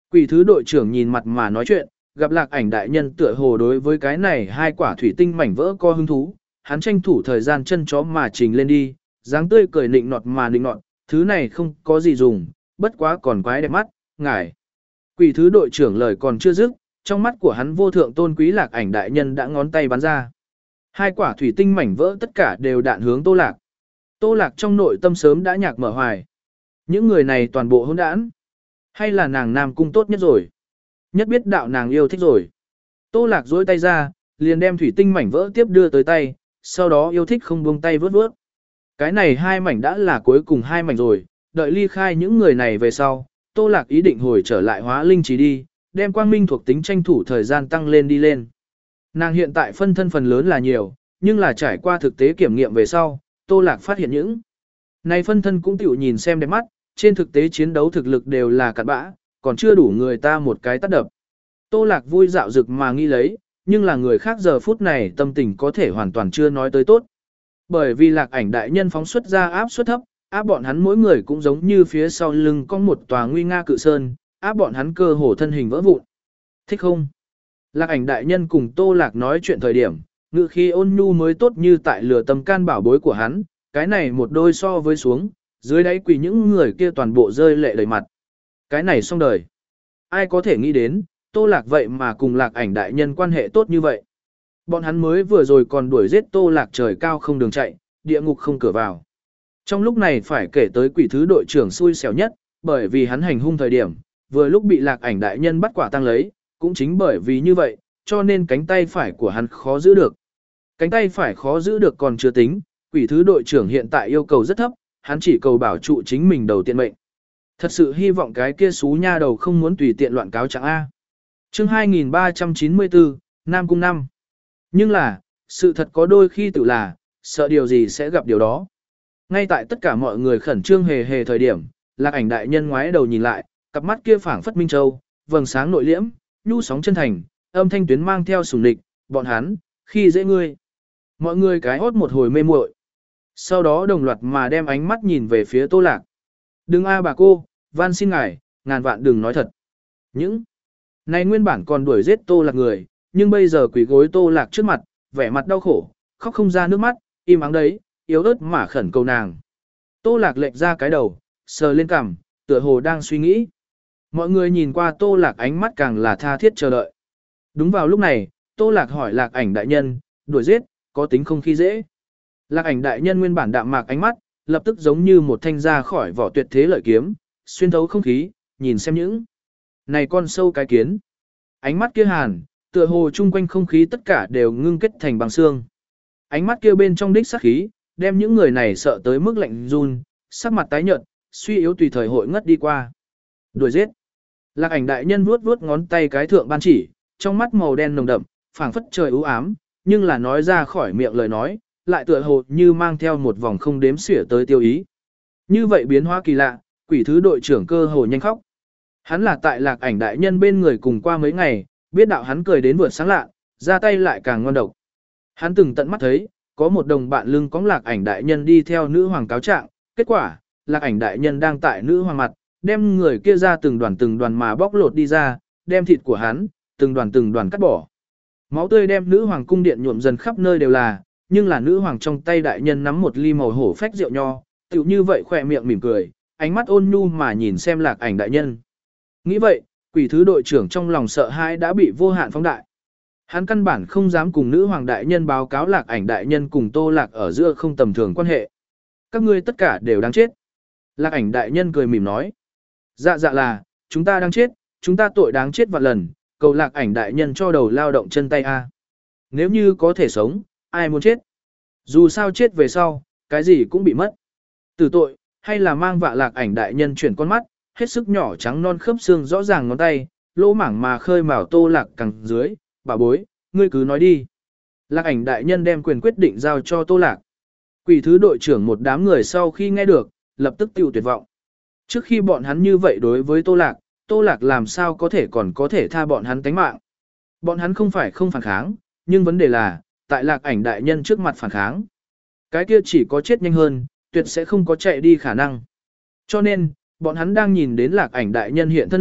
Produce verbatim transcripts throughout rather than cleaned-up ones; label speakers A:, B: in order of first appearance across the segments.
A: Quỷ thứ đội trưởng nhìn mặt mà nói chuyện, gặp lạc ảnh đại nhân tựa hồ đối với cái này hai quả thủy tinh mảnh vỡ co hứng thú, hắn tranh thủ thời gian chân chó mà trình lên đi, dáng tươi cười nịnh nọt mà nịnh nọt, thứ này không có gì dùng, bất quá còn quái đẹp mắt, ngài. Quỷ thứ đội trưởng lời còn chưa dứt, trong mắt của hắn vô thượng tôn quý lạc ảnh đại nhân đã ngón tay bắn ra. Hai quả thủy tinh mảnh vỡ tất cả đều đạn hướng Tô Lạc. Tô Lạc trong nội tâm sớm đã nhạc mở hoài. Những người này toàn bộ hỗn đản, hay là nàng nam cung tốt nhất rồi. Nhất biết đạo nàng yêu thích rồi. Tô Lạc dối tay ra, liền đem thủy tinh mảnh vỡ tiếp đưa tới tay, sau đó yêu thích không buông tay vớt vớt. Cái này hai mảnh đã là cuối cùng hai mảnh rồi, đợi ly khai những người này về sau, Tô Lạc ý định hồi trở lại hóa linh trí đi, đem quang minh thuộc tính tranh thủ thời gian tăng lên đi lên. Nàng hiện tại phân thân phần lớn là nhiều, nhưng là trải qua thực tế kiểm nghiệm về sau, Tô Lạc phát hiện những này phân thân cũng tiểu nhìn xem đẹp mắt, trên thực tế chiến đấu thực lực đều là cặn bã, còn chưa đủ người ta một cái tắt đập. Tô Lạc vui dạo dực mà nghĩ lấy, nhưng là người khác giờ phút này tâm tình có thể hoàn toàn chưa nói tới tốt. Bởi vì lạc ảnh đại nhân phóng xuất ra áp suất thấp, áp bọn hắn mỗi người cũng giống như phía sau lưng có một tòa nguy nga cự sơn, áp bọn hắn cơ hồ thân hình vỡ vụn. Thích không? Lạc ảnh đại nhân cùng Tô Lạc nói chuyện thời điểm, ngự khi ôn nhu mới tốt như tại lửa tâm can bảo bối của hắn, cái này một đôi so với xuống, dưới đáy quỳ những người kia toàn bộ rơi lệ đầy mặt. Cái này xong đời. Ai có thể nghĩ đến, Tô Lạc vậy mà cùng lạc ảnh đại nhân quan hệ tốt như vậy. Bọn hắn mới vừa rồi còn đuổi giết Tô Lạc trời cao không đường chạy, địa ngục không cửa vào. Trong lúc này phải kể tới quỷ thứ đội trưởng xui xẻo nhất, bởi vì hắn hành hung thời điểm, vừa lúc bị lạc ảnh đại nhân bắt quả tang lấy, cũng chính bởi vì như vậy, cho nên cánh tay phải của hắn khó giữ được. Cánh tay phải khó giữ được còn chưa tính, quỷ thứ đội trưởng hiện tại yêu cầu rất thấp, hắn chỉ cầu bảo trụ chính mình đầu tiên mệnh. Thật sự hy vọng cái kia xú nha đầu không muốn tùy tiện loạn cáo trạng A. Chương hai nghìn ba trăm chín mươi tư, Nam Cung năm. Nhưng là, sự thật có đôi khi tự là, sợ điều gì sẽ gặp điều đó. Ngay tại tất cả mọi người khẩn trương hề hề thời điểm, lạc ảnh đại nhân ngoái đầu nhìn lại, cặp mắt kia phảng phất minh châu, vầng sáng nội liễm, nhu sóng chân thành, âm thanh tuyến mang theo sủng địch, bọn hắn, khi dễ ngươi. Mọi người cái hốt một hồi mê muội. Sau đó đồng loạt mà đem ánh mắt nhìn về phía Tô Lạc. Đừng a bà cô, van xin ngài, ngàn vạn đừng nói thật. Những này nguyên bản còn đuổi giết Tô Lạc người, nhưng bây giờ quỳ gối Tô Lạc trước mặt, vẻ mặt đau khổ, khóc không ra nước mắt, im ắng đấy, yếu ớt mà khẩn cầu nàng. Tô Lạc lệch ra cái đầu, sờ lên cằm, tựa hồ đang suy nghĩ. Mọi người nhìn qua Tô Lạc ánh mắt càng là tha thiết chờ đợi. Đúng vào lúc này, Tô Lạc hỏi lạc ảnh đại nhân, đuổi giết, có tính không khi dễ. Lạc ảnh đại nhân nguyên bản đạm mạc ánh mắt, lập tức giống như một thanh ra khỏi vỏ tuyệt thế lợi kiếm, xuyên thấu không khí, nhìn xem những này con sâu cái kiến. Ánh mắt kia hàn, tựa hồ chung quanh không khí tất cả đều ngưng kết thành bằng xương. Ánh mắt kia bên trong đích sát khí, đem những người này sợ tới mức lạnh run, sắc mặt tái nhợt, suy yếu tùy thời hội ngất đi qua. Đuổi giết. Lạc ảnh đại nhân vuốt vuốt ngón tay cái thượng ban chỉ, trong mắt màu đen nồng đậm, phảng phất trời u ám, nhưng là nói ra khỏi miệng lời nói, lại tựa hồ như mang theo một vòng không đếm xỉa tới tiêu ý. Như vậy biến hóa kỳ lạ, quỷ thứ đội trưởng cơ hồ nhanh khóc. Hắn là tại lạc ảnh đại nhân bên người cùng qua mấy ngày, biết đạo hắn cười đến vượt sáng lạ, ra tay lại càng ngon độc. Hắn từng tận mắt thấy, có một đồng bạn lưng cõng lạc ảnh đại nhân đi theo nữ hoàng cáo trạng, kết quả, lạc ảnh đại nhân đang tại nữ hoàng mặt, đem người kia ra từng đoàn từng đoàn mà bóc lột đi ra, đem thịt của hắn, từng đoàn từng đoàn cắt bỏ. Máu tươi đem nữ hoàng cung điện nhuộm dần khắp nơi đều là, nhưng là nữ hoàng trong tay đại nhân nắm một ly màu hổ phách rượu nho, tựu như vậy khỏe miệng mỉm cười, ánh mắt ôn nhu mà nhìn xem lạc ảnh đại nhân. Nghĩ vậy, quỷ thứ đội trưởng trong lòng sợ hãi đã bị vô hạn phóng đại. Hắn căn bản không dám cùng nữ hoàng đại nhân báo cáo lạc ảnh đại nhân cùng Tô Lạc ở giữa không tầm thường quan hệ. Các ngươi tất cả đều đáng chết. Lạc ảnh đại nhân cười mỉm nói. Dạ dạ là, chúng ta đang chết, chúng ta tội đáng chết vạn lần, cầu lạc ảnh đại nhân cho đầu lao động chân tay a. Nếu như có thể sống, ai muốn chết? Dù sao chết về sau, cái gì cũng bị mất. Tử tội, hay là mang vạ lạc ảnh đại nhân chuyển con mắt, hết sức nhỏ trắng non khớp xương rõ ràng ngón tay, lỗ mảng mà khơi mào Tô Lạc cẳng dưới, bà bối, ngươi cứ nói đi. Lạc ảnh đại nhân đem quyền quyết định giao cho Tô Lạc. Quỷ thứ đội trưởng một đám người sau khi nghe được, lập tức tiêu tuyệt vọng. Trước khi bọn hắn như vậy đối với Tô Lạc, Tô Lạc làm sao có thể còn có thể tha bọn hắn tánh mạng. Bọn hắn không phải không phản kháng, nhưng vấn đề là, tại lạc ảnh đại nhân trước mặt phản kháng. Cái kia chỉ có chết nhanh hơn, tuyệt sẽ không có chạy đi khả năng. Cho nên, bọn hắn đang nhìn đến lạc ảnh đại nhân hiện thân lúc,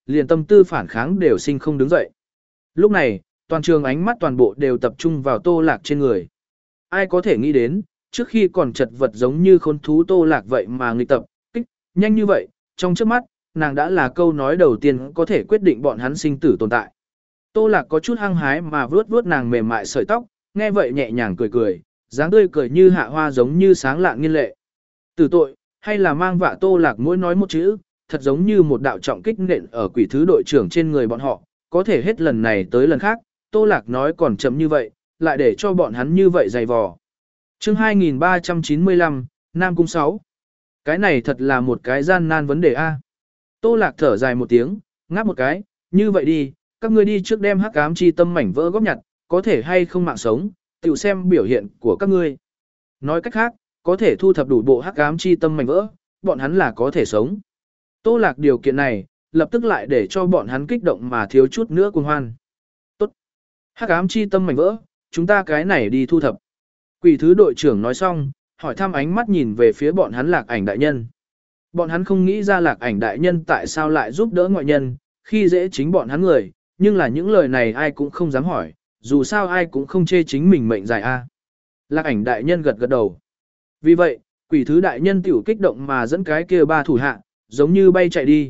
A: liền tâm tư phản kháng đều sinh không đứng dậy. Lúc này, toàn trường ánh mắt toàn bộ đều tập trung vào Tô Lạc trên người. Ai có thể nghĩ đến, trước khi còn chật vật giống như khốn thú Tô Lạc vậy mà nghịch tập, kích, nhanh như vậy, trong trước mắt, nàng đã là câu nói đầu tiên có thể quyết định bọn hắn sinh tử tồn tại. Tô Lạc có chút hăng hái mà vuốt vuốt nàng mềm mại sợi tóc, nghe vậy nhẹ nhàng cười cười, dáng tươi cười như hạ hoa giống như sáng lạng nghiên lệ. Tử tội, hay là mang vạ Tô Lạc mỗi nói một chữ, thật giống như một đạo trọng kích nện ở quỷ thứ đội trưởng trên người bọn họ, có thể hết lần này tới lần khác, Tô Lạc nói còn chậm như vậy, lại để cho bọn hắn như vậy dày vò. Chương hai nghìn ba trăm chín mươi lăm, Nam Cung sáu. Cái này thật là một cái gian nan vấn đề a. Tô Lạc thở dài một tiếng, ngáp một cái, như vậy đi, các ngươi đi trước đem hắc ám chi tâm mảnh vỡ góp nhặt, có thể hay không mạng sống, tự xem biểu hiện của các ngươi. Nói cách khác, có thể thu thập đủ bộ hắc ám chi tâm mảnh vỡ, bọn hắn là có thể sống. Tô Lạc điều kiện này, lập tức lại để cho bọn hắn kích động mà thiếu chút nữa cuồng hoan. Tốt. Hắc ám chi tâm mảnh vỡ, chúng ta cái này đi thu thập. Quỷ thứ đội trưởng nói xong, hỏi thăm ánh mắt nhìn về phía bọn hắn Lạc Ảnh đại nhân. Bọn hắn không nghĩ ra Lạc Ảnh đại nhân tại sao lại giúp đỡ ngoại nhân, khi dễ chính bọn hắn người, nhưng là những lời này ai cũng không dám hỏi, dù sao ai cũng không chê chính mình mệnh dài a. Lạc Ảnh đại nhân gật gật đầu. Vì vậy, quỷ thứ đại nhân tiểu kích động mà dẫn cái kia ba thủ hạ, giống như bay chạy đi.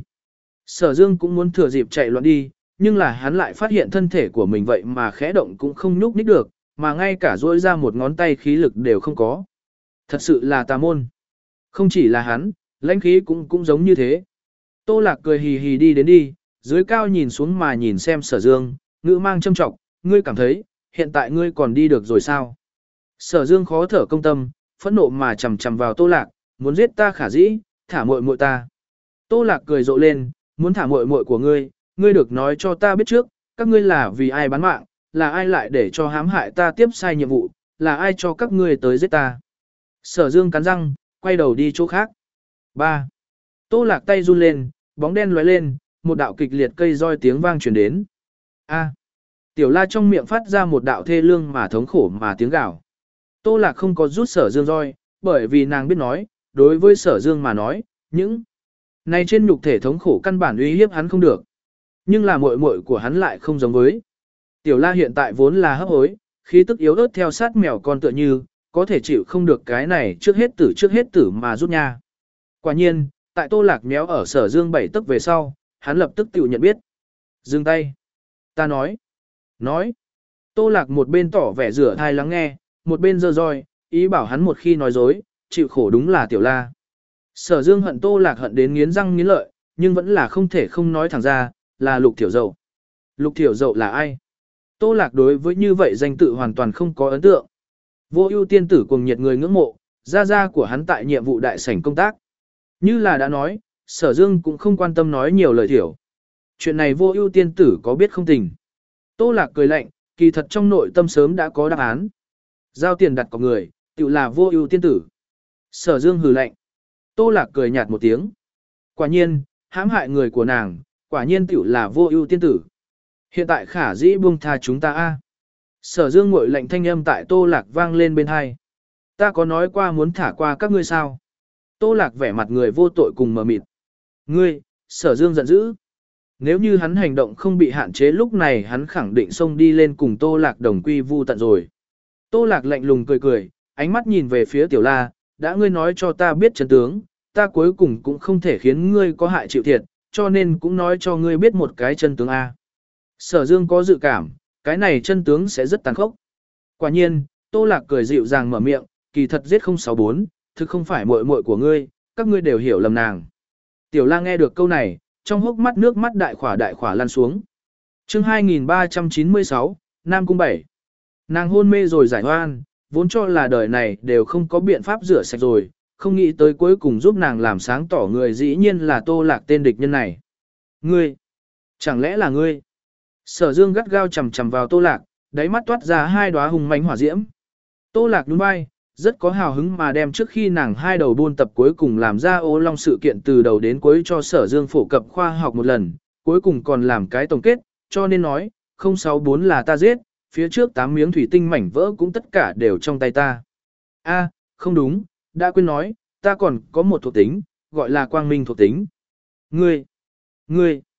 A: Sở Dương cũng muốn thừa dịp chạy loạn đi, nhưng là hắn lại phát hiện thân thể của mình vậy mà khẽ động cũng không nhúc nhích được, mà ngay cả duỗi ra một ngón tay khí lực đều không có. Thật sự là tà môn. Không chỉ là hắn, lãnh khí cũng cũng giống như thế. Tô Lạc cười hì hì đi đến đi, dưới cao nhìn xuống mà nhìn xem Sở Dương, ngữ mang châm trọng, ngươi cảm thấy, hiện tại ngươi còn đi được rồi sao? Sở Dương khó thở công tâm, phẫn nộ mà chầm chầm vào Tô Lạc, muốn giết ta khả dĩ, thả muội muội ta. Tô Lạc cười rộ lên, muốn thả muội muội của ngươi, ngươi được nói cho ta biết trước, các ngươi là vì ai bán mạng, là ai lại để cho hãm hại ta tiếp sai nhiệm vụ, là ai cho các ngươi tới giết ta. Sở Dương cắn răng, quay đầu đi chỗ khác. ba. Tô Lạc tay run lên, bóng đen lóe lên, một đạo kịch liệt cây roi tiếng vang truyền đến. A. Tiểu La trong miệng phát ra một đạo thê lương mà thống khổ mà tiếng gào. Tô Lạc không có rút Sở Dương roi, bởi vì nàng biết nói, đối với Sở Dương mà nói, những này trên nhục thể thống khổ căn bản uy hiếp hắn không được. Nhưng là muội muội của hắn lại không giống với. Tiểu La hiện tại vốn là hấp hối, khí tức yếu ớt theo sát mèo con tựa như, có thể chịu không được cái này trước hết tử trước hết tử mà rút nha. Quả nhiên, tại Tô Lạc méo ở Sở Dương bảy tấc về sau, hắn lập tức tự nhận biết. Dừng tay. Ta nói. Nói. Tô Lạc một bên tỏ vẻ rửa thai lắng nghe, một bên giơ roi, ý bảo hắn một khi nói dối, chịu khổ đúng là Tiểu La. Sở Dương hận Tô Lạc hận đến nghiến răng nghiến lợi, nhưng vẫn là không thể không nói thẳng ra, là Lục Thiểu Dậu. Lục Thiểu Dậu là ai? Tô Lạc đối với như vậy danh tự hoàn toàn không có ấn tượng. Vô Ưu tiên tử cuồng nhiệt người ngưỡng mộ, gia gia của hắn tại nhiệm vụ đại sảnh công tác. Như là đã nói, Sở Dương cũng không quan tâm nói nhiều lời thiểu. Chuyện này Vô Ưu tiên tử có biết không tình? Tô Lạc cười lạnh, kỳ thật trong nội tâm sớm đã có đáp án. Giao tiền đặt cọc người, tự là Vô Ưu tiên tử. Sở Dương hừ lạnh. Tô Lạc cười nhạt một tiếng. Quả nhiên, hãm hại người của nàng, quả nhiên tiểu là Vô Ưu tiên tử. Hiện tại khả dĩ buông tha chúng ta a. Sở Dương ngội lạnh thanh âm tại Tô Lạc vang lên bên hai. Ta có nói qua muốn thả qua các ngươi sao? Tô Lạc vẻ mặt người vô tội cùng mờ mịt. Ngươi, Sở Dương giận dữ. Nếu như hắn hành động không bị hạn chế lúc này hắn khẳng định xông đi lên cùng Tô Lạc đồng quy vu tận rồi. Tô Lạc lạnh lùng cười cười, ánh mắt nhìn về phía Tiểu La, đã ngươi nói cho ta biết chân tướng, ta cuối cùng cũng không thể khiến ngươi có hại chịu thiệt, cho nên cũng nói cho ngươi biết một cái chân tướng A. Sở Dương có dự cảm, cái này chân tướng sẽ rất tàn khốc. Quả nhiên, Tô Lạc cười dịu dàng mở miệng, kỳ thật giết không sáu bốn, thực không phải muội muội của ngươi, các ngươi đều hiểu lầm nàng. Tiểu La nghe được câu này, trong hốc mắt nước mắt đại khỏa đại khỏa lăn xuống. Chương hai nghìn ba trăm chín mươi sáu, Nam Cung bảy. Nàng hôn mê rồi giải oan, vốn cho là đời này đều không có biện pháp rửa sạch rồi, không nghĩ tới cuối cùng giúp nàng làm sáng tỏ người dĩ nhiên là Tô Lạc tên địch nhân này. Ngươi, chẳng lẽ là ngươi? Sở Dương gắt gao chầm chầm vào Tô Lạc, đáy mắt toát ra hai đóa hùng mãnh hỏa diễm. Tô Lạc nhún vai, rất có hào hứng mà đem trước khi nàng hai đầu buôn tập cuối cùng làm ra ô long sự kiện từ đầu đến cuối cho Sở Dương phổ cập khoa học một lần, cuối cùng còn làm cái tổng kết, cho nên nói, không sáu bốn là ta giết, phía trước tám miếng thủy tinh mảnh vỡ cũng tất cả đều trong tay ta. A, không đúng, đã quên nói, ta còn có một thuộc tính, gọi là quang minh thuộc tính. Ngươi, ngươi,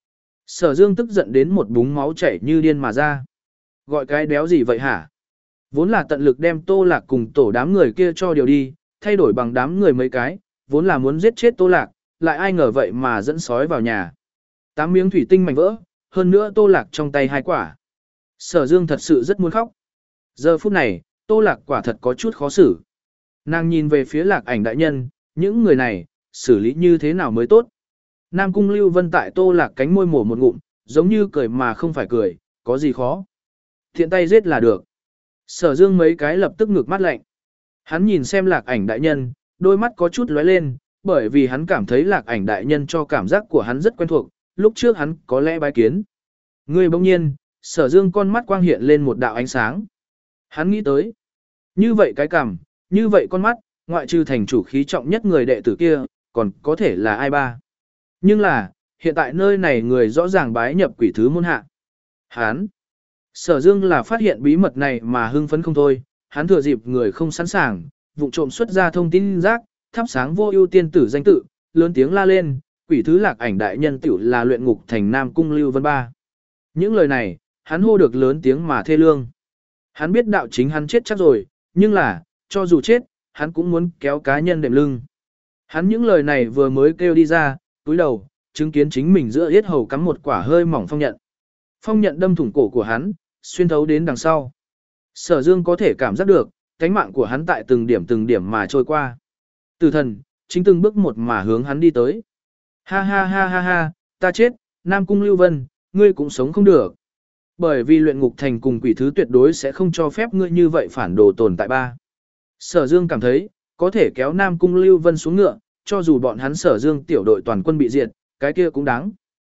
A: Sở Dương tức giận đến một búng máu chảy như điên mà ra. Gọi cái đéo gì vậy hả? Vốn là tận lực đem Tô Lạc cùng tổ đám người kia cho điều đi, thay đổi bằng đám người mấy cái, vốn là muốn giết chết Tô Lạc, lại ai ngờ vậy mà dẫn sói vào nhà. Tám miếng thủy tinh mảnh vỡ, hơn nữa Tô Lạc trong tay hai quả. Sở Dương thật sự rất muốn khóc. Giờ phút này, Tô Lạc quả thật có chút khó xử. Nàng nhìn về phía Lạc Ảnh đại nhân, những người này, xử lý như thế nào mới tốt. Nam Cung Lưu Vân tại Tô Lạc cánh môi mổ một ngụm, giống như cười mà không phải cười, có gì khó. Thiện tay giết là được. Sở Dương mấy cái lập tức ngược mắt lạnh. Hắn nhìn xem Lạc Ảnh đại nhân, đôi mắt có chút lóe lên, bởi vì hắn cảm thấy Lạc Ảnh đại nhân cho cảm giác của hắn rất quen thuộc, lúc trước hắn có lẽ bái kiến. Người bỗng nhiên, Sở Dương con mắt quang hiện lên một đạo ánh sáng. Hắn nghĩ tới, như vậy cái cằm, như vậy con mắt, ngoại trừ thành chủ khí trọng nhất người đệ tử kia, còn có thể là ai ba. Nhưng là, hiện tại nơi này người rõ ràng bái nhập quỷ thứ môn hạ. Hắn, Sở Dương là phát hiện bí mật này mà hưng phấn không thôi, hắn thừa dịp người không sẵn sàng, vụng trộm xuất ra thông tin rác, thắp sáng vô ưu tiên tử danh tự, lớn tiếng la lên, quỷ thứ Lạc Ảnh đại nhân tiểu là luyện ngục thành Nam Cung Lưu Vân ba. Những lời này, hắn hô được lớn tiếng mà thê lương. Hắn biết đạo chính hắn chết chắc rồi, nhưng là, cho dù chết, hắn cũng muốn kéo cá nhân đệm lưng. Hắn những lời này vừa mới kêu đi ra, túi đầu, chứng kiến chính mình giữa yết hầu cắm một quả hơi mỏng phong nhận. Phong nhận đâm thủng cổ của hắn, xuyên thấu đến đằng sau. Sở Dương có thể cảm giác được, cánh mạng của hắn tại từng điểm từng điểm mà trôi qua. Tử thần, chính từng bước một mà hướng hắn đi tới. Ha ha ha ha ha, ta chết, Nam Cung Lưu Vân, ngươi cũng sống không được. Bởi vì luyện ngục thành cùng quỷ thứ tuyệt đối sẽ không cho phép ngươi như vậy phản đồ tồn tại ba. Sở Dương cảm thấy, có thể kéo Nam Cung Lưu Vân xuống ngựa, cho dù bọn hắn Sở Dương tiểu đội toàn quân bị diệt, cái kia cũng đáng.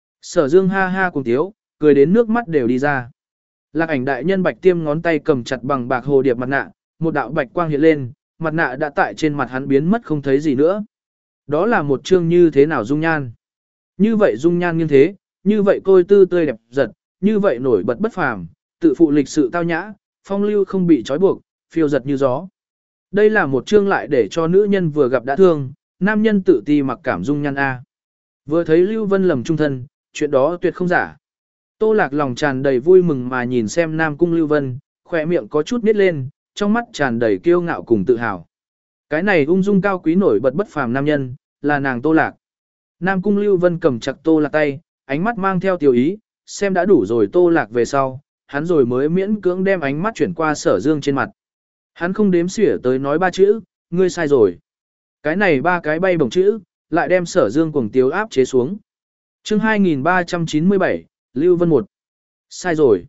A: Sở Dương ha ha cùng tiếu, cười đến nước mắt đều đi ra. Lạc Ảnh đại nhân Bạch Tiêm ngón tay cầm chặt bằng bạc hồ điệp mặt nạ, một đạo bạch quang hiện lên, mặt nạ đã tại trên mặt hắn biến mất không thấy gì nữa. Đó là một chương như thế nào dung nhan? Như vậy dung nhan như thế, như vậy côi tư tươi đẹp giật, như vậy nổi bật bất phàm, tự phụ lịch sự tao nhã, phong lưu không bị trói buộc, phiêu giật như gió. Đây là một chương lại để cho nữ nhân vừa gặp đã thương, nam nhân tự ti mặc cảm dung nhan A. Vừa thấy Lưu Vân lầm trung thân, chuyện đó tuyệt không giả. Tô Lạc lòng tràn đầy vui mừng mà nhìn xem Nam Cung Lưu Vân, khỏe miệng có chút nít lên, trong mắt tràn đầy kiêu ngạo cùng tự hào. Cái này ung dung cao quý nổi bật bất phàm nam nhân, là nàng Tô Lạc. Nam Cung Lưu Vân cầm chặt Tô Lạc tay, ánh mắt mang theo tiểu ý, xem đã đủ rồi Tô Lạc về sau, hắn rồi mới miễn cưỡng đem ánh mắt chuyển qua Sở Dương trên mặt. Hắn không đếm xỉa tới nói ba chữ, ngươi sai rồi. Cái này ba cái bay bổng chữ, lại đem Sở Dương cuồng tiếu áp chế xuống. Chương hai nghìn ba trăm chín mươi bảy, Lưu Vân một. Sai rồi.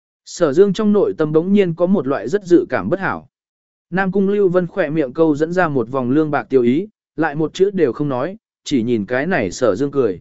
A: Sở Dương trong nội tâm bỗng nhiên có một loại rất dự cảm bất hảo. Nam Cung Lưu Vân khỏe miệng câu dẫn ra một vòng lương bạc tiêu ý, lại một chữ đều không nói, chỉ nhìn cái này Sở Dương cười.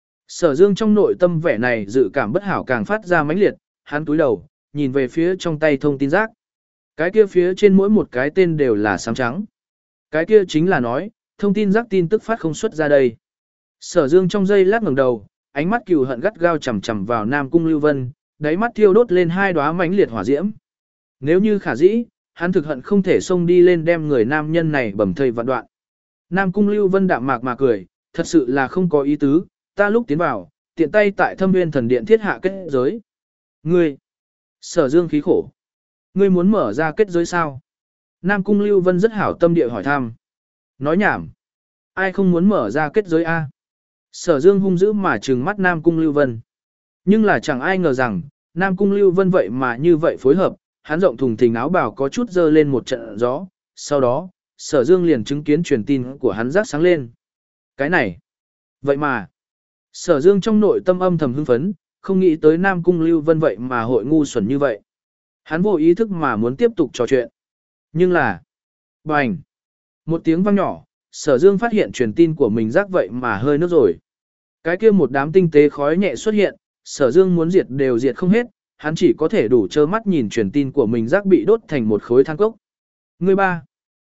A: Sở Dương trong nội tâm vẻ này dự cảm bất hảo càng phát ra mãnh liệt, hắn cúi đầu, nhìn về phía trong tay thông tin rác. Cái kia phía trên mỗi một cái tên đều là xám trắng. Cái kia chính là nói, thông tin rác tin tức phát không xuất ra đây. Sở Dương trong giây lát ngẩng đầu, ánh mắt cừu hận gắt gao chằm chằm vào Nam Cung Lưu Vân, đáy mắt thiêu đốt lên hai đóa mãnh liệt hỏa diễm. Nếu như khả dĩ, hắn thực hận không thể xông đi lên đem người nam nhân này bầm thây vạn đoạn. Nam Cung Lưu Vân đạm mạc mà cười, thật sự là không có ý tứ, ta lúc tiến vào, tiện tay tại Thâm Nguyên Thần Điện thiết hạ kết giới. Ngươi, Sở Dương khí khổ. Ngươi muốn mở ra kết giới sao? Nam Cung Lưu Vân rất hảo tâm địa hỏi thăm. Nói nhảm. Ai không muốn mở ra kết giới a? Sở Dương hung dữ mà trừng mắt Nam Cung Lưu Vân. Nhưng là chẳng ai ngờ rằng, Nam Cung Lưu Vân vậy mà như vậy phối hợp, hắn rộng thùng thình áo bào có chút dơ lên một trận gió. Sau đó, Sở Dương liền chứng kiến truyền tin của hắn rác sáng lên. Cái này. Vậy mà. Sở Dương trong nội tâm âm thầm hưng phấn, không nghĩ tới Nam Cung Lưu Vân vậy mà hội ngu xuẩn như vậy. Hắn vô ý thức mà muốn tiếp tục trò chuyện. Nhưng là. Bành. Một tiếng vang nhỏ, Sở Dương phát hiện truyền tin của mình rác vậy mà hơi nước rồi. Cái kia một đám tinh tế khói nhẹ xuất hiện, Sở Dương muốn diệt đều diệt không hết, hắn chỉ có thể đủ trơ mắt nhìn truyền tin của mình rác bị đốt thành một khối than cốc. Người ba.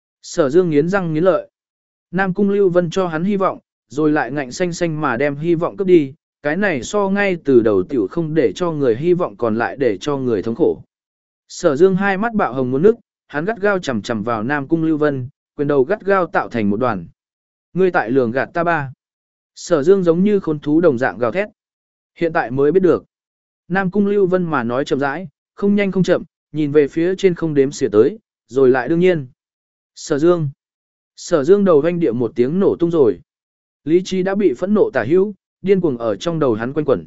A: Sở Dương nghiến răng nghiến lợi. Nam Cung Lưu Vân cho hắn hy vọng, rồi lại ngạnh xanh xanh mà đem hy vọng cướp đi, cái này so ngay từ đầu tiểu không để cho người hy vọng còn lại để cho người thống khổ. Sở Dương hai mắt bạo hồng muốn nước, hắn gắt gao chầm chầm vào Nam Cung Lưu Vân, quyền đầu gắt gao tạo thành một đoàn. Ngươi tại lường gạt ta ba. Sở Dương giống như khốn thú đồng dạng gào thét. Hiện tại mới biết được. Nam Cung Lưu Vân mà nói chậm rãi, không nhanh không chậm, nhìn về phía trên không đếm xỉa tới, rồi lại đương nhiên. Sở Dương. Sở Dương đầu vanh địa một tiếng nổ tung rồi. Lý trí đã bị phẫn nộ tả hữu, điên cuồng ở trong đầu hắn quanh quẩn.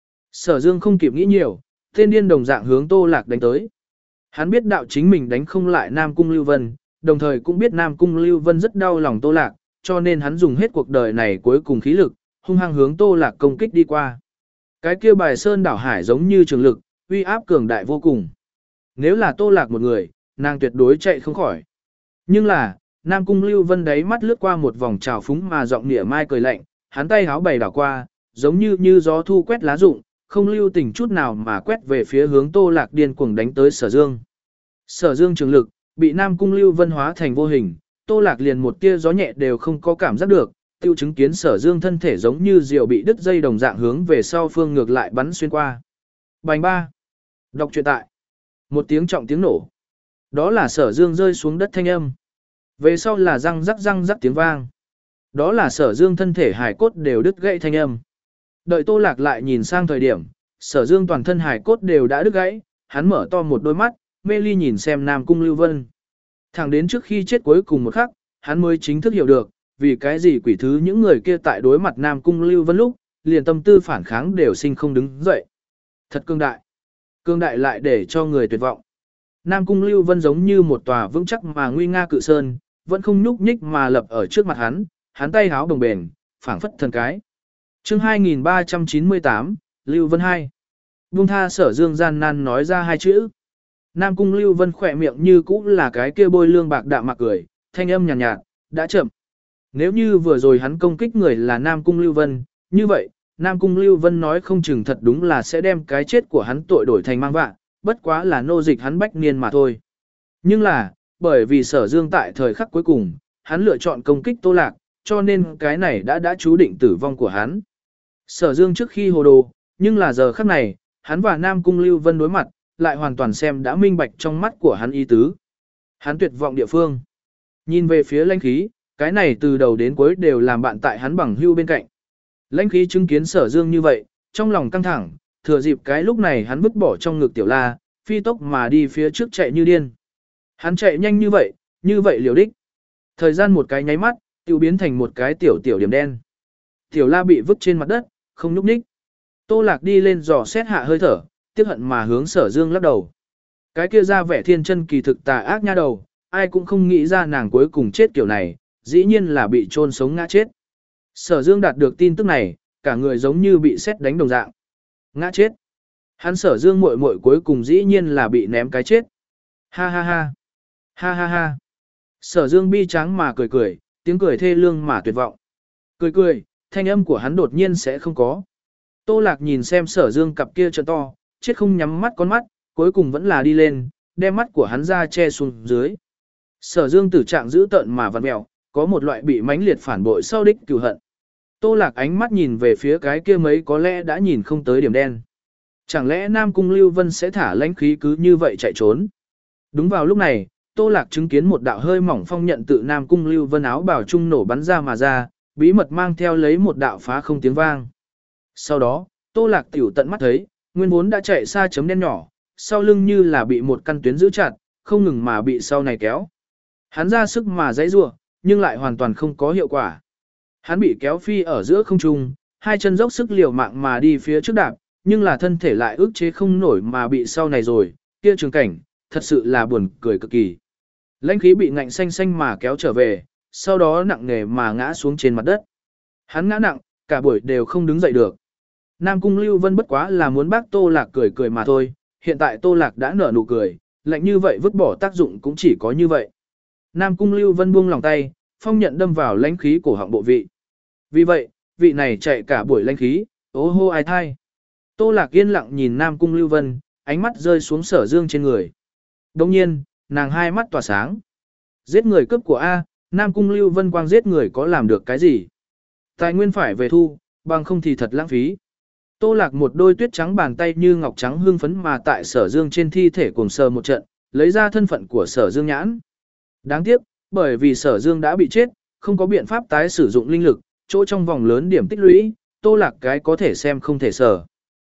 A: Sở Dương không kịp nghĩ nhiều, tên điên đồng dạng hướng Tô Lạc đánh tới. Hắn biết đạo chính mình đánh không lại Nam Cung Lưu Vân, đồng thời cũng biết Nam Cung Lưu Vân rất đau lòng Tô Lạc, cho nên hắn dùng hết cuộc đời này cuối cùng khí lực, hung hăng hướng Tô Lạc công kích đi qua. Cái kia bài sơn đảo hải giống như trường lực, uy áp cường đại vô cùng. Nếu là Tô Lạc một người, nàng tuyệt đối chạy không khỏi. Nhưng là, Nam Cung Lưu Vân đáy mắt lướt qua một vòng trào phúng mà giọng nịa mai cười lạnh, hắn tay háo bày đảo qua, giống như như gió thu quét lá rụng, không lưu tình chút nào mà quét về phía hướng Tô Lạc điên cuồng đánh tới Sở Dương. Sở Dương trường lực, bị Nam Cung Lưu Vân hóa thành vô hình, Tô Lạc liền một tia gió nhẹ đều không có cảm giác được, tiêu chứng kiến Sở Dương thân thể giống như diều bị đứt dây đồng dạng hướng về sau phương ngược lại bắn xuyên qua. Bành ba. Đọc truyện tại. Một tiếng trọng tiếng nổ. Đó là Sở Dương rơi xuống đất thanh âm. Về sau là răng rắc răng rắc tiếng vang. Đó là Sở Dương thân thể hài cốt đều đứt gãy thanh âm. Đợi Tô Lạc lại nhìn sang thời điểm, Sở Dương toàn thân hài cốt đều đã đứt gãy, hắn mở to một đôi mắt, mê ly nhìn xem Nam Cung Lưu Vân. Thẳng đến trước khi chết cuối cùng một khắc, hắn mới chính thức hiểu được, vì cái gì quỷ thứ những người kia tại đối mặt Nam Cung Lưu Vân lúc, liền tâm tư phản kháng đều sinh không đứng dậy. Thật cương đại. Cương đại lại để cho người tuyệt vọng. Nam Cung Lưu Vân giống như một tòa vững chắc mà nguy nga cự sơn, vẫn không nhúc nhích mà lập ở trước mặt hắn, hắn tay háo đồng bền, phảng phất thần cái. Chương hai nghìn ba trăm chín mươi tám, Lưu Vân hai. Buông tha Sở Dương gian nan nói ra hai chữ. Nam Cung Lưu Vân khỏe miệng như cũ là cái kia bôi lương bạc đạm mạc cười, thanh âm nhàn nhạt, nhạt, đã chậm. Nếu như vừa rồi hắn công kích người là Nam Cung Lưu Vân, như vậy, Nam Cung Lưu Vân nói không chừng thật đúng là sẽ đem cái chết của hắn tội đổi thành mang vạ, bất quá là nô dịch hắn bách niên mà thôi. Nhưng là, bởi vì Sở Dương tại thời khắc cuối cùng, hắn lựa chọn công kích Tô Lạc, cho nên cái này đã đã chú định tử vong của hắn. Sở Dương trước khi hồ đồ, nhưng là giờ khắc này, hắn và Nam Cung Lưu Vân đối mặt, lại hoàn toàn xem đã minh bạch trong mắt của hắn ý tứ. Hắn tuyệt vọng địa phương. Nhìn về phía lãnh khí, cái này từ đầu đến cuối đều làm bạn tại hắn bằng hưu bên cạnh. Lãnh khí chứng kiến Sở Dương như vậy, trong lòng căng thẳng, thừa dịp cái lúc này hắn vứt bỏ trong ngực Tiểu La, phi tốc mà đi phía trước chạy như điên. Hắn chạy nhanh như vậy, như vậy liều đích. Thời gian một cái nháy mắt, tiêu biến thành một cái tiểu tiểu điểm đen. Tiểu La bị vứt trên mặt đất, không nhúc nhích. Tô Lạc đi lên dò xét hạ hơi thở, tiếc hận mà hướng Sở Dương lắc đầu. Cái kia ra vẻ thiên chân kỳ thực tà ác nha đầu, ai cũng không nghĩ ra nàng cuối cùng chết kiểu này, dĩ nhiên là bị chôn sống ngã chết. Sở Dương đạt được tin tức này, cả người giống như bị sét đánh đồng dạng. Ngã chết. Hắn Sở Dương muội muội cuối cùng dĩ nhiên là bị ném cái chết. Ha ha ha. Ha ha ha. Sở Dương bi tráng mà cười cười, tiếng cười thê lương mà tuyệt vọng. Cười cười, thanh âm của hắn đột nhiên sẽ không có. Tô Lạc nhìn xem Sở Dương cặp kia trợn to, chết không nhắm mắt con mắt, cuối cùng vẫn là đi lên, đem mắt của hắn ra che xuống dưới. Sở Dương tử trạng giữ tợn mà vặn mèo, có một loại bị mãnh liệt phản bội sau đích cừu hận. Tô Lạc ánh mắt nhìn về phía cái kia mấy có lẽ đã nhìn không tới điểm đen. Chẳng lẽ Nam Cung Lưu Vân sẽ thả lãnh khí cứ như vậy chạy trốn? Đúng vào lúc này, Tô Lạc chứng kiến một đạo hơi mỏng phong nhận tự Nam Cung Lưu Vân áo bào trung nổ bắn ra mà ra, bí mật mang theo lấy một đạo phá không tiếng vang. Sau đó, Tô Lạc tiểu tận mắt thấy, nguyên vốn đã chạy xa chấm đen nhỏ, sau lưng như là bị một căn tuyến giữ chặt, không ngừng mà bị sau này kéo. Hắn ra sức mà giãy giụa, nhưng lại hoàn toàn không có hiệu quả. Hắn bị kéo phi ở giữa không trung, hai chân dốc sức liều mạng mà đi phía trước đạp, nhưng là thân thể lại ức chế không nổi mà bị sau này rồi, kia trường cảnh, thật sự là buồn cười cực kỳ. Lãnh khí bị ngạnh xanh xanh mà kéo trở về, sau đó nặng nề mà ngã xuống trên mặt đất. Hắn ngã nặng, cả buổi đều không đứng dậy được. Nam Cung Lưu Vân bất quá là muốn bác Tô Lạc cười cười mà thôi, hiện tại Tô Lạc đã nở nụ cười, lạnh như vậy vứt bỏ tác dụng cũng chỉ có như vậy. Nam Cung Lưu Vân buông lòng tay, phong nhận đâm vào lãnh khí cổ họng bộ vị. Vì vậy, vị này chạy cả buổi lãnh khí, ố hô ai thai. Tô Lạc yên lặng nhìn Nam Cung Lưu Vân, ánh mắt rơi xuống Sở Dương trên người. Đồng nhiên, nàng hai mắt tỏa sáng. Giết người cướp của A, Nam Cung Lưu Vân quang giết người có làm được cái gì? Tài nguyên phải về thu, bằng không thì thật lãng phí. Tô Lạc một đôi tuyết trắng bàn tay như ngọc trắng hương phấn mà tại Sở Dương trên thi thể cùng sờ một trận, lấy ra thân phận của Sở Dương nhãn. Đáng tiếc, bởi vì Sở Dương đã bị chết, không có biện pháp tái sử dụng linh lực, chỗ trong vòng lớn điểm tích lũy, Tô Lạc cái có thể xem không thể sở.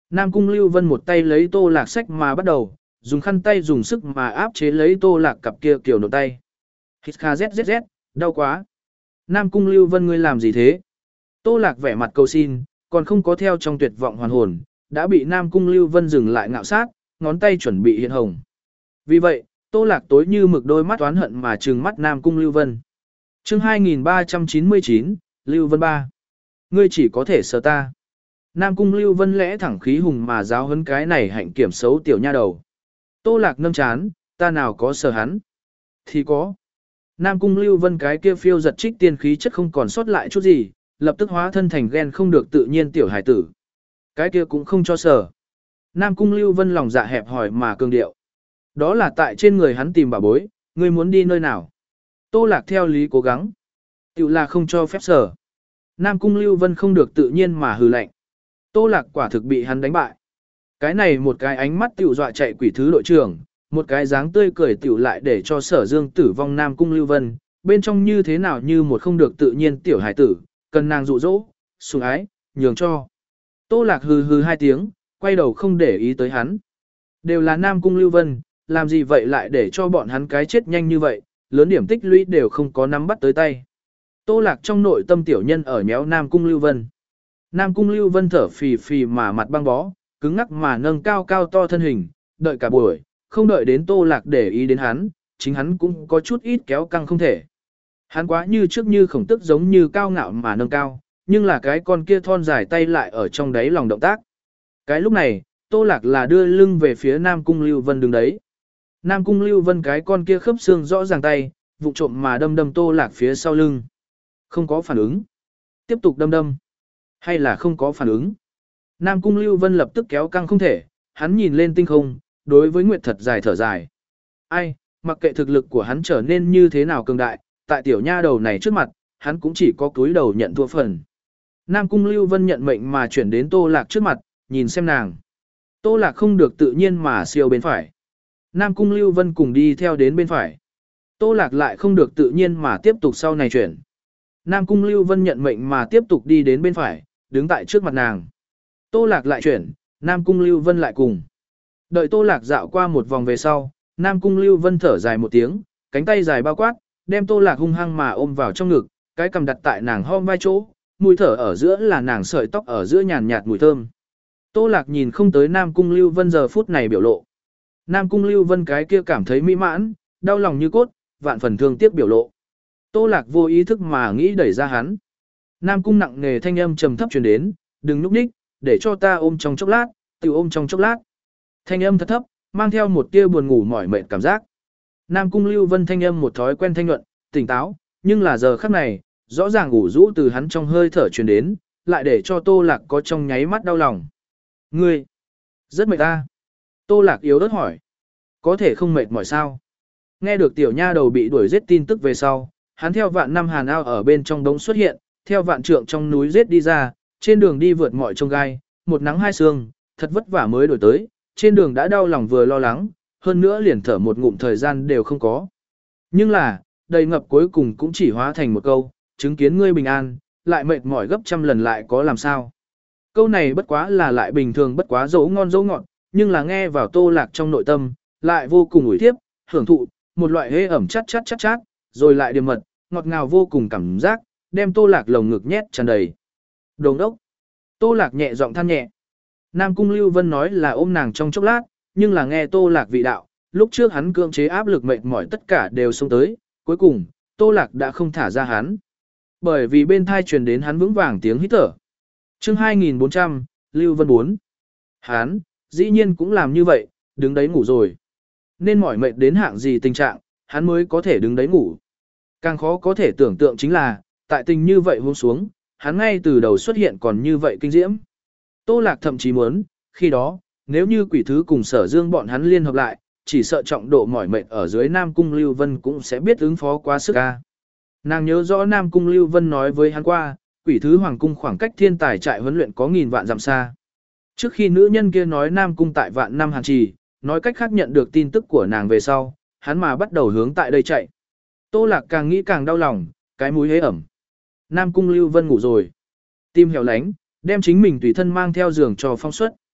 A: Nam Cung Lưu Vân một tay lấy Tô Lạc sách mà bắt đầu, dùng khăn tay dùng sức mà áp chế lấy Tô Lạc cặp kia kiểu nộp tay. Hít kha zzz, đau quá. Nam Cung Lưu Vân ngươi làm gì thế? Tô Lạc vẻ mặt cầu xin, còn không có theo trong tuyệt vọng hoàn hồn, đã bị Nam Cung Lưu Vân dừng lại ngạo sát, ngón tay chuẩn bị hiện hồng. Vì vậy, Tô Lạc tối như mực đôi mắt oán hận mà trừng mắt Nam Cung Lưu Vân. Chương hai nghìn ba trăm chín mươi chín, Lưu Vân ba. Ngươi chỉ có thể sợ ta. Nam Cung Lưu Vân lẽ thẳng khí hùng mà giáo huấn cái này hạnh kiểm xấu tiểu nha đầu. Tô Lạc nâng chán, ta nào có sợ hắn? Thì có. Nam Cung Lưu Vân cái kia phiêu giật trích tiên khí chất không còn sót lại chút gì, lập tức hóa thân thành ghen không được tự nhiên tiểu hải tử. Cái kia cũng không cho sở. Nam Cung Lưu Vân lòng dạ hẹp hỏi mà cường điệu. Đó là tại trên người hắn tìm bà bối, ngươi muốn đi nơi nào? Tô Lạc theo lý cố gắng. Tiểu là không cho phép sở. Nam Cung Lưu Vân không được tự nhiên mà hừ lạnh. Tô Lạc quả thực bị hắn đánh bại. Cái này một cái ánh mắt tiểu dọa chạy quỷ thứ đội trưởng, một cái dáng tươi cười tiểu lại để cho Sở Dương tử vong Nam Cung Lưu Vân, bên trong như thế nào như một không được tự nhiên tiểu hải tử, cần nàng dụ dỗ, sủng ái, nhường cho. Tô Lạc hừ hừ hai tiếng, quay đầu không để ý tới hắn. Đều là Nam Cung Lưu Vân, làm gì vậy lại để cho bọn hắn cái chết nhanh như vậy, lớn điểm tích lũy đều không có nắm bắt tới tay. Tô Lạc trong nội tâm tiểu nhân ở nhéo Nam Cung Lưu Vân. Nam Cung Lưu Vân thở phì phì mà mặt băng bó, cứng ngắc mà nâng cao cao to thân hình, đợi cả buổi, không đợi đến Tô Lạc để ý đến hắn, chính hắn cũng có chút ít kéo căng không thể. Hắn quá như trước như khổng tức giống như cao ngạo mà nâng cao, nhưng là cái con kia thon dài tay lại ở trong đáy lòng động tác. Cái lúc này, Tô Lạc là đưa lưng về phía Nam Cung Lưu Vân đứng đấy. Nam Cung Lưu Vân cái con kia khớp xương rõ ràng tay, vụng trộm mà đâm đâm Tô Lạc phía sau lưng. Không có phản ứng. Tiếp tục đâm đâm. Hay là không có phản ứng. Nam Cung Lưu Vân lập tức kéo căng không thể, hắn nhìn lên tinh không, đối với Nguyệt thật dài thở dài. Ai, mặc kệ thực lực của hắn trở nên như thế nào cường đại, tại tiểu nha đầu này trước mặt, hắn cũng chỉ có cúi đầu nhận thua phần. Nam Cung Lưu Vân nhận mệnh mà chuyển đến Tô Lạc trước mặt, nhìn xem nàng. Tô Lạc không được tự nhiên mà siêu bên phải. Nam Cung Lưu Vân cùng đi theo đến bên phải. Tô Lạc lại không được tự nhiên mà tiếp tục sau này chuyển. Nam Cung Lưu Vân nhận mệnh mà tiếp tục đi đến bên phải, đứng tại trước mặt nàng. Tô Lạc lại chuyển, Nam Cung Lưu Vân lại cùng. Đợi Tô Lạc dạo qua một vòng về sau, Nam Cung Lưu Vân thở dài một tiếng, cánh tay dài bao quát, đem Tô Lạc hung hăng mà ôm vào trong ngực, cái cầm đặt tại nàng hông vai chỗ, mùi thở ở giữa là nàng sợi tóc ở giữa nhàn nhạt mùi thơm. Tô Lạc nhìn không tới Nam Cung Lưu Vân giờ phút này biểu lộ. Nam Cung Lưu Vân cái kia cảm thấy mỹ mãn, đau lòng như cốt, vạn phần thương tiếc biểu lộ. Tô Lạc vô ý thức mà nghĩ đẩy ra hắn. Nam Cung nặng nề thanh âm trầm thấp truyền đến, đừng núp ních, để cho ta ôm trong chốc lát, tự ôm trong chốc lát. Thanh âm thật thấp, mang theo một tia buồn ngủ mỏi mệt cảm giác. Nam Cung Lưu Vân thanh âm một thói quen thanh nhuận, tỉnh táo, nhưng là giờ khắc này, rõ ràng ngủ rũ từ hắn trong hơi thở truyền đến, lại để cho Tô Lạc có trong nháy mắt đau lòng. Ngươi, rất mệt ta. Tô Lạc yếu ớt hỏi. Có thể không mệt mỏi sao? Nghe được tiểu nha đầu bị đuổi giết tin tức về sau, hắn theo vạn năm hàn ao ở bên trong đống xuất hiện, theo vạn trượng trong núi giết đi ra, trên đường đi vượt mọi trông gai, một nắng hai sương, thật vất vả mới đổi tới, trên đường đã đau lòng vừa lo lắng, hơn nữa liền thở một ngụm thời gian đều không có. Nhưng là, đầy ngập cuối cùng cũng chỉ hóa thành một câu, chứng kiến ngươi bình an, lại mệt mỏi gấp trăm lần lại có làm sao. Câu này bất quá là lại bình thường bất quá dấu ngon dấu ngọt, nhưng là nghe vào Tô Lạc trong nội tâm, lại vô cùng ủi thiếp, hưởng thụ, một loại hế ẩm chát chát chát chát, rồi lại điềm mật, ngọt ngào vô cùng cảm giác, đem Tô Lạc lồng ngực nhét tràn đầy. Đồng đốc. Tô Lạc nhẹ giọng than nhẹ. Nam Cung Lưu Vân nói là ôm nàng trong chốc lát, nhưng là nghe Tô Lạc vị đạo, lúc trước hắn cưỡng chế áp lực mệt mỏi tất cả đều xông tới, cuối cùng, Tô Lạc đã không thả ra hắn. Bởi vì bên thai truyền đến hắn vững vàng tiếng hít thở. Chương hai nghìn bốn trăm, Lưu Vân bốn. Hắn, dĩ nhiên cũng làm như vậy, đứng đấy ngủ rồi. Nên mỏi mệt đến hạng gì tình trạng, hắn mới có thể đứng đấy ngủ. Càng khó có thể tưởng tượng chính là, tại tình như vậy hôm xuống, hắn ngay từ đầu xuất hiện còn như vậy kinh diễm. Tô Lạc thậm chí muốn, khi đó, nếu như quỷ thứ cùng Sở Dương bọn hắn liên hợp lại, chỉ sợ trọng độ mỏi mệt ở dưới Nam Cung Lưu Vân cũng sẽ biết ứng phó quá sức ca. Nàng nhớ rõ Nam Cung Lưu Vân nói với hắn qua, quỷ thứ hoàng cung khoảng cách thiên tài trại huấn luyện có nghìn vạn dặm xa. Trước khi nữ nhân kia nói Nam Cung tại vạn năm hàn trì, nói cách khác nhận được tin tức của nàng về sau, hắn mà bắt đầu hướng tại đây chạy. Tô Lạc càng nghĩ càng đau lòng, cái mũi hế ẩm. Nam Cung Lưu Vân ngủ rồi. Tim hẻo lánh, đem chính mình tùy thân mang theo giường cho phong suất.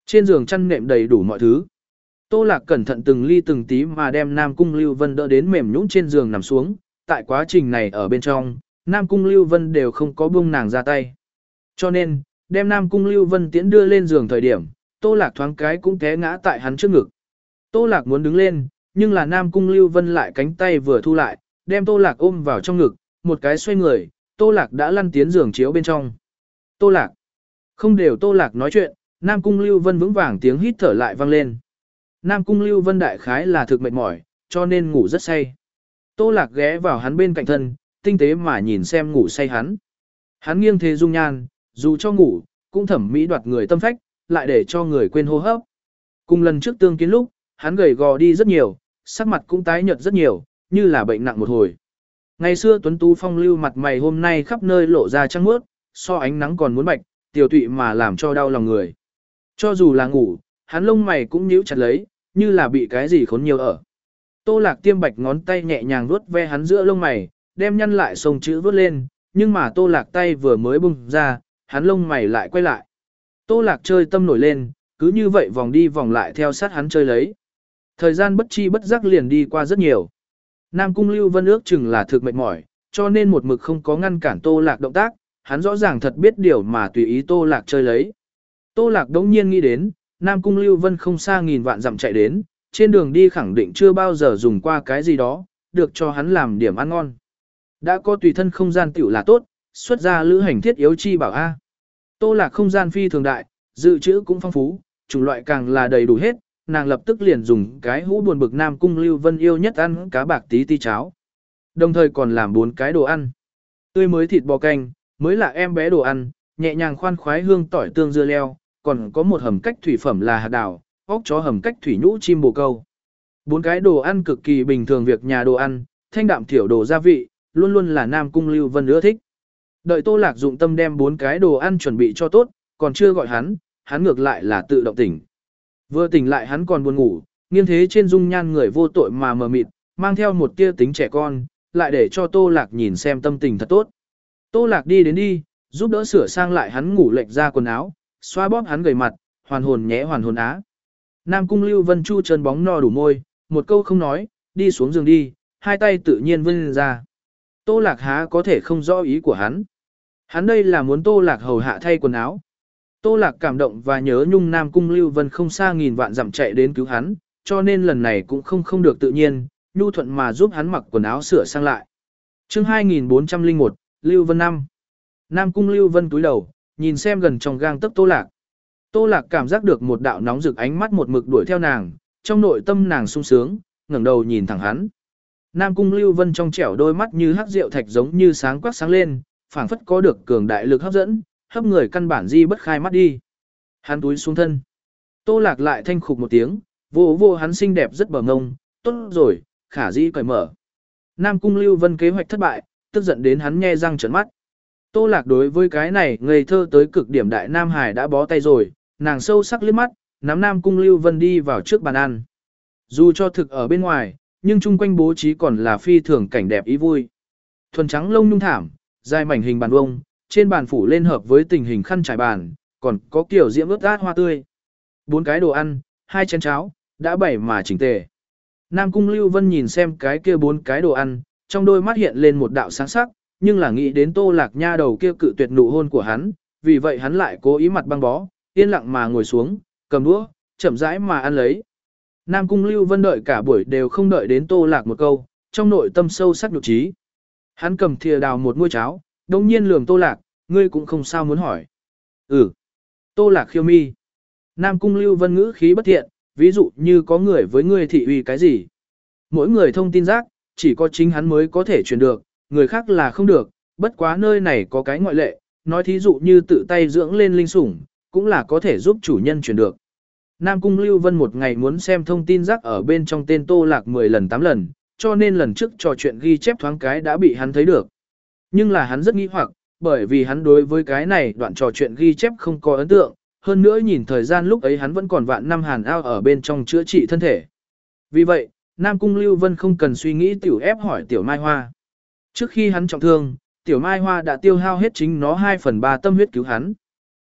A: Trên giường chăn nệm đầy đủ mọi thứ. Tô Lạc cẩn thận từng ly từng tí mà đem Nam Cung Lưu Vân đỡ đến mềm nhũn trên giường nằm xuống, tại quá trình này ở bên trong, Nam Cung Lưu Vân đều không có buông nàng ra tay. Cho nên, đem Nam Cung Lưu Vân tiễn đưa lên giường thời điểm, Tô Lạc thoáng cái cũng té ngã tại hắn trước ngực. Tô Lạc muốn đứng lên, nhưng là Nam Cung Lưu Vân lại cánh tay vừa thu lại, đem Tô Lạc ôm vào trong ngực, một cái xoay người, Tô Lạc đã lăn tiến giường chiếu bên trong. Tô Lạc. Không đều Tô Lạc nói chuyện, Nam Cung Lưu Vân vững vàng tiếng hít thở lại vang lên. Nam Cung Lưu Vân đại khái là thực mệt mỏi, cho nên ngủ rất say. Tô Lạc ghé vào hắn bên cạnh thân, tinh tế mà nhìn xem ngủ say hắn. Hắn nghiêng thế dung nhan, dù cho ngủ, cũng thẩm mỹ đoạt người tâm phách, lại để cho người quên hô hấp. Cùng lần trước tương kiến lúc, hắn gầy gò đi rất nhiều, sắc mặt cũng tái nhợt rất nhiều, như là bệnh nặng một hồi. Ngày xưa tuấn tú phong lưu mặt mày hôm nay khắp nơi lộ ra trắng mướt, so ánh nắng còn muốn bạch, tiểu tụy mà làm cho đau lòng người. Cho dù là ngủ, hắn lông mày cũng nhíu chặt lấy, như là bị cái gì khốn nhiều ở. Tô Lạc tiêm bạch ngón tay nhẹ nhàng vuốt ve hắn giữa lông mày, đem nhăn lại sông chữ vuốt lên, nhưng mà Tô Lạc tay vừa mới bung ra, hắn lông mày lại quay lại. Tô Lạc chơi tâm nổi lên, cứ như vậy vòng đi vòng lại theo sát hắn chơi lấy. Thời gian bất chi bất giác liền đi qua rất nhiều. Nam Cung Lưu Vân ước chừng là thực mệt mỏi, cho nên một mực không có ngăn cản Tô Lạc động tác, hắn rõ ràng thật biết điều mà tùy ý Tô Lạc chơi lấy. Tô Lạc đống nhiên nghĩ đến, Nam Cung Lưu Vân không xa nghìn vạn dặm chạy đến, trên đường đi khẳng định chưa bao giờ dùng qua cái gì đó, được cho hắn làm điểm ăn ngon. Đã có tùy thân không gian tiểu là tốt, xuất ra lữ hành thiết yếu chi bảo A. Tô Lạc không gian phi thường đại, dự trữ cũng phong phú, chủng loại càng là đầy đủ hết, nàng lập tức liền dùng cái hũ buồn bực Nam Cung Lưu Vân yêu nhất ăn cá bạc tí ti cháo. Đồng thời còn làm bốn cái đồ ăn. Tươi mới thịt bò canh, mới là em bé đồ ăn, nhẹ nhàng khoan khoái hương tỏi tương dưa leo, còn có một hầm cách thủy phẩm là hạt đào, óc chó hầm cách thủy nhũ chim bồ câu. Bốn cái đồ ăn cực kỳ bình thường việc nhà đồ ăn, thanh đạm thiểu đồ gia vị, luôn luôn là Nam Cung Lưu Vân ưa thích. Đợi Tô Lạc dụng tâm đem bốn cái đồ ăn chuẩn bị cho tốt, còn chưa gọi hắn, hắn ngược lại là tự động tỉnh. Vừa tỉnh lại hắn còn buồn ngủ, nghiêng thế trên dung nhan người vô tội mà mờ mịt, mang theo một tia tính trẻ con, lại để cho Tô Lạc nhìn xem tâm tình thật tốt. Tô Lạc đi đến đi, giúp đỡ sửa sang lại hắn ngủ lệch ra quần áo, xoa bóp hắn gầy mặt, hoàn hồn nhé hoàn hồn á. Nam Cung Lưu Vân chu chân bóng no đủ môi, một câu không nói, đi xuống giường đi, hai tay tự nhiên vươn ra. Tô Lạc há có thể không rõ ý của hắn. Hắn đây là muốn Tô Lạc hầu hạ thay quần áo. Tô Lạc cảm động và nhớ nhung Nam Cung Lưu Vân không xa nghìn vạn dặm chạy đến cứu hắn, cho nên lần này cũng không không được tự nhiên, nhu thuận mà giúp hắn mặc quần áo sửa sang lại. Chương hai nghìn bốn trăm lẻ một, Lưu Vân năm. Nam Cung Lưu Vân cúi đầu, nhìn xem gần trong gang tấc Tô Lạc. Tô Lạc cảm giác được một đạo nóng rực ánh mắt một mực đuổi theo nàng, trong nội tâm nàng sung sướng, ngẩng đầu nhìn thẳng hắn. Nam Cung Lưu Vân trong trẻo đôi mắt như hắc rượu thạch giống như sáng quắc sáng lên, phảng phất có được cường đại lực hấp dẫn, hấp người căn bản di bất khai mắt đi. Hắn túi xuống thân. Tô Lạc lại thanh khục một tiếng, vô vô hắn xinh đẹp rất bờ ngông, tốt rồi, khả dĩ cởi mở. Nam Cung Lưu Vân kế hoạch thất bại, tức giận đến hắn nhe răng trợn mắt. Tô Lạc đối với cái này ngây thơ tới cực điểm đại Nam Hải đã bó tay rồi, nàng sâu sắc liếc mắt, nắm Nam Cung Lưu Vân đi vào trước bàn ăn. Dù cho thực ở bên ngoài, nhưng chung quanh bố trí còn là phi thường cảnh đẹp ý vui. Thuần trắng lông nhung thảm, dài mảnh hình bàn vông, trên bàn phủ lên hợp với tình hình khăn trải bàn, còn có kiểu diễm ướt át hoa tươi. Bốn cái đồ ăn, hai chén cháo, đã bảy mà chỉnh tề. Nam Cung Lưu Vân nhìn xem cái kia bốn cái đồ ăn, trong đôi mắt hiện lên một đạo sáng sắc, nhưng là nghĩ đến Tô Lạc nha đầu kia cự tuyệt nụ hôn của hắn, vì vậy hắn lại cố ý mặt băng bó, yên lặng mà ngồi xuống, cầm đũa, chậm rãi mà ăn lấy. Nam Cung Lưu Vân đợi cả buổi đều không đợi đến Tô Lạc một câu, trong nội tâm sâu sắc nhục trí. Hắn cầm thìa đào một muôi cháo, đồng nhiên lườm Tô Lạc, ngươi cũng không sao muốn hỏi. Ừ. Tô Lạc khiêu mi. Nam Cung Lưu Vân ngữ khí bất thiện, ví dụ như có người với ngươi thị uy cái gì. Mỗi người thông tin giác, chỉ có chính hắn mới có thể truyền được, người khác là không được, bất quá nơi này có cái ngoại lệ, nói thí dụ như tự tay dưỡng lên linh sủng, cũng là có thể giúp chủ nhân truyền được. Nam Cung Lưu Vân một ngày muốn xem thông tin rác ở bên trong tên Tô Lạc mười lần tám lần, cho nên lần trước trò chuyện ghi chép thoáng cái đã bị hắn thấy được. Nhưng là hắn rất nghi hoặc, bởi vì hắn đối với cái này đoạn trò chuyện ghi chép không có ấn tượng, hơn nữa nhìn thời gian lúc ấy hắn vẫn còn vạn năm hàn ao ở bên trong chữa trị thân thể. Vì vậy, Nam Cung Lưu Vân không cần suy nghĩ tiểu ép hỏi Tiểu Mai Hoa. Trước khi hắn trọng thương, Tiểu Mai Hoa đã tiêu hao hết chính nó hai phần ba tâm huyết cứu hắn.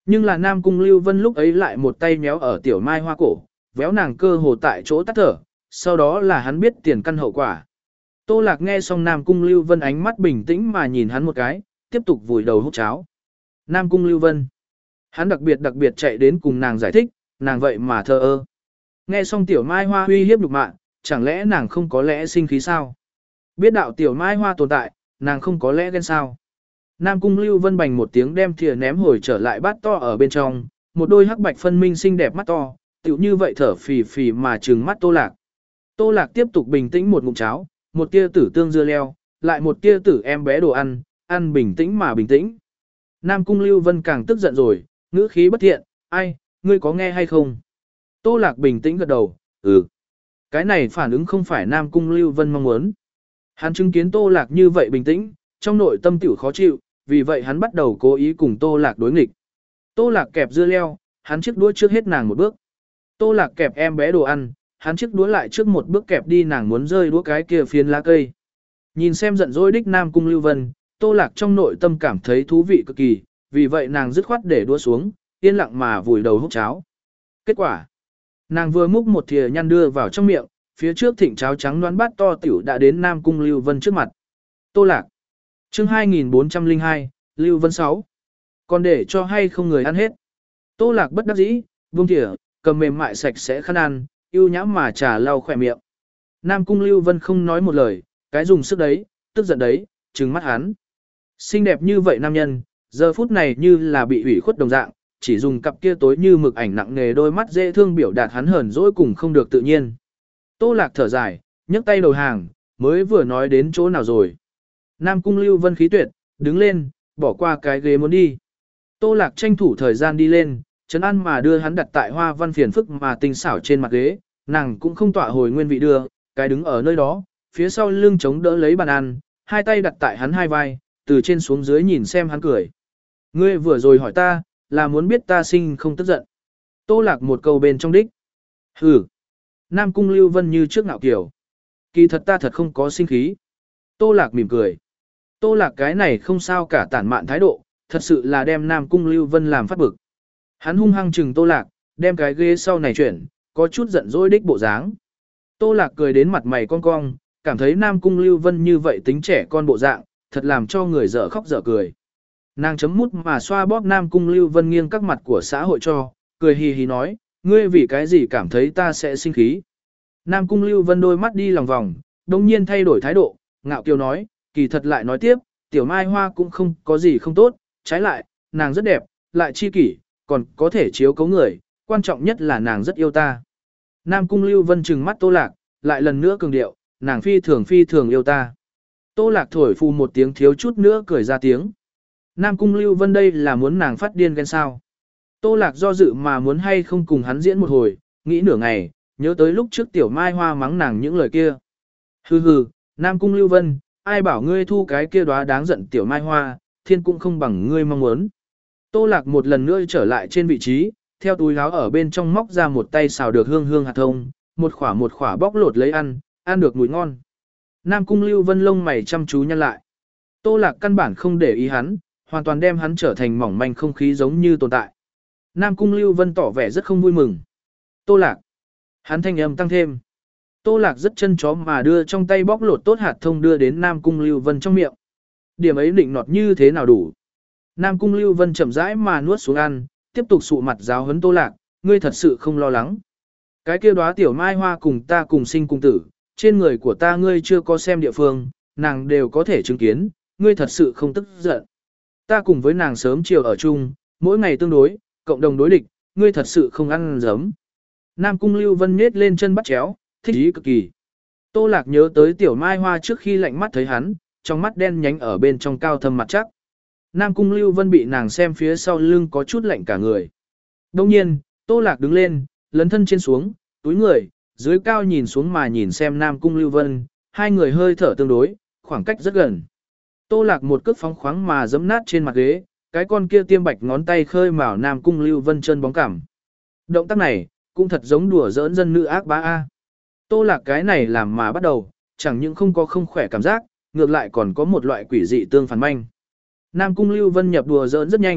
A: Nhưng là Nam Cung Lưu Vân lúc ấy lại một tay méo ở Tiểu Mai Hoa cổ, véo nàng cơ hồ tại chỗ tắt thở, sau đó là hắn biết tiền căn hậu quả. Tô Lạc nghe xong Nam Cung Lưu Vân ánh mắt bình tĩnh mà nhìn hắn một cái, tiếp tục vùi đầu hút cháo. Nam Cung Lưu Vân. Hắn đặc biệt đặc biệt chạy đến cùng nàng giải thích, nàng vậy mà thờ ơ. Nghe xong Tiểu Mai Hoa uy hiếp nhục mạ, chẳng lẽ nàng không có lẽ sinh khí sao? Biết đạo Tiểu Mai Hoa tồn tại, nàng không có lẽ ghen sao? Nam Cung Lưu Vân bành một tiếng đem thìa ném hồi trở lại bát to ở bên trong, một đôi hắc bạch phân minh xinh đẹp mắt to, tựu như vậy thở phì phì mà trừng mắt Tô Lạc. Tô Lạc tiếp tục bình tĩnh một ngụm cháo, một tia tử tương dưa leo, lại một tia tử em bé đồ ăn, ăn bình tĩnh mà bình tĩnh. Nam Cung Lưu Vân càng tức giận rồi, ngữ khí bất thiện, ai, ngươi có nghe hay không? Tô Lạc bình tĩnh gật đầu, ừ. Cái này phản ứng không phải Nam Cung Lưu Vân mong muốn. Hắn chứng kiến Tô Lạc như vậy bình tĩnh, trong nội tâm tiểu khó chịu, vì vậy hắn bắt đầu cố ý cùng Tô Lạc đối nghịch. Tô Lạc kẹp dưa leo, hắn chiếc đũa trước hết nàng một bước. Tô Lạc kẹp em bé đồ ăn, hắn chiếc đũa lại trước một bước kẹp đi nàng muốn rơi đũa cái kia phiến lá cây. Nhìn xem giận dỗi đích Nam Cung Lưu Vân, Tô Lạc trong nội tâm cảm thấy thú vị cực kỳ, vì vậy nàng dứt khoát để đũa xuống, yên lặng mà vùi đầu hút cháo. Kết quả, nàng vừa múc một thìa nhăn đưa vào trong miệng, phía trước thịnh cháo trắng đoán bát to tiểu đã đến Nam Cung Lưu Vân trước mặt. Tô Lạc. Chương hai nghìn bốn trăm lẻ hai, Lưu Vân sáu. Còn để cho hay không người ăn hết. Tô Lạc bất đắc dĩ, buông thìa, cầm mềm mại sạch sẽ khăn ăn, yêu nhãm mà trà lau khỏe miệng. Nam Cung Lưu Vân không nói một lời, cái dùng sức đấy, tức giận đấy, trừng mắt hắn. Xinh đẹp như vậy nam nhân, giờ phút này như là bị ủy khuất đồng dạng, chỉ dùng cặp kia tối như mực ảnh nặng nề đôi mắt dễ thương biểu đạt hắn hờn dỗi cùng không được tự nhiên. Tô Lạc thở dài, nhấc tay đầu hàng, mới vừa nói đến chỗ nào rồi. Nam Cung Lưu Vân khí tuyệt, đứng lên, bỏ qua cái ghế muốn đi. Tô Lạc tranh thủ thời gian đi lên, trấn an mà đưa hắn đặt tại hoa văn phiền phức mà tinh xảo trên mặt ghế, nàng cũng không tọa hồi nguyên vị đưa, cái đứng ở nơi đó, phía sau lưng chống đỡ lấy bàn ăn, hai tay đặt tại hắn hai vai, từ trên xuống dưới nhìn xem hắn cười. Ngươi vừa rồi hỏi ta, là muốn biết ta sinh không tức giận. Tô Lạc một câu bên trong đích. Hừ. Nam Cung Lưu Vân như trước ngạo kiểu. Kỳ thật ta thật không có sinh khí. Tô Lạc mỉm cười. Tô Lạc cái này không sao cả tản mạn thái độ, thật sự là đem Nam Cung Lưu Vân làm phát bực. Hắn hung hăng chừng Tô Lạc, đem cái ghế sau này chuyển, có chút giận dỗi đích bộ dáng. Tô Lạc cười đến mặt mày cong cong, cảm thấy Nam Cung Lưu Vân như vậy tính trẻ con bộ dạng, thật làm cho người dở khóc dở cười. Nàng chấm mút mà xoa bóp Nam Cung Lưu Vân nghiêng các mặt của xã hội cho, cười hì hì nói, ngươi vì cái gì cảm thấy ta sẽ sinh khí. Nam Cung Lưu Vân đôi mắt đi lòng vòng, đồng nhiên thay đổi thái độ, ngạo kiều nói, kỳ thật lại nói tiếp, Tiểu Mai Hoa cũng không có gì không tốt, trái lại, nàng rất đẹp, lại chi kỷ, còn có thể chiếu cấu người, quan trọng nhất là nàng rất yêu ta. Nam Cung Lưu Vân trừng mắt Tô Lạc, lại lần nữa cường điệu, nàng phi thường phi thường yêu ta. Tô Lạc thổi phù một tiếng thiếu chút nữa cười ra tiếng. Nam Cung Lưu Vân đây là muốn nàng phát điên ghen sao. Tô Lạc do dự mà muốn hay không cùng hắn diễn một hồi, nghĩ nửa ngày, nhớ tới lúc trước Tiểu Mai Hoa mắng nàng những lời kia. Hừ hừ, Nam Cung Lưu Vân, ai bảo ngươi thu cái kia đóa đáng giận Tiểu Mai Hoa, thiên cũng không bằng ngươi mong muốn. Tô Lạc một lần nữa trở lại trên vị trí, theo túi áo ở bên trong móc ra một tay xào được hương hương hạt thông, một khỏa một khỏa bóc lột lấy ăn, ăn được mùi ngon. Nam Cung Lưu Vân lông mày chăm chú nhăn lại. Tô Lạc căn bản không để ý hắn, hoàn toàn đem hắn trở thành mỏng manh không khí giống như tồn tại. Nam Cung Lưu Vân tỏ vẻ rất không vui mừng. Tô Lạc. Hắn thanh âm tăng thêm. Tô Lạc rất chân chó mà đưa trong tay bóc lột tốt hạt thông đưa đến Nam Cung Lưu Vân trong miệng. Điểm ấy định nọt như thế nào đủ. Nam Cung Lưu Vân chậm rãi mà nuốt xuống ăn, tiếp tục sụ mặt giáo huấn Tô Lạc, ngươi thật sự không lo lắng. Cái kia đóa Tiểu Mai Hoa cùng ta cùng sinh cùng tử, trên người của ta ngươi chưa có xem địa phương, nàng đều có thể chứng kiến, ngươi thật sự không tức giận. Ta cùng với nàng sớm chiều ở chung, mỗi ngày tương đối, cộng đồng đối địch, ngươi thật sự không ăn giấm. Nam Cung Lưu Vân nhếch lên chân bắt chéo, thích ý cực kỳ. Tô Lạc nhớ tới Tiểu Mai Hoa trước khi lạnh mắt thấy hắn, trong mắt đen nhánh ở bên trong cao thâm mặt chắc. Nam Cung Lưu Vân bị nàng xem phía sau lưng có chút lạnh cả người. Đông nhiên, Tô Lạc đứng lên, lấn thân trên xuống, túi người, dưới cao nhìn xuống mà nhìn xem Nam Cung Lưu Vân, hai người hơi thở tương đối, khoảng cách rất gần. Tô Lạc một cước phóng khoáng mà giẫm nát trên mặt ghế, cái con kia tiêm bạch ngón tay khơi mào Nam Cung Lưu Vân chân bóng cảm. Động tác này, cũng thật giống đùa giỡn dân nữ ác bá a. Tô Lạc cái này làm mà bắt đầu, chẳng những không có không khỏe cảm giác, ngược lại còn có một loại quỷ dị tương phản manh. Nam Cung Lưu Vân nhập đùa giỡn rất nhanh,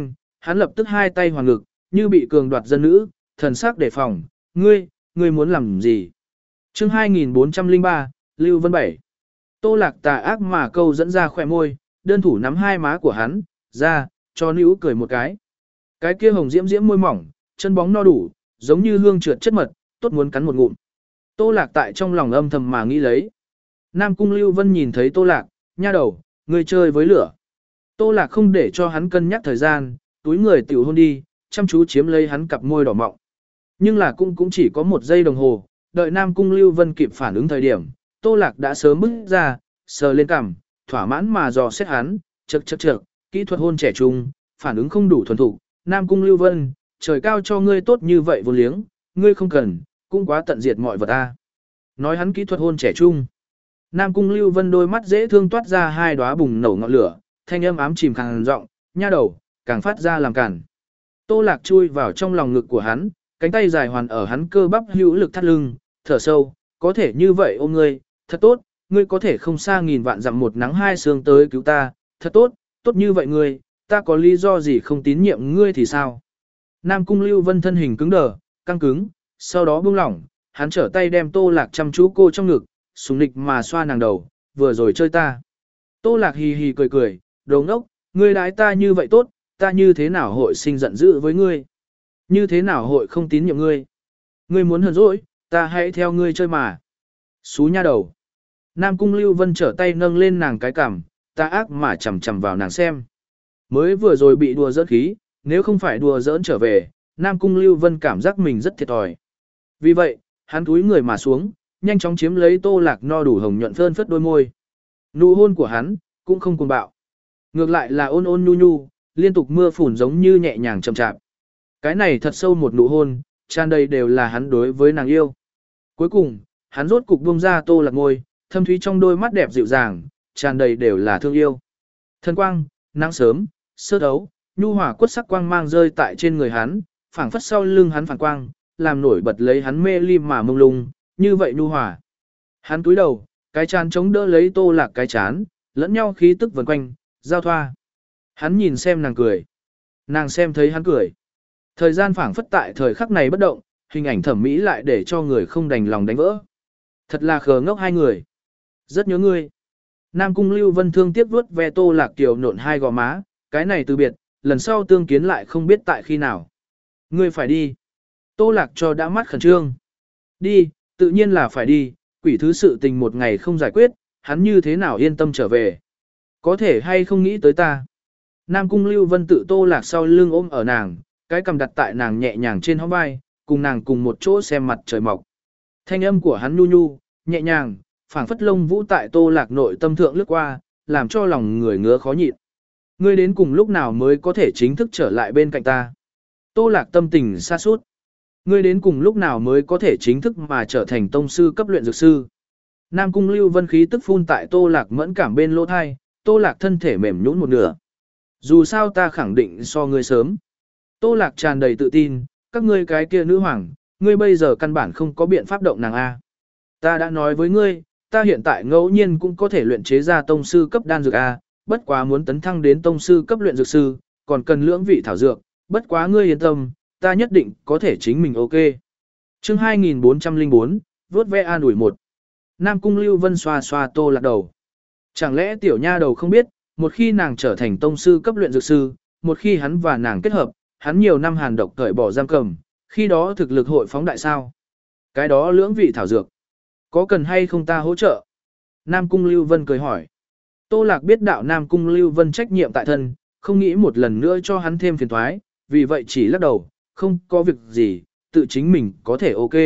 A: hắn lập tức hai tay hoàn ngực, như bị cường đoạt dân nữ, thần sắc đề phòng, ngươi, ngươi muốn làm gì? chương hai nghìn bốn trăm lẻ ba, Lưu Vân Bảy. Tô Lạc tà ác mà câu dẫn ra khỏe môi, đơn thủ nắm hai má của hắn, ra, cho níu cười một cái. Cái kia hồng diễm diễm môi mỏng, chân bóng no đủ, giống như hương trượt chất mật, tốt muốn cắn một ngụm. Tô Lạc tại trong lòng âm thầm mà nghĩ lấy. Nam Cung Lưu Vân nhìn thấy Tô Lạc, nha đầu, ngươi chơi với lửa. Tô Lạc không để cho hắn cân nhắc thời gian, túi người tiểu hôn đi, chăm chú chiếm lấy hắn cặp môi đỏ mọng. Nhưng là cũng cũng chỉ có một giây đồng hồ, đợi Nam Cung Lưu Vân kịp phản ứng thời điểm, Tô Lạc đã sớm bước ra, sờ lên cằm, thỏa mãn mà dò xét hắn, chậc chậc chậc, kỹ thuật hôn trẻ trung, phản ứng không đủ thuần thục. Nam Cung Lưu Vân, trời cao cho ngươi tốt như vậy vô liếng, ngươi không cần, cũng quá tận diệt mọi vật ta. Nói hắn kỹ thuật hôn trẻ trung. Nam Cung Lưu Vân đôi mắt dễ thương toát ra hai đóa bùng nổ ngọn lửa, thanh âm ám chìm khàn giọng, nha đầu, càng phát ra làm cản. Tô Lạc chui vào trong lòng ngực của hắn, cánh tay dài hoàn ở hắn cơ bắp hữu lực thắt lưng, thở sâu, có thể như vậy ôm ngươi, thật tốt, ngươi có thể không xa nghìn vạn dặm một nắng hai sương tới cứu ta, thật tốt, tốt như vậy ngươi, ta có lý do gì không tín nhiệm ngươi thì sao? Nam Cung Lưu Vân thân hình cứng đờ, căng cứng, sau đó buông lỏng, hắn trở tay đem Tô Lạc chăm chú cô trong ngực, sùng nịch mà xoa nàng đầu, vừa rồi chơi ta. Tô Lạc hì hì cười cười, đồ ngốc, ngươi đái ta như vậy tốt, ta như thế nào hội sinh giận dữ với ngươi? Như thế nào hội không tín nhiệm ngươi? Ngươi muốn hờn dỗi, ta hãy theo ngươi chơi mà. Xú nha đầu. Nam Cung Lưu Vân trở tay nâng lên nàng cái cằm, ta ác mà chầm chầm vào nàng xem. Mới vừa rồi bị đùa giỡn khí, nếu không phải đùa giỡn trở về, Nam Cung Lưu Vân cảm giác mình rất thiệt thòi. Vì vậy, hắn cúi người mà xuống, nhanh chóng chiếm lấy Tô Lạc no đủ hồng nhuận phơn phất đôi môi. Nụ hôn của hắn cũng không cuồng bạo, ngược lại là ôn ôn nhu nhu, liên tục mưa phùn giống như nhẹ nhàng chậm chạp. Cái này thật sâu một nụ hôn, tràn đầy đều là hắn đối với nàng yêu. Cuối cùng, hắn rốt cục buông ra Tô Lạc môi, thâm thúy trong đôi mắt đẹp dịu dàng, tràn đầy đều là thương yêu. Thân quang, nắng sớm, sơ đấu, nhu hòa quất sắc quang mang rơi tại trên người hắn, phảng phất sau lưng hắn phản quang, làm nổi bật lấy hắn mê lim mà mông lung, như vậy nhu hòa. Hắn cúi đầu, cái chán chống đỡ lấy Tô Lạc cái chán, lẫn nhau khí tức vần quanh, giao thoa. Hắn nhìn xem nàng cười. Nàng xem thấy hắn cười. Thời gian phảng phất tại thời khắc này bất động, hình ảnh thẩm mỹ lại để cho người không đành lòng đánh vỡ. Thật là khờ ngốc hai người. Rất nhớ ngươi. Nam Cung Lưu Vân thương tiếc vuốt ve Tô Lạc kiều nộn hai gò má, cái này từ biệt, lần sau tương kiến lại không biết tại khi nào. Ngươi phải đi. Tô Lạc cho đã mắt khẩn trương. Đi, tự nhiên là phải đi, quỷ thứ sự tình một ngày không giải quyết, hắn như thế nào yên tâm trở về. Có thể hay không nghĩ tới ta. Nam Cung Lưu Vân tự Tô Lạc sau lưng ôm ở nàng, cái cầm đặt tại nàng nhẹ nhàng trên hông vai, cùng nàng cùng một chỗ xem mặt trời mọc. Thanh âm của hắn nhu nhu, nhẹ nhàng, phảng phất lông vũ tại Tô Lạc nội tâm thượng lướt qua, làm cho lòng người ngứa khó nhịn. Ngươi đến cùng lúc nào mới có thể chính thức trở lại bên cạnh ta? Tô Lạc tâm tình xa sút. Ngươi đến cùng lúc nào mới có thể chính thức mà trở thành tông sư cấp luyện dược sư? Nam Cung Lưu Vân khí tức phun tại Tô Lạc mẫn cảm bên lỗ thai, Tô Lạc thân thể mềm nhũn một nửa. Dù sao ta khẳng định so ngươi sớm. Tô Lạc tràn đầy tự tin, các ngươi cái kia nữ hoàng, ngươi bây giờ căn bản không có biện pháp động nàng A. Ta đã nói với ngươi, ta hiện tại ngẫu nhiên cũng có thể luyện chế ra tông sư cấp đan dược A, bất quá muốn tấn thăng đến tông sư cấp luyện dược sư, còn cần lưỡng vị thảo dược, bất quá ngươi yên tâm, ta nhất định có thể chính mình ok. chương hai nghìn bốn trăm lẻ bốn, vốt ve an ủi một. Nam Cung Lưu Vân xoa xoa Tô Lạc đầu. Chẳng lẽ tiểu nha đầu không biết, một khi nàng trở thành tông sư cấp luyện dược sư, một khi hắn và nàng kết hợp, hắn nhiều năm hàn độc cởi bỏ giam cầm, khi đó thực lực hội phóng đại sao? Cái đó lưỡng vị thảo dược, có cần hay không ta hỗ trợ? Nam Cung Lưu Vân cười hỏi. Tô Lạc biết đạo Nam Cung Lưu Vân trách nhiệm tại thân, không nghĩ một lần nữa cho hắn thêm phiền toái, vì vậy chỉ lắc đầu, không có việc gì, tự chính mình có thể ok.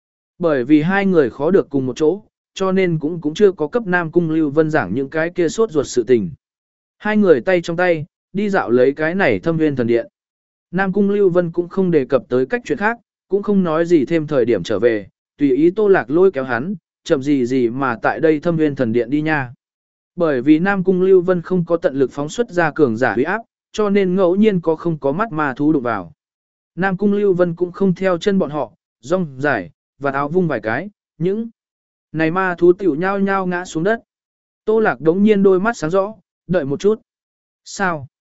A: Bởi vì hai người khó được cùng một chỗ, cho nên cũng cũng chưa có cấp Nam Cung Lưu Vân giảng những cái kia sốt ruột sự tình. Hai người tay trong tay, đi dạo lấy cái này Thâm Nguyên thần điện. Nam Cung Lưu Vân cũng không đề cập tới cách chuyện khác, cũng không nói gì thêm thời điểm trở về, tùy ý Tô Lạc lôi kéo hắn, chậm gì gì mà tại đây Thâm Nguyên thần điện đi nha. Bởi vì Nam Cung Lưu Vân không có tận lực phóng xuất ra cường giả huy áp, cho nên ngẫu nhiên có không có mắt ma thú đụng vào. Nam Cung Lưu Vân cũng không theo chân bọn họ, rong dài, và áo vung vài cái, những này ma thú tiểu nhao nhao ngã xuống đất. Tô Lạc đống nhiên đôi mắt sáng rõ, đợi một chút. Sao?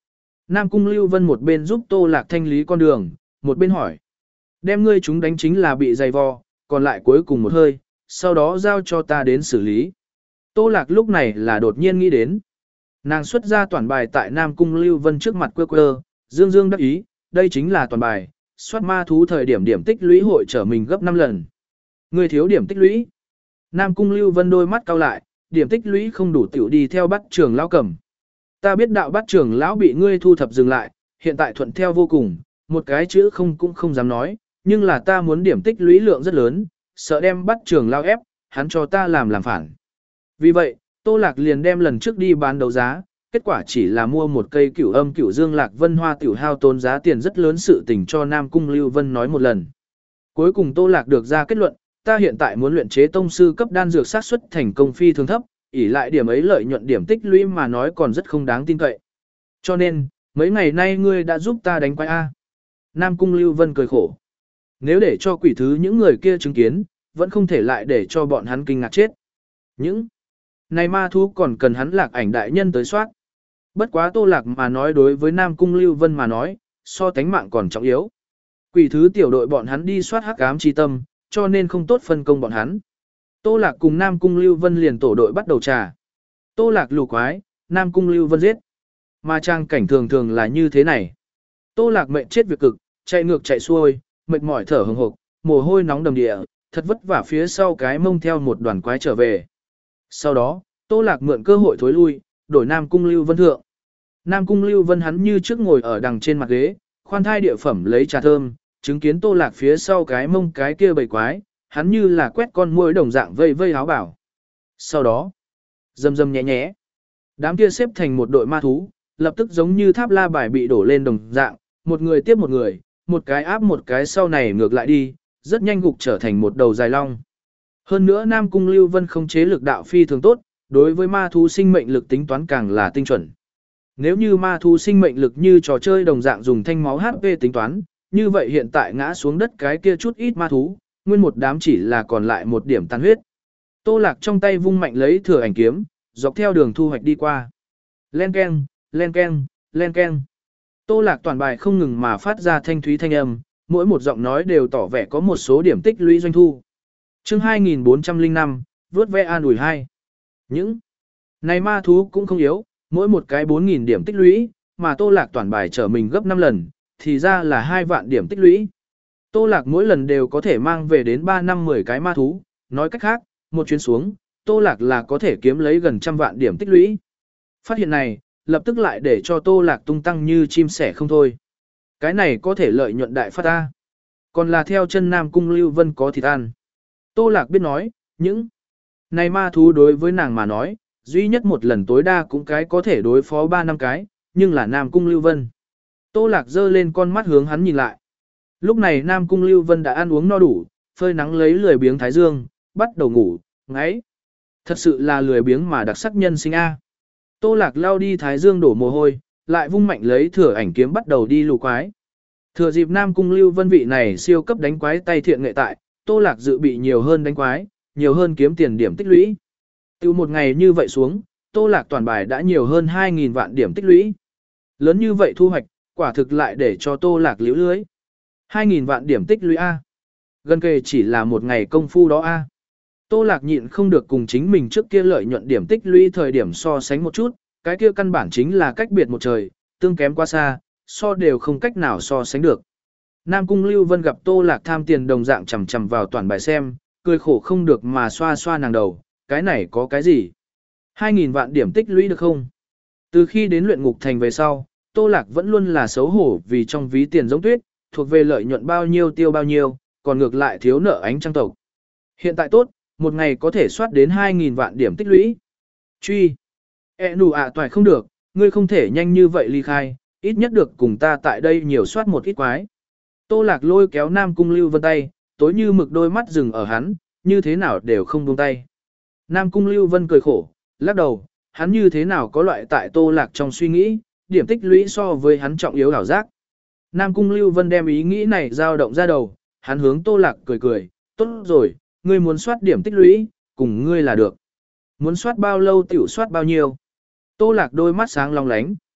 A: Nam Cung Lưu Vân một bên giúp Tô Lạc thanh lý con đường, một bên hỏi. Đem ngươi chúng đánh chính là bị dày vò, còn lại cuối cùng một hơi, sau đó giao cho ta đến xử lý. Tô Lạc lúc này là đột nhiên nghĩ đến. Nàng xuất ra toàn bài tại Nam Cung Lưu Vân trước mặt quơ quơ, dương dương đắc ý, đây chính là toàn bài, soát ma thú thời điểm điểm tích lũy hội trở mình gấp năm lần. Ngươi thiếu điểm tích lũy. Nam Cung Lưu Vân đôi mắt cau lại, điểm tích lũy không đủ tiểu đi theo bắt trường lão cầm. Ta biết đạo bắt trường lão bị ngươi thu thập dừng lại, hiện tại thuận theo vô cùng, một cái chữ không cũng không dám nói, nhưng là ta muốn điểm tích lũy lượng rất lớn, sợ đem bắt trường lão ép, hắn cho ta làm làm phản. Vì vậy, Tô Lạc liền đem lần trước đi bán đấu giá, kết quả chỉ là mua một cây cửu âm cửu dương lạc vân hoa tiểu hao tốn giá tiền rất lớn sự tình cho Nam Cung Lưu Vân nói một lần. Cuối cùng Tô Lạc được ra kết luận, ta hiện tại muốn luyện chế tông sư cấp đan dược xác suất thành công phi thường thấp, ỷ lại điểm ấy lợi nhuận điểm tích lũy mà nói còn rất không đáng tin cậy. Cho nên, mấy ngày nay ngươi đã giúp ta đánh quái A. Nam Cung Lưu Vân cười khổ. Nếu để cho quỷ thứ những người kia chứng kiến, vẫn không thể lại để cho bọn hắn kinh ngạc chết. Những này ma thú còn cần hắn Lạc Ảnh đại nhân tới soát. Bất quá Tô Lạc mà nói đối với Nam Cung Lưu Vân mà nói, so tánh mạng còn trọng yếu. Quỷ thứ tiểu đội bọn hắn đi soát hắc ám chi tâm, cho nên không tốt phân công bọn hắn. Tô Lạc cùng Nam Cung Lưu Vân liền tổ đội bắt đầu trà. Tô Lạc lù quái, Nam Cung Lưu Vân giết. Mà trang cảnh thường thường là như thế này. Tô Lạc mệnh chết việc cực, chạy ngược chạy xuôi, mệt mỏi thở hừng hực, mồ hôi nóng đầm địa, thật vất vả phía sau cái mông theo một đoàn quái trở về. Sau đó, Tô Lạc mượn cơ hội thối lui, đổi Nam Cung Lưu Vân thượng. Nam Cung Lưu Vân hắn như trước ngồi ở đằng trên mặt ghế, khoan thai địa phẩm lấy trà thơm, chứng kiến Tô Lạc phía sau cái mông cái kia bầy quái, hắn như là quét con muỗi đồng dạng vây vây áo bảo. Sau đó, rầm rầm nhẹ nhẹ, đám kia xếp thành một đội ma thú, lập tức giống như tháp la bài bị đổ lên đồng dạng, một người tiếp một người, một cái áp một cái sau này ngược lại đi, rất nhanh gục trở thành một đầu dài long. Hơn nữa Nam Cung Lưu Vân không chế lực đạo phi thường tốt, đối với ma thú sinh mệnh lực tính toán càng là tinh chuẩn. Nếu như ma thú sinh mệnh lực như trò chơi đồng dạng dùng thanh máu hát pê tính toán, như vậy hiện tại ngã xuống đất cái kia chút ít ma thú, nguyên một đám chỉ là còn lại một điểm tàn huyết. Tô Lạc trong tay vung mạnh lấy thừa ảnh kiếm, dọc theo đường thu hoạch đi qua. Len keng, len keng, len keng. Tô Lạc toàn bài không ngừng mà phát ra thanh thúy thanh âm, mỗi một giọng nói đều tỏ vẻ có một số điểm tích lũy doanh thu. Chương hai nghìn bốn trăm lẻ năm, vớt ve an ủi hai. Những này ma thú cũng không yếu, mỗi một cái bốn nghìn điểm tích lũy, mà Tô Lạc toàn bài trở mình gấp năm lần, thì ra là hai vạn điểm tích lũy. Tô Lạc mỗi lần đều có thể mang về đến ba năm mười cái ma thú, nói cách khác, một chuyến xuống, Tô Lạc là có thể kiếm lấy gần trăm vạn điểm tích lũy. Phát hiện này, lập tức lại để cho Tô Lạc tung tăng như chim sẻ không thôi. Cái này có thể lợi nhuận đại phát ta. Còn là theo chân Nam Cung Lưu Vân có thịt ăn. Tô Lạc biết nói, những này ma thú đối với nàng mà nói, duy nhất một lần tối đa cũng cái có thể đối phó ba năm cái, nhưng là Nam Cung Lưu Vân. Tô Lạc giơ lên con mắt hướng hắn nhìn lại. Lúc này Nam Cung Lưu Vân đã ăn uống no đủ, phơi nắng lấy lười biếng thái dương, bắt đầu ngủ, ngáy. Thật sự là lười biếng mà đặc sắc nhân sinh A. Tô Lạc lao đi thái dương đổ mồ hôi, lại vung mạnh lấy thừa ảnh kiếm bắt đầu đi lù quái. Thừa dịp Nam Cung Lưu Vân vị này siêu cấp đánh quái tay thiện nghệ tại, Tô Lạc dự bị nhiều hơn đánh quái, nhiều hơn kiếm tiền điểm tích lũy. Từ một ngày như vậy xuống, Tô Lạc toàn bài đã nhiều hơn hai nghìn vạn điểm tích lũy. Lớn như vậy thu hoạch, quả thực lại để cho Tô Lạc liễu lưới. hai nghìn vạn điểm tích lũy A. Gần kề chỉ là một ngày công phu đó A. Tô Lạc nhịn không được cùng chính mình trước kia lợi nhuận điểm tích lũy thời điểm so sánh một chút, cái kia căn bản chính là cách biệt một trời, tương kém quá xa, so đều không cách nào so sánh được. Nam Cung Lưu Vân gặp Tô Lạc tham tiền đồng dạng chằm chằm vào toàn bài xem, cười khổ không được mà xoa xoa nàng đầu, cái này có cái gì? hai nghìn vạn điểm tích lũy được không? Từ khi đến luyện ngục thành về sau, Tô Lạc vẫn luôn là xấu hổ vì trong ví tiền giống tuyết, thuộc về lợi nhuận bao nhiêu tiêu bao nhiêu, còn ngược lại thiếu nợ ánh trăng tộc. Hiện tại tốt, một ngày có thể soát đến hai nghìn vạn điểm tích lũy. Truy. E nụ ạ toài không được, ngươi không thể nhanh như vậy ly khai, ít nhất được cùng ta tại đây nhiều soát một ít quái. Tô Lạc lôi kéo Nam Cung Lưu Vân tay, tối như mực đôi mắt dừng ở hắn, như thế nào đều không buông tay. Nam Cung Lưu Vân cười khổ, lắc đầu, hắn như thế nào có loại tại Tô Lạc trong suy nghĩ, điểm tích lũy so với hắn trọng yếu ảo giác. Nam Cung Lưu Vân đem ý nghĩ này dao động ra đầu, hắn hướng Tô Lạc cười cười, tốt rồi, ngươi muốn soát điểm tích lũy, cùng ngươi là được. Muốn soát bao lâu tiểu soát bao nhiêu. Tô Lạc đôi mắt sáng long lánh.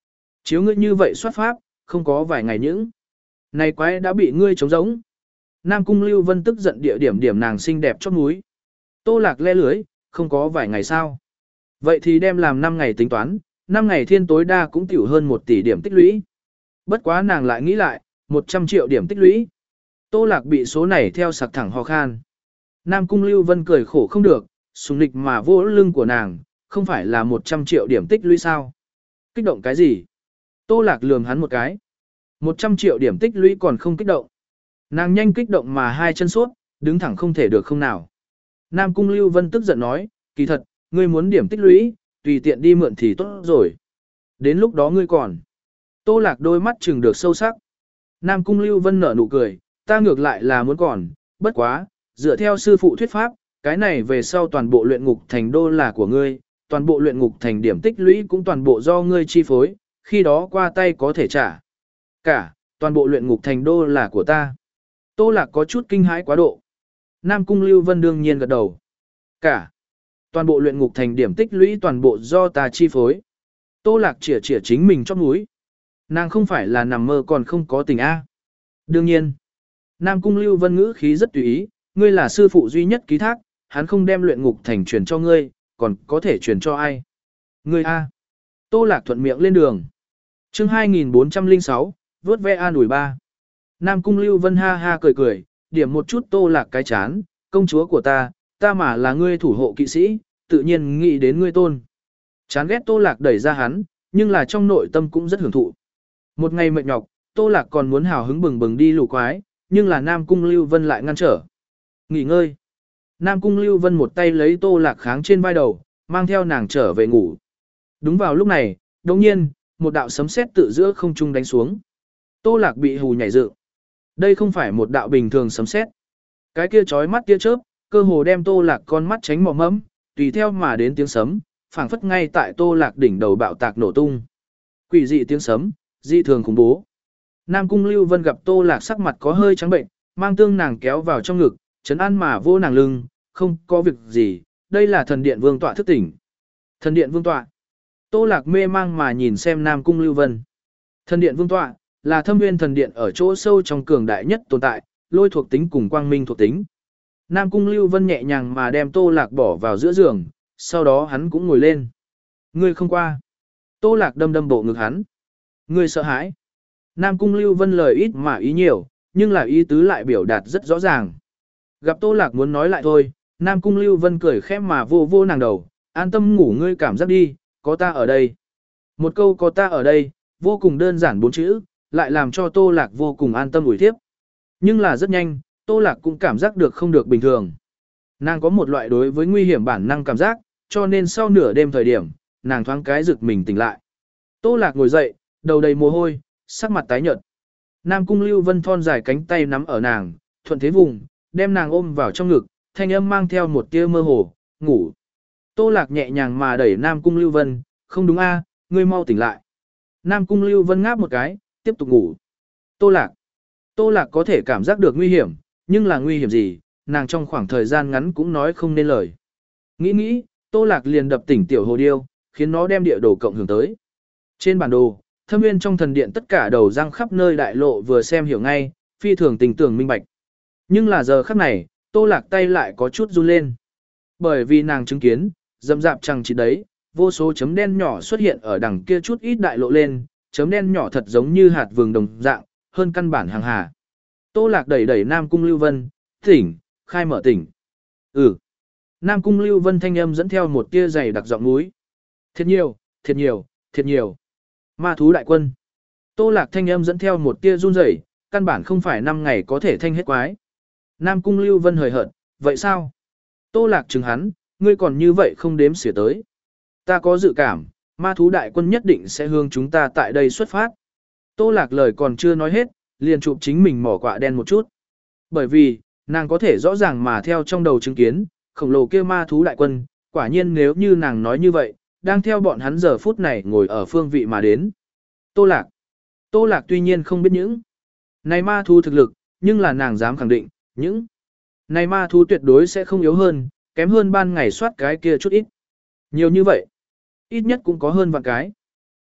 A: Chiếu ngươi như vậy xuất pháp, không có vài ngày những. Này quái đã bị ngươi trống giống. Nam Cung Lưu Vân tức giận địa điểm điểm nàng xinh đẹp chót núi. Tô Lạc le lưới, không có vài ngày sao. Vậy thì đem làm năm ngày tính toán, năm ngày thiên tối đa cũng tiểu hơn một tỷ điểm tích lũy. Bất quá nàng lại nghĩ lại, một trăm triệu điểm tích lũy. Tô Lạc bị số này theo sặc thẳng ho khan. Nam Cung Lưu Vân cười khổ không được, sùng nịch mà vỗ lưng của nàng, không phải là một trăm triệu điểm tích lũy sao. Kích động cái gì? Tô Lạc lườm hắn một cái. một trăm triệu điểm tích lũy còn không kích động. Nàng nhanh kích động mà hai chân suốt, đứng thẳng không thể được không nào. Nam Cung Lưu Vân tức giận nói, kỳ thật, ngươi muốn điểm tích lũy, tùy tiện đi mượn thì tốt rồi. Đến lúc đó ngươi còn. Tô Lạc đôi mắt trừng được sâu sắc. Nam Cung Lưu Vân nở nụ cười, ta ngược lại là muốn còn, bất quá, dựa theo sư phụ thuyết pháp, cái này về sau toàn bộ luyện ngục thành đô là của ngươi, toàn bộ luyện ngục thành điểm tích lũy cũng toàn bộ do ngươi chi phối, khi đó qua tay có thể trả. Cả, toàn bộ luyện ngục thành đô là của ta. Tô Lạc có chút kinh hãi quá độ. Nam Cung Lưu Vân đương nhiên gật đầu. Cả, toàn bộ luyện ngục thành điểm tích lũy toàn bộ do ta chi phối. Tô Lạc chỉa chỉa chính mình chóp mũi. Nàng không phải là nằm mơ còn không có tình A. Đương nhiên, Nam Cung Lưu Vân ngữ khí rất tùy ý, ngươi là sư phụ duy nhất ký thác, hắn không đem luyện ngục thành truyền cho ngươi, còn có thể truyền cho ai? Ngươi A. Tô Lạc thuận miệng lên đường. chương hai nghìn bốn trăm lẻ sáu, vớt ve an ủi ba. Nam Cung Lưu Vân ha ha cười cười, điểm một chút Tô Lạc cái chán, công chúa của ta, ta mà là ngươi thủ hộ kỵ sĩ, tự nhiên nghĩ đến ngươi tôn. Chán ghét Tô Lạc đẩy ra hắn, nhưng là trong nội tâm cũng rất hưởng thụ. Một ngày mệt nhọc, Tô Lạc còn muốn hào hứng bừng bừng đi lù quái, nhưng là Nam Cung Lưu Vân lại ngăn trở. Nghỉ ngơi. Nam Cung Lưu Vân một tay lấy Tô Lạc kháng trên vai đầu, mang theo nàng trở về ngủ. Đúng vào lúc này, đồng nhiên, một đạo sấm sét tự giữa không trung đánh xuống. Tô Lạc bị hù nhảy dựng. Đây không phải một đạo bình thường sấm sét. Cái kia chói mắt tia chớp, cơ hồ đem Tô Lạc con mắt tránh mò mẫm, tùy theo mà đến tiếng sấm, phảng phất ngay tại Tô Lạc đỉnh đầu bạo tạc nổ tung. Quỷ dị tiếng sấm, dị thường khủng bố. Nam Cung Lưu Vân gặp Tô Lạc sắc mặt có hơi trắng bệnh, mang tương nàng kéo vào trong ngực, trấn an mà vô nàng lưng, không có việc gì, đây là thần điện vương tọa thức tỉnh. Thần điện vương tọa. Tô Lạc mê mang mà nhìn xem Nam Cung Lưu Vân. Thần điện vương tọa là Thâm Nguyên thần điện ở chỗ sâu trong cường đại nhất tồn tại, lôi thuộc tính cùng quang minh thuộc tính. Nam Cung Lưu Vân nhẹ nhàng mà đem Tô Lạc bỏ vào giữa giường, sau đó hắn cũng ngồi lên. Ngươi không qua. Tô Lạc đâm đâm bộ ngực hắn. Ngươi sợ hãi. Nam Cung Lưu Vân lời ít mà ý nhiều, nhưng là ý tứ lại biểu đạt rất rõ ràng. Gặp Tô Lạc muốn nói lại thôi, Nam Cung Lưu Vân cười khẽ mà vô vô nàng đầu, an tâm ngủ ngươi cảm giác đi, có ta ở đây. Một câu có ta ở đây, vô cùng đơn giản bốn chữ, lại làm cho Tô Lạc vô cùng an tâm ủi tiếp. Nhưng là rất nhanh, Tô Lạc cũng cảm giác được không được bình thường. Nàng có một loại đối với nguy hiểm bản năng cảm giác, cho nên sau nửa đêm thời điểm, nàng thoáng cái giật mình tỉnh lại. Tô Lạc ngồi dậy, đầu đầy mồ hôi, sắc mặt tái nhợt. Nam Cung Lưu Vân thon dài cánh tay nắm ở nàng, thuận thế vùng, đem nàng ôm vào trong ngực, thanh âm mang theo một tia mơ hồ, ngủ. Tô Lạc nhẹ nhàng mà đẩy Nam Cung Lưu Vân, không đúng a, ngươi mau tỉnh lại. Nam Cung Lưu Vân ngáp một cái, tiếp tục ngủ. Tô Lạc. Tô Lạc có thể cảm giác được nguy hiểm, nhưng là nguy hiểm gì, nàng trong khoảng thời gian ngắn cũng nói không nên lời. Nghĩ nghĩ, Tô Lạc liền đập tỉnh tiểu hồ điêu, khiến nó đem địa đồ cộng hưởng tới. Trên bản đồ, Thâm Nguyên trong thần điện tất cả đầu răng khắp nơi đại lộ vừa xem hiểu ngay, phi thường tình tưởng minh bạch. Nhưng là giờ khắc này, Tô Lạc tay lại có chút run lên. Bởi vì nàng chứng kiến, dầm dạp chẳng chỉ đấy, vô số chấm đen nhỏ xuất hiện ở đằng kia chút ít đại lộ lên, chấm đen nhỏ thật giống như hạt vừng đồng dạng, hơn căn bản hàng hà. Tô Lạc đẩy đẩy Nam Cung Lưu Vân, tỉnh, khai mở tỉnh. Ừ. Nam Cung Lưu Vân thanh âm dẫn theo một tia dày đặc giọng núi. Thiệt nhiều, thiệt nhiều, thiệt nhiều. Ma thú đại quân. Tô Lạc thanh âm dẫn theo một tia run rẩy, căn bản không phải năm ngày có thể thanh hết quái. Nam Cung Lưu Vân hời hợt, vậy sao? Tô Lạc chừng hắn, ngươi còn như vậy không đếm xỉa tới. Ta có dự cảm, ma thú đại quân nhất định sẽ hướng chúng ta tại đây xuất phát. Tô Lạc lời còn chưa nói hết, liền chụp chính mình mỏ quạ đen một chút. Bởi vì, nàng có thể rõ ràng mà theo trong đầu chứng kiến, khổng lồ kia ma thú đại quân, quả nhiên nếu như nàng nói như vậy, đang theo bọn hắn giờ phút này ngồi ở phương vị mà đến. Tô Lạc. Tô Lạc tuy nhiên không biết những này ma thú thực lực, nhưng là nàng dám khẳng định, những này ma thú tuyệt đối sẽ không yếu hơn, kém hơn ban ngày soát cái kia chút ít. Nhiều như vậy, ít nhất cũng có hơn vạn cái.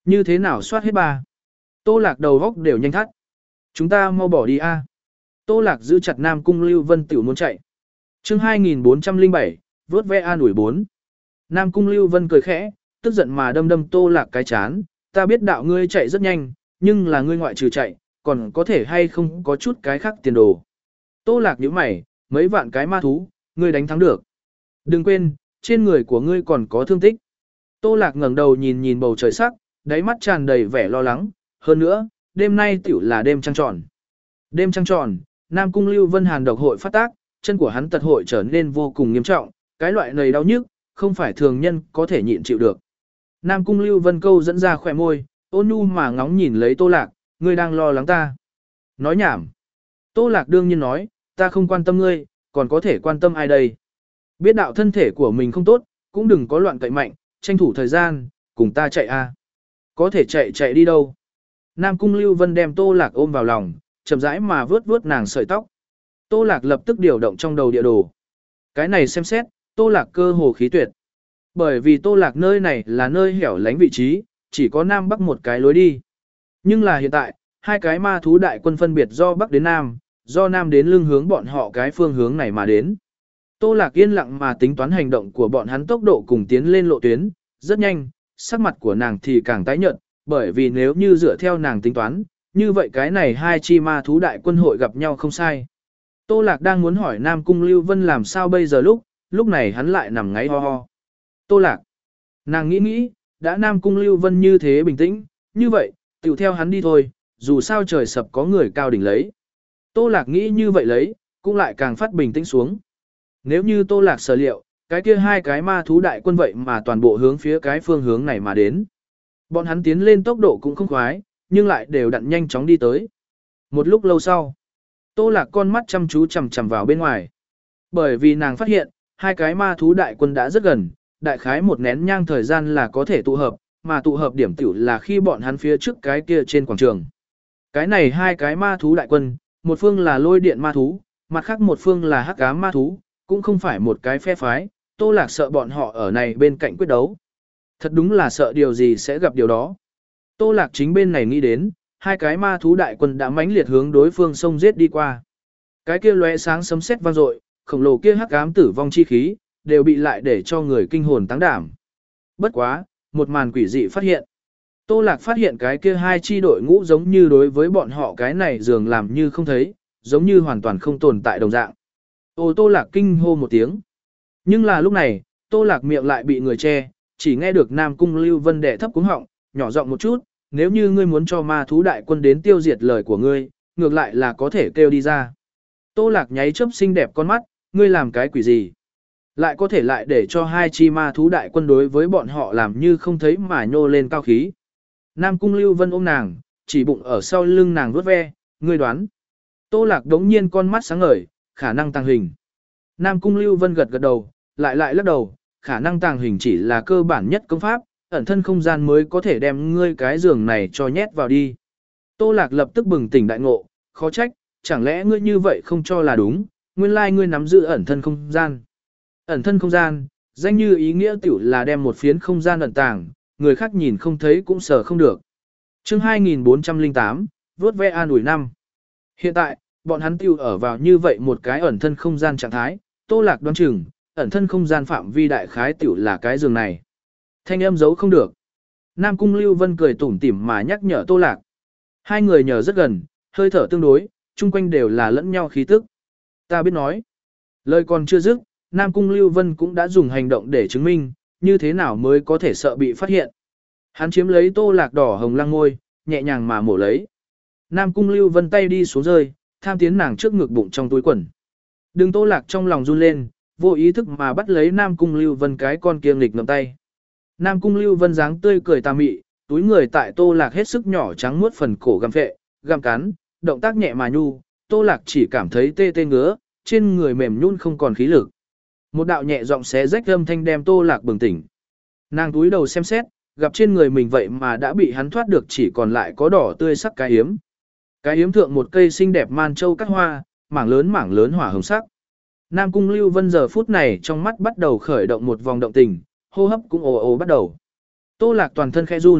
A: Như thế nào soát hết ba? Tô Lạc đầu góc đều nhanh thắt. Chúng ta mau bỏ đi a. Tô Lạc giữ chặt Nam Cung Lưu Vân tiểu muốn chạy. Chương hai nghìn bốn trăm lẻ bảy, vớt ve an ủi bốn. Nam Cung Lưu Vân cười khẽ, tức giận mà đâm đâm Tô Lạc cái chán, ta biết đạo ngươi chạy rất nhanh, nhưng là ngươi ngoại trừ chạy, còn có thể hay không có chút cái khác tiền đồ. Tô Lạc nhíu mày, mấy vạn cái ma thú, ngươi đánh thắng được. Đừng quên, trên người của ngươi còn có thương tích. Tô Lạc ngẩng đầu nhìn nhìn bầu trời sắc, đáy mắt tràn đầy vẻ lo lắng, hơn nữa, đêm nay tiểu là đêm trăng tròn. Đêm trăng tròn, Nam Cung Lưu Vân Hàn độc hội phát tác, chân của hắn tật hội trở nên vô cùng nghiêm trọng, cái loại này đau nhức, không phải thường nhân có thể nhịn chịu được. Nam Cung Lưu Vân câu dẫn ra khỏe môi, ôn nhu mà ngóng nhìn lấy Tô Lạc, ngươi đang lo lắng ta. Nói nhảm. Tô Lạc đương nhiên nói, ta không quan tâm ngươi, còn có thể quan tâm ai đây. Biết đạo thân thể của mình không tốt, cũng đừng có loạn cậy mạnh, tranh thủ thời gian, cùng ta chạy a. Có thể chạy chạy đi đâu. Nam Cung Lưu Vân đem Tô Lạc ôm vào lòng, chậm rãi mà vướt vướt nàng sợi tóc. Tô Lạc lập tức điều động trong đầu địa đồ. Cái này xem xét, Tô Lạc cơ hồ khí tuyệt. Bởi vì Tô Lạc nơi này là nơi hẻo lánh vị trí, chỉ có Nam Bắc một cái lối đi. Nhưng là hiện tại, hai cái ma thú đại quân phân biệt do Bắc đến Nam, do Nam đến lưng hướng bọn họ cái phương hướng này mà đến. Tô Lạc yên lặng mà tính toán hành động của bọn hắn tốc độ cùng tiến lên lộ tuyến, rất nhanh, sắc mặt của nàng thì càng tái nhợt, bởi vì nếu như dựa theo nàng tính toán, như vậy cái này hai chi ma thú đại quân hội gặp nhau không sai. Tô Lạc đang muốn hỏi Nam Cung Lưu Vân làm sao bây giờ lúc, lúc này hắn lại nằm ngáy ho ho. Tô Lạc, nàng nghĩ nghĩ, đã Nam Cung Lưu Vân như thế bình tĩnh, như vậy, tiểu theo hắn đi thôi, dù sao trời sập có người cao đỉnh lấy. Tô Lạc nghĩ như vậy lấy, cũng lại càng phát bình tĩnh xuống. Nếu như Tô Lạc sở liệu, cái kia hai cái ma thú đại quân vậy mà toàn bộ hướng phía cái phương hướng này mà đến. Bọn hắn tiến lên tốc độ cũng không khoái, nhưng lại đều đặn nhanh chóng đi tới. Một lúc lâu sau, Tô Lạc con mắt chăm chú chằm chằm vào bên ngoài. Bởi vì nàng phát hiện, hai cái ma thú đại quân đã rất gần, đại khái một nén nhang thời gian là có thể tụ hợp, mà tụ hợp điểm tiểu là khi bọn hắn phía trước cái kia trên quảng trường. Cái này hai cái ma thú đại quân, một phương là lôi điện ma thú, mặt khác một phương là hắc ám ma thú, cũng không phải một cái phe phái, Tô Lạc sợ bọn họ ở này bên cạnh quyết đấu. Thật đúng là sợ điều gì sẽ gặp điều đó. Tô Lạc chính bên này nghĩ đến, hai cái ma thú đại quân đã mãnh liệt hướng đối phương sông giết đi qua. Cái kia lóe sáng sấm sét vang dội, khổng lồ kia hắc ám tử vong chi khí, đều bị lại để cho người kinh hồn táng đảm. Bất quá, một màn quỷ dị phát hiện. Tô Lạc phát hiện cái kia hai chi đội ngũ giống như đối với bọn họ cái này dường làm như không thấy, giống như hoàn toàn không tồn tại đồng dạng. Ô Tô Lạc kinh hô một tiếng. Nhưng là lúc này, Tô Lạc miệng lại bị người che, chỉ nghe được Nam Cung Lưu Vân đệ thấp cuống họng, nhỏ giọng một chút, nếu như ngươi muốn cho ma thú đại quân đến tiêu diệt lời của ngươi, ngược lại là có thể kêu đi ra. Tô Lạc nháy chớp xinh đẹp con mắt, ngươi làm cái quỷ gì? Lại có thể lại để cho hai chi ma thú đại quân đối với bọn họ làm như không thấy mà nhô lên cao khí. Nam Cung Lưu Vân ôm nàng, chỉ bụng ở sau lưng nàng vuốt ve, ngươi đoán. Tô Lạc đống nhiên con mắt sáng ngời, khả năng tàng hình. Nam Cung Lưu Vân gật gật đầu, lại lại lắc đầu, khả năng tàng hình chỉ là cơ bản nhất công pháp, ẩn thân không gian mới có thể đem ngươi cái giường này cho nhét vào đi. Tô Lạc lập tức bừng tỉnh đại ngộ, khó trách, chẳng lẽ ngươi như vậy không cho là đúng, nguyên lai ngươi nắm giữ ẩn thân không gian. Ẩn thân không gian, danh như ý nghĩa tiểu là đem một phiến không gian ẩn tàng, người khác nhìn không thấy cũng sờ không được. Chương hai nghìn bốn trăm lẻ tám, vuốt ve an ủi năm. Hiện tại, bọn hắn tiêu ở vào như vậy một cái ẩn thân không gian trạng thái, Tô Lạc đoán chừng, ẩn thân không gian phạm vi đại khái tiểu là cái giường này. Thanh âm giấu không được. Nam Cung Lưu Vân cười tủm tỉm mà nhắc nhở Tô Lạc. Hai người nhờ rất gần, hơi thở tương đối, chung quanh đều là lẫn nhau khí tức. Ta biết nói. Lời còn chưa dứt, Nam Cung Lưu Vân cũng đã dùng hành động để chứng minh, như thế nào mới có thể sợ bị phát hiện. Hắn chiếm lấy Tô Lạc đỏ hồng lăng ngôi, nhẹ nhàng mà mổ lấy. Nam Cung Lưu Vân tay đi xuống rơi, tham tiến nàng trước ngực bụng trong túi quần. Đừng Tô Lạc trong lòng run lên, vô ý thức mà bắt lấy Nam Cung Lưu Vân cái con kia nghịch ngậm tay. Nam Cung Lưu Vân dáng tươi cười tà mị, túi người tại Tô Lạc hết sức nhỏ trắng muốt phần cổ gặm phệ, gặm cắn, động tác nhẹ mà nhu, Tô Lạc chỉ cảm thấy tê tê ngứa, trên người mềm nhũn không còn khí lực. Một đạo nhẹ giọng xé rách âm thanh đem Tô Lạc bừng tỉnh. Nàng túi đầu xem xét, gặp trên người mình vậy mà đã bị hắn thoát được chỉ còn lại có đỏ tươi sắc cái hiếm. Cái hiếm thượng một cây xinh đẹp man châu cắt hoa, mảng lớn mảng lớn hỏa hồng sắc. Nam Cung Lưu Vân giờ phút này trong mắt bắt đầu khởi động một vòng động tình, hô hấp cũng ồ ồ bắt đầu. Tô Lạc toàn thân khẽ run,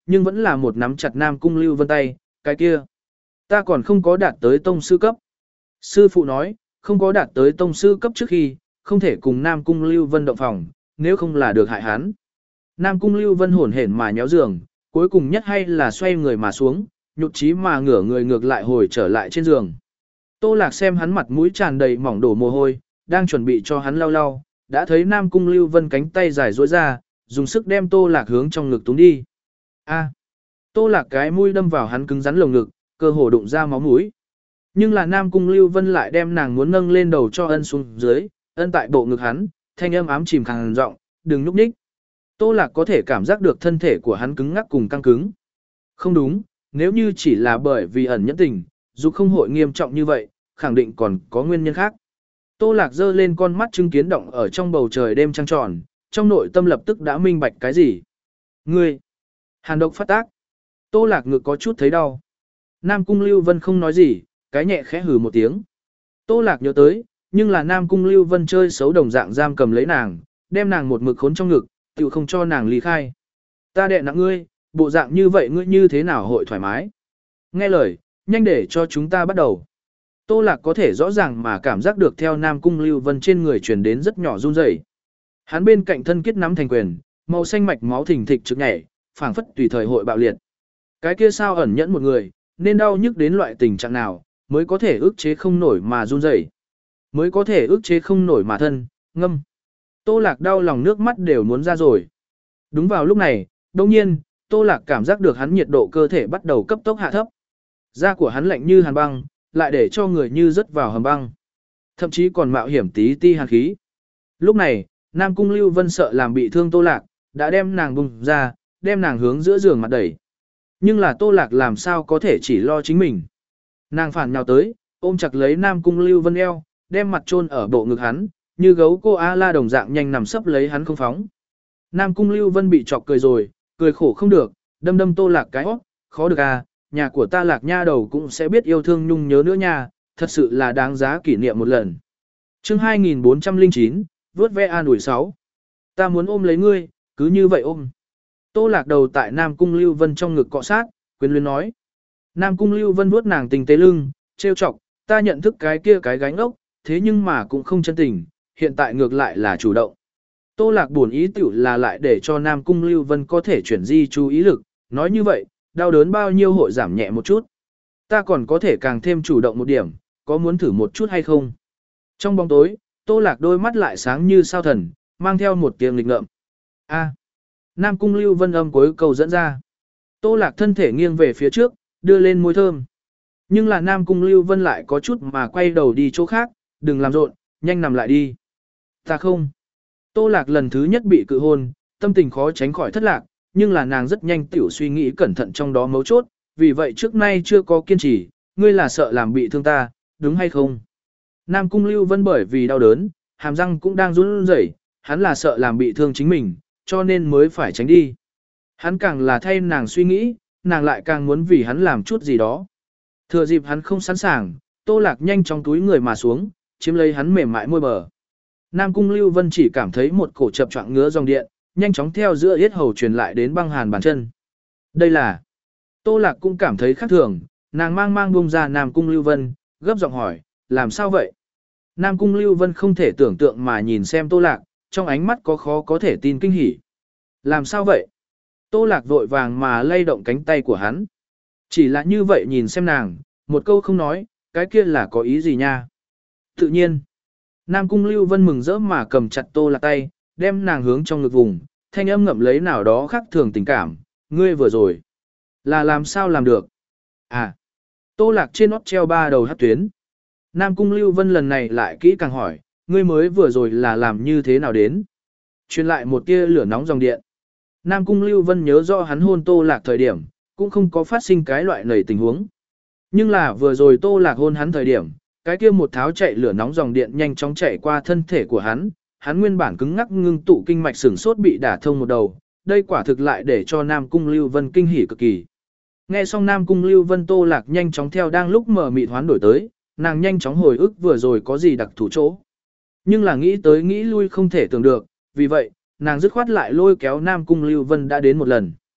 A: nhưng vẫn là một nắm chặt Nam Cung Lưu Vân tay, cái kia. Ta còn không có đạt tới tông sư cấp. Sư phụ nói, không có đạt tới tông sư cấp trước khi, không thể cùng Nam Cung Lưu Vân động phòng, nếu không là được hại hắn. Nam Cung Lưu Vân hổn hển mà nhéo giường, cuối cùng nhất hay là xoay người mà xuống, nhụt chí mà ngửa người ngược lại hồi trở lại trên giường. Tô Lạc xem hắn mặt mũi tràn đầy mỏng đổ mồ hôi, đang chuẩn bị cho hắn lau lau, đã thấy Nam Cung Lưu Vân cánh tay dài duỗi ra, dùng sức đem Tô Lạc hướng trong ngực túng đi. A. Tô Lạc cái mũi đâm vào hắn cứng rắn lồng ngực, cơ hồ đụng ra máu mũi. Nhưng là Nam Cung Lưu Vân lại đem nàng muốn nâng lên đầu cho ân xuống dưới, ân tại bộ ngực hắn, thanh âm ám chìm khàn giọng, đừng nhúc nhích. Tô Lạc có thể cảm giác được thân thể của hắn cứng ngắc cùng căng cứng. Không đúng, nếu như chỉ là bởi vì ẩn nhẫn tình, dù không hội nghiêm trọng như vậy, khẳng định còn có nguyên nhân khác. Tô Lạc giơ lên con mắt chứng kiến động ở trong bầu trời đêm trăng tròn, trong nội tâm lập tức đã minh bạch cái gì. Ngươi! Hàn độc phát tác. Tô Lạc ngực có chút thấy đau. Nam Cung Lưu Vân không nói gì, cái nhẹ khẽ hừ một tiếng. Tô Lạc nhớ tới, nhưng là Nam Cung Lưu Vân chơi xấu đồng dạng giam cầm lấy nàng, đem nàng một mực khốn trong ngực, tự không cho nàng ly khai. Ta đệ nặng ngươi, bộ dạng như vậy ngươi như thế nào hội thoải mái. Nghe lời, nhanh để cho chúng ta bắt đầu. Tô Lạc có thể rõ ràng mà cảm giác được theo Nam Cung Lưu Vân trên người truyền đến rất nhỏ run rẩy. Hắn bên cạnh thân kết nắm thành quyền, màu xanh mạch máu thình thịch trực nhảy, phảng phất tùy thời hội bạo liệt. Cái kia sao ẩn nhẫn một người, nên đau nhức đến loại tình trạng nào, mới có thể ức chế không nổi mà run rẩy, mới có thể ức chế không nổi mà thân, ngâm. Tô Lạc đau lòng nước mắt đều muốn ra rồi. Đúng vào lúc này, đồng nhiên, Tô Lạc cảm giác được hắn nhiệt độ cơ thể bắt đầu cấp tốc hạ thấp. Da của hắn lạnh như hàn băng, lại để cho người như rớt vào hầm băng. Thậm chí còn mạo hiểm tí ti hàn khí. Lúc này, Nam Cung Lưu Vân sợ làm bị thương Tô Lạc, đã đem nàng bùng ra, đem nàng hướng giữa giường mặt đẩy. Nhưng là Tô Lạc làm sao có thể chỉ lo chính mình. Nàng phản nhào tới, ôm chặt lấy Nam Cung Lưu Vân eo, đem mặt chôn ở bộ ngực hắn, như gấu cô A-la đồng dạng nhanh nằm sấp lấy hắn không phóng. Nam Cung Lưu Vân bị chọc cười rồi, cười khổ không được, đâm đâm Tô Lạc cái hót, khó được à, nhà của ta Lạc nha đầu cũng sẽ biết yêu thương nhung nhớ nữa nha, thật sự là đáng giá kỷ niệm một lần. Chương hai nghìn bốn trăm lẻ chín, vớt ve an ủi sáu. Ta muốn ôm lấy ngươi, cứ như vậy ôm. Tô Lạc đầu tại Nam Cung Lưu Vân trong ngực cọ sát, quyến luyến nói. Nam Cung Lưu Vân vuốt nàng tình tế lưng, trêu chọc, ta nhận thức cái kia cái gánh ốc, thế nhưng mà cũng không chân tình, hiện tại ngược lại là chủ động. Tô Lạc buồn ý tiểu là lại để cho Nam Cung Lưu Vân có thể chuyển di chú ý lực, nói như vậy, đau đớn bao nhiêu hội giảm nhẹ một chút. Ta còn có thể càng thêm chủ động một điểm, có muốn thử một chút hay không? Trong bóng tối, Tô Lạc đôi mắt lại sáng như sao thần, mang theo một tiếng lịch ngợm. A. Nam Cung Lưu Vân âm cuối cầu dẫn ra. Tô Lạc thân thể nghiêng về phía trước, đưa lên môi thơm. Nhưng là Nam Cung Lưu Vân lại có chút mà quay đầu đi chỗ khác, đừng làm rộn, nhanh nằm lại đi. Ta không. Tô Lạc lần thứ nhất bị cự hôn, tâm tình khó tránh khỏi thất lạc, nhưng là nàng rất nhanh tiểu suy nghĩ cẩn thận trong đó mấu chốt, vì vậy trước nay chưa có kiên trì, ngươi là sợ làm bị thương ta, đúng hay không? Nam Cung Lưu Vân bởi vì đau đớn, hàm răng cũng đang run rẩy, hắn là sợ làm bị thương chính mình, cho nên mới phải tránh đi. Hắn càng là thay nàng suy nghĩ, nàng lại càng muốn vì hắn làm chút gì đó. Thừa dịp hắn không sẵn sàng, Tô Lạc nhanh trong túi người mà xuống, chiếm lấy hắn mềm mại môi bờ. Nam Cung Lưu Vân chỉ cảm thấy một cổ chập choạng ngứa dòng điện, nhanh chóng theo giữa yết hầu truyền lại đến băng hàn bàn chân. Đây là... Tô Lạc cũng cảm thấy khác thường, nàng mang mang buông ra Nam Cung Lưu Vân, gấp giọng hỏi, làm sao vậy? Nam Cung Lưu Vân không thể tưởng tượng mà nhìn xem Tô Lạc, trong ánh mắt có khó có thể tin kinh hỉ. Làm sao vậy? Tô Lạc vội vàng mà lay động cánh tay của hắn. Chỉ là như vậy nhìn xem nàng, một câu không nói, cái kia là có ý gì nha? Tự nhiên, Nam Cung Lưu Vân mừng rỡ mà cầm chặt Tô Lạc tay, đem nàng hướng trong ngực vùng, thanh âm ngậm lấy nào đó khác thường tình cảm, ngươi vừa rồi. Là làm sao làm được? À, Tô Lạc trên nót treo ba đầu hát tuyến. Nam Cung Lưu Vân lần này lại kỹ càng hỏi, ngươi mới vừa rồi là làm như thế nào đến? Truyền lại một tia lửa nóng dòng điện. Nam Cung Lưu Vân nhớ rõ hắn hôn Tô Lạc thời điểm, cũng không có phát sinh cái loại nầy tình huống. Nhưng là vừa rồi Tô Lạc hôn hắn thời điểm, cái kia một tháo chạy lửa nóng dòng điện nhanh chóng chạy qua thân thể của hắn, hắn nguyên bản cứng ngắc ngưng tụ kinh mạch sửng sốt bị đả thông một đầu, đây quả thực lại để cho Nam Cung Lưu Vân kinh hỉ cực kỳ. Nghe xong Nam Cung Lưu Vân Tô Lạc nhanh chóng theo đang lúc mở mịt hoán đổi tới, nàng nhanh chóng hồi ức vừa rồi có gì đặc thù chỗ. Nhưng là nghĩ tới nghĩ lui không thể tưởng được, vì vậy, nàng dứt khoát lại lôi kéo Nam Cung Lưu Vân đã đến một lần.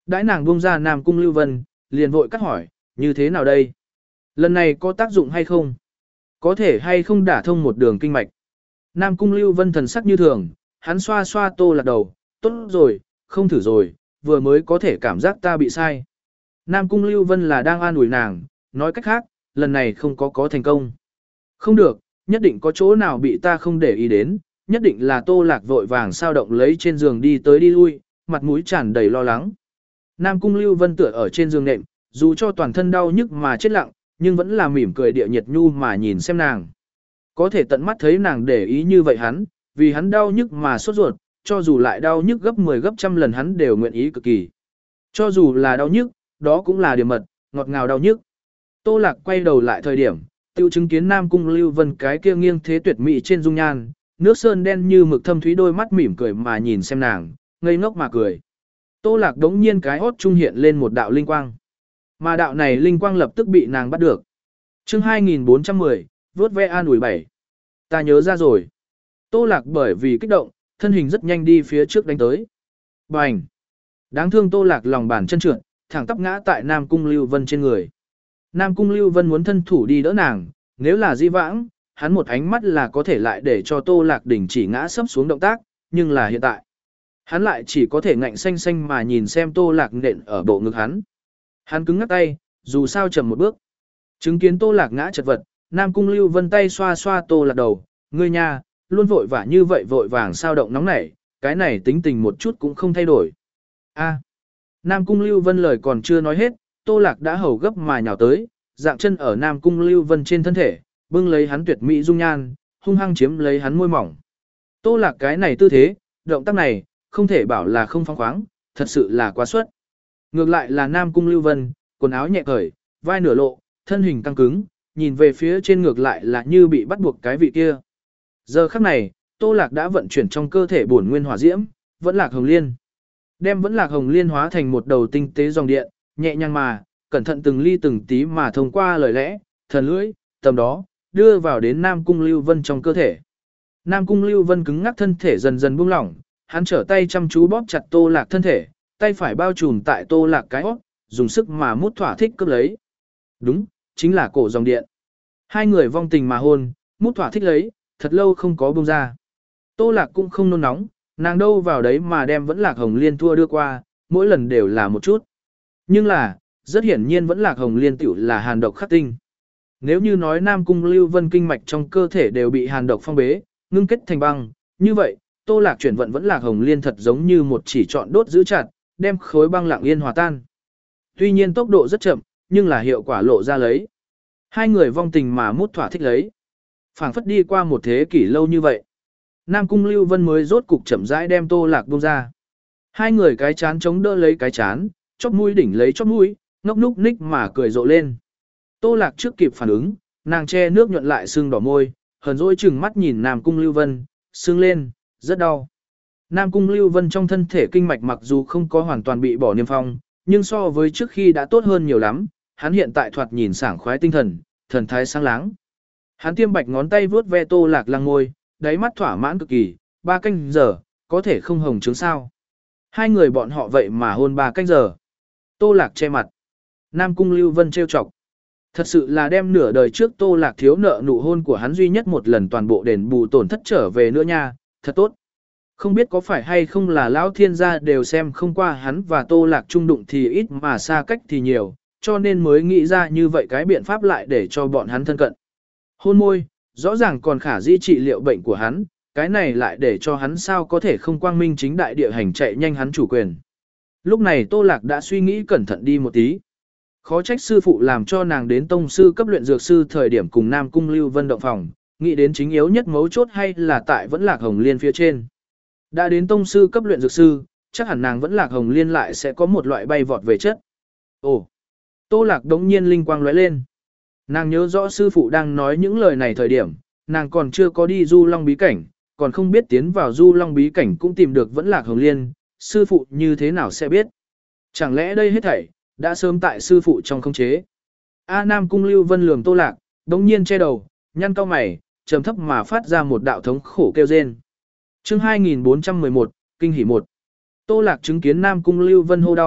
A: Đãi nàng buông ra Nam Cung Lưu Vân, liền vội cắt hỏi, như thế nào đây? Lần này có tác dụng hay không? Có thể hay không đả thông một đường kinh mạch? Nam Cung Lưu Vân thần sắc như thường, hắn xoa xoa Tô Lạc đầu, tốt rồi, không thử rồi, vừa mới có thể cảm giác ta bị sai. Nam Cung Lưu Vân là đang an ủi nàng, nói cách khác, lần này không có có thành công. Không được, nhất định có chỗ nào bị ta không để ý đến, nhất định là Tô Lạc vội vàng sao động lấy trên giường đi tới đi lui, mặt mũi tràn đầy lo lắng. Nam Cung Lưu Vân tựa ở trên giường nệm, dù cho toàn thân đau nhức mà chết lặng, nhưng vẫn là mỉm cười địa nhiệt nhu mà nhìn xem nàng. Có thể tận mắt thấy nàng để ý như vậy hắn, vì hắn đau nhức mà sốt ruột, cho dù lại đau nhức gấp mười gấp trăm lần hắn đều nguyện ý cực kỳ. Cho dù là đau nhức, đó cũng là điểm mật, ngọt ngào đau nhức. Tô Lạc quay đầu lại thời điểm, tiêu chứng kiến Nam Cung Lưu Vân cái kia nghiêng thế tuyệt mỹ trên dung nhan, nước sơn đen như mực thâm thúy đôi mắt mỉm cười mà nhìn xem nàng, ngây ngốc mà cười. Tô Lạc đống nhiên cái hốt trung hiện lên một đạo linh quang. Mà đạo này linh quang lập tức bị nàng bắt được. Chương hai nghìn bốn trăm mười, vớt ve an ủi bảy. Ta nhớ ra rồi. Tô Lạc bởi vì kích động, thân hình rất nhanh đi phía trước đánh tới. Bành! Đáng thương Tô Lạc lòng bàn chân trượt, thẳng tắp ngã tại Nam Cung Lưu Vân trên người. Nam Cung Lưu Vân muốn thân thủ đi đỡ nàng, nếu là di vãng, hắn một ánh mắt là có thể lại để cho Tô Lạc đỉnh chỉ ngã sấp xuống động tác, nhưng là hiện tại. Hắn lại chỉ có thể ngạnh xanh xanh mà nhìn xem Tô Lạc nện ở bộ ngực hắn. Hắn cứng ngắt tay, dù sao chậm một bước. Chứng kiến Tô Lạc ngã chật vật, Nam Cung Lưu Vân tay xoa xoa Tô Lạc đầu, ngươi nha, luôn vội vã như vậy vội vàng sao động nóng nảy, cái này tính tình một chút cũng không thay đổi. A. Nam Cung Lưu Vân lời còn chưa nói hết, Tô Lạc đã hầu gấp mà nhào tới, dạng chân ở Nam Cung Lưu Vân trên thân thể, bưng lấy hắn tuyệt mỹ dung nhan, hung hăng chiếm lấy hắn môi mỏng. Tô Lạc cái này tư thế, động tác này, không thể bảo là không phóng khoáng, thật sự là quá suất. Ngược lại là Nam Cung Lưu Vân, quần áo nhẹ cởi, vai nửa lộ, thân hình căng cứng, nhìn về phía trên ngược lại là như bị bắt buộc cái vị kia. Giờ khắc này, Tô Lạc đã vận chuyển trong cơ thể bổn nguyên hỏa diễm, vẫn lạc hồng liên. Đem vẫn lạc hồng liên hóa thành một đầu tinh tế dòng điện, nhẹ nhàng mà, cẩn thận từng ly từng tí mà thông qua lời lẽ, thần lưỡi, tầm đó, đưa vào đến Nam Cung Lưu Vân trong cơ thể. Nam Cung Lưu Vân cứng ngắc thân thể dần dần buông lỏng, hắn trở tay chăm chú bóp chặt Tô Lạc thân thể, tay phải bao trùm tại Tô Lạc cái óc, dùng sức mà mút thỏa thích cướp lấy. Đúng, chính là cổ dòng điện. Hai người vong tình mà hôn, mút thỏa thích lấy, thật lâu không có buông ra. Tô Lạc cũng không nôn nóng, nàng đâu vào đấy mà đem vẫn lạc hồng liên thua đưa qua, mỗi lần đều là một chút. Nhưng là, rất hiển nhiên vẫn lạc hồng liên tiểu là hàn độc khắc tinh. Nếu như nói Nam Cung Lưu Vân kinh mạch trong cơ thể đều bị hàn độc phong bế, ngưng kết thành băng, như vậy, Tô Lạc chuyển vận vẫn lạc hồng liên thật giống như một chỉ chọn đốt giữ chặt, đem khối băng lặng yên hòa tan. Tuy nhiên tốc độ rất chậm, nhưng là hiệu quả lộ ra lấy. Hai người vong tình mà mút thỏa thích lấy. Phảng phất đi qua một thế kỷ lâu như vậy. Nam Cung Lưu Vân mới rốt cục chậm rãi đem Tô Lạc buông ra. Hai người cái chán chống đỡ lấy cái chán, chóp mũi đỉnh lấy chóp mũi, ngốc núc ních mà cười rộ lên. Tô Lạc trước kịp phản ứng, nàng che nước nhuận lại sưng đỏ môi, hờn dỗi chừng mắt nhìn Nam Cung Lưu Vân, sưng lên, rất đau. Nam Cung Lưu Vân trong thân thể kinh mạch mặc dù không có hoàn toàn bị bỏ niêm phong, nhưng so với trước khi đã tốt hơn nhiều lắm, hắn hiện tại thoạt nhìn sảng khoái tinh thần, thần thái sáng láng. Hắn tiêm bạch ngón tay vuốt ve Tô Lạc lăng môi, đáy mắt thỏa mãn cực kỳ, ba canh giờ, có thể không hồng chứng sao. Hai người bọn họ vậy mà hôn ba canh giờ. Tô Lạc che mặt. Nam Cung Lưu Vân trêu chọc. Thật sự là đem nửa đời trước Tô Lạc thiếu nợ nụ hôn của hắn duy nhất một lần toàn bộ đền bù tổn thất trở về nữa nha, thật tốt. Không biết có phải hay không là lão thiên gia đều xem không qua hắn và Tô Lạc chung đụng thì ít mà xa cách thì nhiều, cho nên mới nghĩ ra như vậy cái biện pháp lại để cho bọn hắn thân cận. Hôn môi, rõ ràng còn khả dĩ trị liệu bệnh của hắn, cái này lại để cho hắn sao có thể không quang minh chính đại địa hành chạy nhanh hắn chủ quyền. Lúc này Tô Lạc đã suy nghĩ cẩn thận đi một tí. Khó trách sư phụ làm cho nàng đến tông sư cấp luyện dược sư thời điểm cùng Nam Cung Lưu Vân động phòng, nghĩ đến chính yếu nhất mấu chốt hay là tại vẫn lạc hồng liên phía trên. Đã đến tông sư cấp luyện dược sư, chắc hẳn nàng vẫn lạc hồng liên lại sẽ có một loại bay vọt về chất. Ồ! Tô Lạc đống nhiên linh quang lóe lên. Nàng nhớ rõ sư phụ đang nói những lời này thời điểm, nàng còn chưa có đi du long bí cảnh, còn không biết tiến vào du long bí cảnh cũng tìm được vẫn lạc hồng liên, sư phụ như thế nào sẽ biết. Chẳng lẽ đây hết thảy, đã sớm tại sư phụ trong khống chế. A Nam Cung Lưu Vân lườm Tô Lạc, đống nhiên che đầu, nhăn cau mày, trầm thấp mà phát ra một đạo thống khổ kêu rên. Chương hai nghìn bốn trăm mười một, Kinh hỉ một. Tô Lạc chứng kiến Nam Cung Lưu Vân hô đau,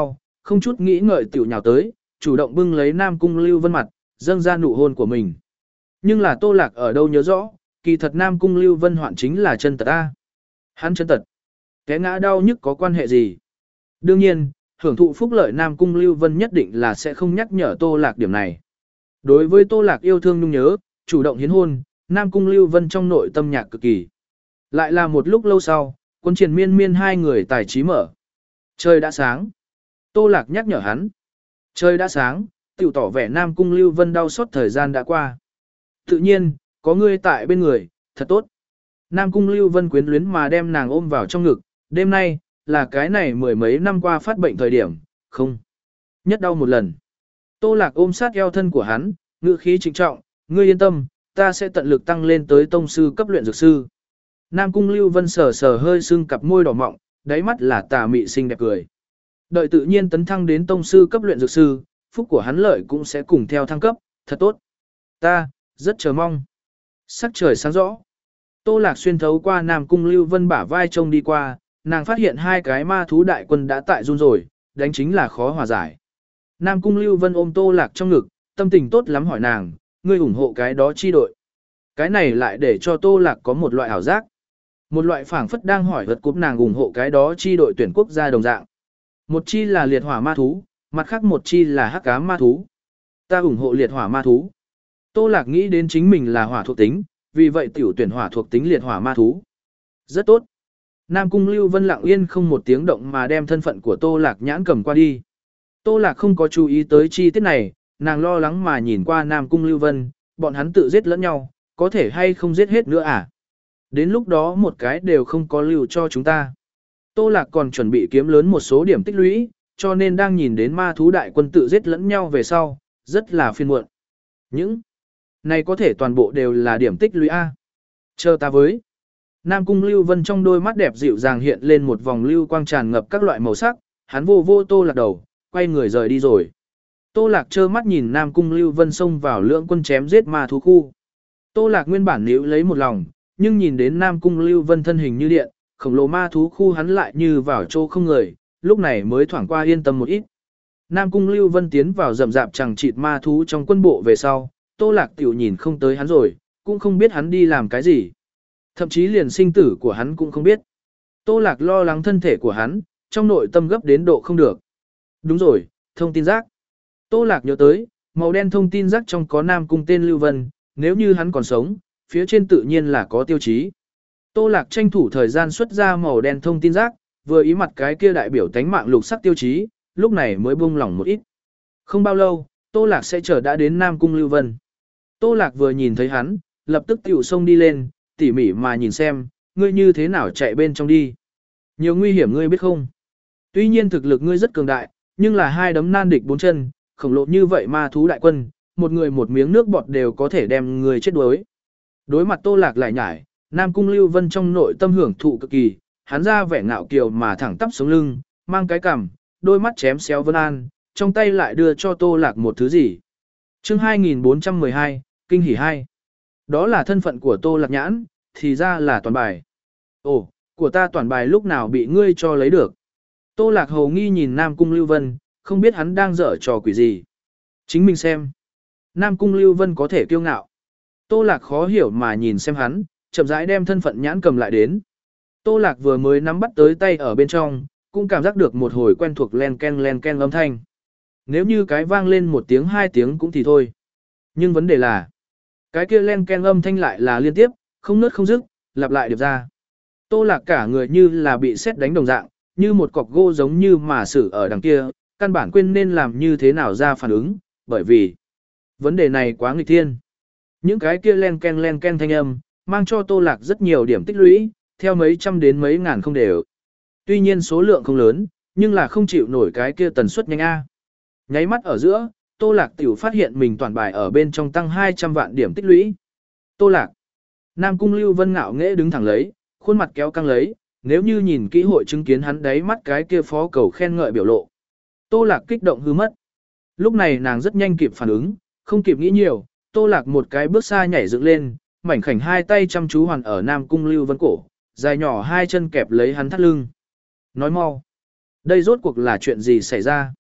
A: không chút nghĩ ngợi tiểu nhào tới, chủ động bưng lấy Nam Cung Lưu Vân mặt, dâng ra nụ hôn của mình. Nhưng là Tô Lạc ở đâu nhớ rõ, kỳ thật Nam Cung Lưu Vân hoạn chính là chân tật A. Hắn chân tật. Cái ngã đau nhức có quan hệ gì? Đương nhiên, hưởng thụ phúc lợi Nam Cung Lưu Vân nhất định là sẽ không nhắc nhở Tô Lạc điểm này. Đối với Tô Lạc yêu thương nhung nhớ, chủ động hiến hôn, Nam Cung Lưu Vân trong nội tâm nhạc cực kỳ. Lại là một lúc lâu sau, quân triền miên miên hai người tài trí mở. Trời đã sáng. Tô Lạc nhắc nhở hắn. Trời đã sáng, tiểu tỏ vẻ Nam Cung Lưu Vân đau xót thời gian đã qua. Tự nhiên, có ngươi tại bên người, thật tốt. Nam Cung Lưu Vân quyến luyến mà đem nàng ôm vào trong ngực, đêm nay, là cái này mười mấy năm qua phát bệnh thời điểm, không. Nhất đau một lần. Tô Lạc ôm sát eo thân của hắn, ngữ khí trịnh trọng, ngươi yên tâm, ta sẽ tận lực tăng lên tới tông sư cấp luyện dược sư. Nam Cung Lưu Vân sờ sờ hơi sưng cặp môi đỏ mọng, đáy mắt là tà mị xinh đẹp cười. Đợi tự nhiên tấn thăng đến tông sư cấp luyện dược sư, phúc của hắn lợi cũng sẽ cùng theo thăng cấp, thật tốt. Ta, rất chờ mong. Sắc trời sáng rõ. Tô Lạc xuyên thấu qua Nam Cung Lưu Vân bả vai trông đi qua, nàng phát hiện hai cái ma thú đại quân đã tại run rồi, đánh chính là khó hòa giải. Nam Cung Lưu Vân ôm Tô Lạc trong ngực, tâm tình tốt lắm hỏi nàng, ngươi ủng hộ cái đó chi đội. Cái này lại để cho Tô Lạc có một loại ảo giác. Một loại phảng phất đang hỏi vật cúp nàng ủng hộ cái đó chi đội tuyển quốc gia đồng dạng. Một chi là liệt hỏa ma thú, mặt khác một chi là hắc ám ma thú. Ta ủng hộ liệt hỏa ma thú. Tô Lạc nghĩ đến chính mình là hỏa thuộc tính, vì vậy tiểu tuyển hỏa thuộc tính liệt hỏa ma thú. Rất tốt. Nam Cung Lưu Vân lặng yên không một tiếng động mà đem thân phận của Tô Lạc nhãn cầm qua đi. Tô Lạc không có chú ý tới chi tiết này, nàng lo lắng mà nhìn qua Nam Cung Lưu Vân, bọn hắn tự giết lẫn nhau, có thể hay không giết hết nữa à? Đến lúc đó một cái đều không có lưu cho chúng ta. Tô Lạc còn chuẩn bị kiếm lớn một số điểm tích lũy, cho nên đang nhìn đến ma thú đại quân tự giết lẫn nhau về sau, rất là phiền muộn. Những này có thể toàn bộ đều là điểm tích lũy A. Chờ ta với. Nam Cung Lưu Vân trong đôi mắt đẹp dịu dàng hiện lên một vòng lưu quang tràn ngập các loại màu sắc, hắn vô vô Tô Lạc đầu, quay người rời đi rồi. Tô Lạc trơ mắt nhìn Nam Cung Lưu Vân xông vào lưỡng quân chém giết ma thú khu. Tô Lạc nguyên bản níu lấy một lòng, nhưng nhìn đến Nam Cung Lưu Vân thân hình như điện, khổng lồ ma thú khu hắn lại như vào chỗ không người, lúc này mới thoảng qua yên tâm một ít. Nam Cung Lưu Vân tiến vào rậm rạp chẳng chịt ma thú trong quân bộ về sau, Tô Lạc tiểu nhìn không tới hắn rồi, cũng không biết hắn đi làm cái gì. Thậm chí liền sinh tử của hắn cũng không biết. Tô Lạc lo lắng thân thể của hắn, trong nội tâm gấp đến độ không được. Đúng rồi, thông tin rác. Tô Lạc nhớ tới, màu đen thông tin rác trong có Nam Cung tên Lưu Vân, nếu như hắn còn sống, phía trên tự nhiên là có tiêu chí. Tô Lạc tranh thủ thời gian xuất ra màu đen thông tin rác, vừa ý mặt cái kia đại biểu tánh mạng lục sắc tiêu chí, lúc này mới buông lỏng một ít. Không bao lâu, Tô Lạc sẽ chờ đã đến Nam Cung Lưu Vân. Tô Lạc vừa nhìn thấy hắn, lập tức tiểu xông đi lên, tỉ mỉ mà nhìn xem, ngươi như thế nào chạy bên trong đi. Nhiều nguy hiểm ngươi biết không? Tuy nhiên thực lực ngươi rất cường đại, nhưng là hai đấm nan địch bốn chân, khổng lồ như vậy ma thú đại quân, một người một miếng nước bọt đều có thể đem người chết đuối. Đối mặt Tô Lạc lại nhải, Nam Cung Lưu Vân trong nội tâm hưởng thụ cực kỳ, hắn ra vẻ ngạo kiều mà thẳng tắp sống lưng, mang cái cằm, đôi mắt chém xéo Vân An, trong tay lại đưa cho Tô Lạc một thứ gì. Chương hai nghìn bốn trăm mười hai, Kinh hỉ hai. Đó là thân phận của Tô Lạc nhãn, thì ra là toàn bài. Ồ, của ta toàn bài lúc nào bị ngươi cho lấy được. Tô Lạc hầu nghi nhìn Nam Cung Lưu Vân, không biết hắn đang dở trò quỷ gì. Chính mình xem. Nam Cung Lưu Vân có thể kiêu ngạo. Tô Lạc khó hiểu mà nhìn xem hắn, chậm rãi đem thân phận nhãn cầm lại đến. Tô Lạc vừa mới nắm bắt tới tay ở bên trong, cũng cảm giác được một hồi quen thuộc len ken len ken âm thanh. Nếu như cái vang lên một tiếng hai tiếng cũng thì thôi. Nhưng vấn đề là, cái kia len ken âm thanh lại là liên tiếp, không nứt không dứt, lặp lại điệp ra. Tô Lạc cả người như là bị sét đánh đồng dạng, như một cọc gỗ giống như mà xử ở đằng kia, căn bản quên nên làm như thế nào ra phản ứng, bởi vì vấn đề này quá nghịch thiên. Những cái kia len ken len ken thanh âm, mang cho Tô Lạc rất nhiều điểm tích lũy, theo mấy trăm đến mấy ngàn không đều. Tuy nhiên số lượng không lớn, nhưng là không chịu nổi cái kia tần suất nhanh A. Nháy mắt ở giữa, Tô Lạc tiểu phát hiện mình toàn bài ở bên trong tăng hai trăm vạn điểm tích lũy. Tô Lạc. Nam Cung Lưu Vân ngạo nghễ đứng thẳng lấy, khuôn mặt kéo căng lấy, nếu như nhìn kỹ hội chứng kiến hắn đáy mắt cái kia phó cầu khen ngợi biểu lộ. Tô Lạc kích động hư mất. Lúc này nàng rất nhanh kịp phản ứng, không kịp nghĩ nhiều, Tô Lạc một cái bước xa nhảy dựng lên, mảnh khảnh hai tay chăm chú hoàn ở Nam Cung Lưu Vân cổ, dài nhỏ hai chân kẹp lấy hắn thắt lưng. Nói mau, đây rốt cuộc là chuyện gì xảy ra?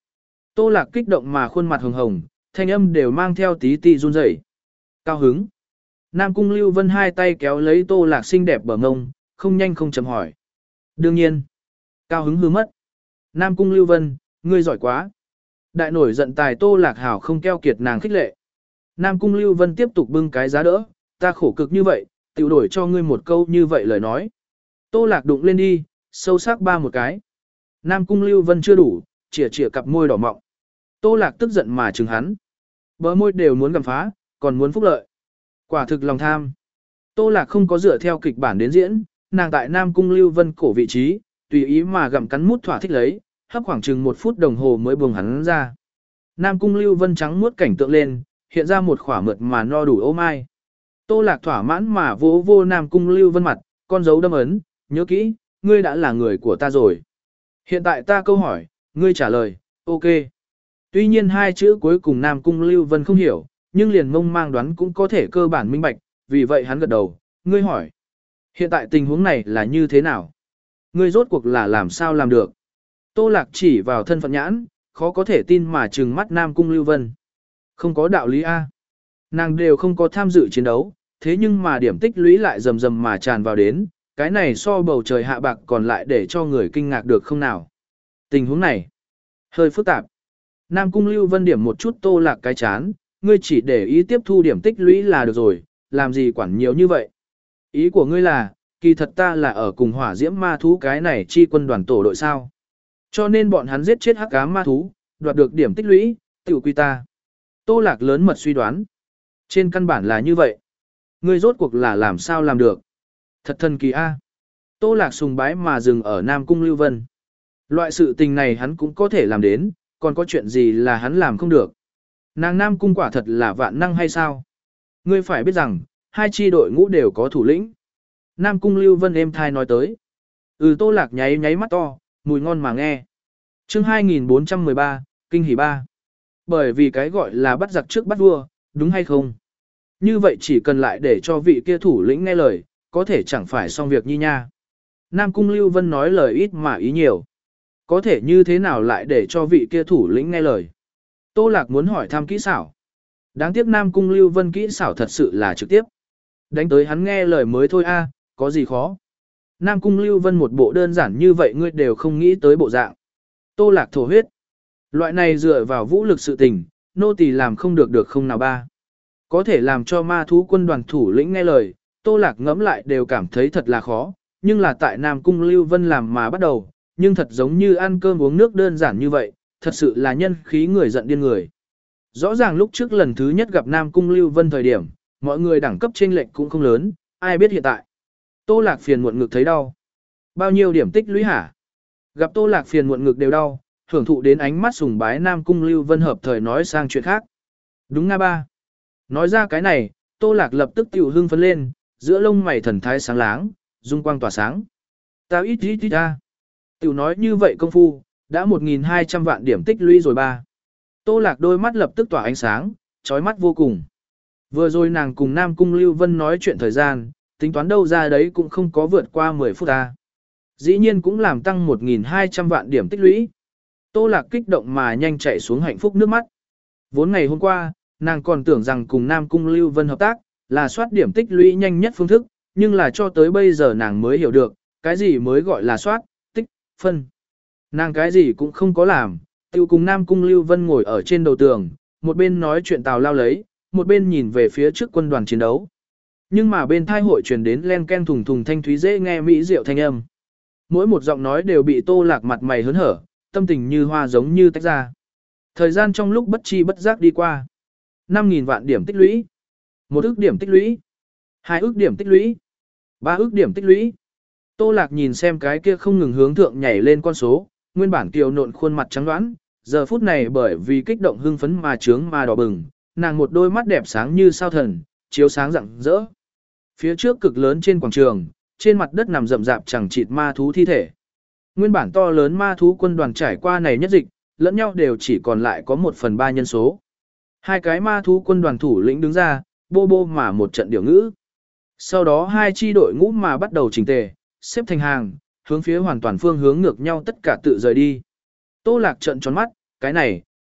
A: Tô Lạc kích động mà khuôn mặt hồng hồng, thanh âm đều mang theo tí ti run rẩy. Cao hứng. Nam Cung Lưu Vân hai tay kéo lấy Tô Lạc xinh đẹp bờ ngông, không nhanh không chậm hỏi. Đương nhiên. Cao hứng hư mất. Nam Cung Lưu Vân, ngươi giỏi quá. Đại nổi giận tài Tô Lạc hảo không keo kiệt nàng khích lệ. Nam Cung Lưu Vân tiếp tục bưng cái giá đỡ, ta khổ cực như vậy, tiểu đổi cho ngươi một câu như vậy lời nói. Tô Lạc đụng lên đi, sâu sắc ba một cái. Nam Cung Lưu Vân chưa đủ, chỉa chỉa cặp môi đỏ mọng. Tô Lạc tức giận mà trừng hắn. Bờ môi đều muốn gặm phá, còn muốn phúc lợi. Quả thực lòng tham. Tô Lạc không có dựa theo kịch bản đến diễn, nàng tại Nam Cung Lưu Vân cổ vị trí, tùy ý mà gặm cắn mút thỏa thích lấy, hấp khoảng chừng một phút đồng hồ mới buông hắn ra. Nam Cung Lưu Vân trắng muốt cảnh tượng lên, hiện ra một khỏa mượt mà no đủ ô mai. Tô Lạc thỏa mãn mà vỗ vô Nam Cung Lưu Vân mặt, con dấu đâm ấn, nhớ kỹ, ngươi đã là người của ta rồi. Hiện tại ta câu hỏi, ngươi trả lời, ok. Tuy nhiên hai chữ cuối cùng Nam Cung Lưu Vân không hiểu, nhưng liền mông mang đoán cũng có thể cơ bản minh bạch, vì vậy hắn gật đầu, ngươi hỏi. Hiện tại tình huống này là như thế nào? Ngươi rốt cuộc là làm sao làm được? Tô Lạc chỉ vào thân phận nhãn, khó có thể tin mà trừng mắt Nam Cung Lưu Vân. Không có đạo lý A. Nàng đều không có tham dự chiến đấu, thế nhưng mà điểm tích lũy lại rầm rầm mà tràn vào đến, cái này so bầu trời hạ bạc còn lại để cho người kinh ngạc được không nào. Tình huống này, hơi phức tạp. Nam Cung Lưu Vân điểm một chút Tô Lạc cái chán, ngươi chỉ để ý tiếp thu điểm tích lũy là được rồi, làm gì quản nhiều như vậy. Ý của ngươi là, kỳ thật ta là ở cùng hỏa diễm ma thú cái này chi quân đoàn tổ đội sao. Cho nên bọn hắn giết chết hắc ám ma thú, đoạt được điểm tích lũy, tiểu quy ta. Tô Lạc lớn mật suy đoán. Trên căn bản là như vậy. Ngươi rốt cuộc là làm sao làm được. Thật thần kỳ a. Tô Lạc sùng bái mà dừng ở Nam Cung Lưu Vân. Loại sự tình này hắn cũng có thể làm đến, còn có chuyện gì là hắn làm không được. Nàng Nam Cung quả thật là vạn năng hay sao? Ngươi phải biết rằng, hai chi đội ngũ đều có thủ lĩnh. Nam Cung Lưu Vân êm thai nói tới. Ừ Tô Lạc nháy nháy mắt to, mùi ngon mà nghe. Chương hai nghìn bốn trăm mười ba, Kinh hỉ ba. Bởi vì cái gọi là bắt giặc trước bắt vua, đúng hay không? Như vậy chỉ cần lại để cho vị kia thủ lĩnh nghe lời, có thể chẳng phải xong việc nhi nha. Nam Cung Lưu Vân nói lời ít mà ý nhiều. Có thể như thế nào lại để cho vị kia thủ lĩnh nghe lời? Tô Lạc muốn hỏi thăm kỹ xảo. Đáng tiếc Nam Cung Lưu Vân kỹ xảo thật sự là trực tiếp. Đánh tới hắn nghe lời mới thôi a, có gì khó. Nam Cung Lưu Vân một bộ đơn giản như vậy ngươi đều không nghĩ tới bộ dạng. Tô Lạc thổ huyết. Loại này dựa vào vũ lực sự tình, nô tỳ làm không được được không nào ba. Có thể làm cho ma thú quân đoàn thủ lĩnh nghe lời, Tô Lạc ngẫm lại đều cảm thấy thật là khó, nhưng là tại Nam Cung Lưu Vân làm mà bắt đầu, nhưng thật giống như ăn cơm uống nước đơn giản như vậy, thật sự là nhân khí người giận điên người. Rõ ràng lúc trước lần thứ nhất gặp Nam Cung Lưu Vân thời điểm, mọi người đẳng cấp chênh lệch cũng không lớn, ai biết hiện tại. Tô Lạc phiền muộn ngực thấy đau. Bao nhiêu điểm tích lũy hả? Gặp Tô Lạc phiền muộn ngực đều đau, hưởng thụ đến ánh mắt sùng bái Nam Cung Lưu Vân hợp thời nói sang chuyện khác. Đúng nga ba. Nói ra cái này, Tô Lạc lập tức tiểu hưng phấn lên, giữa lông mày thần thái sáng láng, dung quang tỏa sáng. Tao ít ít ít ra. Tiểu nói như vậy công phu, đã một nghìn hai trăm vạn điểm tích lũy rồi ba. Tô Lạc đôi mắt lập tức tỏa ánh sáng, chói mắt vô cùng. Vừa rồi nàng cùng Nam Cung Lưu Vân nói chuyện thời gian, tính toán đâu ra đấy cũng không có vượt qua mười phút ta. Dĩ nhiên cũng làm tăng một nghìn hai trăm vạn điểm tích lũy. Tô Lạc kích động mà nhanh chạy xuống hạnh phúc nước mắt. Vốn ngày hôm qua, nàng còn tưởng rằng cùng Nam Cung Lưu Vân hợp tác, là soát điểm tích lũy nhanh nhất phương thức, nhưng là cho tới bây giờ nàng mới hiểu được, cái gì mới gọi là soát, tích, phân. Nàng cái gì cũng không có làm, tiêu cùng Nam Cung Lưu Vân ngồi ở trên đầu tường, một bên nói chuyện tào lao lấy, một bên nhìn về phía trước quân đoàn chiến đấu. Nhưng mà bên thai hội truyền đến len ken thùng thùng thanh thúy dễ nghe mỹ diệu thanh âm. Mỗi một giọng nói đều bị Tô Lạc mặt mày hớn hở, tâm tình như hoa giống như tách ra. Thời gian trong lúc bất chi bất giác đi qua. năm nghìn vạn điểm tích lũy. một ức điểm tích lũy. hai ức điểm tích lũy. ba ức điểm tích lũy. Tô Lạc nhìn xem cái kia không ngừng hướng thượng nhảy lên con số, nguyên bản kiều nộn khuôn mặt trắng đoán, giờ phút này bởi vì kích động hưng phấn mà trướng mà đỏ bừng, nàng một đôi mắt đẹp sáng như sao thần, chiếu sáng rạng rỡ. Phía trước cực lớn trên quảng trường, trên mặt đất nằm rậm rạp chẳng chịt ma thú thi thể. Nguyên bản to lớn ma thú quân đoàn trải qua này nhất dịch, lẫn nhau đều chỉ còn lại có một phần ba nhân số. Hai cái ma thú quân đoàn thủ lĩnh đứng ra, bô bô mà một trận điều ngữ. Sau đó hai chi đội ngũ mà bắt đầu chỉnh tề, xếp thành hàng, hướng phía hoàn toàn phương hướng ngược nhau tất cả tự rời đi. Tô Lạc trận tròn mắt, cái này,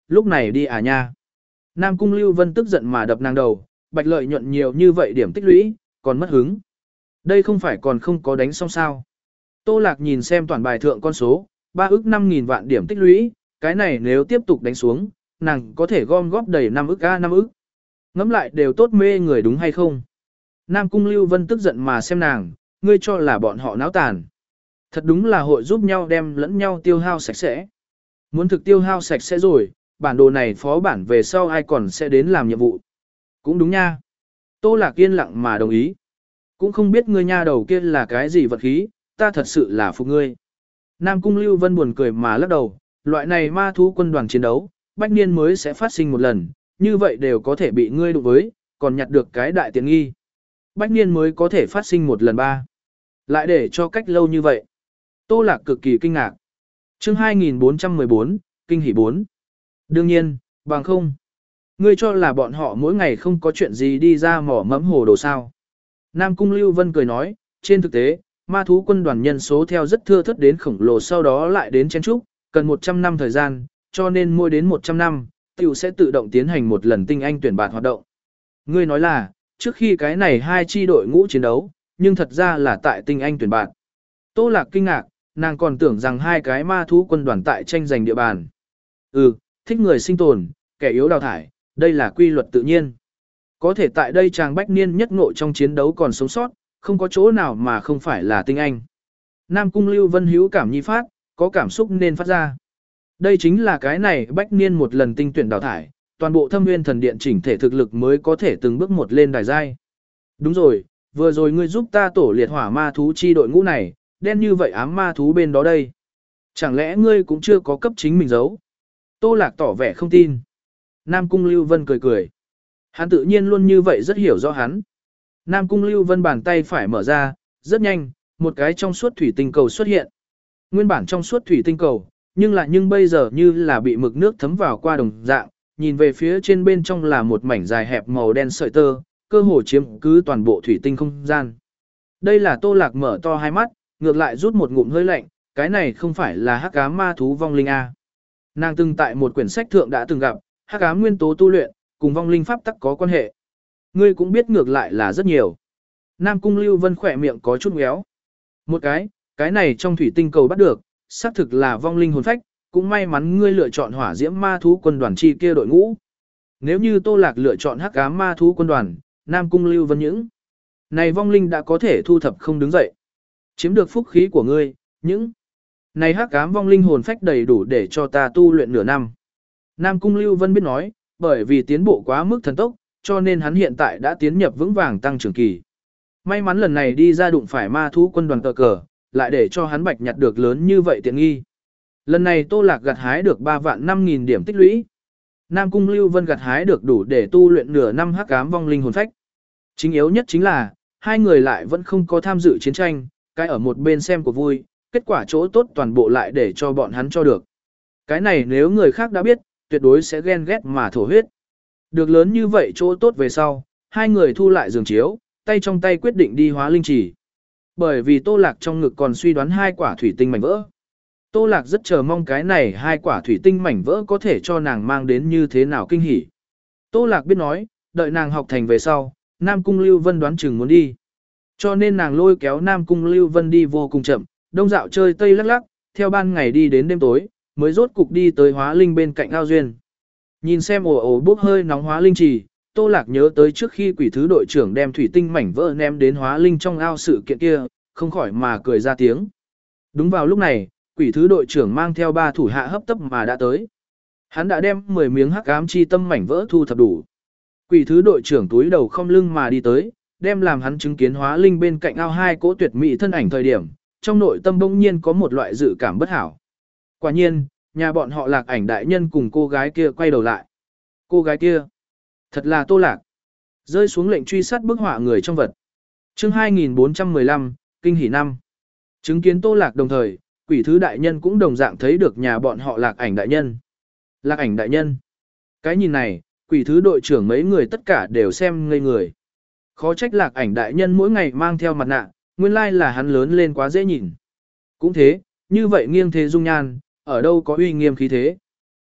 A: lúc này đi à nha. Nam Cung Lưu Vân tức giận mà đập nàng đầu, Bạch Lợi nhuận nhiều như vậy điểm tích lũy, còn mất hứng. Đây không phải còn không có đánh xong sao. Tô Lạc nhìn xem toàn bài thượng con số, ba ức năm nghìn vạn điểm tích lũy, cái này nếu tiếp tục đánh xuống, nàng có thể gom góp đầy năm ức a năm ức. Ngắm lại đều tốt mê người đúng hay không? Nam Cung Lưu Vân tức giận mà xem nàng, ngươi cho là bọn họ náo tàn. Thật đúng là hội giúp nhau đem lẫn nhau tiêu hao sạch sẽ. Muốn thực tiêu hao sạch sẽ rồi, bản đồ này phó bản về sau ai còn sẽ đến làm nhiệm vụ. Cũng đúng nha. Tô Lạc yên lặng mà đồng ý. Cũng không biết ngươi nha đầu kia là cái gì vật khí, ta thật sự là phục ngươi. Nam Cung Lưu Vân buồn cười mà lắc đầu, loại này ma thú quân đoàn chiến đấu, bách niên mới sẽ phát sinh một lần, như vậy đều có thể bị ngươi đụng với, còn nhặt được cái đại tiện nghi. Bách niên mới có thể phát sinh một lần ba. Lại để cho cách lâu như vậy. Tô Lạc cực kỳ kinh ngạc. Chương hai nghìn bốn trăm mười bốn, kinh hỉ bốn. Đương nhiên, bằng không. Ngươi cho là bọn họ mỗi ngày không có chuyện gì đi ra mỏ mẫm hồ đồ sao. Nam Cung Lưu Vân cười nói, trên thực tế, ma thú quân đoàn nhân số theo rất thưa thớt đến khổng lồ sau đó lại đến chen trúc, cần một trăm năm thời gian, cho nên mỗi đến một trăm năm, tiểu sẽ tự động tiến hành một lần tinh anh tuyển bạt hoạt động. Ngươi nói là, trước khi cái này hai chi đội ngũ chiến đấu, nhưng thật ra là tại tinh anh tuyển bạt. Tô Lạc kinh ngạc, nàng còn tưởng rằng hai cái ma thú quân đoàn tại tranh giành địa bàn. Ừ, thích người sinh tồn, kẻ yếu đào thải, đây là quy luật tự nhiên. Có thể tại đây chàng bách niên nhất ngộ trong chiến đấu còn sống sót, không có chỗ nào mà không phải là tinh anh. Nam Cung Lưu Vân hữu cảm nhi phát, có cảm xúc nên phát ra. Đây chính là cái này bách niên một lần tinh tuyển đào thải, toàn bộ Thâm Nguyên Thần Điện chỉnh thể thực lực mới có thể từng bước một lên đài giai. Đúng rồi, vừa rồi ngươi giúp ta tổ liệt hỏa ma thú chi đội ngũ này, đen như vậy ám ma thú bên đó đây. Chẳng lẽ ngươi cũng chưa có cấp chính mình giấu? Tô Lạc tỏ vẻ không tin. Nam Cung Lưu Vân cười cười. Hắn tự nhiên luôn như vậy rất hiểu rõ hắn. Nam Cung Lưu Vân bàn tay phải mở ra, rất nhanh, một cái trong suốt thủy tinh cầu xuất hiện. Nguyên bản trong suốt thủy tinh cầu, nhưng lại nhưng bây giờ như là bị mực nước thấm vào qua đồng dạng, nhìn về phía trên bên trong là một mảnh dài hẹp màu đen sợi tơ, cơ hồ chiếm cứ toàn bộ thủy tinh không gian. Đây là Tô Lạc mở to hai mắt, ngược lại rút một ngụm hơi lạnh, cái này không phải là hắc ám ma thú vong linh a. Nàng từng tại một quyển sách thượng đã từng gặp, hắc ám nguyên tố tu luyện, cùng vong linh pháp tắc có quan hệ. Ngươi cũng biết ngược lại là rất nhiều. Nam Cung Lưu Vân khỏe miệng có chút méo. Một cái, cái này trong thủy tinh cầu bắt được, xác thực là vong linh hồn phách, cũng may mắn ngươi lựa chọn hỏa diễm ma thú quân đoàn chi kia đội ngũ. Nếu như Tô Lạc lựa chọn hắc ám ma thú quân đoàn, Nam Cung Lưu Vân những này vong linh đã có thể thu thập không đứng dậy. Chiếm được phúc khí của ngươi, những này hắc ám vong linh hồn phách đầy đủ để cho ta tu luyện nửa năm. Nam Cung Lưu Vân biết nói, bởi vì tiến bộ quá mức thần tốc, cho nên hắn hiện tại đã tiến nhập vững vàng tăng trưởng kỳ. May mắn lần này đi ra đụng phải ma thú quân đoàn cờ cờ, lại để cho hắn bạch nhặt được lớn như vậy tiện nghi. Lần này Tô Lạc gặt hái được ba vạn năm nghìn điểm tích lũy. Nam Cung Lưu Vân gặt hái được đủ để tu luyện nửa năm hắc ám vong linh hồn phách. Chính yếu nhất chính là, hai người lại vẫn không có tham dự chiến tranh, cái ở một bên xem của vui, kết quả chỗ tốt toàn bộ lại để cho bọn hắn cho được. Cái này nếu người khác đã biết, tuyệt đối sẽ ghen ghét mà thổ huyết. Được lớn như vậy chỗ tốt về sau, hai người thu lại giường chiếu, tay trong tay quyết định đi hóa linh trì. Bởi vì Tô Lạc trong ngực còn suy đoán hai quả thủy tinh mảnh vỡ. Tô Lạc rất chờ mong cái này hai quả thủy tinh mảnh vỡ có thể cho nàng mang đến như thế nào kinh hỉ. Tô Lạc biết nói, đợi nàng học thành về sau, Nam Cung Lưu Vân đoán chừng muốn đi. Cho nên nàng lôi kéo Nam Cung Lưu Vân đi vô cùng chậm, đông dạo chơi tây lắc lắc, theo ban ngày đi đến đêm tối, mới rốt cục đi tới hóa linh bên cạnh ao duyên. Nhìn xem ồ ồ bốc hơi nóng hóa linh trì, Tô Lạc nhớ tới trước khi quỷ thứ đội trưởng đem thủy tinh mảnh vỡ ném đến hóa linh trong ao sự kiện kia, không khỏi mà cười ra tiếng. Đúng vào lúc này, quỷ thứ đội trưởng mang theo ba thủ hạ hấp tấp mà đã tới. Hắn đã đem mười miếng hắc ám chi tâm mảnh vỡ thu thập đủ. Quỷ thứ đội trưởng túi đầu không lưng mà đi tới, đem làm hắn chứng kiến hóa linh bên cạnh ao hai cỗ tuyệt mỹ thân ảnh thời điểm, trong nội tâm bỗng nhiên có một loại dự cảm bất hảo. Quả nhiên, nhà bọn họ Lạc Ảnh đại nhân cùng cô gái kia quay đầu lại. Cô gái kia, thật là Tô Lạc. Rơi xuống lệnh truy sát bức họa người trong vật. Chương hai nghìn bốn trăm mười lăm, kinh hỉ năm. Chứng kiến Tô Lạc đồng thời, quỷ thứ đại nhân cũng đồng dạng thấy được nhà bọn họ Lạc Ảnh đại nhân. Lạc Ảnh đại nhân. Cái nhìn này, quỷ thứ đội trưởng mấy người tất cả đều xem ngây người. Khó trách Lạc Ảnh đại nhân mỗi ngày mang theo mặt nạ, nguyên lai là hắn lớn lên quá dễ nhìn. Cũng thế, như vậy nghiêng thế dung nhan, ở đâu có uy nghiêm khí thế.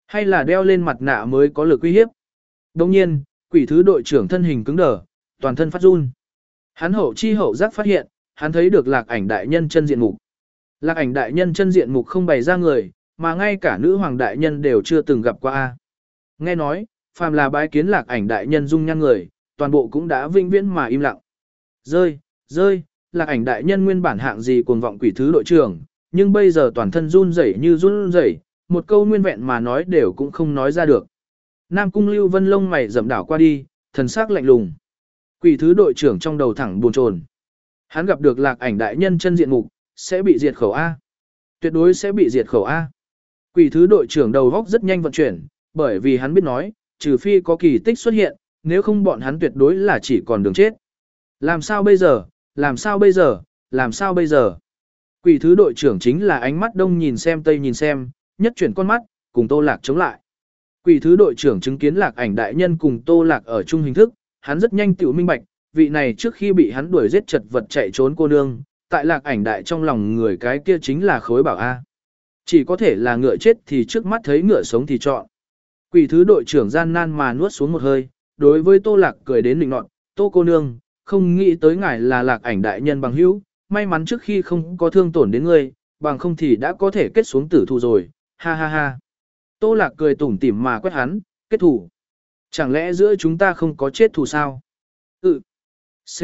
A: Hay là đeo lên mặt nạ mới có lực uy hiếp? Đồng nhiên, quỷ thứ đội trưởng thân hình cứng đờ, toàn thân phát run. Hắn hậu chi hậu giác phát hiện, hắn thấy được lạc ảnh đại nhân chân diện mục. Lạc ảnh đại nhân chân diện mục không bày ra người, mà ngay cả nữ hoàng đại nhân đều chưa từng gặp qua. A. Nghe nói, phàm là bái kiến lạc ảnh đại nhân dung nhan người, toàn bộ cũng đã vinh viễn mà im lặng. Rơi, rơi, lạc ảnh đại nhân nguyên bản hạng gì cuồng vọng quỷ thứ đội trưởng, nhưng bây giờ toàn thân run rẩy như run rẩy, một câu nguyên vẹn mà nói đều cũng không nói ra được. Nam Cung Lưu Vân lông mày rậm đảo qua đi, thần sắc lạnh lùng. Quỷ thứ đội trưởng trong đầu thẳng buồn chồn. Hắn gặp được lạc ảnh đại nhân chân diện mục, sẽ bị diệt khẩu A. Tuyệt đối sẽ bị diệt khẩu A. Quỷ thứ đội trưởng đầu góc rất nhanh vận chuyển, bởi vì hắn biết nói, trừ phi có kỳ tích xuất hiện, nếu không bọn hắn tuyệt đối là chỉ còn đường chết. Làm sao bây giờ, làm sao bây giờ, làm sao bây giờ? Quỷ thứ đội trưởng chính là ánh mắt đông nhìn xem tây nhìn xem, nhất chuyển con mắt, cùng Tô Lạc chống lại. Quỷ thứ đội trưởng chứng kiến lạc ảnh đại nhân cùng Tô Lạc ở chung hình thức, hắn rất nhanh tự minh bạch, vị này trước khi bị hắn đuổi giết chật vật chạy trốn cô nương, tại lạc ảnh đại trong lòng người cái kia chính là khối bảo A. Chỉ có thể là ngựa chết thì trước mắt thấy ngựa sống thì chọn. Quỷ thứ đội trưởng gian nan mà nuốt xuống một hơi, đối với Tô Lạc cười đến nịnh nọt, Tô cô nương, không nghĩ tới ngài là lạc ảnh đại nhân bằng hữu, may mắn trước khi không có thương tổn đến ngươi, bằng không thì đã có thể kết xuống tử thù rồi, ha ha ha. Tô Lạc cười tủm tỉm mà quét hắn, kết thù. Chẳng lẽ giữa chúng ta không có chết thù sao? Ừ. C.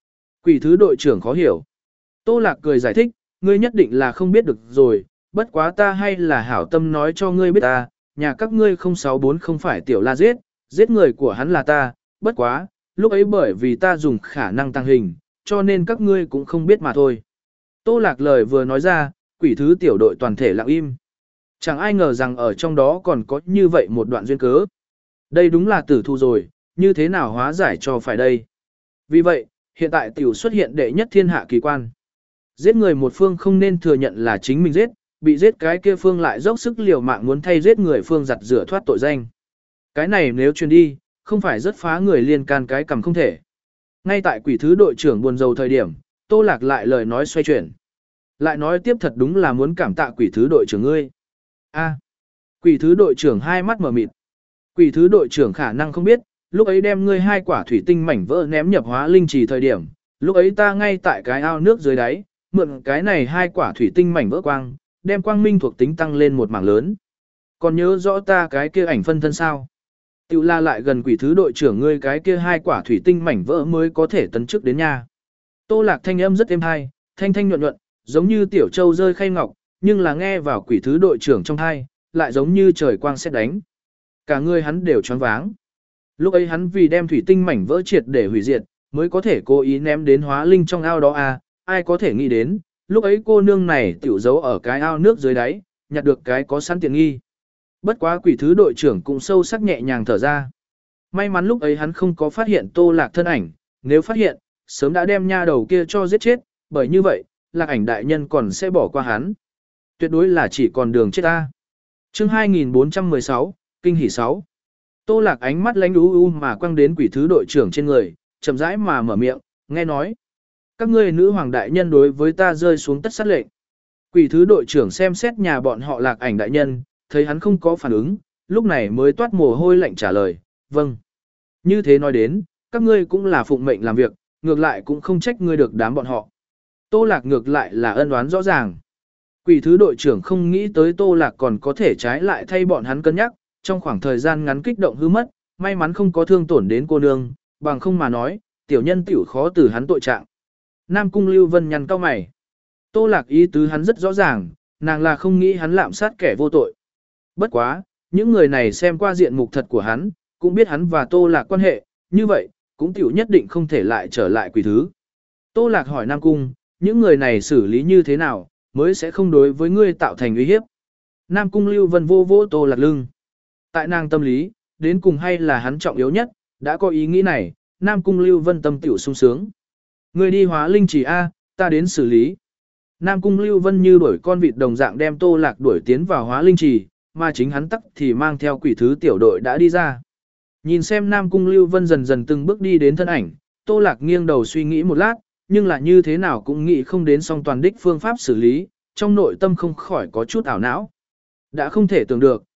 A: Quỷ thứ đội trưởng khó hiểu. Tô Lạc cười giải thích, ngươi nhất định là không biết được rồi, bất quá ta hay là hảo tâm nói cho ngươi biết ta, nhà các ngươi không sáu bốn không phải tiểu la giết, giết người của hắn là ta, bất quá, lúc ấy bởi vì ta dùng khả năng tăng hình, cho nên các ngươi cũng không biết mà thôi. Tô Lạc lời vừa nói ra, quỷ thứ tiểu đội toàn thể lặng im. Chẳng ai ngờ rằng ở trong đó còn có như vậy một đoạn duyên cớ. Đây đúng là tử thù rồi, như thế nào hóa giải cho phải đây. Vì vậy, hiện tại tiểu xuất hiện đệ nhất thiên hạ kỳ quan. Giết người một phương không nên thừa nhận là chính mình giết, bị giết cái kia phương lại dốc sức liều mạng muốn thay giết người phương giặt rửa thoát tội danh. Cái này nếu truyền đi, không phải rất phá người liên can cái cầm không thể. Ngay tại quỷ thứ đội trưởng buồn rầu thời điểm, Tô Lạc lại lời nói xoay chuyển. Lại nói tiếp thật đúng là muốn cảm tạ quỷ thứ đội trưởng ngươi. A. Quỷ thứ đội trưởng hai mắt mở mịt. Quỷ thứ đội trưởng khả năng không biết, lúc ấy đem ngươi hai quả thủy tinh mảnh vỡ ném nhập hóa linh trì thời điểm, lúc ấy ta ngay tại cái ao nước dưới đáy, mượn cái này hai quả thủy tinh mảnh vỡ quang, đem quang minh thuộc tính tăng lên một mảng lớn. Còn nhớ rõ ta cái kia ảnh phân thân sao? Tiểu la lại gần quỷ thứ đội trưởng ngươi cái kia hai quả thủy tinh mảnh vỡ mới có thể tấn chức đến nha. Tô Lạc thanh âm rất êm hay, thanh thanh nhuận nhuận, giống như tiểu châu rơi khay ngọc, nhưng là nghe vào quỷ thứ đội trưởng trong tai, lại giống như trời quang sét đánh. Cả người hắn đều choáng váng. Lúc ấy hắn vì đem thủy tinh mảnh vỡ triệt để hủy diệt, mới có thể cố ý ném đến hóa linh trong ao đó à, ai có thể nghĩ đến, lúc ấy cô nương này tiểu giấu ở cái ao nước dưới đáy, nhặt được cái có sẵn tiện nghi. Bất quá quỷ thứ đội trưởng cũng sâu sắc nhẹ nhàng thở ra. May mắn lúc ấy hắn không có phát hiện Tô Lạc thân ảnh, nếu phát hiện, sớm đã đem nha đầu kia cho giết chết, bởi như vậy, Lạc ảnh đại nhân còn sẽ bỏ qua hắn. Tuyệt đối là chỉ còn đường chết ta. Chương hai nghìn bốn trăm mười sáu, Kinh hỉ sáu. Tô Lạc ánh mắt lánh u u mà quăng đến quỷ thứ đội trưởng trên người, chậm rãi mà mở miệng, nghe nói. Các ngươi nữ hoàng đại nhân đối với ta rơi xuống tất sát lệnh. Quỷ thứ đội trưởng xem xét nhà bọn họ Lạc ảnh đại nhân, thấy hắn không có phản ứng, lúc này mới toát mồ hôi lạnh trả lời, vâng. Như thế nói đến, các ngươi cũng là phụng mệnh làm việc, ngược lại cũng không trách ngươi được đám bọn họ. Tô Lạc ngược lại là ân oán rõ ràng. Quỷ thứ đội trưởng không nghĩ tới Tô Lạc còn có thể trái lại thay bọn hắn cân nhắc, trong khoảng thời gian ngắn kích động hư mất, may mắn không có thương tổn đến cô nương, bằng không mà nói, tiểu nhân tiểu khó từ hắn tội trạng. Nam Cung Lưu Vân nhăn cau mày. Tô Lạc ý tứ hắn rất rõ ràng, nàng là không nghĩ hắn lạm sát kẻ vô tội. Bất quá, những người này xem qua diện mục thật của hắn, cũng biết hắn và Tô Lạc quan hệ, như vậy, cũng tiểu nhất định không thể lại trở lại quỷ thứ. Tô Lạc hỏi Nam Cung, những người này xử lý như thế nào, mới sẽ không đối với ngươi tạo thành uy hiếp. Nam Cung Lưu Vân vô vô Tô Lạc lưng. Tại nàng tâm lý, đến cùng hay là hắn trọng yếu nhất, đã có ý nghĩ này, Nam Cung Lưu Vân tâm tiểu sung sướng. Ngươi đi hóa linh chỉ A, ta đến xử lý. Nam Cung Lưu Vân như đuổi con vịt đồng dạng đem Tô Lạc đuổi tiến vào hóa linh trì, mà chính hắn tắc thì mang theo quỷ thứ tiểu đội đã đi ra. Nhìn xem Nam Cung Lưu Vân dần dần từng bước đi đến thân ảnh, Tô Lạc nghiêng đầu suy nghĩ một lát, nhưng là như thế nào cũng nghĩ không đến song toàn đích phương pháp xử lý, trong nội tâm không khỏi có chút ảo não. Đã không thể tưởng được,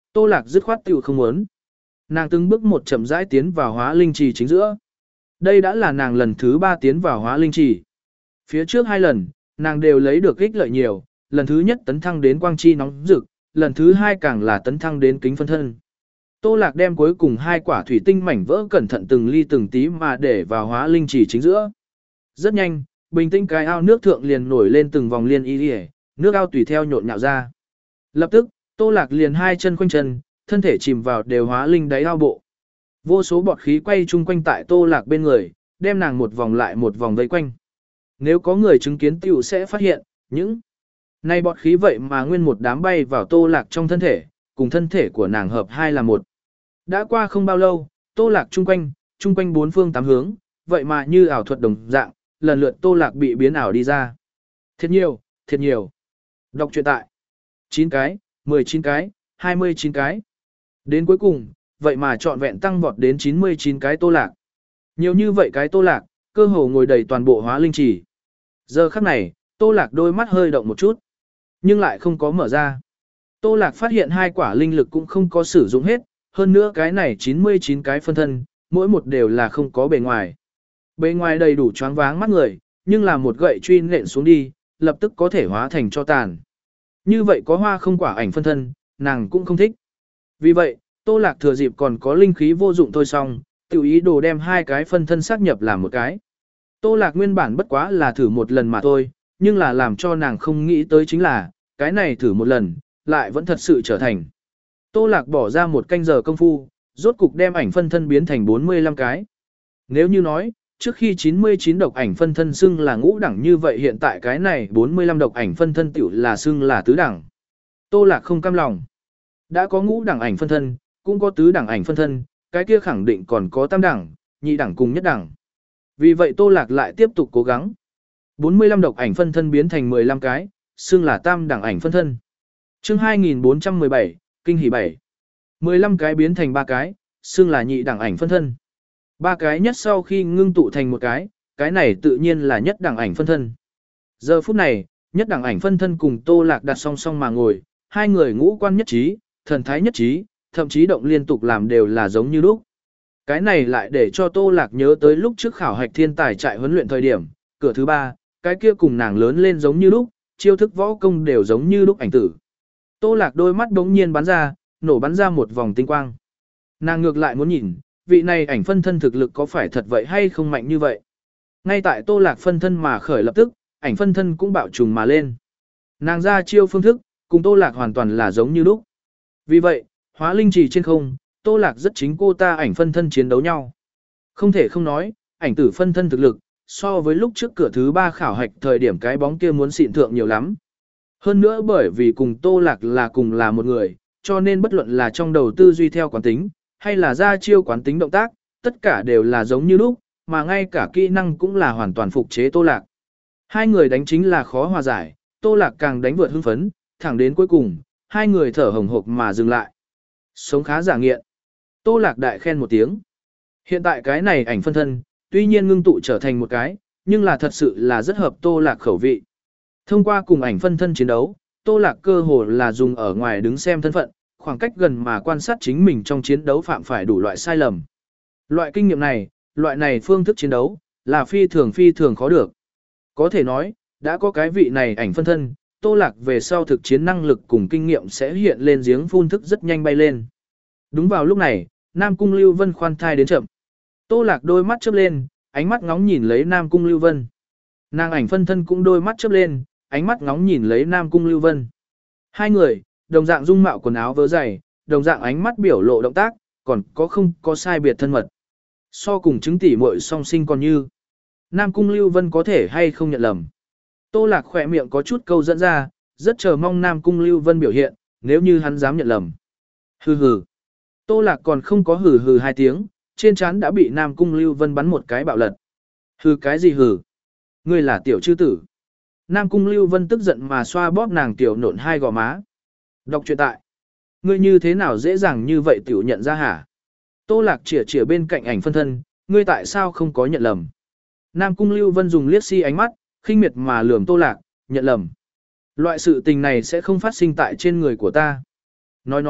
A: Tô Lạc dứt khoát tiểu không muốn. Nàng từng bước một chậm rãi tiến vào hóa linh trì chính giữa. Đây đã là nàng lần thứ ba tiến vào hóa linh trì. Phía trước hai lần, nàng đều lấy được ích lợi nhiều, lần thứ nhất tấn thăng đến quang chi nóng rực, lần thứ hai càng là tấn thăng đến kính phân thân. Tô Lạc đem cuối cùng hai quả thủy tinh mảnh vỡ cẩn thận từng ly từng tí mà để vào hóa linh trì chính giữa. Rất nhanh, bình tĩnh cái ao nước thượng liền nổi lên từng vòng liên y y, nước ao tùy theo nhộn nhạo ra. Lập tức, Tô Lạc liền hai chân quanh chân, thân thể chìm vào đều hóa linh đáy ao bộ. Vô số bọt khí quay chung quanh tại Tô Lạc bên người, đem nàng một vòng lại một vòng vây quanh. Nếu có người chứng kiến tiểu sẽ phát hiện, những này bọt khí vậy mà nguyên một đám bay vào Tô Lạc trong thân thể, cùng thân thể của nàng hợp hai là một. Đã qua không bao lâu, Tô Lạc chung quanh, chung quanh bốn phương tám hướng, vậy mà như ảo thuật đồng dạng, lần lượt Tô Lạc bị biến ảo đi ra. Thiệt nhiều, thiệt nhiều. Đọc truyện tại chín cái, mười chín cái, hai mươi chín cái. Đến cuối cùng, vậy mà trọn vẹn tăng vọt đến chín mươi chín cái Tô Lạc. Nhiều như vậy cái Tô Lạc, cơ hồ ngồi đầy toàn bộ hóa linh trì. Giờ khắc này, Tô Lạc đôi mắt hơi động một chút, nhưng lại không có mở ra. Tô Lạc phát hiện hai quả linh lực cũng không có sử dụng hết, hơn nữa cái này chín mươi chín cái phân thân, mỗi một đều là không có bề ngoài. Bề ngoài đầy đủ choáng váng mắt người, nhưng là một gậy truy nện xuống đi, lập tức có thể hóa thành cho tàn. Như vậy có hoa không quả ảnh phân thân, nàng cũng không thích. Vì vậy, Tô Lạc thừa dịp còn có linh khí vô dụng thôi xong, tự ý đồ đem hai cái phân thân xác nhập làm một cái. Tô Lạc nguyên bản bất quá là thử một lần mà thôi, nhưng là làm cho nàng không nghĩ tới chính là, cái này thử một lần, lại vẫn thật sự trở thành. Tô Lạc bỏ ra một canh giờ công phu, rốt cục đem ảnh phân thân biến thành bốn mươi lăm cái. Nếu như nói, trước khi chín mươi chín độc ảnh phân thân xưng là ngũ đẳng như vậy hiện tại cái này bốn mươi lăm độc ảnh phân thân tiểu là xưng là tứ đẳng. Tô Lạc không cam lòng. Đã có ngũ đẳng ảnh phân thân, cũng có tứ đẳng ảnh phân thân, cái kia khẳng định còn có tam đẳng, nhị đẳng cùng nhất đẳng. Vì vậy Tô Lạc lại tiếp tục cố gắng. bốn mươi lăm độc ảnh phân thân biến thành mười lăm cái, xưng là tam đẳng ảnh phân thân. Chương hai nghìn bốn trăm mười bảy, kinh hỉ bảy. mười lăm cái biến thành ba cái, xưng là nhị đẳng ảnh phân thân. Ba cái nhất sau khi ngưng tụ thành một cái, cái này tự nhiên là nhất đẳng ảnh phân thân. Giờ phút này, nhất đẳng ảnh phân thân cùng Tô Lạc đặt song song mà ngồi, hai người ngũ quan nhất trí, thần thái nhất trí, thậm chí động liên tục làm đều là giống như lúc. Cái này lại để cho Tô Lạc nhớ tới lúc trước khảo hạch thiên tài trại huấn luyện thời điểm, cửa thứ ba, cái kia cùng nàng lớn lên giống như lúc, chiêu thức võ công đều giống như lúc ảnh tử. Tô Lạc đôi mắt đống nhiên bắn ra, nổ bắn ra một vòng tinh quang. Nàng ngược lại muốn nhìn, vị này ảnh phân thân thực lực có phải thật vậy hay không mạnh như vậy. Ngay tại Tô Lạc phân thân mà khởi lập tức, ảnh phân thân cũng bạo trùng mà lên. Nàng ra chiêu phương thức, cùng Tô Lạc hoàn toàn là giống như lúc. Vì vậy, hóa linh trì trên không, Tô Lạc rất chính cô ta ảnh phân thân chiến đấu nhau. Không thể không nói, ảnh tử phân thân thực lực, so với lúc trước cửa thứ ba khảo hạch thời điểm cái bóng kia muốn xịn thượng nhiều lắm. Hơn nữa bởi vì cùng Tô Lạc là cùng là một người, cho nên bất luận là trong đầu tư duy theo quán tính, hay là ra chiêu quán tính động tác, tất cả đều là giống như lúc, mà ngay cả kỹ năng cũng là hoàn toàn phục chế Tô Lạc. Hai người đánh chính là khó hòa giải, Tô Lạc càng đánh vượt hưng phấn, thẳng đến cuối cùng, hai người thở hồng hộc mà dừng lại. Sống khá giả nghiện. Tô Lạc đại khen một tiếng. Hiện tại cái này ảnh phân thân, tuy nhiên ngưng tụ trở thành một cái, nhưng là thật sự là rất hợp Tô Lạc khẩu vị. Thông qua cùng ảnh phân thân chiến đấu, Tô Lạc cơ hồ là dùng ở ngoài đứng xem thân phận, khoảng cách gần mà quan sát chính mình trong chiến đấu phạm phải đủ loại sai lầm. Loại kinh nghiệm này, loại này phương thức chiến đấu, là phi thường phi thường khó được. Có thể nói, đã có cái vị này ảnh phân thân, Tô Lạc về sau thực chiến năng lực cùng kinh nghiệm sẽ hiện lên giếng phun thức rất nhanh bay lên. Đúng vào lúc này, Nam Cung Lưu Vân khoan thai đến chậm. Tô Lạc đôi mắt chớp lên, ánh mắt ngóng nhìn lấy Nam Cung Lưu Vân. Nàng ảnh phân thân cũng đôi mắt chớp lên, ánh mắt ngóng nhìn lấy Nam Cung Lưu Vân. Hai người, đồng dạng dung mạo quần áo vớ dày, đồng dạng ánh mắt biểu lộ động tác, còn có không có sai biệt thân mật. So cùng chứng tỉ muội song sinh còn như. Nam Cung Lưu Vân có thể hay không nhận lầm. Tô Lạc khỏe miệng có chút câu dẫn ra, rất chờ mong Nam Cung Lưu Vân biểu hiện, nếu như hắn dám nhận lầm. Hừ hừ. Tô Lạc còn không có hừ hừ hai tiếng, trên trán đã bị Nam Cung Lưu Vân bắn một cái bạo lật. Hừ cái gì hừ? Ngươi là tiểu chư tử. Nam Cung Lưu Vân tức giận mà xoa bóp nàng tiểu nộn hai gò má. Đọc truyện tại. Ngươi như thế nào dễ dàng như vậy tiểu nhận ra hả? Tô Lạc chỉa chỉa bên cạnh ảnh phân thân, ngươi tại sao không có nhận lầm? Nam Cung Lưu Vân dùng liếc si ánh mắt, khinh miệt mà lườm Tô Lạc, nhận lầm. Loại sự tình này sẽ không phát sinh tại trên người của ta. Nói nói,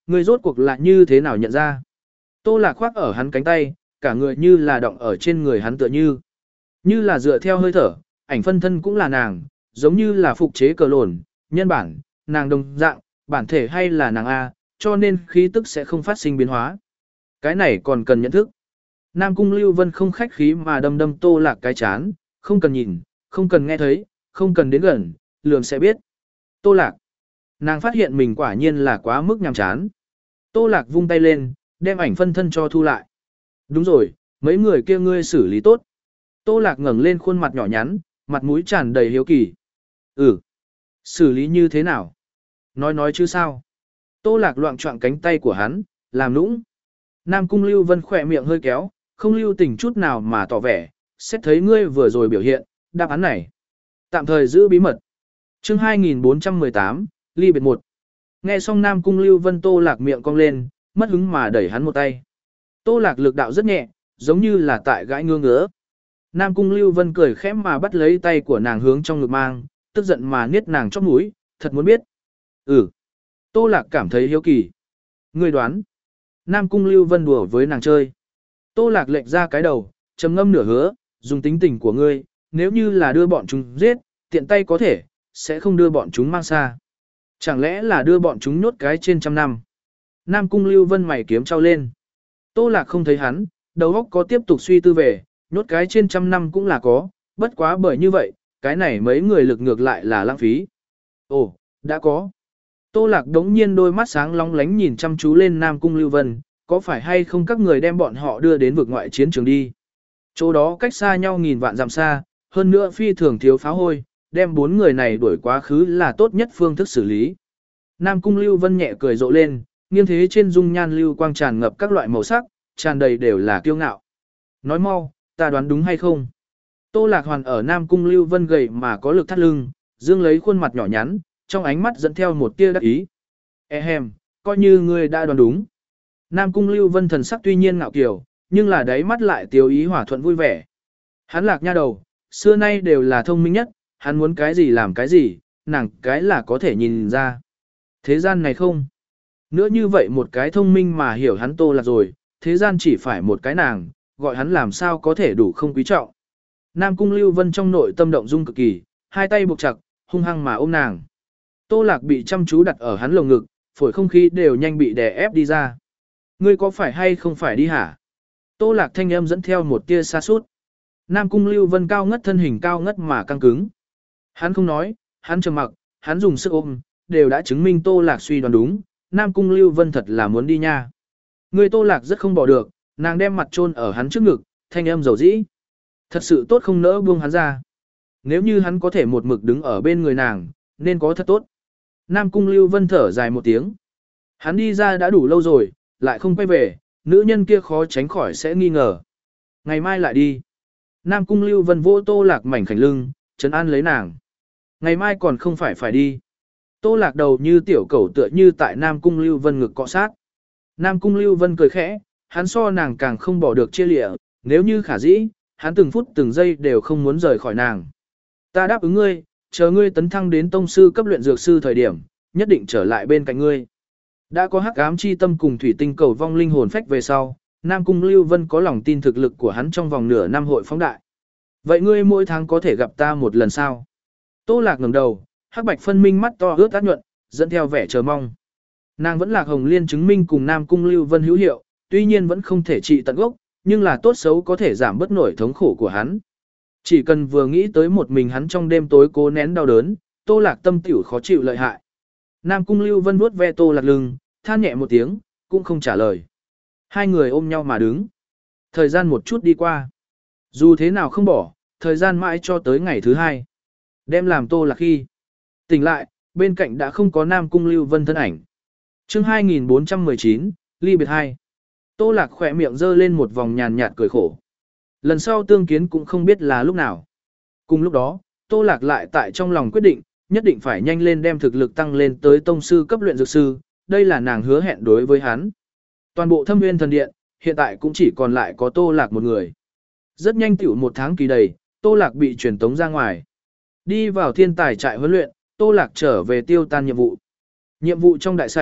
A: Ngươi rốt cuộc là như thế nào nhận ra? Tô Lạc khoác ở hắn cánh tay, cả người như là động ở trên người hắn tựa như. Như là dựa theo hơi thở, ảnh phân thân cũng là nàng, giống như là phục chế cờ lồn, nhân bản, nàng đồng dạng, bản thể hay là nàng A, cho nên khí tức sẽ không phát sinh biến hóa. Cái này còn cần nhận thức. Nam Cung Lưu Vân không khách khí mà đâm đâm Tô Lạc cái chán, không cần nhìn, không cần nghe thấy, không cần đến gần, lường sẽ biết. Tô Lạc. Nàng phát hiện mình quả nhiên là quá mức nhàm chán. Tô Lạc vung tay lên, đem ảnh phân thân cho thu lại. Đúng rồi, mấy người kia ngươi xử lý tốt. Tô Lạc ngẩng lên khuôn mặt nhỏ nhắn, mặt mũi tràn đầy hiếu kỳ. Ừ. Xử lý như thế nào? Nói nói chứ sao? Tô Lạc loạn trọng cánh tay của hắn, làm nũng. Nam Cung Lưu Vân khỏe miệng hơi kéo, không lưu tình chút nào mà tỏ vẻ, xét thấy ngươi vừa rồi biểu hiện, đáp án này. Tạm thời giữ bí mật. Chương hai nghìn bốn trăm mười tám, ly biệt một. Nghe xong Nam Cung Lưu Vân Tô Lạc miệng cong lên, mất hứng mà đẩy hắn một tay. Tô Lạc lực đạo rất nhẹ, giống như là tại gãi ngứa ngứa. Nam Cung Lưu Vân cười khẽ mà bắt lấy tay của nàng hướng trong ngực mang, tức giận mà niết nàng chóp mũi, thật muốn biết. Ừ. Tô Lạc cảm thấy hiếu kỳ. Ngươi đoán. Nam Cung Lưu Vân đùa với nàng chơi. Tô Lạc lệch ra cái đầu, trầm ngâm nửa hứa, dùng tính tình của ngươi, nếu như là đưa bọn chúng giết, tiện tay có thể, sẽ không đưa bọn chúng mang xa. Chẳng lẽ là đưa bọn chúng nhốt cái trên trăm năm. Nam Cung Lưu Vân mày kiếm trao lên. Tô Lạc không thấy hắn, đầu óc có tiếp tục suy tư về, nhốt cái trên trăm năm cũng là có, bất quá bởi như vậy, cái này mấy người lực ngược lại là lãng phí. Ồ, đã có. Tô Lạc đống nhiên đôi mắt sáng long lánh nhìn chăm chú lên Nam Cung Lưu Vân, có phải hay không các người đem bọn họ đưa đến vực ngoại chiến trường đi. Chỗ đó cách xa nhau nghìn vạn dặm xa, hơn nữa phi thường thiếu pháo hôi, đem bốn người này đuổi quá khứ là tốt nhất phương thức xử lý. Nam Cung Lưu Vân nhẹ cười rộ lên, nghiêng thế trên dung nhan lưu quang tràn ngập các loại màu sắc, tràn đầy đều là kiêu ngạo. Nói mau, ta đoán đúng hay không? Tô Lạc Hoàn ở Nam Cung Lưu Vân gầy mà có lực thắt lưng, dương lấy khuôn mặt nhỏ nhắn, trong ánh mắt dẫn theo một tia đắc ý. Ehem, coi như ngươi đã đoán đúng. Nam Cung Lưu Vân thần sắc tuy nhiên ngạo kiều, nhưng là đáy mắt lại tiêu ý hòa thuận vui vẻ. Hắn Lạc nha đầu, xưa nay đều là thông minh nhất, hắn muốn cái gì làm cái gì, nàng cái là có thể nhìn ra. Thế gian này không. Nữa như vậy một cái thông minh mà hiểu hắn Tô Lạc rồi, thế gian chỉ phải một cái nàng, gọi hắn làm sao có thể đủ không quý trọng. Nam Cung Lưu Vân trong nội tâm động dung cực kỳ, hai tay buộc chặt, hung hăng mà ôm nàng. Tô Lạc bị chăm chú đặt ở hắn lồng ngực, phổi không khí đều nhanh bị đè ép đi ra. Ngươi có phải hay không phải đi hả? Tô Lạc thanh âm dẫn theo một tia xa sút. Nam Cung Lưu Vân cao ngất thân hình cao ngất mà căng cứng. Hắn không nói, hắn trầm mặc, hắn dùng sức ôm, đều đã chứng minh Tô Lạc suy đoán đúng, Nam Cung Lưu Vân thật là muốn đi nha. Người Tô Lạc rất không bỏ được, nàng đem mặt chôn ở hắn trước ngực, thanh âm dầu dĩ. Thật sự tốt không nỡ buông hắn ra. Nếu như hắn có thể một mực đứng ở bên người nàng, nên có thật tốt. Nam Cung Lưu Vân thở dài một tiếng. Hắn đi ra đã đủ lâu rồi, lại không quay về, nữ nhân kia khó tránh khỏi sẽ nghi ngờ. Ngày mai lại đi. Nam Cung Lưu Vân vỗ Tô Lạc mảnh khảnh lưng, trấn an lấy nàng. Ngày mai còn không phải phải đi. Tô Lạc đầu như tiểu cẩu tựa như tại Nam Cung Lưu Vân ngực cọ sát. Nam Cung Lưu Vân cười khẽ, hắn so nàng càng không bỏ được chia lịa, nếu như khả dĩ, hắn từng phút từng giây đều không muốn rời khỏi nàng. Ta đáp ứng ngươi, chờ ngươi tấn thăng đến tông sư cấp luyện dược sư thời điểm, nhất định trở lại bên cạnh ngươi. Đã có hắc ám chi tâm cùng thủy tinh cầu vong linh hồn phách về sau, Nam Cung Lưu Vân có lòng tin thực lực của hắn trong vòng nửa năm hội phóng đại. Vậy ngươi mỗi tháng có thể gặp ta một lần sao? Tô Lạc ngẩng đầu, hắc bạch phân minh mắt to ướt át nhuận, dẫn theo vẻ chờ mong. Nàng vẫn Lạc Hồng Liên chứng minh cùng Nam Cung Lưu Vân hữu hiệu, tuy nhiên vẫn không thể trị tận gốc, nhưng là tốt xấu có thể giảm bớt nổi thống khổ của hắn. Chỉ cần vừa nghĩ tới một mình hắn trong đêm tối cố nén đau đớn, Tô Lạc tâm tiểu khó chịu lợi hại. Nam Cung Lưu Vân vuốt ve Tô Lạc lưng, than nhẹ một tiếng, cũng không trả lời. Hai người ôm nhau mà đứng. Thời gian một chút đi qua. Dù thế nào không bỏ, thời gian mãi cho tới ngày thứ hai. Đem làm Tô Lạc khi tỉnh lại, bên cạnh đã không có Nam Cung Lưu Vân thân ảnh. Chương hai nghìn bốn trăm mười chín, ly biệt hai. Tô Lạc khỏe miệng giơ lên một vòng nhàn nhạt cười khổ. Lần sau tương kiến cũng không biết là lúc nào. Cùng lúc đó, Tô Lạc lại tại trong lòng quyết định, nhất định phải nhanh lên đem thực lực tăng lên tới tông sư cấp luyện dược sư, đây là nàng hứa hẹn đối với hắn. Toàn bộ Thâm Nguyên Thần Điện, hiện tại cũng chỉ còn lại có Tô Lạc một người. Rất nhanh tiểu một tháng kỳ đầy, Tô Lạc bị truyền tống ra ngoài. Đi vào thiên tài trại huấn luyện, Tô Lạc trở về tiêu tan nhiệm vụ. Nhiệm vụ trong đại sảnh,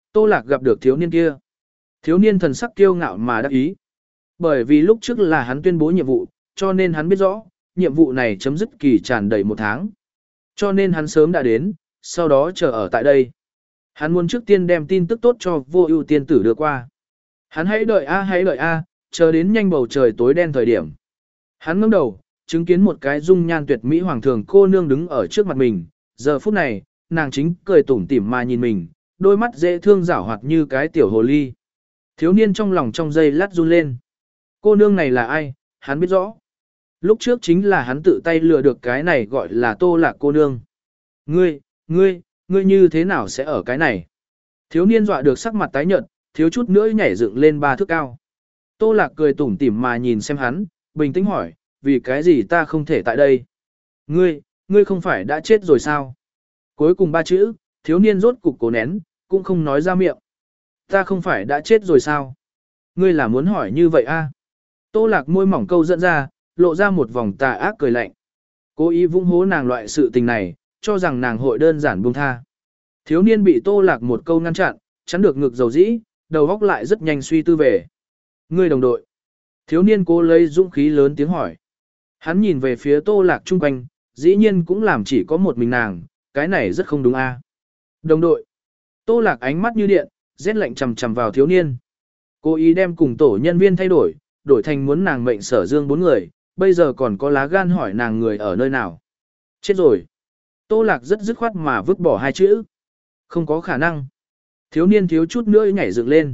A: Tô Lạc gặp được thiếu niên kia. Thiếu niên thần sắc kiêu ngạo mà đắc ý. Bởi vì lúc trước là hắn tuyên bố nhiệm vụ, cho nên hắn biết rõ, nhiệm vụ này chấm dứt kỳ tràn đầy một tháng. Cho nên hắn sớm đã đến, sau đó chờ ở tại đây. Hắn muốn trước tiên đem tin tức tốt cho vô ưu tiên tử đưa qua. Hắn hãy đợi a hãy đợi a, chờ đến nhanh bầu trời tối đen thời điểm. Hắn ngẩng đầu, chứng kiến một cái dung nhan tuyệt mỹ hoàng thường cô nương đứng ở trước mặt mình. Giờ phút này, nàng chính cười tủm tỉm mà nhìn mình, đôi mắt dễ thương rảo hoạt như cái tiểu hồ ly. Thiếu niên trong lòng trong giây lát run lên. Cô nương này là ai, hắn biết rõ. Lúc trước chính là hắn tự tay lừa được cái này gọi là Tô Lạc cô nương. Ngươi, ngươi, ngươi như thế nào sẽ ở cái này? Thiếu niên dọa được sắc mặt tái nhợt, thiếu chút nữa nhảy dựng lên ba thước cao. Tô Lạc cười tủm tỉm mà nhìn xem hắn, bình tĩnh hỏi, vì cái gì ta không thể tại đây? Ngươi, ngươi không phải đã chết rồi sao? Cuối cùng ba chữ, thiếu niên rốt cục cố nén, cũng không nói ra miệng. Ta không phải đã chết rồi sao? Ngươi là muốn hỏi như vậy a? Tô Lạc môi mỏng câu dẫn ra, lộ ra một vòng tà ác cười lạnh. Cố ý vung hố nàng loại sự tình này, cho rằng nàng hội đơn giản buông tha. Thiếu niên bị Tô Lạc một câu ngăn chặn, chắn được ngực dầu dĩ, đầu óc lại rất nhanh suy tư về. Ngươi đồng đội. Thiếu niên cố lấy dũng khí lớn tiếng hỏi. Hắn nhìn về phía Tô Lạc chung quanh, dĩ nhiên cũng làm chỉ có một mình nàng, cái này rất không đúng a. Đồng đội. Tô Lạc ánh mắt như điện, rét lạnh chằm chằm vào thiếu niên. Cố ý đem cùng tổ nhân viên thay đổi, đổi thành muốn nàng mệnh Sở Dương bốn người, bây giờ còn có lá gan hỏi nàng người ở nơi nào. Chết rồi. Tô Lạc rất dứt khoát mà vứt bỏ hai chữ. Không có khả năng. Thiếu niên thiếu chút nữa nhảy dựng lên.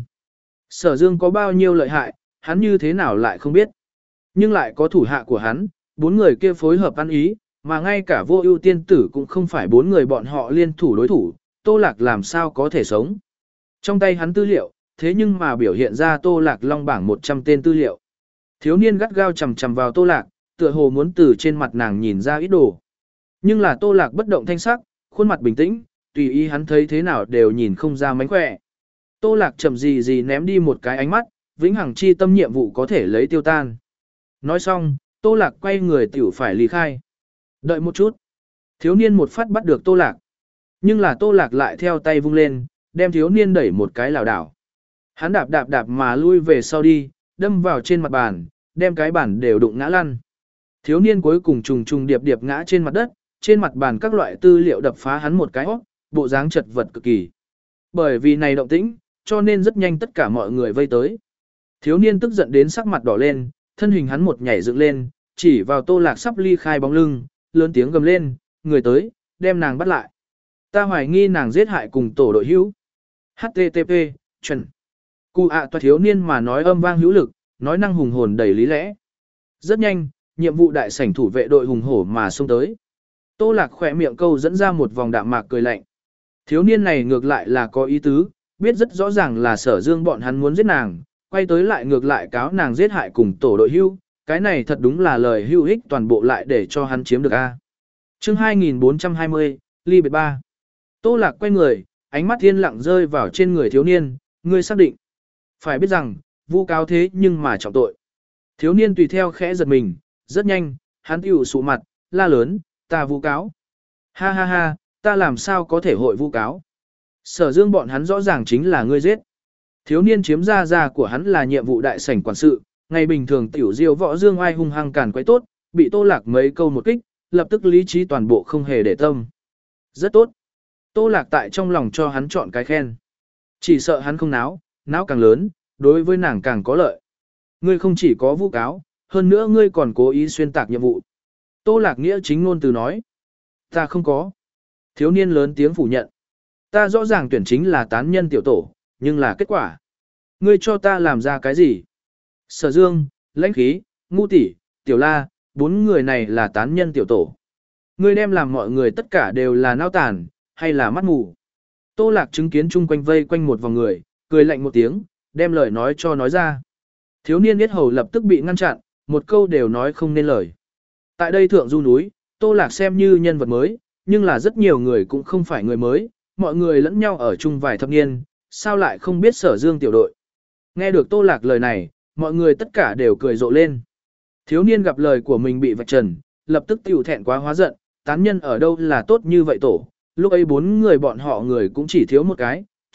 A: Sở Dương có bao nhiêu lợi hại, hắn như thế nào lại không biết. Nhưng lại có thủ hạ của hắn, bốn người kia phối hợp ăn ý, mà ngay cả vô ưu tiên tử cũng không phải bốn người bọn họ liên thủ đối thủ, Tô Lạc làm sao có thể sống. Trong tay hắn tư liệu, thế nhưng mà biểu hiện ra Tô Lạc long bảng một trăm tên tư liệu. Thiếu niên gắt gao chầm chầm vào Tô Lạc, tựa hồ muốn từ trên mặt nàng nhìn ra ít đồ. Nhưng là Tô Lạc bất động thanh sắc, khuôn mặt bình tĩnh, tùy ý hắn thấy thế nào đều nhìn không ra mánh khỏe. Tô Lạc chậm gì gì ném đi một cái ánh mắt, vĩnh hằng chi tâm nhiệm vụ có thể lấy tiêu tan. Nói xong, Tô Lạc quay người tiểu phải ly khai. Đợi một chút. Thiếu niên một phát bắt được Tô Lạc. Nhưng là Tô Lạc lại theo tay vung lên, đem thiếu niên đẩy một cái lảo đảo. Hắn đạp đạp đạp mà lui về sau đi, đâm vào trên mặt bàn, đem cái bàn đều đụng ngã lăn. Thiếu niên cuối cùng trùng trùng điệp điệp ngã trên mặt đất, trên mặt bàn các loại tư liệu đập phá hắn một cái óc, bộ dáng chật vật cực kỳ. Bởi vì này động tĩnh, cho nên rất nhanh tất cả mọi người vây tới. Thiếu niên tức giận đến sắc mặt đỏ lên, thân hình hắn một nhảy dựng lên, chỉ vào Tô Lạc sắp ly khai bóng lưng, lớn tiếng gầm lên, người tới, đem nàng bắt lại. Ta hoài nghi nàng giết hại cùng tổ đội hữu. hát tê tê pê, chuẩn. Cụ ạ toa thiếu niên mà nói âm vang hữu lực, nói năng hùng hồn đầy lý lẽ. Rất nhanh, nhiệm vụ đại sảnh thủ vệ đội hùng hổ mà xông tới. Tô Lạc khỏe miệng câu dẫn ra một vòng đạm mạc cười lạnh. Thiếu niên này ngược lại là có ý tứ, biết rất rõ ràng là Sở Dương bọn hắn muốn giết nàng, quay tới lại ngược lại cáo nàng giết hại cùng tổ đội hưu, cái này thật đúng là lời hữu ích toàn bộ lại để cho hắn chiếm được a. Chương hai nghìn bốn trăm hai mươi, ly biệt ba. Tô Lạc quay người, ánh mắt thiên lặng rơi vào trên người thiếu niên, ngươi xác định. Phải biết rằng, vu cáo thế nhưng mà trọng tội. Thiếu niên tùy theo khẽ giật mình, rất nhanh, hắn tiểu sụ mặt, la lớn, ta vu cáo. Ha ha ha, ta làm sao có thể hội vu cáo. Sở Dương bọn hắn rõ ràng chính là ngươi giết. Thiếu niên chiếm ra ra của hắn là nhiệm vụ đại sảnh quản sự, ngày bình thường tiểu diêu võ dương ai hung hăng càn quấy tốt, bị Tô Lạc mấy câu một kích, lập tức lý trí toàn bộ không hề để tâm. Rất tốt. Tô Lạc tại trong lòng cho hắn chọn cái khen. Chỉ sợ hắn không náo, náo càng lớn, đối với nàng càng có lợi. Ngươi không chỉ có vu cáo, hơn nữa ngươi còn cố ý xuyên tạc nhiệm vụ. Tô Lạc nghĩa chính ngôn từ nói. Ta không có. Thiếu niên lớn tiếng phủ nhận. Ta rõ ràng tuyển chính là tán nhân tiểu tổ, nhưng là kết quả. Ngươi cho ta làm ra cái gì? Sở Dương, Lãnh Khí, Ngu Tỷ, Tiểu La, bốn người này là tán nhân tiểu tổ. Ngươi đem làm mọi người tất cả đều là nao tàn, hay là mắt mù? Tô Lạc chứng kiến chung quanh vây quanh một vòng người, cười lạnh một tiếng, đem lời nói cho nói ra. Thiếu niên biết hầu lập tức bị ngăn chặn, một câu đều nói không nên lời. Tại đây thượng du núi, Tô Lạc xem như nhân vật mới, nhưng là rất nhiều người cũng không phải người mới, mọi người lẫn nhau ở chung vài thập niên, sao lại không biết Sở Dương tiểu đội. Nghe được Tô Lạc lời này, mọi người tất cả đều cười rộ lên. Thiếu niên gặp lời của mình bị vạch trần, lập tức tiểu thẹn quá hóa giận, tán nhân ở đâu là tốt như vậy tổ, lúc ấy bốn người bọn họ người cũng chỉ thiếu một cái,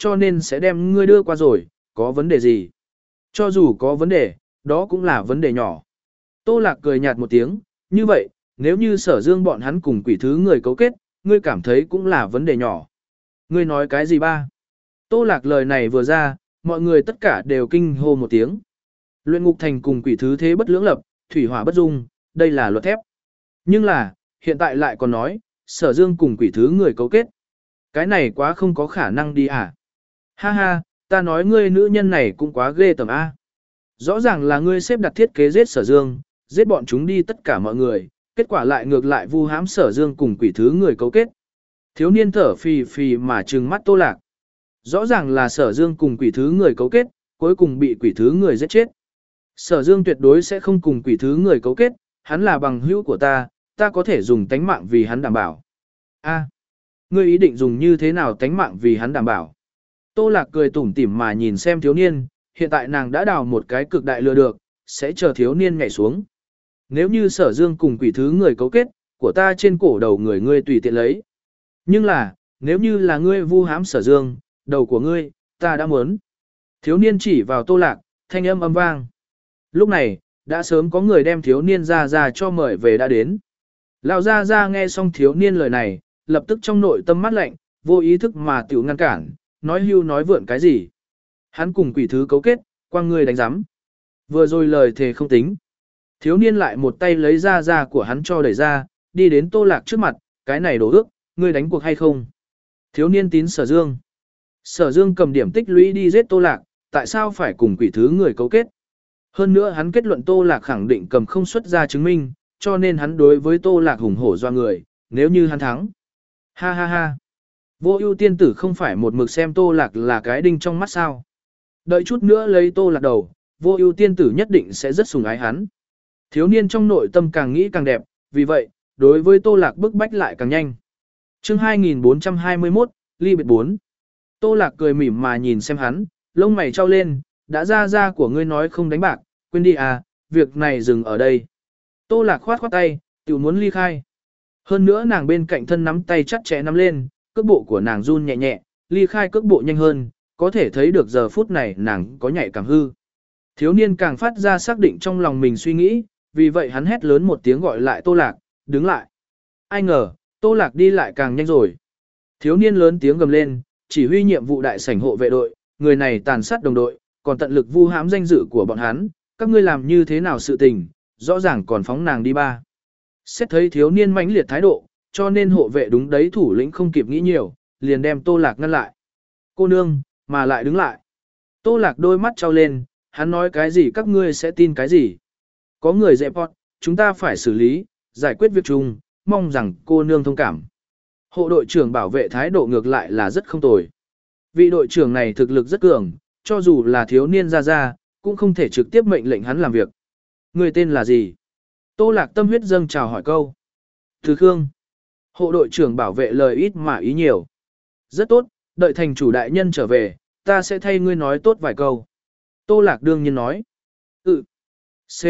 A: cho nên sẽ đem ngươi đưa qua rồi, có vấn đề gì? Cho dù có vấn đề, đó cũng là vấn đề nhỏ. Tô Lạc cười nhạt một tiếng, như vậy, nếu như Sở Dương bọn hắn cùng quỷ thứ người cấu kết, ngươi cảm thấy cũng là vấn đề nhỏ. Ngươi nói cái gì ba? Tô Lạc lời này vừa ra, mọi người tất cả đều kinh hô một tiếng. Luyện ngục thành cùng quỷ thứ thế bất lưỡng lập, thủy hỏa bất dung, đây là luật thép. Nhưng là, hiện tại lại còn nói, Sở Dương cùng quỷ thứ người cấu kết. Cái này quá không có khả năng đi à? Ha ha, ta nói ngươi nữ nhân này cũng quá ghê tởm a. Rõ ràng là ngươi xếp đặt thiết kế giết Sở Dương, giết bọn chúng đi tất cả mọi người, kết quả lại ngược lại vu hãm Sở Dương cùng quỷ thứ người cấu kết. Thiếu niên thở phì phì mà trừng mắt Tô Lạc. Rõ ràng là Sở Dương cùng quỷ thứ người cấu kết, cuối cùng bị quỷ thứ người giết chết. Sở Dương tuyệt đối sẽ không cùng quỷ thứ người cấu kết, hắn là bằng hữu của ta, ta có thể dùng tánh mạng vì hắn đảm bảo. A, ngươi ý định dùng như thế nào tánh mạng vì hắn đảm bảo? Tô Lạc cười tủm tỉm mà nhìn xem thiếu niên, hiện tại nàng đã đào một cái cực đại lừa được, sẽ chờ thiếu niên nhảy xuống. Nếu như Sở Dương cùng quỷ thứ người cấu kết, của ta trên cổ đầu người ngươi tùy tiện lấy. Nhưng là, nếu như là ngươi vu hãm Sở Dương, đầu của ngươi, ta đã muốn. Thiếu niên chỉ vào Tô Lạc, thanh âm âm vang. Lúc này, đã sớm có người đem thiếu niên ra ra cho mời về đã đến. Lão ra ra nghe xong thiếu niên lời này, lập tức trong nội tâm mắt lạnh, vô ý thức mà tiểu ngăn cản, nói hưu nói vượn cái gì. Hắn cùng quỷ thứ cấu kết, quang ngươi đánh giám. Vừa rồi lời thề không tính. Thiếu niên lại một tay lấy ra ra của hắn cho đẩy ra, đi đến Tô Lạc trước mặt, cái này đổ ước, ngươi đánh cuộc hay không? Thiếu niên tín Sở Dương. Sở Dương cầm điểm tích lũy đi giết Tô Lạc, tại sao phải cùng quỷ thứ người cấu kết? Hơn nữa hắn kết luận Tô Lạc khẳng định cầm không xuất ra chứng minh, cho nên hắn đối với Tô Lạc hùng hổ doa người, nếu như hắn thắng. Ha ha ha. Vô ưu tiên tử không phải một mực xem Tô Lạc là cái đinh trong mắt sao. Đợi chút nữa lấy Tô Lạc đầu, vô ưu tiên tử nhất định sẽ rất sủng ái hắn. Thiếu niên trong nội tâm càng nghĩ càng đẹp, vì vậy, đối với Tô Lạc bức bách lại càng nhanh. chương hai nghìn bốn trăm hai mươi mốt, ly biệt bốn. Tô Lạc cười mỉm mà nhìn xem hắn, lông mày trao lên, đã ra ra của ngươi nói không đánh bạc, quên đi à, việc này dừng ở đây. Tô Lạc khoát khoát tay, tiểu muốn ly khai. Hơn nữa nàng bên cạnh thân nắm tay chặt chẽ nắm lên, cước bộ của nàng run nhẹ nhẹ, ly khai cước bộ nhanh hơn, có thể thấy được giờ phút này nàng có nhạy cảm hư. Thiếu niên càng phát ra xác định trong lòng mình suy nghĩ, vì vậy hắn hét lớn một tiếng gọi lại Tô Lạc, đứng lại. Ai ngờ, Tô Lạc đi lại càng nhanh rồi. Thiếu niên lớn tiếng gầm lên, chỉ huy nhiệm vụ đại sảnh hộ vệ đội, người này tàn sát đồng đội, còn tận lực vu hãm danh dự của bọn hắn, các ngươi làm như thế nào sự tình, rõ ràng còn phóng nàng đi ba. Xét thấy thiếu niên mãnh liệt thái độ, cho nên hộ vệ đúng đấy thủ lĩnh không kịp nghĩ nhiều, liền đem Tô Lạc ngăn lại. Cô nương, mà lại đứng lại. Tô Lạc đôi mắt trao lên, hắn nói cái gì các ngươi sẽ tin cái gì. Có người dẹp bọt, chúng ta phải xử lý, giải quyết việc chung, mong rằng cô nương thông cảm. Hộ đội trưởng bảo vệ thái độ ngược lại là rất không tồi. Vị đội trưởng này thực lực rất cường, cho dù là thiếu niên ra ra, cũng không thể trực tiếp mệnh lệnh hắn làm việc. Người tên là gì? Tô Lạc tâm huyết dâng chào hỏi câu. Từ Khương. Hộ đội trưởng bảo vệ lời ít mà ý nhiều. Rất tốt, đợi thành chủ đại nhân trở về, ta sẽ thay ngươi nói tốt vài câu. Tô Lạc đương nhiên nói. Ừ. C.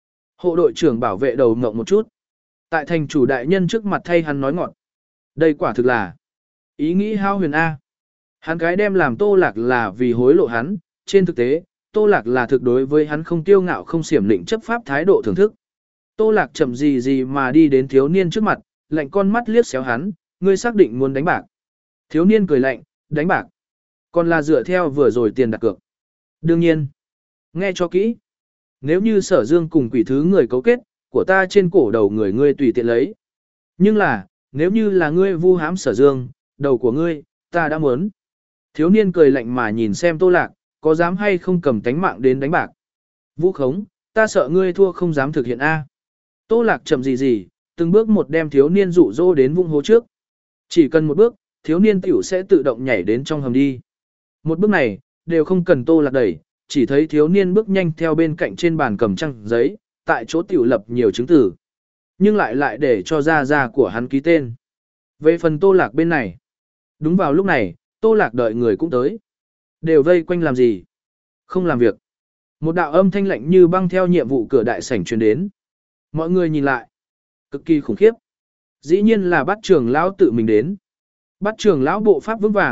A: Hộ đội trưởng bảo vệ đầu ngộng một chút. Tại thành chủ đại nhân trước mặt thay hắn nói ngọt. Đây quả thực là ý nghĩ hao huyền A. Hắn cái đem làm Tô Lạc là vì hối lộ hắn, trên thực tế, Tô Lạc là thực đối với hắn không tiêu ngạo không xiểm lĩnh chấp pháp thái độ thưởng thức. Tô Lạc chậm gì gì mà đi đến thiếu niên trước mặt, lạnh con mắt liếc xéo hắn, ngươi xác định muốn đánh bạc. Thiếu niên cười lạnh, đánh bạc. Còn là dựa theo vừa rồi tiền đặt cược. Đương nhiên, nghe cho kỹ. Nếu như Sở Dương cùng quỷ thứ người cấu kết, của ta trên cổ đầu người ngươi tùy tiện lấy. Nhưng là, nếu như là ngươi vu hãm Sở Dương, đầu của ngươi, ta đã muốn. Thiếu niên cười lạnh mà nhìn xem Tô Lạc, có dám hay không cầm tánh mạng đến đánh bạc. Vũ khống, ta sợ ngươi thua không dám thực hiện A. Tô Lạc chậm gì gì, từng bước một đem thiếu niên dụ dỗ đến vung hố trước. Chỉ cần một bước, thiếu niên tiểu sẽ tự động nhảy đến trong hầm đi. Một bước này, đều không cần Tô Lạc đẩy, chỉ thấy thiếu niên bước nhanh theo bên cạnh trên bàn cầm trăng giấy, tại chỗ tiểu lập nhiều chứng tử. Nhưng lại lại để cho ra ra của hắn ký tên. Về phần Tô Lạc bên này, đúng vào lúc này, Tô Lạc đợi người cũng tới. Đều vây quanh làm gì? Không làm việc. Một đạo âm thanh lạnh như băng theo nhiệm vụ cửa đại sảnh truyền đến. Mọi người nhìn lại. Cực kỳ khủng khiếp. Dĩ nhiên là Bát trưởng lão tự mình đến. Bát trưởng lão bộ pháp vững vàng,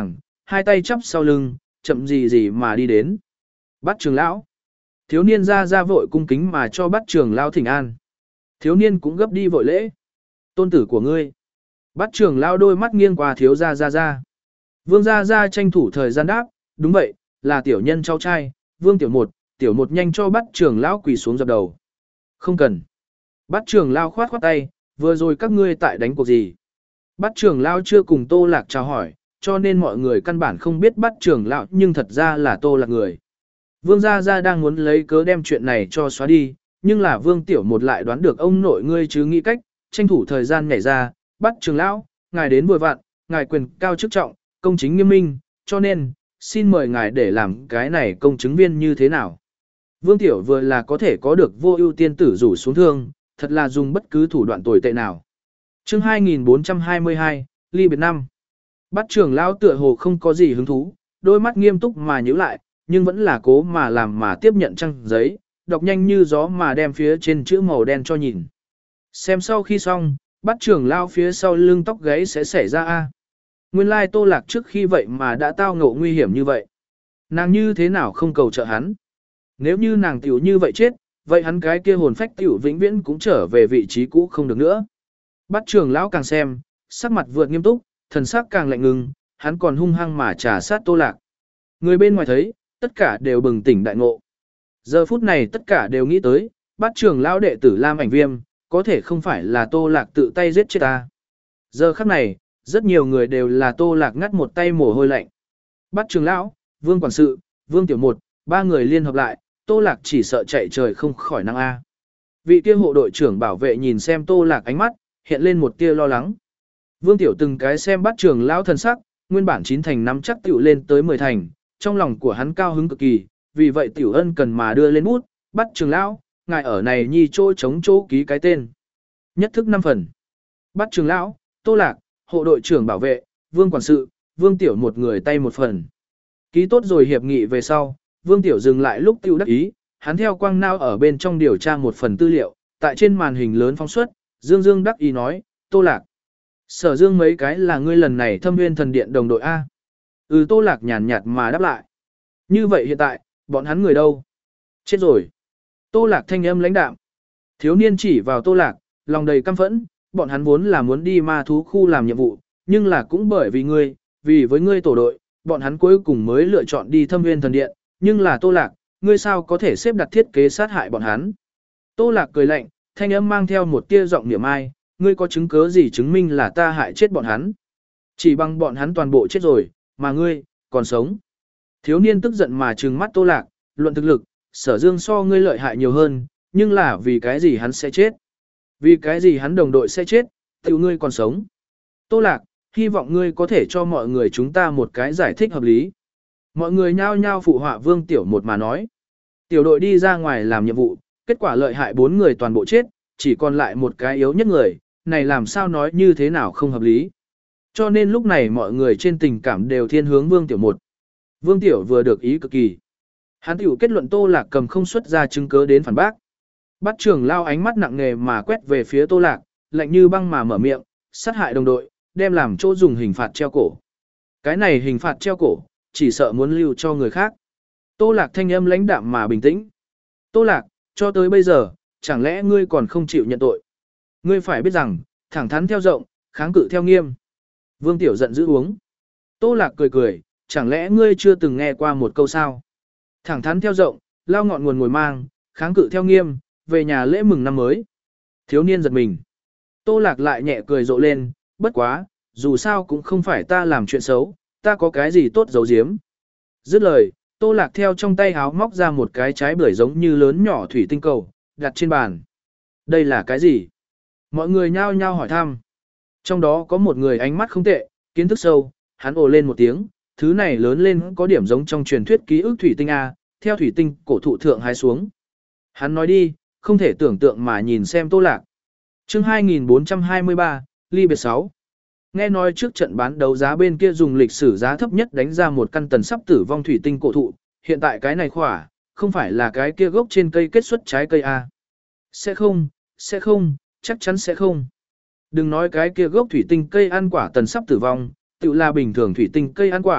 A: hai tay chắp sau lưng, chậm gì gì mà đi đến. Bắt trưởng lão. Thiếu niên ra ra vội cung kính mà cho bắt trưởng lão thỉnh an. Thiếu niên cũng gấp đi vội lễ. Tôn tử của ngươi. Bắt trưởng lão đôi mắt nghiêng qua thiếu gia ra ra. Vương gia ra tranh thủ thời gian đáp, đúng vậy, là tiểu nhân cháu trai, vương tiểu một, tiểu một nhanh cho bắt trưởng lão quỳ xuống dập đầu. Không cần. Bắt trưởng lão khoát khoát tay, vừa rồi các ngươi tại đánh cuộc gì. Bắt trưởng lão chưa cùng Tô Lạc chào hỏi, cho nên mọi người căn bản không biết bắt trưởng lão nhưng thật ra là Tô Lạc người. Vương gia gia đang muốn lấy cớ đem chuyện này cho xóa đi, nhưng là vương tiểu một lại đoán được ông nội ngươi chứ nghĩ cách, tranh thủ thời gian nhảy ra, bắt trưởng lão, ngài đến vừa vặn, ngài quyền cao chức trọng, công chính nghiêm minh, cho nên, xin mời ngài để làm cái này công chứng viên như thế nào. Vương tiểu vừa là có thể có được vô ưu tiên tử rủ xuống thương, thật là dùng bất cứ thủ đoạn tồi tệ nào. Chương hai nghìn bốn trăm hai mươi hai, Ly biệt năm. Bắt trưởng lão tựa hồ không có gì hứng thú, đôi mắt nghiêm túc mà nhíu lại, nhưng vẫn là cố mà làm mà tiếp nhận trang giấy, đọc nhanh như gió mà đem phía trên chữ màu đen cho nhìn. Xem sau khi xong, bắt trưởng lão phía sau lưng tóc gáy sẽ xảy ra a. Nguyên lai Tô Lạc trước khi vậy mà đã tao ngộ nguy hiểm như vậy. Nàng như thế nào không cầu trợ hắn? Nếu như nàng tiểu như vậy chết, vậy hắn cái kia hồn phách tiểu vĩnh viễn cũng trở về vị trí cũ không được nữa. Bắt trưởng lão càng xem, sắc mặt vượt nghiêm túc, thần sắc càng lạnh ngừng, hắn còn hung hăng mà trà sát Tô Lạc. Người bên ngoài thấy, tất cả đều bừng tỉnh đại ngộ. Giờ phút này tất cả đều nghĩ tới, bắt trưởng lão đệ tử Lam Ảnh Viêm, có thể không phải là Tô Lạc tự tay giết chết ta. Giờ khắc này, rất nhiều người đều là Tô Lạc ngắt một tay mồ hôi lạnh. Bắt trưởng lão, Vương quản sự, Vương tiểu một, ba người liên hợp lại, Tô Lạc chỉ sợ chạy trời không khỏi năng a. Vị kia hộ đội trưởng bảo vệ nhìn xem Tô Lạc ánh mắt, hiện lên một tia lo lắng. Vương tiểu từng cái xem bắt trưởng lão thần sắc, nguyên bản chín thành nắm chắc tiểu lên tới mười thành, trong lòng của hắn cao hứng cực kỳ, vì vậy tiểu ân cần mà đưa lên bút, bắt trưởng lão, ngài ở này nhi chỗ chống chỗ ký cái tên. Nhất thức năm phần. Bắt trưởng lão, Tô Lạc, hộ đội trưởng bảo vệ, Vương quản sự, Vương tiểu một người tay một phần. Ký tốt rồi hiệp nghị về sau, Vương tiểu dừng lại lúc tiêu đắc ý, hắn theo quang nao ở bên trong điều tra một phần tư liệu, tại trên màn hình lớn phóng xuất, Dương Dương đắc ý nói, Tô Lạc. Sở Dương mấy cái là ngươi lần này Thâm Nguyên Thần Điện đồng đội A. Ừ, Tô Lạc nhàn nhạt mà đáp lại. Như vậy hiện tại, bọn hắn người đâu? Chết rồi. Tô Lạc thanh âm lãnh đạm. Thiếu niên chỉ vào Tô Lạc, lòng đầy căm phẫn, bọn hắn vốn là muốn đi ma thú khu làm nhiệm vụ, nhưng là cũng bởi vì ngươi, vì với ngươi tổ đội, bọn hắn cuối cùng mới lựa chọn đi Thâm Nguyên Thần Điện, nhưng là Tô Lạc, ngươi sao có thể xếp đặt thiết kế sát hại bọn hắn? Tô Lạc cười lạnh, thanh âm mang theo một tia giọng niệm ai, ngươi có chứng cứ gì chứng minh là ta hại chết bọn hắn? Chỉ bằng bọn hắn toàn bộ chết rồi, mà ngươi, còn sống. Thiếu niên tức giận mà trừng mắt Tô Lạc, luận thực lực, Sở Dương so ngươi lợi hại nhiều hơn, nhưng là vì cái gì hắn sẽ chết? Vì cái gì hắn đồng đội sẽ chết, tiểu ngươi còn sống? Tô Lạc, hy vọng ngươi có thể cho mọi người chúng ta một cái giải thích hợp lý. Mọi người nhao nhao phụ họa Vương Tiểu một mà nói. Tiểu đội đi ra ngoài làm nhiệm vụ, kết quả lợi hại bốn người toàn bộ chết, chỉ còn lại một cái yếu nhất người, này làm sao nói như thế nào không hợp lý. Cho nên lúc này mọi người trên tình cảm đều thiên hướng Vương Tiểu một. Vương Tiểu vừa được ý cực kỳ. Hắn tiểu kết luận Tô Lạc cầm không xuất ra chứng cứ đến phản bác. Bắt trưởng lao ánh mắt nặng nề mà quét về phía Tô Lạc, lạnh như băng mà mở miệng, sát hại đồng đội, đem làm chỗ dùng hình phạt treo cổ. Cái này hình phạt treo cổ, chỉ sợ muốn lưu cho người khác. Tô Lạc thanh âm lãnh đạm mà bình tĩnh. Tô Lạc, cho tới bây giờ, chẳng lẽ ngươi còn không chịu nhận tội? Ngươi phải biết rằng, thẳng thắn theo rộng, kháng cự theo nghiêm. Vương Tiểu giận dữ uống. Tô Lạc cười cười, chẳng lẽ ngươi chưa từng nghe qua một câu sao? Thẳng thắn theo rộng, lao ngọn nguồn ngồi mang, kháng cự theo nghiêm, về nhà lễ mừng năm mới. Thiếu niên giật mình. Tô Lạc lại nhẹ cười rộ lên, bất quá, dù sao cũng không phải ta làm chuyện xấu, ta có cái gì tốt giấu giếm. Dứt lời, Tô Lạc theo trong tay háo móc ra một cái trái bưởi giống như lớn nhỏ thủy tinh cầu, đặt trên bàn. Đây là cái gì? Mọi người nhao nhao hỏi thăm. Trong đó có một người ánh mắt không tệ, kiến thức sâu, hắn ồ lên một tiếng, thứ này lớn lên có điểm giống trong truyền thuyết ký ức thủy tinh A, theo thủy tinh cổ thụ thượng hái xuống. Hắn nói đi, không thể tưởng tượng mà nhìn xem Tô Lạc. Chương hai nghìn bốn trăm hai mươi ba, Ly biệt sáu. Nghe nói trước trận bán đấu giá bên kia dùng lịch sử giá thấp nhất đánh ra một căn tần sắp tử vong thủy tinh cổ thụ, hiện tại cái này khỏa, không phải là cái kia gốc trên cây kết xuất trái cây A. Sẽ không, sẽ không, chắc chắn sẽ không. Đừng nói cái kia gốc thủy tinh cây ăn quả tần sắp tử vong, tự là bình thường thủy tinh cây ăn quả,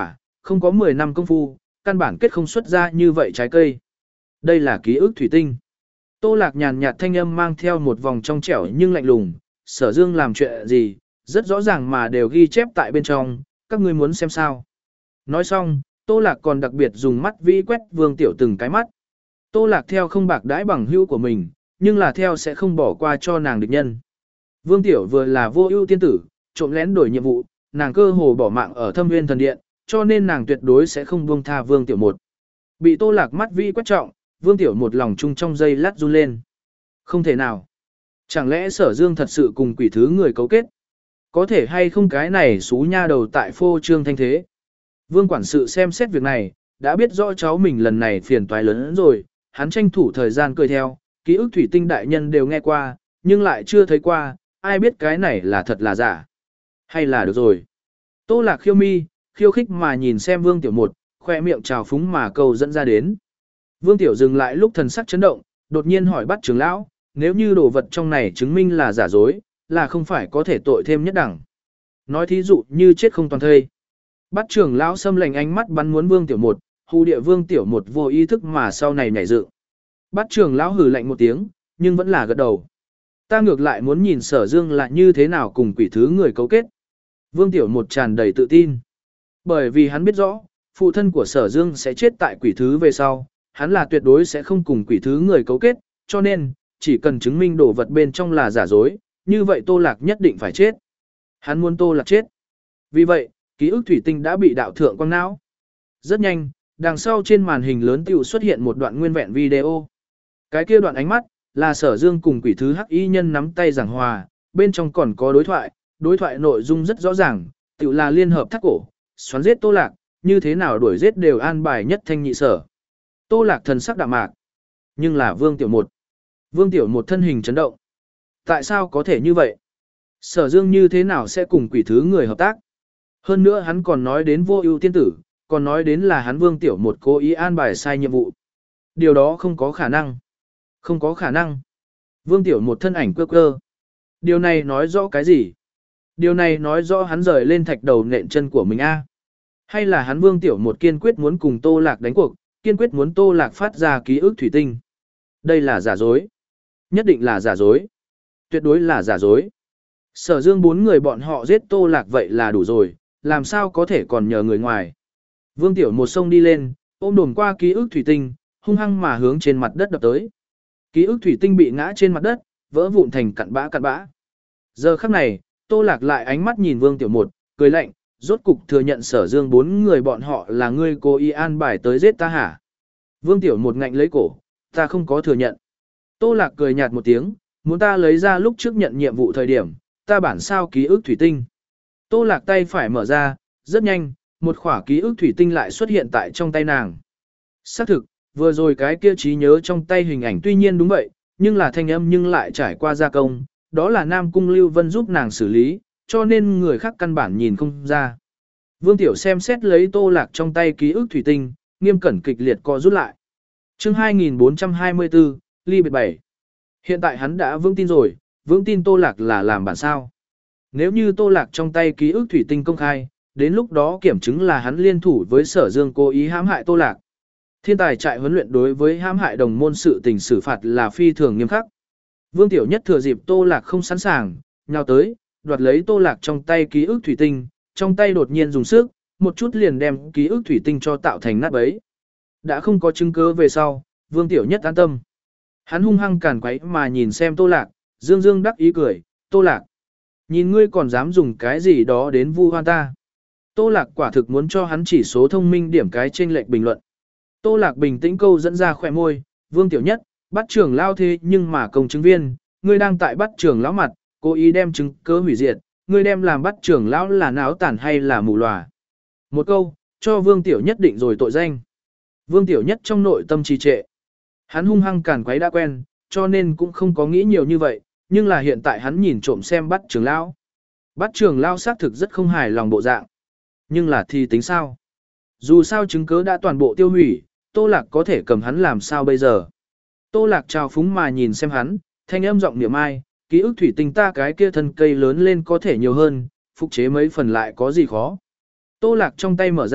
A: không có mười năm công phu, căn bản kết không xuất ra như vậy trái cây. Đây là ký ức thủy tinh. Tô Lạc nhàn nhạt thanh âm mang theo một vòng trong trẻo nhưng lạnh lùng, Sở Dương làm chuyện gì, rất rõ ràng mà đều ghi chép tại bên trong, các ngươi muốn xem sao. Nói xong, Tô Lạc còn đặc biệt dùng mắt vĩ quét Vương Tiểu từng cái mắt. Tô Lạc theo không bạc đãi bằng hữu của mình, nhưng là theo sẽ không bỏ qua cho nàng địch nhân. Vương Tiểu vừa là vô ưu tiên tử, trộm lén đổi nhiệm vụ, nàng cơ hồ bỏ mạng ở Thâm Nguyên thần điện, cho nên nàng tuyệt đối sẽ không buông tha Vương Tiểu một. Bị Tô Lạc mắt vĩ quét trọng, Vương Tiểu một lòng chung trong giây lát run lên. Không thể nào. Chẳng lẽ Sở Dương thật sự cùng quỷ thứ người cấu kết? Có thể hay không cái này xú nha đầu tại phô trương thanh thế? Vương quản sự xem xét việc này, đã biết rõ cháu mình lần này phiền toái lớn rồi, hắn tranh thủ thời gian cười theo, ký ức thủy tinh đại nhân đều nghe qua, nhưng lại chưa thấy qua, ai biết cái này là thật là giả. Hay là được rồi. Tô Lạc khiêu mi, khiêu khích mà nhìn xem Vương Tiểu một, khoe miệng trào phúng mà câu dẫn ra đến. Vương Tiểu dừng lại lúc thần sắc chấn động, đột nhiên hỏi Bắt trưởng lão, nếu như đồ vật trong này chứng minh là giả dối, là không phải có thể tội thêm nhất đẳng. Nói thí dụ như chết không toàn thây. Bắt trưởng lão xâm lệnh ánh mắt bắn muốn Vương Tiểu một, hù địa Vương Tiểu một vô ý thức mà sau này nhảy dựng. Bắt trưởng lão hừ lạnh một tiếng, nhưng vẫn là gật đầu. Ta ngược lại muốn nhìn Sở Dương là như thế nào cùng quỷ thứ người cấu kết. Vương Tiểu một tràn đầy tự tin. Bởi vì hắn biết rõ, phụ thân của Sở Dương sẽ chết tại quỷ thứ về sau, hắn là tuyệt đối sẽ không cùng quỷ thứ người cấu kết, cho nên, chỉ cần chứng minh đồ vật bên trong là giả dối, như vậy Tô Lạc nhất định phải chết. Hắn muốn Tô Lạc chết. Vì vậy, ký ức thủy tinh đã bị đạo thượng quang não. Rất nhanh, đằng sau trên màn hình lớn tiểu xuất hiện một đoạn nguyên vẹn video. Cái kia đoạn ánh mắt, là Sở Dương cùng quỷ thứ hắc y nhân nắm tay giảng hòa, bên trong còn có đối thoại, đối thoại nội dung rất rõ ràng, tiểu là liên hợp thác cổ, xoắn giết Tô Lạc, như thế nào đuổi giết đều an bài nhất thanh nhị sở. Tô Lạc thần sắc đạm mạc, nhưng là Vương Tiểu một. Vương Tiểu một thân hình chấn động. Tại sao có thể như vậy? Sở Dương như thế nào sẽ cùng quỷ thứ người hợp tác? Hơn nữa hắn còn nói đến vô ưu tiên tử, còn nói đến là hắn Vương Tiểu một cố ý an bài sai nhiệm vụ. Điều đó không có khả năng. Không có khả năng. Vương Tiểu một thân ảnh quơ quơ. Điều này nói rõ cái gì? Điều này nói rõ hắn rời lên thạch đầu nện chân của mình a. Hay là hắn Vương Tiểu một kiên quyết muốn cùng Tô Lạc đánh cuộc, kiên quyết muốn Tô Lạc phát ra ký ức thủy tinh. Đây là giả dối. Nhất định là giả dối. Tuyệt đối là giả dối. Sở Dương bốn người bọn họ giết Tô Lạc vậy là đủ rồi, làm sao có thể còn nhờ người ngoài. Vương Tiểu một sông đi lên, ôm đồm qua ký ức thủy tinh, hung hăng mà hướng trên mặt đất đập tới. Ký ức thủy tinh bị ngã trên mặt đất, vỡ vụn thành cặn bã cặn bã. Giờ khắc này, Tô Lạc lại ánh mắt nhìn Vương Tiểu một, cười lạnh, rốt cục thừa nhận Sở Dương bốn người bọn họ là ngươi cố ý an bài tới giết ta hả? Vương Tiểu một ngạnh lấy cổ, ta không có thừa nhận. Tô Lạc cười nhạt một tiếng, muốn ta lấy ra lúc trước nhận nhiệm vụ thời điểm, ta bản sao ký ức thủy tinh. Tô Lạc tay phải mở ra, rất nhanh, một khỏa ký ức thủy tinh lại xuất hiện tại trong tay nàng. Xác thực, vừa rồi cái kia trí nhớ trong tay hình ảnh tuy nhiên đúng vậy, nhưng là thanh âm nhưng lại trải qua gia công, đó là Nam Cung Lưu Vân giúp nàng xử lý, cho nên người khác căn bản nhìn không ra. Vương Tiểu xem xét lấy Tô Lạc trong tay ký ức thủy tinh, nghiêm cẩn kịch liệt co rút lại. Chương hai nghìn bốn trăm hai mươi tư, ly biệt bảy. Hiện tại hắn đã vững tin rồi, vững tin Tô Lạc là làm bản sao. Nếu như Tô Lạc trong tay ký ức thủy tinh công khai, đến lúc đó kiểm chứng là hắn liên thủ với Sở Dương cố ý hãm hại Tô Lạc. Thiên tài trại huấn luyện đối với hãm hại đồng môn sự tình xử phạt là phi thường nghiêm khắc. Vương Tiểu Nhất thừa dịp Tô Lạc không sẵn sàng, nhào tới, đoạt lấy Tô Lạc trong tay ký ức thủy tinh, trong tay đột nhiên dùng sức, một chút liền đem ký ức thủy tinh cho tạo thành nát bấy. Đã không có chứng cứ về sau, Vương Tiểu Nhất an tâm. Hắn hung hăng càn quấy mà nhìn xem Tô Lạc, dương dương đắc ý cười, Tô Lạc. Nhìn ngươi còn dám dùng cái gì đó đến vu hoan ta. Tô Lạc quả thực muốn cho hắn chỉ số thông minh điểm cái trên lệch bình luận. Tô Lạc bình tĩnh câu dẫn ra khỏe môi, Vương Tiểu Nhất, bắt trưởng lao thế nhưng mà công chứng viên, ngươi đang tại bắt trưởng lão mặt, cố ý đem chứng cứ hủy diệt, ngươi đem làm bắt trưởng lão là náo tản hay là mù lòa. Một câu, cho Vương Tiểu Nhất định rồi tội danh. Vương Tiểu Nhất trong nội tâm trì trệ. Hắn hung hăng càn quấy đã quen, cho nên cũng không có nghĩ nhiều như vậy, nhưng là hiện tại hắn nhìn trộm xem bắt trưởng lão. Bắt trưởng lão xác thực rất không hài lòng bộ dạng. Nhưng là thì tính sao? Dù sao chứng cứ đã toàn bộ tiêu hủy, Tô Lạc có thể cầm hắn làm sao bây giờ? Tô Lạc trào phúng mà nhìn xem hắn, thanh âm giọng niệm ai, ký ức thủy tinh ta cái kia thân cây lớn lên có thể nhiều hơn, phục chế mấy phần lại có gì khó. Tô Lạc trong tay mở ra,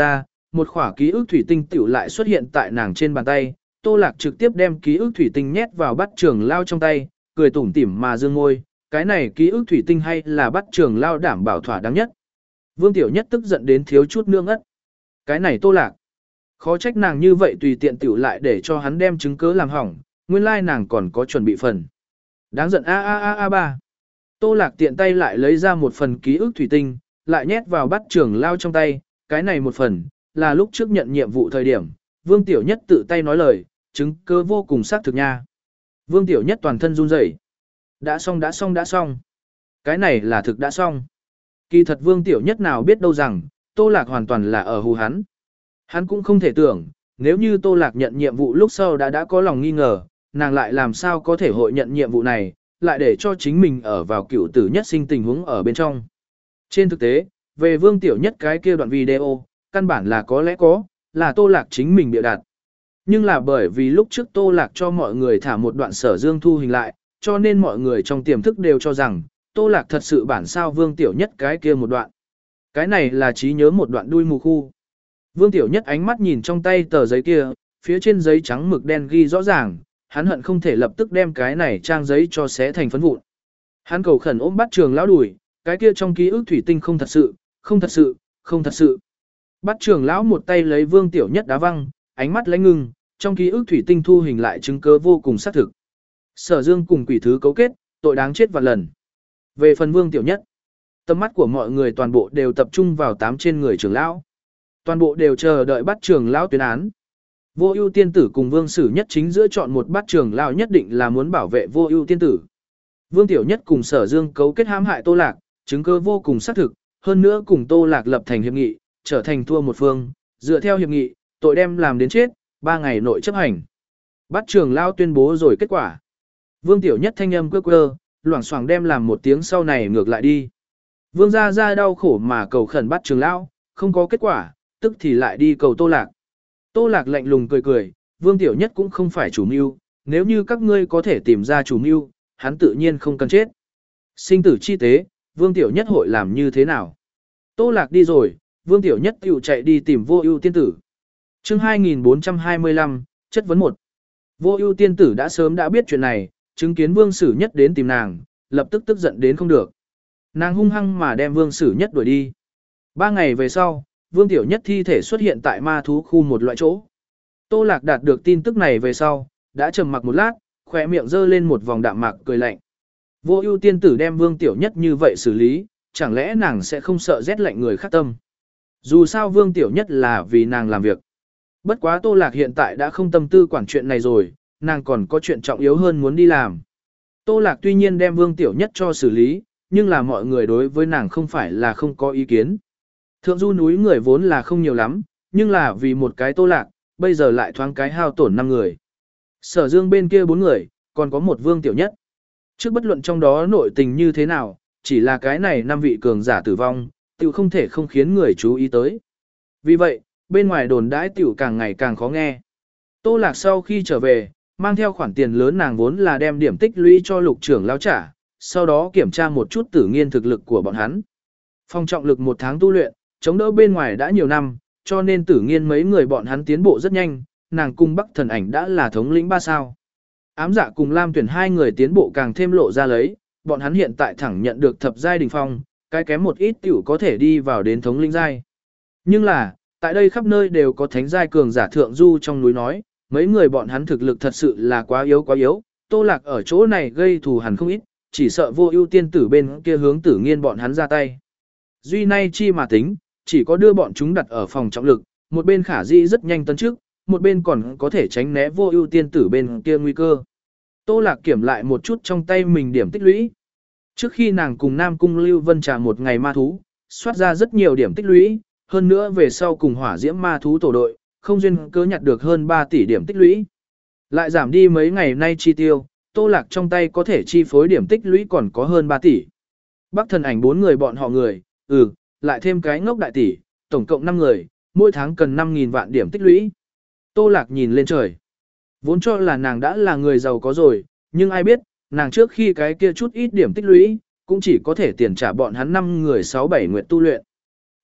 A: một khỏa ký ức thủy tinh tiểu lại xuất hiện tại nàng trên bàn tay, Tô Lạc trực tiếp đem ký ức thủy tinh nhét vào Bát Trường Lao trong tay, cười tủm tỉm mà dương môi, cái này ký ức thủy tinh hay là Bát Trường Lao đảm bảo thỏa đáng nhất. Vương Tiểu Nhất tức giận đến thiếu chút nữa ngất. Cái này Tô Lạc, khó trách nàng như vậy tùy tiện tiểu lại để cho hắn đem chứng cớ làm hỏng, nguyên lai nàng còn có chuẩn bị phần. Đáng giận a a a a ba. Tô Lạc tiện tay lại lấy ra một phần ký ức thủy tinh, lại nhét vào Bát Trường Lao trong tay, cái này một phần, là lúc trước nhận nhiệm vụ thời điểm, Vương Tiểu Nhất tự tay nói lời, chứng cứ vô cùng xác thực nha. Vương Tiểu Nhất toàn thân run rẩy. Đã xong đã xong đã xong. Cái này là thực đã xong. Kỳ thật Vương Tiểu Nhất nào biết đâu rằng, Tô Lạc hoàn toàn là ở hù hắn. Hắn cũng không thể tưởng, nếu như Tô Lạc nhận nhiệm vụ lúc sau đã đã có lòng nghi ngờ, nàng lại làm sao có thể hội nhận nhiệm vụ này, lại để cho chính mình ở vào cựu tử nhất sinh tình huống ở bên trong. Trên thực tế, về Vương Tiểu Nhất cái kia đoạn video, căn bản là có lẽ có, là Tô Lạc chính mình bịa đặt. Nhưng là bởi vì lúc trước Tô Lạc cho mọi người thả một đoạn Sở Dương thu hình lại, cho nên mọi người trong tiềm thức đều cho rằng, Tô Lạc thật sự bản sao Vương Tiểu Nhất cái kia một đoạn. Cái này là trí nhớ một đoạn đuôi mù khu. Vương Tiểu Nhất ánh mắt nhìn trong tay tờ giấy kia, phía trên giấy trắng mực đen ghi rõ ràng, hắn hận không thể lập tức đem cái này trang giấy cho xé thành phấn vụn. Hắn cầu khẩn ôm Bát Trường Lão đùi, cái kia trong ký ức thủy tinh không thật sự, không thật sự, không thật sự. Bát Trường Lão một tay lấy Vương Tiểu Nhất đá văng, ánh mắt lãnh ngưng, trong ký ức thủy tinh thu hình lại chứng cứ vô cùng xác thực. Sở Dương cùng quỷ thứ cấu kết, tội đáng chết vạn lần. Về phần Vương Tiểu Nhất, tầm mắt của mọi người toàn bộ đều tập trung vào tám trên người trưởng lão. Toàn bộ đều chờ đợi Bát Trường Lão tuyên án. Vô Ưu tiên tử cùng Vương Sử Nhất chính giữa chọn một Bát Trường Lão nhất định là muốn bảo vệ Vô Ưu tiên tử. Vương Tiểu Nhất cùng Sở Dương cấu kết hãm hại Tô Lạc, chứng cứ vô cùng xác thực, hơn nữa cùng Tô Lạc lập thành hiệp nghị, trở thành thua một phương, dựa theo hiệp nghị, tội đem làm đến chết, ba ngày nội chấp hành. Bát Trường Lão tuyên bố rồi kết quả. Vương Tiểu Nhất thanh âm quơ quơ, loảng xoảng đem làm một tiếng sau này ngược lại đi. Vương gia gia đau khổ mà cầu khẩn Bát Trường Lão, không có kết quả, tức thì lại đi cầu Tô Lạc. Tô Lạc lạnh lùng cười cười, Vương Tiểu Nhất cũng không phải chủ mưu, nếu như các ngươi có thể tìm ra chủ mưu, hắn tự nhiên không cần chết. Sinh tử chi tế, Vương Tiểu Nhất hội làm như thế nào? Tô Lạc đi rồi, Vương Tiểu Nhất tiểu chạy đi tìm Vô Ưu tiên tử. Chương hai nghìn bốn trăm hai mươi lăm, chất vấn một. Vô Ưu tiên tử đã sớm đã biết chuyện này, chứng kiến Vương Sử Nhất đến tìm nàng, lập tức tức giận đến không được. Nàng hung hăng mà đem Vương Sử Nhất đuổi đi. Ba ngày về sau, Vương Tiểu Nhất thi thể xuất hiện tại ma thú khu một loại chỗ. Tô Lạc đạt được tin tức này về sau, đã trầm mặc một lát, khóe miệng giơ lên một vòng đạm mạc cười lạnh. Vô Ưu tiên tử đem Vương Tiểu Nhất như vậy xử lý, chẳng lẽ nàng sẽ không sợ rét lạnh người khác tâm? Dù sao Vương Tiểu Nhất là vì nàng làm việc. Bất quá Tô Lạc hiện tại đã không tâm tư quản chuyện này rồi, nàng còn có chuyện trọng yếu hơn muốn đi làm. Tô Lạc tuy nhiên đem Vương Tiểu Nhất cho xử lý, nhưng là mọi người đối với nàng không phải là không có ý kiến. Thượng du núi người vốn là không nhiều lắm, nhưng là vì một cái Tô Lạc, bây giờ lại thoáng cái hao tổn năm người. Sở Dương bên kia bốn người, còn có một Vương Tiểu Nhất. Trước bất luận trong đó nội tình như thế nào, chỉ là cái này năm vị cường giả tử vong, tiểu không thể không khiến người chú ý tới. Vì vậy, bên ngoài đồn đãi tiểu càng ngày càng khó nghe. Tô Lạc sau khi trở về, mang theo khoản tiền lớn nàng vốn là đem điểm tích lũy cho lục trưởng lao trả, sau đó kiểm tra một chút tử nghiên thực lực của bọn hắn. Phong trọng lực một tháng tu luyện, chống đỡ bên ngoài đã nhiều năm, cho nên tử nghiên mấy người bọn hắn tiến bộ rất nhanh, nàng cùng Bắc Thần Ảnh đã là thống lĩnh ba sao. Ám Dạ cùng Lam Tuyển hai người tiến bộ càng thêm lộ ra lấy, bọn hắn hiện tại thẳng nhận được thập giai đỉnh phong, cái kém một ít tiểu có thể đi vào đến thống lĩnh giai. Nhưng là, tại đây khắp nơi đều có thánh giai cường giả thượng du trong núi nói, mấy người bọn hắn thực lực thật sự là quá yếu quá yếu, Tô Lạc ở chỗ này gây thù hằn không ít, chỉ sợ Vô Ưu tiên tử bên kia hướng tử nghiên bọn hắn ra tay. Duy nay chi mà tính, chỉ có đưa bọn chúng đặt ở phòng trọng lực, một bên khả dĩ rất nhanh tấn trước, một bên còn có thể tránh né Vô Ưu tiên tử bên kia nguy cơ. Tô Lạc kiểm lại một chút trong tay mình điểm tích lũy. Trước khi nàng cùng Nam Cung Lưu Vân trà một ngày ma thú, soát ra rất nhiều điểm tích lũy, hơn nữa về sau cùng hỏa diễm ma thú tổ đội, không duyên cớ nhặt được hơn ba tỷ điểm tích lũy. Lại giảm đi mấy ngày nay chi tiêu, Tô Lạc trong tay có thể chi phối điểm tích lũy còn có hơn ba tỷ. Bắc Thần Ảnh bốn người bọn họ người, ừ, lại thêm cái ngốc đại tỷ, tổng cộng năm người, mỗi tháng cần năm nghìn vạn điểm tích lũy. Tô Lạc nhìn lên trời. Vốn cho là nàng đã là người giàu có rồi, nhưng ai biết, nàng trước khi cái kia chút ít điểm tích lũy, cũng chỉ có thể tiền trả bọn hắn năm người sáu bảy nguyệt tu luyện.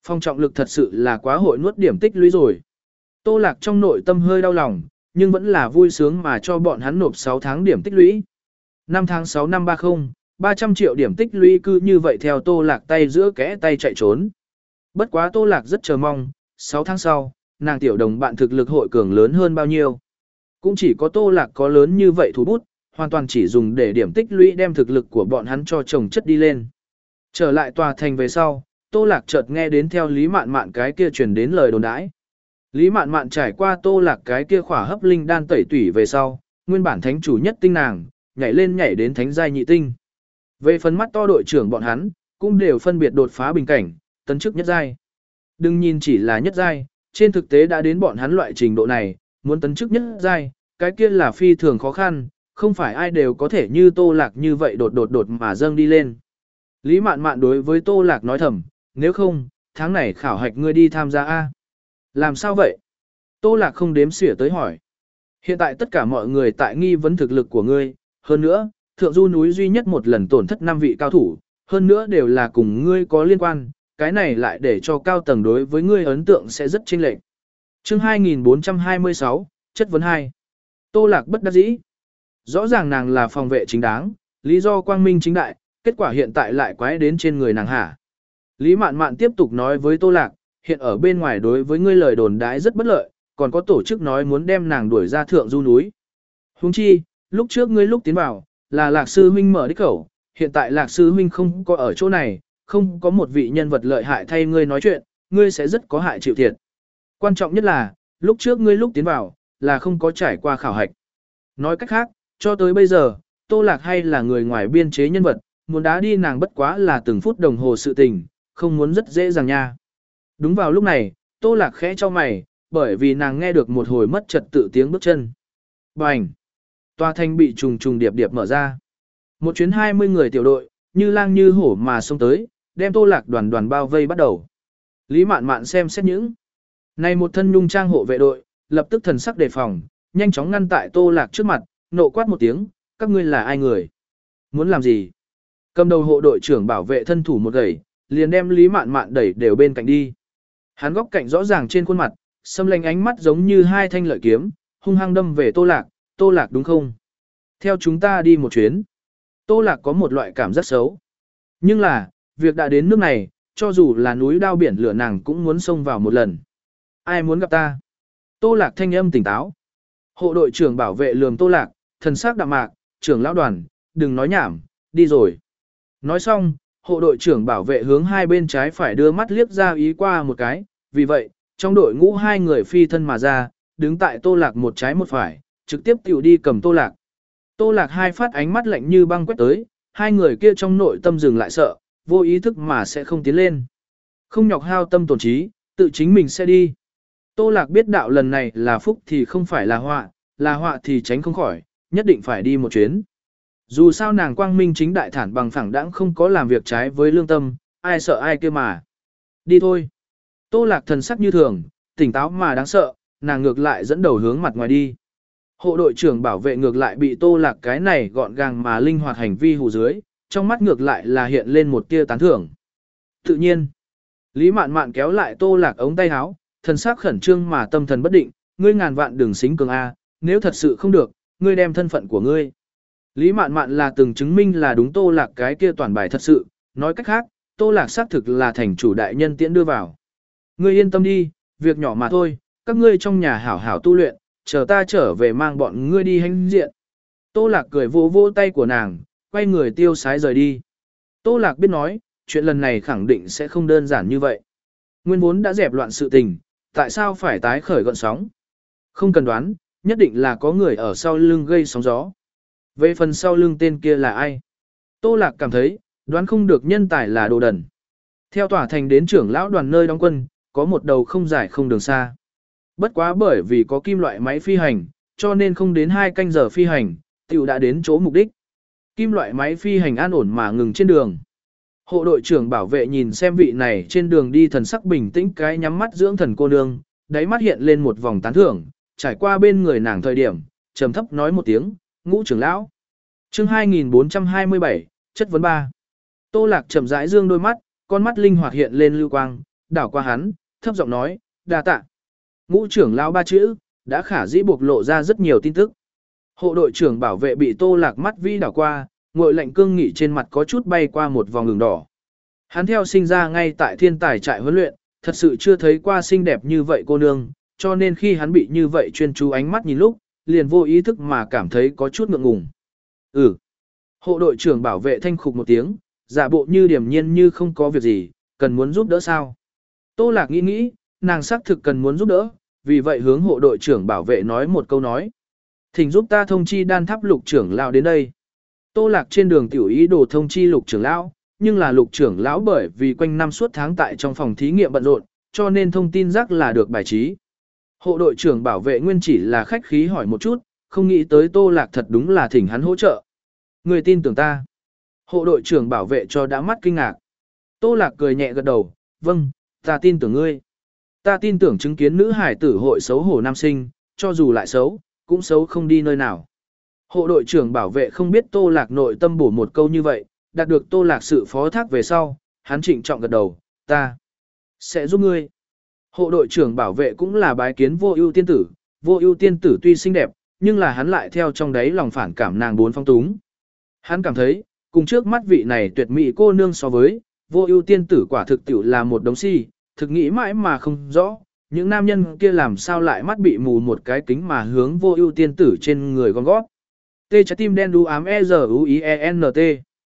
A: Phong trọng lực thật sự là quá hội nuốt điểm tích lũy rồi. Tô Lạc trong nội tâm hơi đau lòng, nhưng vẫn là vui sướng mà cho bọn hắn nộp sáu tháng điểm tích lũy. năm tháng sáu năm ba mươi, ba trăm triệu điểm tích lũy cứ như vậy theo Tô Lạc tay giữa kẽ tay chạy trốn. Bất quá Tô Lạc rất chờ mong, sáu tháng sau, nàng tiểu đồng bạn thực lực hội cường lớn hơn bao nhiêu. Cũng chỉ có Tô Lạc có lớn như vậy thủ bút, hoàn toàn chỉ dùng để điểm tích lũy đem thực lực của bọn hắn cho chồng chất đi lên. Trở lại tòa thành về sau, Tô Lạc chợt nghe đến theo Lý Mạn Mạn cái kia truyền đến lời đồn đãi. Lý Mạn Mạn trải qua Tô Lạc cái kia khỏa hấp linh đan tẩy tủy về sau, nguyên bản thánh chủ nhất tinh nàng, nhảy lên nhảy đến thánh giai nhị tinh. Về phần mắt to đội trưởng bọn hắn, cũng đều phân biệt đột phá bình cảnh, tấn chức nhất giai. Đừng nhìn chỉ là nhất giai, trên thực tế đã đến bọn hắn loại trình độ này, muốn tấn chức nhất giai, cái kia là phi thường khó khăn, không phải ai đều có thể như Tô Lạc như vậy đột đột đột mà dâng đi lên. Lý Mạn Mạn đối với Tô Lạc nói thầm, nếu không, tháng này khảo hạch ngươi đi tham gia A. Làm sao vậy? Tô Lạc không đếm xỉa tới hỏi. Hiện tại tất cả mọi người tại nghi vấn thực lực của ngươi, hơn nữa, thượng du núi duy nhất một lần tổn thất năm vị cao thủ, hơn nữa đều là cùng ngươi có liên quan, cái này lại để cho cao tầng đối với ngươi ấn tượng sẽ rất chênh lệch. Chương hai nghìn bốn trăm hai mươi sáu, chất vấn hai. Tô Lạc bất đắc dĩ. Rõ ràng nàng là phòng vệ chính đáng, lý do quang minh chính đại, kết quả hiện tại lại quái đến trên người nàng hả. Lý Mạn Mạn tiếp tục nói với Tô Lạc, hiện ở bên ngoài đối với ngươi lời đồn đãi rất bất lợi, còn có tổ chức nói muốn đem nàng đuổi ra thượng du núi. Huống chi, lúc trước ngươi lúc tiến vào, là Lạc sư huynh mở đích khẩu, hiện tại Lạc sư huynh không có ở chỗ này, không có một vị nhân vật lợi hại thay ngươi nói chuyện, ngươi sẽ rất có hại chịu thiệt. Quan trọng nhất là, lúc trước ngươi lúc tiến vào, là không có trải qua khảo hạch. Nói cách khác, cho tới bây giờ, Tô Lạc hay là người ngoài biên chế nhân vật, muốn đá đi nàng bất quá là từng phút đồng hồ sự tình, không muốn rất dễ dàng nha. Đúng vào lúc này, Tô Lạc khẽ cho mày, bởi vì nàng nghe được một hồi mất trật tự tiếng bước chân. Bành! Tòa thành bị trùng trùng điệp điệp mở ra. Một chuyến hai mươi người tiểu đội, như lang như hổ mà xông tới, đem Tô Lạc đoàn đoàn bao vây bắt đầu. Lý Mạn Mạn xem xét những. Này một thân nhung trang hộ vệ đội, lập tức thần sắc đề phòng, nhanh chóng ngăn tại Tô Lạc trước mặt, nộ quát một tiếng, các ngươi là ai người? Muốn làm gì? Cầm đầu hộ đội trưởng bảo vệ thân thủ một gẩy, liền đem Lý Mạn Mạn đẩy đều bên cạnh đi. Hắn góc cạnh rõ ràng trên khuôn mặt, xâm lanh ánh mắt giống như hai thanh lợi kiếm, hung hăng đâm về Tô Lạc, Tô Lạc đúng không? Theo chúng ta đi một chuyến. Tô Lạc có một loại cảm giác xấu. Nhưng là, việc đã đến nước này, cho dù là núi đao biển lửa nàng cũng muốn xông vào một lần. Ai muốn gặp ta? Tô Lạc thanh âm tỉnh táo. Hộ đội trưởng bảo vệ lườm Tô Lạc, thần sắc đạm mạc, trưởng lão đoàn, đừng nói nhảm, đi rồi. Nói xong, hộ đội trưởng bảo vệ hướng hai bên trái phải đưa mắt liếc ra ý qua một cái, vì vậy, trong đội ngũ hai người phi thân mà ra, đứng tại Tô Lạc một trái một phải, trực tiếp tiểu đi cầm Tô Lạc. Tô Lạc hai phát ánh mắt lạnh như băng quét tới, hai người kia trong nội tâm dừng lại sợ, vô ý thức mà sẽ không tiến lên. Không nhọc hao tâm tổn trí, tự chính mình sẽ đi. Tô Lạc biết đạo lần này là phúc thì không phải là họa, là họa thì tránh không khỏi, nhất định phải đi một chuyến. Dù sao nàng quang minh chính đại thản bằng phẳng đãng không có làm việc trái với lương tâm, ai sợ ai kia mà. Đi thôi. Tô Lạc thần sắc như thường, tỉnh táo mà đáng sợ, nàng ngược lại dẫn đầu hướng mặt ngoài đi. Hộ đội trưởng bảo vệ ngược lại bị Tô Lạc cái này gọn gàng mà linh hoạt hành vi hù dưới, trong mắt ngược lại là hiện lên một tia tán thưởng. Tự nhiên, Lý Mạn Mạn kéo lại Tô Lạc ống tay áo, thần sắc khẩn trương mà tâm thần bất định, ngươi ngàn vạn đừng xính cường a, nếu thật sự không được, ngươi đem thân phận của ngươi. Lý Mạn Mạn là từng chứng minh là đúng Tô Lạc cái kia toàn bài thật sự, nói cách khác, Tô Lạc xác thực là thành chủ đại nhân tiễn đưa vào. Ngươi yên tâm đi, việc nhỏ mà thôi, các ngươi trong nhà hảo hảo tu luyện, chờ ta trở về mang bọn ngươi đi hành diện. Tô Lạc cười vô vô tay của nàng, quay người tiêu sái rời đi. Tô Lạc biết nói, chuyện lần này khẳng định sẽ không đơn giản như vậy. Nguyên vốn đã dẹp loạn sự tình, tại sao phải tái khởi gọn sóng? Không cần đoán, nhất định là có người ở sau lưng gây sóng gió. Về phần sau lưng tên kia là ai? Tô Lạc cảm thấy, đoán không được nhân tài là đồ đần. Theo tỏa thành đến trưởng lão đoàn nơi đóng quân, có một đầu không dài không đường xa. Bất quá bởi vì có kim loại máy phi hành, cho nên không đến hai canh giờ phi hành, tiểu đã đến chỗ mục đích. Kim loại máy phi hành an ổn mà ngừng trên đường. Hộ đội trưởng bảo vệ nhìn xem vị này trên đường đi thần sắc bình tĩnh cái nhắm mắt dưỡng thần cô nương, đáy mắt hiện lên một vòng tán thưởng, trải qua bên người nàng thời điểm, trầm thấp nói một tiếng, ngũ trưởng lão. Chương hai nghìn bốn trăm hai mươi bảy, chất vấn ba. Tô Lạc chậm rãi dương đôi mắt, con mắt linh hoạt hiện lên lưu quang, đảo qua hắn, thấp giọng nói, đa tạ. Ngũ trưởng lão ba chữ, đã khả dĩ buộc lộ ra rất nhiều tin tức. Hộ đội trưởng bảo vệ bị Tô Lạc mắt vi đảo qua, ngội lạnh cương nghị trên mặt có chút bay qua một vòng ngừng đỏ. Hắn theo sinh ra ngay tại thiên tài trại huấn luyện, thật sự chưa thấy qua xinh đẹp như vậy cô nương, cho nên khi hắn bị như vậy chuyên chú ánh mắt nhìn lúc, liền vô ý thức mà cảm thấy có chút ngượng ngùng. Ừ. Hộ đội trưởng bảo vệ thanh khục một tiếng, giả bộ như điềm nhiên như không có việc gì, cần muốn giúp đỡ sao? Tô Lạc nghĩ nghĩ, nàng xác thực cần muốn giúp đỡ, vì vậy hướng hộ đội trưởng bảo vệ nói một câu nói. Thỉnh giúp ta thông chi đan tháp lục trưởng lão đến đây. Tô Lạc trên đường tiểu ý đồ thông chi lục trưởng lão, nhưng là lục trưởng lão bởi vì quanh năm suốt tháng tại trong phòng thí nghiệm bận rộn, cho nên thông tin rác là được bài trí. Hộ đội trưởng bảo vệ nguyên chỉ là khách khí hỏi một chút, không nghĩ tới Tô Lạc thật đúng là thỉnh hắn hỗ trợ. Người tin tưởng ta. Hộ đội trưởng bảo vệ cho đã mắt kinh ngạc. Tô Lạc cười nhẹ gật đầu, vâng, ta tin tưởng ngươi. Ta tin tưởng chứng kiến nữ hải tử hội xấu hổ nam sinh, cho dù lại xấu, cũng xấu không đi nơi nào. Hộ đội trưởng bảo vệ không biết Tô Lạc nội tâm bổ một câu như vậy, đạt được Tô Lạc sự phó thác về sau, hắn trịnh trọng gật đầu, ta sẽ giúp ngươi. Hộ đội trưởng bảo vệ cũng là bái kiến vô ưu tiên tử, vô ưu tiên tử tuy xinh đẹp, nhưng là hắn lại theo trong đáy lòng phản cảm nàng bốn phong túng. Hắn cảm thấy, cùng trước mắt vị này tuyệt mỹ cô nương so với, vô ưu tiên tử quả thực tiểu là một đống si, thực nghĩ mãi mà không rõ, những nam nhân kia làm sao lại mắt bị mù một cái kính mà hướng vô ưu tiên tử trên người gom gót. T trái tim đen đu ám E Z U I E N T.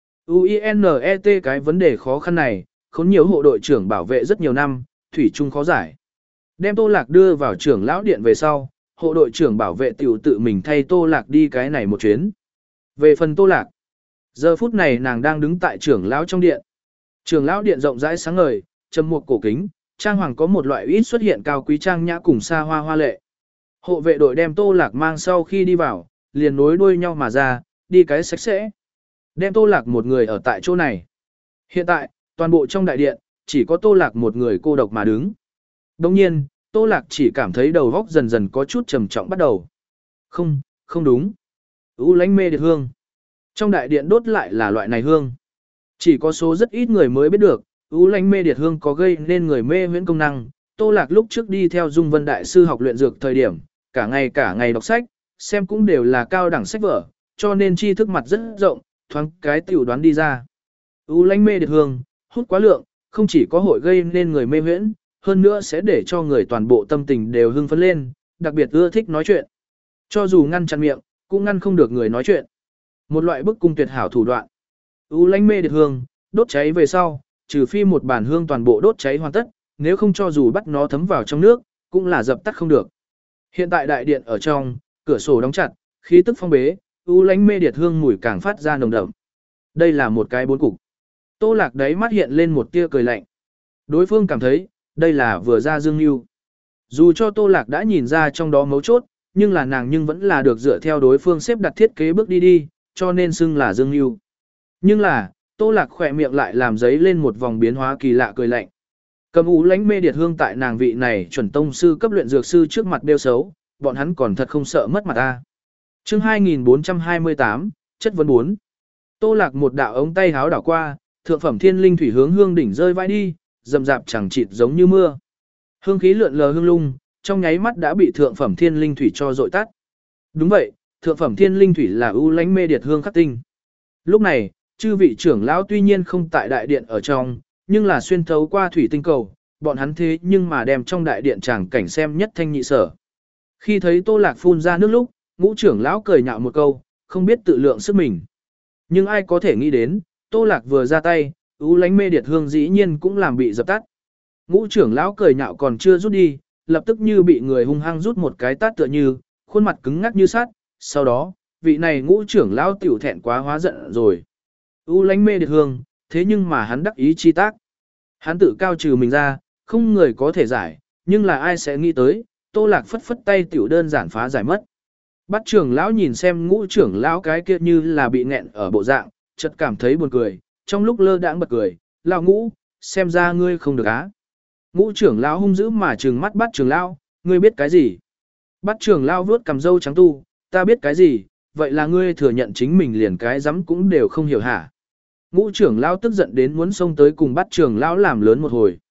A: U I N E T cái vấn đề khó khăn này, khốn nhiều hộ đội trưởng bảo vệ rất nhiều năm, thủy chung khó giải. Đem Tô Lạc đưa vào trưởng lão điện về sau, hộ đội trưởng bảo vệ tiểu tự mình thay Tô Lạc đi cái này một chuyến. Về phần Tô Lạc, giờ phút này nàng đang đứng tại trưởng lão trong điện. Trưởng lão điện rộng rãi sáng ngời, trầm mục cổ kính, trang hoàng có một loại ít xuất hiện cao quý trang nhã cùng xa hoa hoa lệ. Hộ vệ đội đem Tô Lạc mang sau khi đi vào, liền nối đuôi nhau mà ra, đi cái sạch sẽ. Đem Tô Lạc một người ở tại chỗ này. Hiện tại, toàn bộ trong đại điện, chỉ có Tô Lạc một người cô độc mà đứng. Đồng nhiên, Tô Lạc chỉ cảm thấy đầu óc dần dần có chút trầm trọng bắt đầu. Không, không đúng. U lánh mê điệt hương. Trong đại điện đốt lại là loại này hương. Chỉ có số rất ít người mới biết được, U lánh mê điệt hương có gây nên người mê huyễn công năng. Tô Lạc lúc trước đi theo Dung Vân Đại Sư học luyện dược thời điểm, cả ngày cả ngày đọc sách, xem cũng đều là cao đẳng sách vở, cho nên tri thức mặt rất rộng, thoáng cái tiểu đoán đi ra. U lánh mê điệt hương, hút quá lượng, không chỉ có hội gây nên người mê huyễn, hơn nữa sẽ để cho người toàn bộ tâm tình đều hưng phấn lên, đặc biệt ưa thích nói chuyện. Cho dù ngăn chặn miệng, cũng ngăn không được người nói chuyện. Một loại bức cung tuyệt hảo thủ đoạn. U lánh mê điệt hương, đốt cháy về sau, trừ phi một bản hương toàn bộ đốt cháy hoàn tất, nếu không cho dù bắt nó thấm vào trong nước, cũng là dập tắt không được. Hiện tại đại điện ở trong, cửa sổ đóng chặt, khí tức phong bế, u lánh mê điệt hương mùi càng phát ra nồng đậm. Đây là một cái bốn cục. Tô Lạc đáy mắt hiện lên một tia cười lạnh. Đối phương cảm thấy, đây là vừa ra dương lưu. Dù cho Tô Lạc đã nhìn ra trong đó mấu chốt, nhưng là nàng nhưng vẫn là được dựa theo đối phương xếp đặt thiết kế bước đi đi, cho nên xưng là dương lưu. Nhưng là, Tô Lạc khỏe miệng lại làm giấy lên một vòng biến hóa kỳ lạ cười lạnh. Cầm u lánh mê điệt hương tại nàng vị này chuẩn tông sư cấp luyện dược sư trước mặt đeo xấu, bọn hắn còn thật không sợ mất mặt ta. Chương hai nghìn bốn trăm hai mươi tám, chất vấn bốn. Tô Lạc một đạo ống tay háo đảo qua, thượng phẩm thiên linh thủy hướng hương đỉnh rơi vãi đi, rầm rạp chẳng chịt giống như mưa. Hương khí lượn lờ hương lung, trong nháy mắt đã bị thượng phẩm thiên linh thủy cho dội tắt. Đúng vậy, thượng phẩm thiên linh thủy là ưu lánh mê điệt hương khắc tinh. Lúc này, chư vị trưởng lão tuy nhiên không tại đại điện ở trong, nhưng là xuyên thấu qua thủy tinh cầu, bọn hắn thế nhưng mà đem trong đại điện tràng cảnh xem nhất thanh nhị sở. Khi thấy Tô Lạc phun ra nước lúc, ngũ trưởng lão cười nhạo một câu, không biết tự lượng sức mình. Nhưng ai có thể nghĩ đến, Tô Lạc vừa ra tay, ưu lánh mê điệt hương dĩ nhiên cũng làm bị dập tắt. Ngũ trưởng lão cười nhạo còn chưa rút đi, lập tức như bị người hung hăng rút một cái tát tựa như, khuôn mặt cứng ngắc như sắt. Sau đó, vị này ngũ trưởng lão tiểu thẹn quá hóa giận rồi. ưu lánh mê điệt hương, thế nhưng mà hắn đắc ý chi tác. Hắn tự cao trừ mình ra, không người có thể giải, nhưng là ai sẽ nghĩ tới, Tô Lạc phất phất tay tiểu đơn giản phá giải mất. Bắt trưởng lão nhìn xem ngũ trưởng lão cái kia như là bị nghẹn ở bộ dạng, chợt cảm thấy buồn cười, trong lúc lơ đãng bật cười, lão ngũ, xem ra ngươi không được á. Ngũ trưởng lão hung dữ mà trừng mắt bắt trưởng lão, ngươi biết cái gì? Bắt trưởng lão vuốt cầm râu trắng tu, ta biết cái gì, vậy là ngươi thừa nhận chính mình liền cái dám cũng đều không hiểu hả? Ngũ trưởng lão tức giận đến muốn xông tới cùng bắt trưởng lão làm lớn một hồi.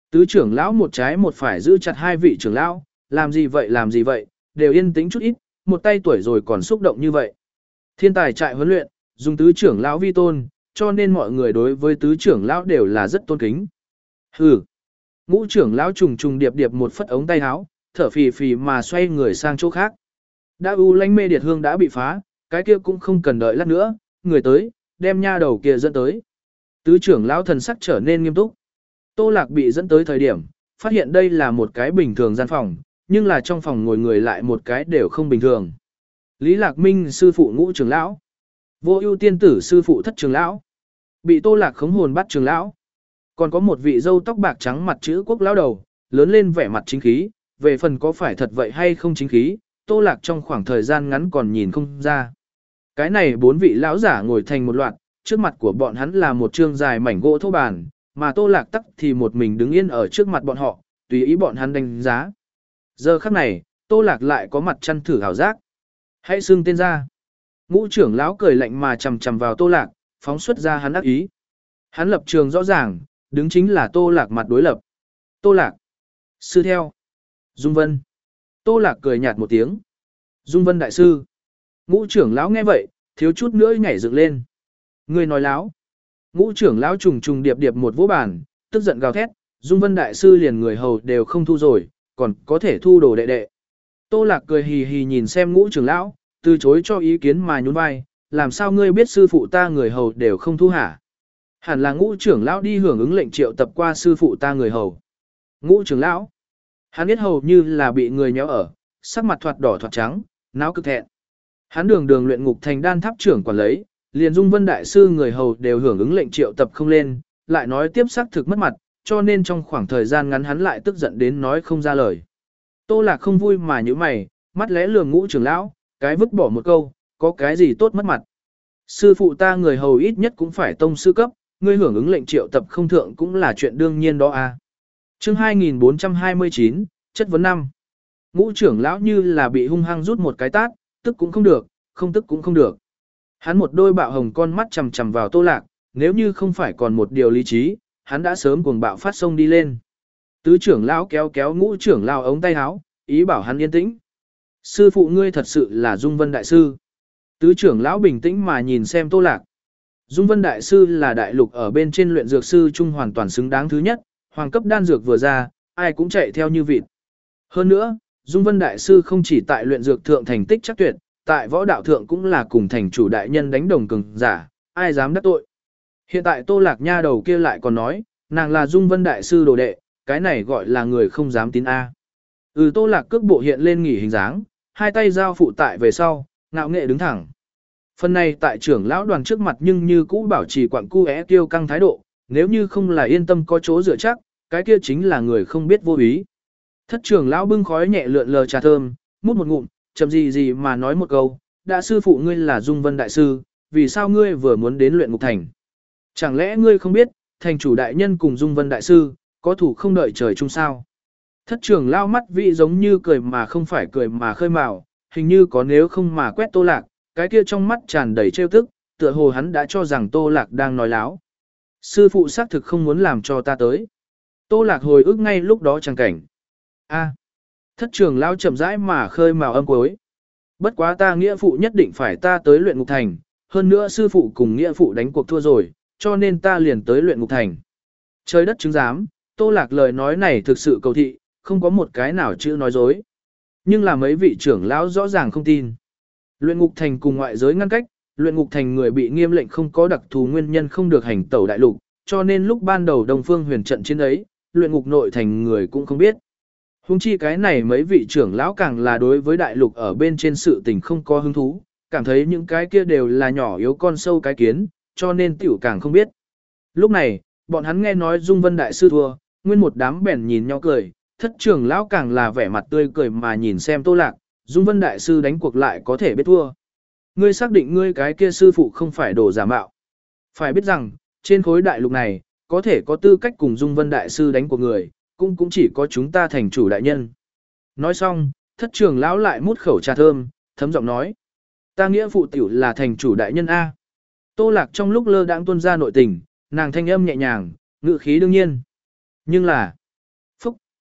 A: Tứ trưởng lão một trái một phải giữ chặt hai vị trưởng lão, làm gì vậy làm gì vậy, đều yên tĩnh chút ít, một tay tuổi rồi còn xúc động như vậy. Thiên tài trại huấn luyện, dùng tứ trưởng lão vi tôn, cho nên mọi người đối với tứ trưởng lão đều là rất tôn kính. Hừ. Ngũ trưởng lão trùng trùng điệp điệp một phất ống tay áo, thở phì phì mà xoay người sang chỗ khác. Đã u lánh mê điệt hương đã bị phá, cái kia cũng không cần đợi lát nữa, người tới, đem nha đầu kia dẫn tới. Tứ trưởng lão thần sắc trở nên nghiêm túc. Tô Lạc bị dẫn tới thời điểm, phát hiện đây là một cái bình thường gian phòng, nhưng là trong phòng ngồi người lại một cái đều không bình thường. Lý Lạc Minh sư phụ ngũ trưởng lão, Vô Ưu tiên tử sư phụ thất trưởng lão, bị Tô Lạc khống hồn bắt trưởng lão, còn có một vị râu tóc bạc trắng mặt chữ quốc lão đầu, lớn lên vẻ mặt chính khí, về phần có phải thật vậy hay không chính khí, Tô Lạc trong khoảng thời gian ngắn còn nhìn không ra. Cái này bốn vị lão giả ngồi thành một loạt, trước mặt của bọn hắn là một trương dài mảnh gỗ thô bàn, mà Tô Lạc tắc thì một mình đứng yên ở trước mặt bọn họ, tùy ý bọn hắn đánh giá. Giờ khắc này, Tô Lạc lại có mặt chăn thử hảo giác. Hãy xưng tên ra. Ngũ trưởng lão cười lạnh mà chầm chầm vào Tô Lạc, phóng xuất ra hắn ác ý. Hắn lập trường rõ ràng, đứng chính là Tô Lạc mặt đối lập. Tô Lạc. Sư theo. Dung Vân. Tô Lạc cười nhạt một tiếng. Dung Vân đại sư. Ngũ trưởng lão nghe vậy, thiếu chút nữa nhảy dựng lên. Người nói láo. Ngũ trưởng lão trùng trùng điệp điệp một vỗ bàn, tức giận gào thét, Dung Vân đại sư liền người hầu đều không thu rồi, còn có thể thu đồ đệ đệ. Tô Lạc cười hì hì nhìn xem ngũ trưởng lão, từ chối cho ý kiến mà nhún vai, làm sao ngươi biết sư phụ ta người hầu đều không thu hả? Hẳn là ngũ trưởng lão đi hưởng ứng lệnh triệu tập qua sư phụ ta người hầu. Ngũ trưởng lão, hắn biết hầu như là bị người nhéo ở, sắc mặt thoạt đỏ thoạt trắng, náo cực thẹn. Hắn đường đường luyện ngục thành đan tháp trưởng quản lấy, liền Dung Vân đại sư người hầu đều hưởng ứng lệnh triệu tập không lên, lại nói tiếp xác thực mất mặt, cho nên trong khoảng thời gian ngắn hắn lại tức giận đến nói không ra lời. Tô Lạc không vui mà như mày, mắt lẽ lường ngũ trưởng lão, cái vứt bỏ một câu, có cái gì tốt mất mặt. Sư phụ ta người hầu ít nhất cũng phải tông sư cấp, ngươi hưởng ứng lệnh triệu tập không thượng cũng là chuyện đương nhiên đó à. Chương hai nghìn bốn trăm hai mươi chín, chất vấn năm. Ngũ trưởng lão như là bị hung hăng rút một cái tát, tức cũng không được, không tức cũng không được. Hắn một đôi bạo hồng con mắt chằm chằm vào Tô Lạc, nếu như không phải còn một điều lý trí, hắn đã sớm cuồng bạo phát sông đi lên. Tứ trưởng lão kéo kéo ngũ trưởng lão ống tay áo, ý bảo hắn yên tĩnh. Sư phụ ngươi thật sự là Dung Vân đại sư. Tứ trưởng lão bình tĩnh mà nhìn xem Tô Lạc. Dung Vân đại sư là đại lục ở bên trên luyện dược sư trung hoàn toàn xứng đáng thứ nhất, hoàng cấp đan dược vừa ra, ai cũng chạy theo như vịt. Hơn nữa, Dung Vân đại sư không chỉ tại luyện dược thượng thành tích chắc tuyệt, tại võ đạo thượng cũng là cùng thành chủ đại nhân đánh đồng cường giả, ai dám đắc tội. Hiện tại Tô Lạc nha đầu kia lại còn nói, nàng là Dung Vân đại sư đồ đệ, cái này gọi là người không dám tin a. Ừ, Tô Lạc cước bộ hiện lên nghỉ hình dáng, hai tay giao phụ tại về sau, ngạo nghệ đứng thẳng. Phần này tại trưởng lão đoàn trước mặt nhưng như cũ bảo trì quặng cu é kiêu căng thái độ, nếu như không là yên tâm có chỗ dựa chắc, cái kia chính là người không biết vô ý. Thất trưởng lão bưng khói nhẹ lượn lờ trà thơm, mút một ngụm, chậm gì gì mà nói một câu, đã sư phụ ngươi là Dung Vân đại sư, vì sao ngươi vừa muốn đến luyện ngục thành? Chẳng lẽ ngươi không biết, thành chủ đại nhân cùng Dung Vân đại sư, có thủ không đợi trời chung sao? Thất trưởng lao mắt vị giống như cười mà không phải cười mà khơi mào, hình như có nếu không mà quét Tô Lạc, cái kia trong mắt tràn đầy trêu tức, tựa hồ hắn đã cho rằng Tô Lạc đang nói láo. Sư phụ xác thực không muốn làm cho ta tới. Tô Lạc hồi ức ngay lúc đó chẳng cảnh. A. Thất trưởng lao chậm rãi mà khơi mào âm cuối. Bất quá ta nghĩa phụ nhất định phải ta tới luyện ngục thành, hơn nữa sư phụ cùng nghĩa phụ đánh cuộc thua rồi, cho nên ta liền tới luyện ngục thành. Trời đất chứng giám, Tô Lạc lời nói này thực sự cầu thị, không có một cái nào chữ nói dối. Nhưng là mấy vị trưởng lão rõ ràng không tin. Luyện ngục thành cùng ngoại giới ngăn cách, luyện ngục thành người bị nghiêm lệnh không có đặc thù nguyên nhân không được hành tẩu đại lục, cho nên lúc ban đầu Đông Phương Huyền trận chiến ấy, luyện ngục nội thành người cũng không biết. Hùng chi cái này mấy vị trưởng lão càng là đối với đại lục ở bên trên sự tình không có hứng thú, cảm thấy những cái kia đều là nhỏ yếu con sâu cái kiến, cho nên tiểu càng không biết. Lúc này, bọn hắn nghe nói Dung Vân đại sư thua, nguyên một đám bèn nhìn nhau cười, thất trưởng lão càng là vẻ mặt tươi cười mà nhìn xem Tô Lạc, Dung Vân đại sư đánh cuộc lại có thể biết thua. Ngươi xác định ngươi cái kia sư phụ không phải đồ giả mạo. Phải biết rằng, trên khối đại lục này, có thể có tư cách cùng Dung Vân đại sư đánh cuộc người, cũng cũng chỉ có chúng ta thành chủ đại nhân. Nói xong, thất trưởng lão lại mút khẩu trà thơm, thấm giọng nói. Ta nghĩa phụ tiểu là thành chủ đại nhân A. Tô Lạc trong lúc lơ đãng tuôn ra nội tình, nàng thanh âm nhẹ nhàng, ngữ khí đương nhiên. Nhưng là,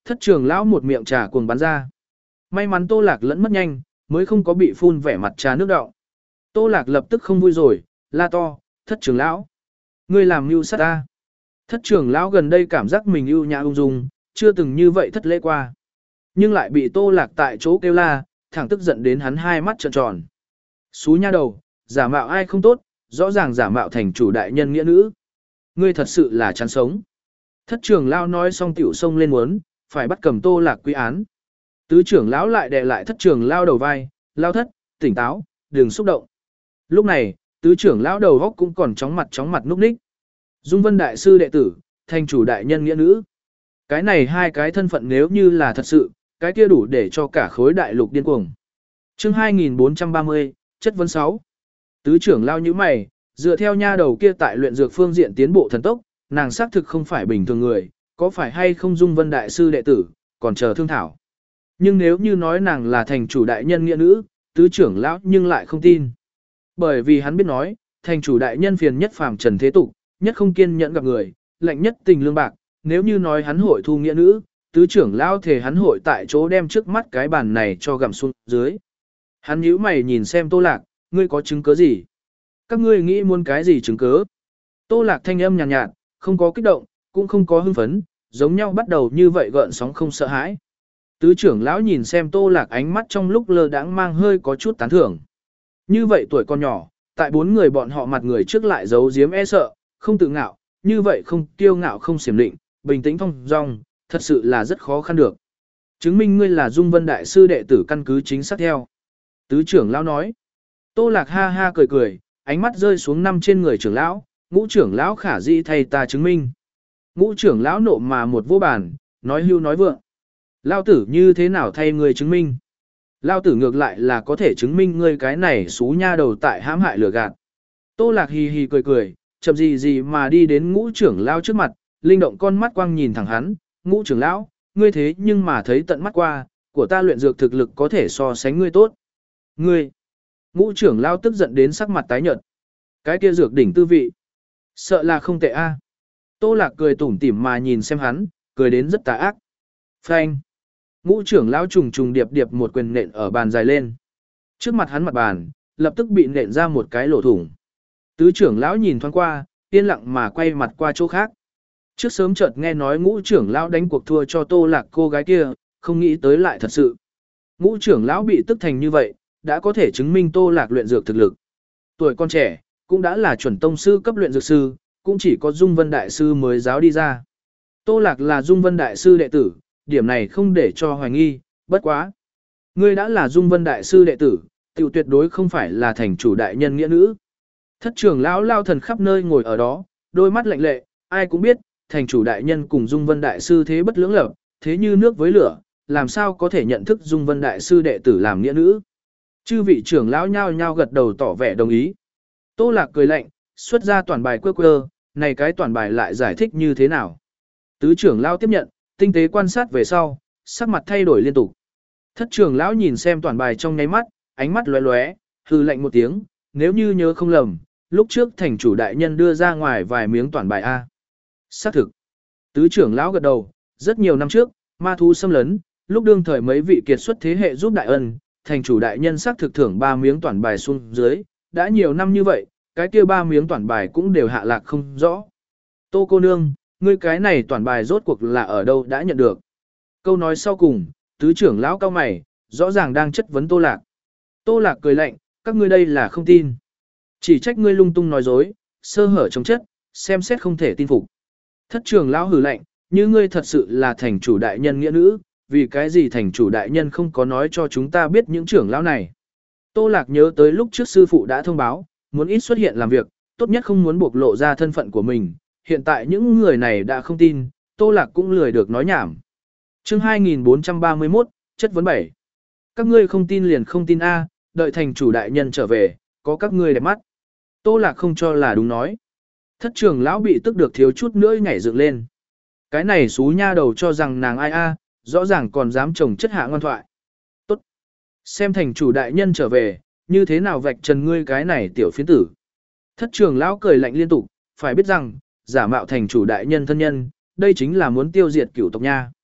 A: Thất trưởng lão một miệng trà cuồng bắn ra. May mắn Tô Lạc lẫn mất nhanh, mới không có bị phun vẻ mặt trà nước đọng. Tô Lạc lập tức không vui rồi, la to, thất trưởng lão. Ngươi làm mưu sát ta. Thất trưởng lão gần đây cảm giác mình ưu nhã ung dung, chưa từng như vậy thất lễ qua. Nhưng lại bị Tô Lạc tại chỗ kêu la, thẳng tức giận đến hắn hai mắt trợn tròn. Xú nha đầu, giả mạo ai không tốt, rõ ràng giả mạo thành chủ đại nhân nghĩa nữ. Ngươi thật sự là chán sống. Thất trưởng lão nói xong tiểu sông lên muốn, phải bắt cầm Tô Lạc quy án. Tứ trưởng lão lại đè lại thất trưởng lão đầu vai, lao thất, tỉnh táo, đừng xúc động. Lúc này, tứ trưởng lão đầu góc cũng còn chóng mặt chóng mặt núp ních. Dung Vân đại sư đệ tử, thành chủ đại nhân nghĩa nữ. Cái này hai cái thân phận nếu như là thật sự, cái kia đủ để cho cả khối đại lục điên cuồng. Chương hai nghìn bốn trăm ba mươi, chất vấn sáu. Tứ trưởng lão như mày, dựa theo nha đầu kia tại luyện dược phương diện tiến bộ thần tốc, nàng xác thực không phải bình thường người, có phải hay không Dung Vân đại sư đệ tử, còn chờ thương thảo. Nhưng nếu như nói nàng là thành chủ đại nhân nghĩa nữ, tứ trưởng lão nhưng lại không tin. Bởi vì hắn biết nói, thành chủ đại nhân phiền nhất phàm trần thế tục, nhất không kiên nhẫn gặp người, lạnh nhất tình lương bạc, nếu như nói hắn hội thu nghĩa nữ, tứ trưởng lão thề hắn hội tại chỗ đem trước mắt cái bàn này cho gặm xuống dưới. Hắn nhíu mày nhìn xem Tô Lạc, ngươi có chứng cứ gì? Các ngươi nghĩ muốn cái gì chứng cứ? Tô Lạc thanh âm nhàn nhạt, nhạt, không có kích động, cũng không có hưng phấn, giống nhau bắt đầu như vậy gợn sóng không sợ hãi. Tứ trưởng lão nhìn xem Tô Lạc ánh mắt trong lúc lơ đãng mang hơi có chút tán thưởng. Như vậy tuổi con nhỏ, tại bốn người bọn họ mặt người trước lại giấu giếm e sợ, không tự ngạo, như vậy không kiêu ngạo không xiểm định, bình tĩnh phong dong, thật sự là rất khó khăn được. Chứng minh ngươi là Dung Vân đại sư đệ tử căn cứ chính xác theo. Tứ trưởng lão nói. Tô Lạc ha ha cười cười, ánh mắt rơi xuống năm trên người trưởng lão, ngũ trưởng lão khả dĩ thay ta chứng minh. Ngũ trưởng lão nộ mà một vô bàn, nói hưu nói vượng. Lao tử như thế nào thay người chứng minh? Lao tử ngược lại là có thể chứng minh ngươi cái này xú nha đầu tại hãm hại lừa gạt. Tô Lạc hì hì cười cười, chậm gì gì mà đi đến ngũ trưởng lão trước mặt, linh động con mắt quang nhìn thẳng hắn, ngũ trưởng lão, ngươi thế nhưng mà thấy tận mắt qua, của ta luyện dược thực lực có thể so sánh ngươi tốt. Ngươi, ngũ trưởng lão tức giận đến sắc mặt tái nhợt. Cái kia dược đỉnh tư vị, sợ là không tệ a. Tô Lạc cười tủm tỉm mà nhìn xem hắn, cười đến rất tà ác. Phanh. Ngũ trưởng lão trùng trùng điệp điệp một quyền nện ở bàn dài lên. Trước mặt hắn mặt bàn, lập tức bị nện ra một cái lỗ thủng. Tứ trưởng lão nhìn thoáng qua, yên lặng mà quay mặt qua chỗ khác. Trước sớm chợt nghe nói ngũ trưởng lão đánh cuộc thua cho Tô Lạc cô gái kia, không nghĩ tới lại thật sự. Ngũ trưởng lão bị tức thành như vậy, đã có thể chứng minh Tô Lạc luyện dược thực lực. Tuổi con trẻ, cũng đã là chuẩn tông sư cấp luyện dược sư, cũng chỉ có Dung Vân đại sư mới giáo đi ra. Tô Lạc là Dung Vân đại sư đệ tử, điểm này không để cho hoài nghi, bất quá. Ngươi đã là Dung Vân đại sư đệ tử, tiểu tuyệt đối không phải là thành chủ đại nhân nghĩa nữ. Thất trưởng lão lao thần khắp nơi ngồi ở đó, đôi mắt lạnh lệ, ai cũng biết, thành chủ đại nhân cùng Dung Vân đại sư thế bất lưỡng lập, thế như nước với lửa, làm sao có thể nhận thức Dung Vân đại sư đệ tử làm nghĩa nữ. Chư vị trưởng lão nhao nhao gật đầu tỏ vẻ đồng ý. Tô Lạc cười lạnh, xuất ra toàn bài quơ quơ, này cái toàn bài lại giải thích như thế nào. Tứ trưởng lão tiếp nhận, tinh tế quan sát về sau, sắc mặt thay đổi liên tục. Thất trưởng lão nhìn xem toàn bài trong nháy mắt, ánh mắt lóe lóe, hừ lạnh một tiếng, nếu như nhớ không lầm, lúc trước thành chủ đại nhân đưa ra ngoài vài miếng toàn bài A. Xác thực. Tứ trưởng lão gật đầu, rất nhiều năm trước, ma thú xâm lấn, lúc đương thời mấy vị kiệt xuất thế hệ giúp đại ân, thành chủ đại nhân xác thực thưởng ba miếng toàn bài xuống dưới, đã nhiều năm như vậy, cái kia ba miếng toàn bài cũng đều hạ lạc không rõ. Tô cô nương, ngươi cái này toàn bài rốt cuộc là ở đâu đã nhận được. Câu nói sau cùng, tứ trưởng lão cao mày, rõ ràng đang chất vấn Tô Lạc. Tô Lạc cười lạnh, các ngươi đây là không tin. Chỉ trách ngươi lung tung nói dối, sơ hở trong chất, xem xét không thể tin phục. Thất trưởng lão hừ lạnh, như ngươi thật sự là thành chủ đại nhân nghĩa nữ, vì cái gì thành chủ đại nhân không có nói cho chúng ta biết những trưởng lão này. Tô Lạc nhớ tới lúc trước sư phụ đã thông báo, muốn ít xuất hiện làm việc, tốt nhất không muốn bộc lộ ra thân phận của mình. Hiện tại những người này đã không tin, Tô Lạc cũng lười được nói nhảm. Chương hai nghìn bốn trăm ba mươi mốt, chất vấn bảy. Các ngươi không tin liền không tin A, đợi thành chủ đại nhân trở về, có các ngươi đẹp mắt. Tô Lạc không cho là đúng nói. Thất trưởng lão bị tức được thiếu chút nữa nhảy dựng lên. Cái này xú nha đầu cho rằng nàng ai A, rõ ràng còn dám trồng chất hạ ngoan thoại. Tốt. Xem thành chủ đại nhân trở về, như thế nào vạch trần ngươi cái này tiểu phiến tử. Thất trưởng lão cười lạnh liên tục, phải biết rằng, giả mạo thành chủ đại nhân thân nhân, đây chính là muốn tiêu diệt cửu tộc nha.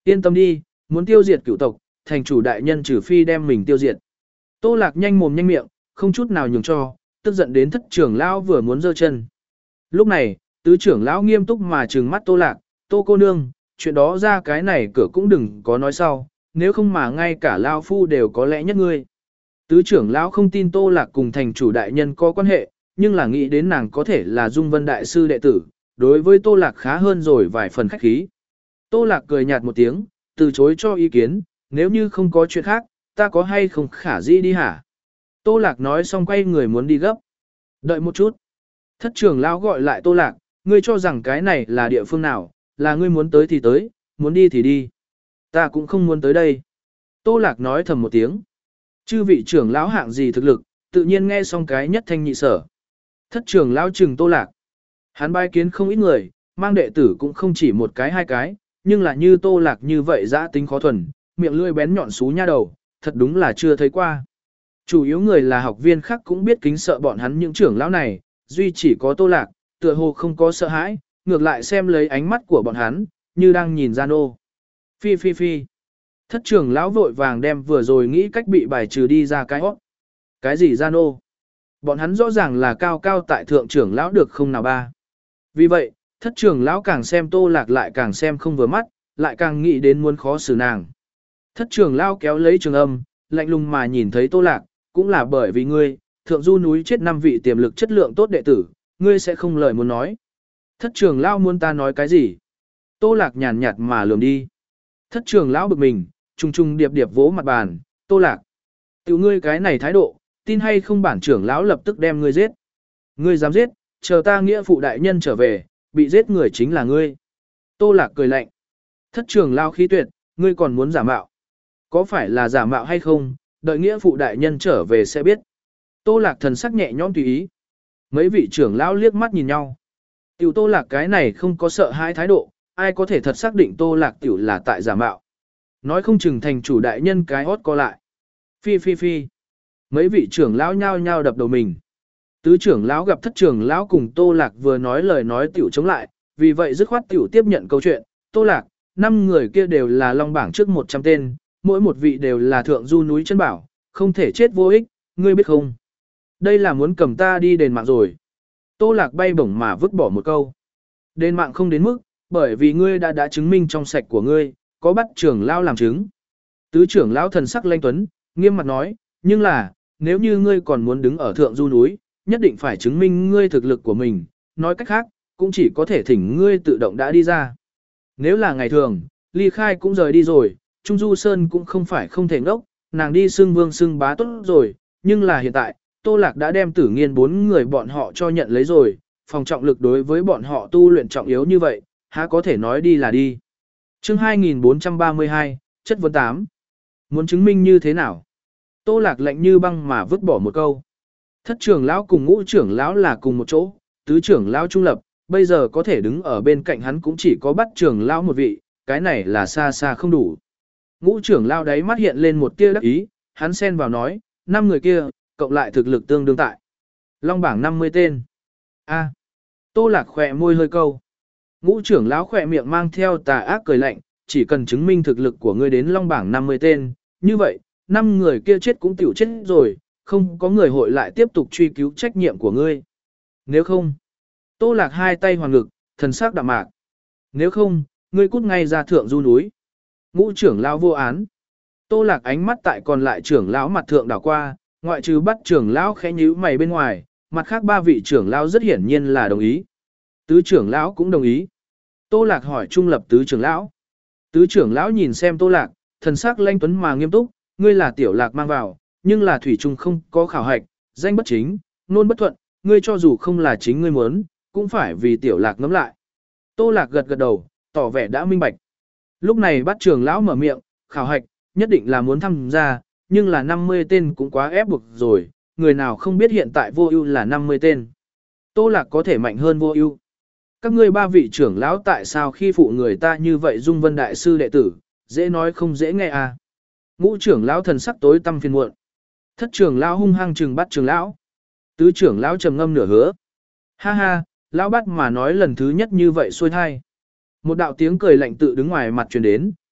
A: Yên tâm đi, muốn tiêu diệt cửu tộc, thành chủ đại nhân trừ phi đem mình tiêu diệt. Tô Lạc nhanh mồm nhanh miệng, không chút nào nhường cho, tức giận đến thất trưởng lão vừa muốn giơ chân. Lúc này, tứ trưởng lão nghiêm túc mà trừng mắt Tô Lạc, Tô cô nương, chuyện đó ra cái này cửa cũng đừng có nói sau, nếu không mà ngay cả lão phu đều có lẽ nhất ngươi. Tứ trưởng lão không tin Tô Lạc cùng thành chủ đại nhân có quan hệ, nhưng là nghĩ đến nàng có thể là Dung Vân đại sư đệ tử, đối với Tô Lạc khá hơn rồi vài phần khách khí. Tô Lạc cười nhạt một tiếng, từ chối cho ý kiến, nếu như không có chuyện khác, ta có hay không khả dĩ đi hả? Tô Lạc nói xong quay người muốn đi gấp. Đợi một chút. Thất trưởng lão gọi lại Tô Lạc, ngươi cho rằng cái này là địa phương nào, là ngươi muốn tới thì tới, muốn đi thì đi. Ta cũng không muốn tới đây. Tô Lạc nói thầm một tiếng. Chư vị trưởng lão hạng gì thực lực, tự nhiên nghe xong cái nhất thanh nhị sở. Thất trưởng lão trừng Tô Lạc. Hắn bái kiến không ít người, mang đệ tử cũng không chỉ một cái hai cái, nhưng là như Tô Lạc như vậy dã tính khó thuần, miệng lưỡi bén nhọn xú nha đầu, thật đúng là chưa thấy qua. Chủ yếu người là học viên khác cũng biết kính sợ bọn hắn những trưởng lão này, duy chỉ có Tô Lạc, tựa hồ không có sợ hãi, ngược lại xem lấy ánh mắt của bọn hắn, như đang nhìn gian ô. Phi phi phi. Thất trưởng lão vội vàng đem vừa rồi nghĩ cách bị bài trừ đi ra cái hót. Cái gì gian ô? Bọn hắn rõ ràng là cao cao tại thượng trưởng lão được không nào ba. Vì vậy, thất trưởng lão càng xem Tô Lạc lại càng xem không vừa mắt, lại càng nghĩ đến muốn khó xử nàng. Thất trưởng lão kéo lấy trường âm, lạnh lùng mà nhìn thấy Tô Lạc, cũng là bởi vì ngươi, thượng du núi chết năm vị tiềm lực chất lượng tốt đệ tử, ngươi sẽ không lời muốn nói. Thất trưởng lão muốn ta nói cái gì? Tô Lạc nhàn nhạt mà lườm đi. Thất trưởng lão bực mình, trùng trùng điệp điệp vỗ mặt bàn, Tô Lạc. Tiểu ngươi cái này thái độ, tin hay không bản trưởng lão lập tức đem ngươi giết. Ngươi dám giết, chờ ta nghĩa phụ đại nhân trở về, bị giết người chính là ngươi. Tô Lạc cười lạnh. Thất trưởng lão khí tuyệt, ngươi còn muốn giả mạo. Có phải là giả mạo hay không, đợi nghĩa phụ đại nhân trở về sẽ biết. Tô Lạc thần sắc nhẹ nhõm tùy ý. Mấy vị trưởng lão liếc mắt nhìn nhau. Tiểu Tô Lạc cái này không có sợ hãi thái độ, ai có thể thật xác định Tô Lạc tiểu là tại giả mạo. Nói không chừng thành chủ đại nhân cái hót co lại. Phi phi phi. Mấy vị trưởng lão nhao nhao đập đầu mình. Tứ trưởng lão gặp thất trưởng lão cùng Tô Lạc vừa nói lời nói tiểu chống lại, vì vậy dứt khoát tiểu tiếp nhận câu chuyện. Tô Lạc, năm người kia đều là long bảng trước một trăm tên, mỗi một vị đều là thượng du núi chân bảo, không thể chết vô ích, ngươi biết không? Đây là muốn cầm ta đi đền mạng rồi. Tô Lạc bay bổng mà vứt bỏ một câu. Đền mạng không đến mức, bởi vì ngươi đã đã chứng minh trong sạch của ngươi, có bắt trưởng lão làm chứng. Tứ trưởng lão thần sắc lanh tuấn, nghiêm mặt nói, nhưng là, nếu như ngươi còn muốn đứng ở thượng du núi, nhất định phải chứng minh ngươi thực lực của mình, nói cách khác, cũng chỉ có thể thỉnh ngươi tự động đã đi ra. Nếu là ngày thường, Ly Khai cũng rời đi rồi, Trung Du Sơn cũng không phải không thể ngốc, nàng đi xưng vương xưng bá tốt rồi, nhưng là hiện tại, Tô Lạc đã đem Tử Nghiên bốn người bọn họ cho nhận lấy rồi, phòng trọng lực đối với bọn họ tu luyện trọng yếu như vậy, há có thể nói đi là đi. Chương hai nghìn bốn trăm ba mươi hai, chất vấn tám. Muốn chứng minh như thế nào? Tô Lạc lạnh như băng mà vứt bỏ một câu. Thất trưởng lão cùng ngũ trưởng lão là cùng một chỗ, tứ trưởng lão trung lập, bây giờ có thể đứng ở bên cạnh hắn cũng chỉ có bắt trưởng lão một vị, cái này là xa xa không đủ. Ngũ trưởng lão đấy mắt hiện lên một tia đắc ý, hắn xen vào nói, năm người kia, cộng lại thực lực tương đương tại. Long bảng năm mươi tên. A. Tô Lạc khỏe môi hơi câu. Ngũ trưởng lão khỏe miệng mang theo tà ác cười lạnh, chỉ cần chứng minh thực lực của ngươi đến long bảng năm mươi tên, như vậy, năm người kia chết cũng tiểu chết rồi, không có người hội lại tiếp tục truy cứu trách nhiệm của ngươi. Nếu không, Tô Lạc hai tay hoàn ngực, thần sắc đạm mạc. Nếu không, ngươi cút ngay ra thượng du núi. Ngũ trưởng lão vô án. Tô Lạc ánh mắt tại còn lại trưởng lão mặt thượng đảo qua, ngoại trừ bắt trưởng lão khẽ nhíu mày bên ngoài, mặt khác ba vị trưởng lão rất hiển nhiên là đồng ý. Tứ trưởng lão cũng đồng ý. Tô Lạc hỏi trung lập tứ trưởng lão. Tứ trưởng lão nhìn xem Tô Lạc, thần sắc lanh tuấn mà nghiêm túc, ngươi là tiểu Lạc mang vào, nhưng là thủy trung không có khảo hạch, danh bất chính, nôn bất thuận, ngươi cho dù không là chính ngươi muốn, cũng phải vì tiểu Lạc ngẫm lại. Tô Lạc gật gật đầu, tỏ vẻ đã minh bạch. Lúc này bắt trưởng lão mở miệng, khảo hạch, nhất định là muốn tham gia, nhưng là năm mươi tên cũng quá ép buộc rồi, người nào không biết hiện tại vô ưu là năm mươi tên. Tô Lạc có thể mạnh hơn vô ưu. Các ngươi ba vị trưởng lão tại sao khi phụ người ta như vậy Dung Vân đại sư đệ tử, dễ nói không dễ nghe à. Ngũ trưởng lão thần sắc tối tăm phiền muộn. Thất trưởng lão hung hăng trừng bắt trưởng lão. Tứ trưởng lão trầm ngâm nửa hứa. Ha ha, lão bắt mà nói lần thứ nhất như vậy xuôi thai. Một đạo tiếng cười lạnh tự đứng ngoài mặt truyền đến,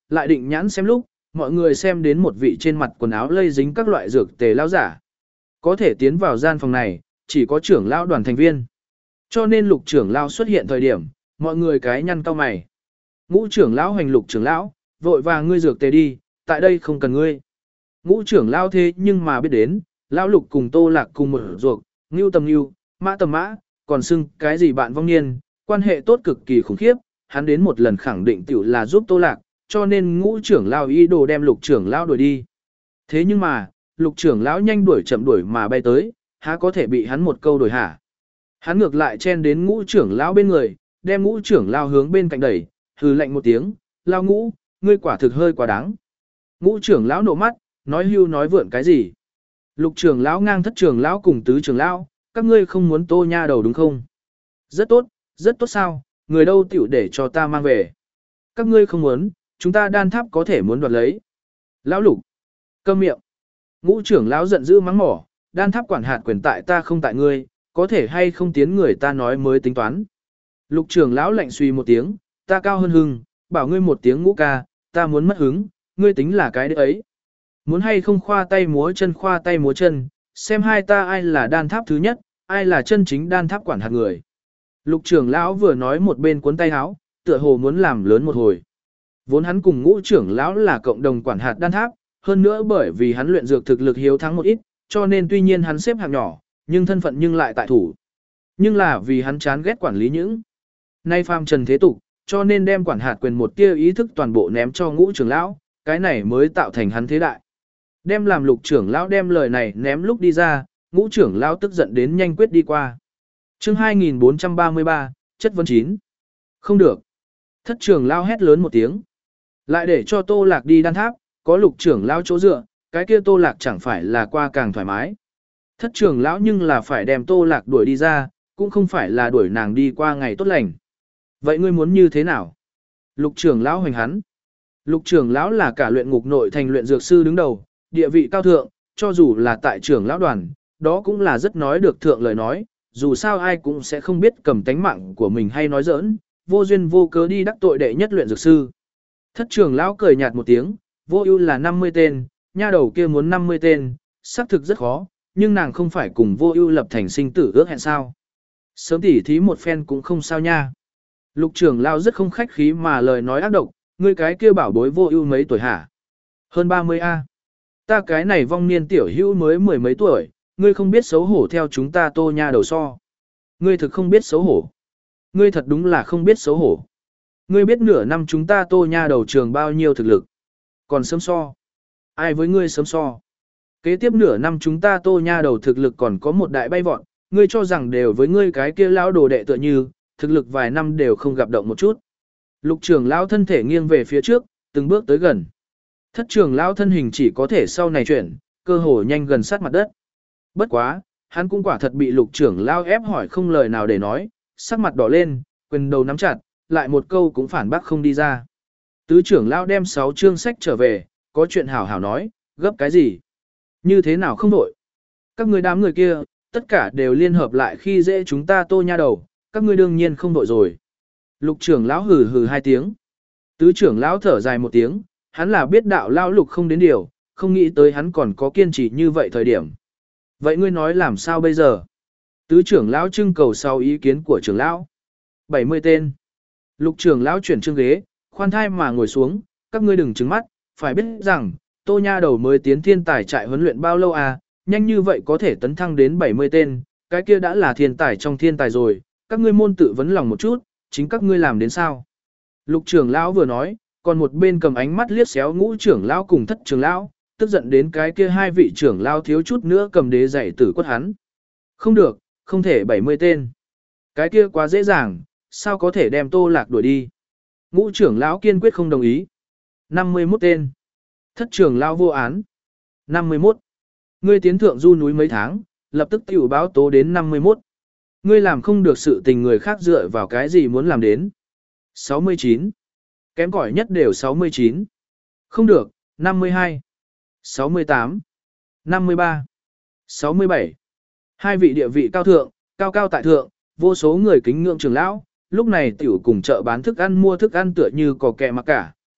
A: lại định nhãn xem lúc, mọi người xem đến một vị trên mặt quần áo lây dính các loại dược tề lao giả. Có thể tiến vào gian phòng này, chỉ có trưởng lão đoàn thành viên. Cho nên lục trưởng lão xuất hiện thời điểm, mọi người cái nhăn cau mày. Ngũ trưởng lão hành lục trưởng lão, vội vàng ngươi dược tề đi, tại đây không cần ngươi. Ngũ trưởng lão thế nhưng mà biết đến, lão lục cùng Tô Lạc cùng một ruột, ngưu tầm ngưu, mã tầm mã, còn xưng cái gì bạn vong niên, quan hệ tốt cực kỳ khủng khiếp, hắn đến một lần khẳng định tiểu là giúp Tô Lạc, cho nên ngũ trưởng lão ý đồ đem lục trưởng lão đuổi đi. Thế nhưng mà, lục trưởng lão nhanh đuổi chậm đuổi mà bay tới, há có thể bị hắn một câu đuổi hả? Hắn ngược lại chen đến ngũ trưởng lão bên người, đem ngũ trưởng lão hướng bên cạnh đẩy, hừ lạnh một tiếng, lao ngũ, ngươi quả thực hơi quá đáng. Ngũ trưởng lão nộ mắt, nói hưu nói vượn cái gì? Lục trưởng lão ngang thất trưởng lão cùng tứ trưởng lão, các ngươi không muốn Tô nha đầu đúng không? Rất tốt, rất tốt sao, người đâu tiểu để cho ta mang về. Các ngươi không muốn, chúng ta đan tháp có thể muốn đoạt lấy. Lão lục, câm miệng. Ngũ trưởng lão giận dữ mắng mỏ, đan tháp quản hạt quyền tại ta không tại ngươi, có thể hay không tiến người ta nói mới tính toán. Lục trưởng lão lạnh suy một tiếng, ta cao hơn hưng, bảo ngươi một tiếng ngũ ca, ta muốn mất hứng, ngươi tính là cái đấy ấy. Muốn hay không khoa tay múa chân khoa tay múa chân, xem hai ta ai là đan tháp thứ nhất, ai là chân chính đan tháp quản hạt người. Lục trưởng lão vừa nói một bên cuốn tay áo, tựa hồ muốn làm lớn một hồi. Vốn hắn cùng ngũ trưởng lão là cộng đồng quản hạt đan tháp, hơn nữa bởi vì hắn luyện dược thực lực hiếu thắng một ít, cho nên tuy nhiên hắn xếp hạng nhỏ, nhưng thân phận nhưng lại tại thủ. Nhưng là vì hắn chán ghét quản lý những nay phàm trần thế tục, cho nên đem quản hạt quyền một tia ý thức toàn bộ ném cho ngũ trưởng lão, cái này mới tạo thành hắn thế đại. Đem làm lục trưởng lão đem lời này ném lúc đi ra, ngũ trưởng lão tức giận đến nhanh quyết đi qua. Chương hai nghìn bốn trăm ba mươi ba, chất vấn chín. Không được. Thất trưởng lão hét lớn một tiếng. Lại để cho Tô Lạc đi đan tháp, có lục trưởng lão chỗ dựa, cái kia Tô Lạc chẳng phải là qua càng thoải mái. Thất trưởng lão nhưng là phải đem Tô Lạc đuổi đi ra, cũng không phải là đuổi nàng đi qua ngày tốt lành. Vậy ngươi muốn như thế nào? Lục trưởng lão hoành hắn. Lục trưởng lão là cả luyện ngục nội thành luyện dược sư đứng đầu, địa vị cao thượng, cho dù là tại trưởng lão đoàn, đó cũng là rất nói được thượng lời nói, dù sao ai cũng sẽ không biết cầm tánh mạng của mình hay nói giỡn, vô duyên vô cớ đi đắc tội đệ nhất luyện dược sư. Thất trưởng lão cười nhạt một tiếng, vô ưu là năm mươi tên, nha đầu kia muốn năm mươi tên, xác thực rất khó, nhưng nàng không phải cùng vô ưu lập thành sinh tử ước hẹn sao. Sớm tỉ thí một phen cũng không sao nha. Lục trưởng lão rất không khách khí mà lời nói ác độc, ngươi cái kia bảo bối vô ưu mấy tuổi hả? Hơn ba mươi a. Ta cái này vong niên tiểu hữu mới mười mấy tuổi, ngươi không biết xấu hổ theo chúng ta Tô nha đầu so. Ngươi thực không biết xấu hổ. Ngươi thật đúng là không biết xấu hổ. Ngươi biết nửa năm chúng ta Tô nha đầu trường bao nhiêu thực lực. Còn sớm so. Ai với ngươi sớm so. Kế tiếp nửa năm chúng ta Tô nha đầu thực lực còn có một đại bay vọt, ngươi cho rằng đều với ngươi cái kia lão đồ đệ tựa như, thực lực vài năm đều không gặp động một chút. Lục trưởng lão thân thể nghiêng về phía trước, từng bước tới gần. Thất trưởng lão thân hình chỉ có thể sau này chuyển, cơ hồ nhanh gần sát mặt đất. Bất quá, hắn cũng quả thật bị lục trưởng lão ép hỏi không lời nào để nói, sắc mặt đỏ lên, quyền đầu nắm chặt, lại một câu cũng phản bác không đi ra. Tứ trưởng lão đem sáu chương sách trở về, có chuyện hảo hảo nói, gấp cái gì? Như thế nào không đổi? Các người đám người kia, tất cả đều liên hợp lại khi dễ chúng ta Tô nha đầu, các ngươi đương nhiên không đổi rồi. Lục trưởng lão hừ hừ hai tiếng. Tứ trưởng lão thở dài một tiếng, hắn là biết đạo lão lục không đến điều, không nghĩ tới hắn còn có kiên trì như vậy thời điểm. Vậy ngươi nói làm sao bây giờ? Tứ trưởng lão trưng cầu sau ý kiến của trưởng lão. bảy mươi tên. Lục trưởng lão chuyển chương ghế, khoan thai mà ngồi xuống, các ngươi đừng trừng mắt, phải biết rằng, Tô nha đầu mới tiến thiên tài trại huấn luyện bao lâu à, nhanh như vậy có thể tấn thăng đến bảy mươi tên, cái kia đã là thiên tài trong thiên tài rồi, các ngươi môn tự vấn lòng một chút, chính các ngươi làm đến sao? Lục trưởng lão vừa nói, còn một bên cầm ánh mắt liếc xéo ngũ trưởng lão cùng thất trưởng lão, tức giận đến cái kia hai vị trưởng lão thiếu chút nữa cầm đế dạy tử quất hắn. Không được, không thể bảy mươi tên. Cái kia quá dễ dàng, sao có thể đem Tô Lạc đuổi đi? Ngũ trưởng lão kiên quyết không đồng ý. năm mươi mốt tên. Thất trưởng lão vô án. năm mươi mốt. Ngươi tiến thượng du núi mấy tháng, lập tức tiểu báo tố đến năm mươi mốt. Ngươi làm không được sự tình người khác dựa vào cái gì muốn làm đến. sáu mươi chín. Kém cỏi nhất đều sáu mươi chín. Không được, năm mươi hai. sáu mươi tám. năm mươi ba. sáu mươi bảy. Hai vị địa vị cao thượng, cao cao tại thượng, vô số người kính ngưỡng trưởng lão, lúc này tiểu cùng chợ bán thức ăn mua thức ăn tựa như cò kẹ mặc cả,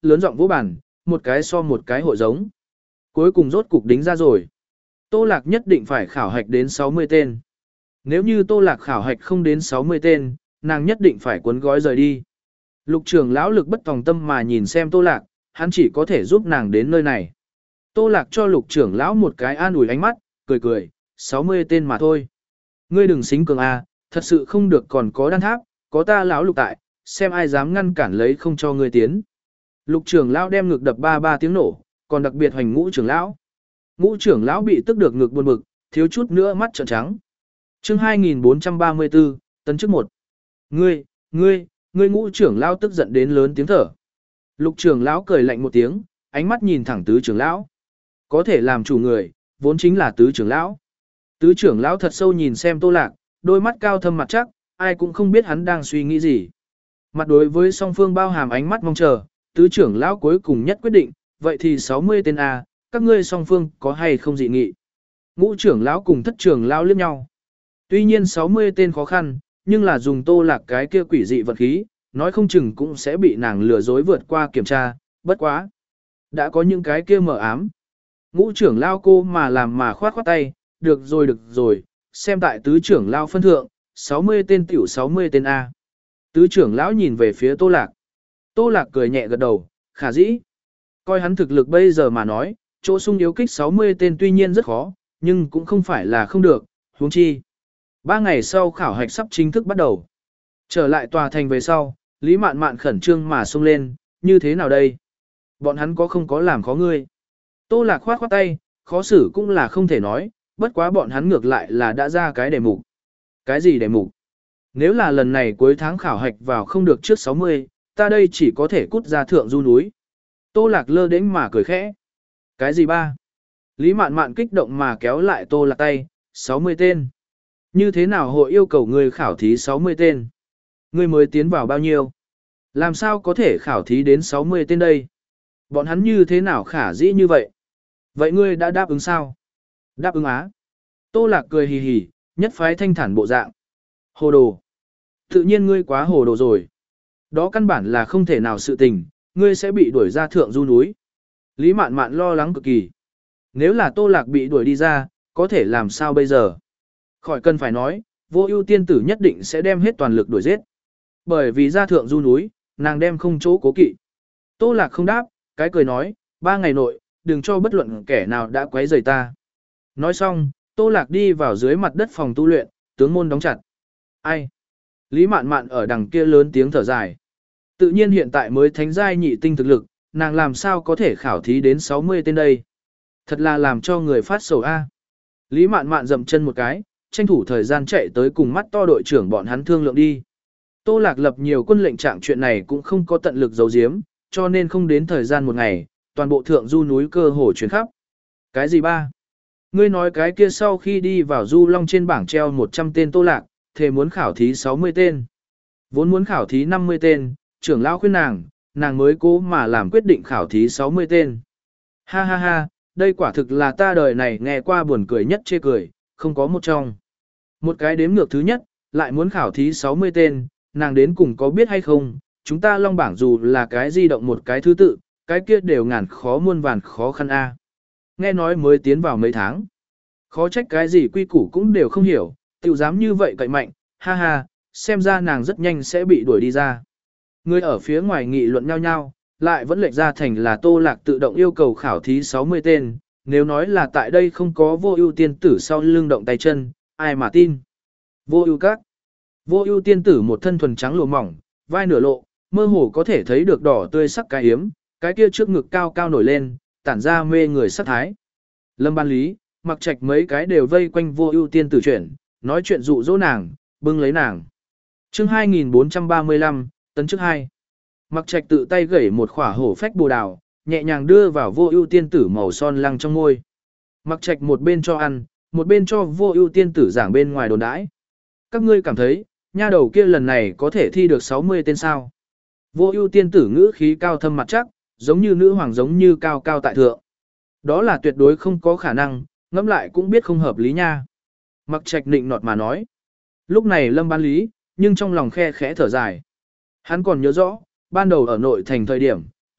A: lớn giọng vỗ bàn, một cái so một cái hội giống. Cuối cùng rốt cục đính ra rồi. Tô Lạc nhất định phải khảo hạch đến sáu mươi tên. Nếu như Tô Lạc khảo hạch không đến sáu mươi tên, nàng nhất định phải cuốn gói rời đi. Lục trưởng lão lực bất tòng tâm mà nhìn xem Tô Lạc, hắn chỉ có thể giúp nàng đến nơi này. Tô Lạc cho lục trưởng lão một cái an ủi ánh mắt, cười cười, sáu mươi tên mà thôi. Ngươi đừng xính cường a, thật sự không được còn có đan tháp, có ta lão lục tại, xem ai dám ngăn cản lấy không cho ngươi tiến. Lục trưởng lão đem ngực đập ba ba tiếng nổ, còn đặc biệt hoành ngũ trưởng lão. Ngũ trưởng lão bị tức được ngực buồn bực, thiếu chút nữa mắt trợn trắng. Chương hai nghìn bốn trăm ba mươi tư, tấn chức một. Ngươi, ngươi, ngươi ngũ trưởng lão tức giận đến lớn tiếng thở. Lục trưởng lão cười lạnh một tiếng, ánh mắt nhìn thẳng tứ trưởng lão. Có thể làm chủ người, vốn chính là tứ trưởng lão. Tứ trưởng lão thật sâu nhìn xem Tô Lạc, đôi mắt cao thâm mặt chắc, ai cũng không biết hắn đang suy nghĩ gì. Mặt đối với song phương bao hàm ánh mắt mong chờ, tứ trưởng lão cuối cùng nhất quyết định, vậy thì sáu mươi tên A, các ngươi song phương có hay không dị nghị. Ngũ trưởng lão cùng thất trưởng lão liếc nhau. Tuy nhiên sáu mươi tên khó khăn, nhưng là dùng Tô Lạc cái kia quỷ dị vật khí, nói không chừng cũng sẽ bị nàng lừa dối vượt qua kiểm tra, bất quá. Đã có những cái kia mở ám. Ngũ trưởng lão cô mà làm mà khoát khoát tay, được rồi được rồi, xem tại tứ trưởng lão phân thượng, sáu mươi tên tiểu sáu mươi tên A. Tứ trưởng lão nhìn về phía Tô Lạc. Tô Lạc cười nhẹ gật đầu, khả dĩ. Coi hắn thực lực bây giờ mà nói, chỗ sung yếu kích sáu mươi tên tuy nhiên rất khó, nhưng cũng không phải là không được, huống chi. Ba ngày sau khảo hạch sắp chính thức bắt đầu. Trở lại tòa thành về sau, Lý Mạn Mạn khẩn trương mà xông lên, như thế nào đây? Bọn hắn có không có làm khó ngươi? Tô Lạc khoát khoát tay, khó xử cũng là không thể nói, bất quá bọn hắn ngược lại là đã ra cái đề mục. Cái gì đề mục? Nếu là lần này cuối tháng khảo hạch vào không được trước sáu mươi, ta đây chỉ có thể cút ra thượng du núi. Tô Lạc lơ đến mà cười khẽ. Cái gì ba? Lý Mạn Mạn kích động mà kéo lại Tô Lạc tay, sáu mươi tên. Như thế nào hội yêu cầu ngươi khảo thí sáu mươi tên? Ngươi mới tiến vào bao nhiêu? Làm sao có thể khảo thí đến sáu mươi tên đây? Bọn hắn như thế nào khả dĩ như vậy? Vậy ngươi đã đáp ứng sao? Đáp ứng á. Tô Lạc cười hì hì, nhất phái thanh thản bộ dạng. Hồ đồ. Tự nhiên ngươi quá hồ đồ rồi. Đó căn bản là không thể nào sự tình, ngươi sẽ bị đuổi ra thượng du núi. Lý Mạn Mạn lo lắng cực kỳ. Nếu là Tô Lạc bị đuổi đi ra, có thể làm sao bây giờ? Khỏi cần phải nói, Vô Ưu tiên tử nhất định sẽ đem hết toàn lực đuổi giết. Bởi vì ra thượng du núi, nàng đem không chỗ cố kỵ. Tô Lạc không đáp, cái cười nói, ba ngày nội, đừng cho bất luận kẻ nào đã quấy rầy ta. Nói xong, Tô Lạc đi vào dưới mặt đất phòng tu luyện, tướng môn đóng chặt. Ai? Lý Mạn Mạn ở đằng kia lớn tiếng thở dài. Tự nhiên hiện tại mới thánh giai nhị tinh thực lực, nàng làm sao có thể khảo thí đến sáu mươi tên đây. Thật là làm cho người phát sầu a. Lý Mạn Mạn dậm chân một cái, tranh thủ thời gian chạy tới cùng mắt to đội trưởng bọn hắn thương lượng đi. Tô Lạc lập nhiều quân lệnh trạng chuyện này cũng không có tận lực giấu giếm, cho nên không đến thời gian một ngày, toàn bộ thượng du núi cơ hồ chuyển khắp. Cái gì ba? Ngươi nói cái kia sau khi đi vào du long trên bảng treo một trăm tên Tô Lạc, thề muốn khảo thí sáu mươi tên. Vốn muốn khảo thí năm mươi tên, trưởng lão khuyên nàng, nàng mới cố mà làm quyết định khảo thí sáu mươi tên. Ha ha ha, đây quả thực là ta đời này nghe qua buồn cười nhất chê cười, không có một trong. Một cái đếm ngược thứ nhất, lại muốn khảo thí sáu mươi tên, nàng đến cùng có biết hay không, chúng ta long bảng dù là cái di động một cái thứ tự, cái kia đều ngàn khó muôn vàn khó khăn a. Nghe nói mới tiến vào mấy tháng. Khó trách cái gì quy củ cũng đều không hiểu, tiểu dám như vậy cậy mạnh, ha ha, xem ra nàng rất nhanh sẽ bị đuổi đi ra. Người ở phía ngoài nghị luận nhau nhau, lại vẫn lệch ra thành là Tô Lạc tự động yêu cầu khảo thí sáu mươi tên, nếu nói là tại đây không có Vô Ưu tiên tử sau lưng động tay chân, ai mà tin. Vô Ưu các. Vô Ưu tiên tử một thân thuần trắng lụa mỏng, vai nửa lộ, mơ hồ có thể thấy được đỏ tươi sắc cái hiếm, cái kia trước ngực cao cao nổi lên, tản ra mê người sắc thái. Lâm Ban Lý, Mặc Trạch mấy cái đều vây quanh Vô Ưu tiên tử chuyển, nói chuyện dụ dỗ nàng, bưng lấy nàng. Chương hai nghìn bốn trăm ba mươi lăm, tấn chức hai. Mặc Trạch tự tay gẩy một khỏa hổ phách bồ đào, nhẹ nhàng đưa vào Vô Ưu tiên tử màu son lăng trong môi. Mặc Trạch một bên cho ăn, một bên cho Vô Ưu tiên tử giảng bên ngoài đồn đãi. Các ngươi cảm thấy, nha đầu kia lần này có thể thi được sáu mươi tên sao? Vô Ưu tiên tử ngữ khí cao thâm mặt chắc, giống như nữ hoàng giống như cao cao tại thượng. Đó là tuyệt đối không có khả năng, ngẫm lại cũng biết không hợp lý nha. Mặc Trạch nịnh nọt mà nói. Lúc này Lâm Ban Lý, nhưng trong lòng khe khẽ thở dài. Hắn còn nhớ rõ, ban đầu ở nội thành thời điểm,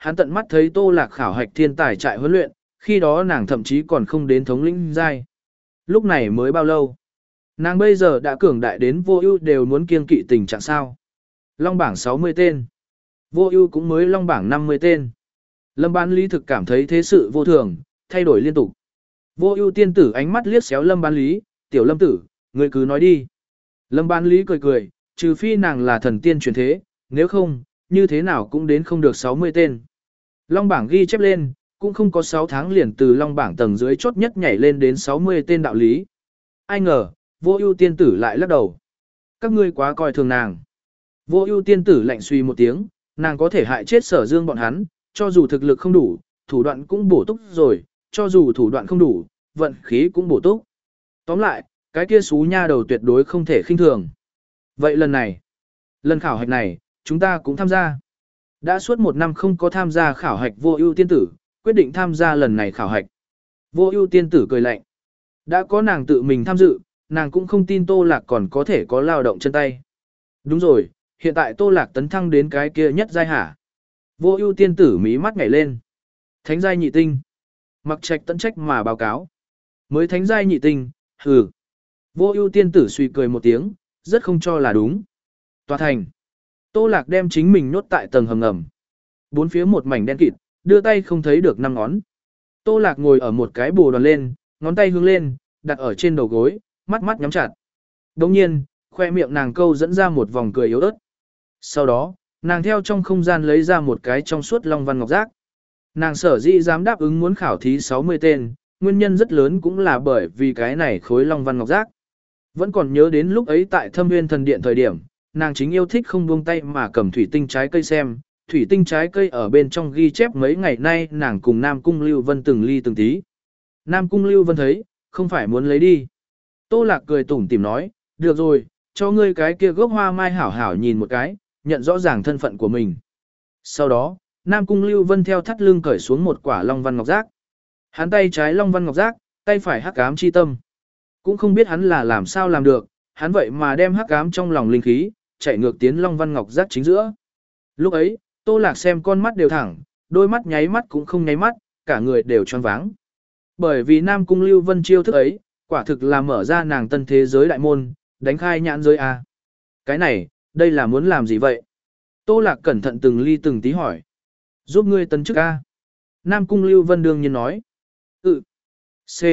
A: hắn tận mắt thấy Tô Lạc khảo hạch thiên tài trại huấn luyện, khi đó nàng thậm chí còn không đến thống lĩnh giai. Lúc này mới bao lâu? Nàng bây giờ đã cường đại đến Vô Ưu đều muốn kiêng kỵ tình trạng sao? Long bảng sáu mươi tên. Vô Ưu cũng mới long bảng năm mươi tên. Lâm Bán Lý thực cảm thấy thế sự vô thường, thay đổi liên tục. Vô Ưu tiên tử ánh mắt liếc xéo Lâm Bán Lý, "Tiểu Lâm tử, ngươi cứ nói đi." Lâm Bán Lý cười cười, trừ phi nàng là thần tiên truyền thế, nếu không, như thế nào cũng đến không được sáu mươi tên. Long bảng ghi chép lên, cũng không có sáu tháng liền từ long bảng tầng dưới chốt nhất nhảy lên đến sáu mươi tên đạo lý. Ai ngờ, Vô Ưu tiên tử lại lắc đầu. Các ngươi quá coi thường nàng. Vô Ưu tiên tử lạnh suy một tiếng, nàng có thể hại chết Sở Dương bọn hắn, cho dù thực lực không đủ, thủ đoạn cũng bổ túc rồi, cho dù thủ đoạn không đủ, vận khí cũng bổ túc. Tóm lại, cái kia xú nha đầu tuyệt đối không thể khinh thường. Vậy lần này, lần khảo hạch này, chúng ta cũng tham gia. Đã suốt một năm không có tham gia khảo hạch Vô Ưu tiên tử, quyết định tham gia lần này khảo hạch. Vô Ưu tiên tử cười lạnh. Đã có nàng tự mình tham dự, nàng cũng không tin Tô Lạc còn có thể có lao động chân tay. Đúng rồi, hiện tại Tô Lạc tấn thăng đến cái kia nhất giai hả? Vô Ưu tiên tử mí mắt nhảy lên. Thánh giai nhị tinh. Mặc Trạch tận trách mà báo cáo. Mới thánh giai nhị tinh, hừ. Vô Ưu tiên tử suy cười một tiếng, rất không cho là đúng. Tòa thành. Tô Lạc đem chính mình nhốt tại tầng hầm ngầm. Bốn phía một mảnh đen kịt, đưa tay không thấy được năm ngón. Tô Lạc ngồi ở một cái bồ đoàn lên, ngón tay hướng lên, đặt ở trên đầu gối, mắt mắt nhắm chặt. Đồng nhiên, khoe miệng nàng câu dẫn ra một vòng cười yếu ớt. Sau đó, nàng theo trong không gian lấy ra một cái trong suốt long văn ngọc giác. Nàng sở dĩ dám đáp ứng muốn khảo thí sáu mươi tên, nguyên nhân rất lớn cũng là bởi vì cái này khối long văn ngọc giác. Vẫn còn nhớ đến lúc ấy tại Thâm Nguyên Thần Điện thời điểm, nàng chính yêu thích không buông tay mà cầm thủy tinh trái cây xem, thủy tinh trái cây ở bên trong ghi chép mấy ngày nay nàng cùng Nam Cung Lưu Vân từng ly từng tí. Nam Cung Lưu Vân thấy, không phải muốn lấy đi. Tô Lạc cười tủm tỉm nói, được rồi, cho ngươi cái kia gốc hoa mai hảo hảo nhìn một cái, nhận rõ ràng thân phận của mình. Sau đó, Nam Cung Lưu Vân theo thắt lưng cởi xuống một quả long văn ngọc giác. Hắn tay trái long văn ngọc giác, tay phải hắc ám chi tâm. Cũng không biết hắn là làm sao làm được, hắn vậy mà đem hắc ám trong lòng linh khí, chạy ngược tiến long văn ngọc giác chính giữa. Lúc ấy, Tô Lạc xem con mắt đều thẳng, đôi mắt nháy mắt cũng không nháy mắt, cả người đều choáng váng. Bởi vì Nam Cung Lưu Vân chiêu thức ấy, quả thực là mở ra nàng tân thế giới đại môn, đánh khai nhãn giới a. Cái này, đây là muốn làm gì vậy? Tô Lạc cẩn thận từng ly từng tí hỏi. Giúp ngươi tấn chức a. Nam Cung Lưu Vân đương nhiên nói. Ừ. C.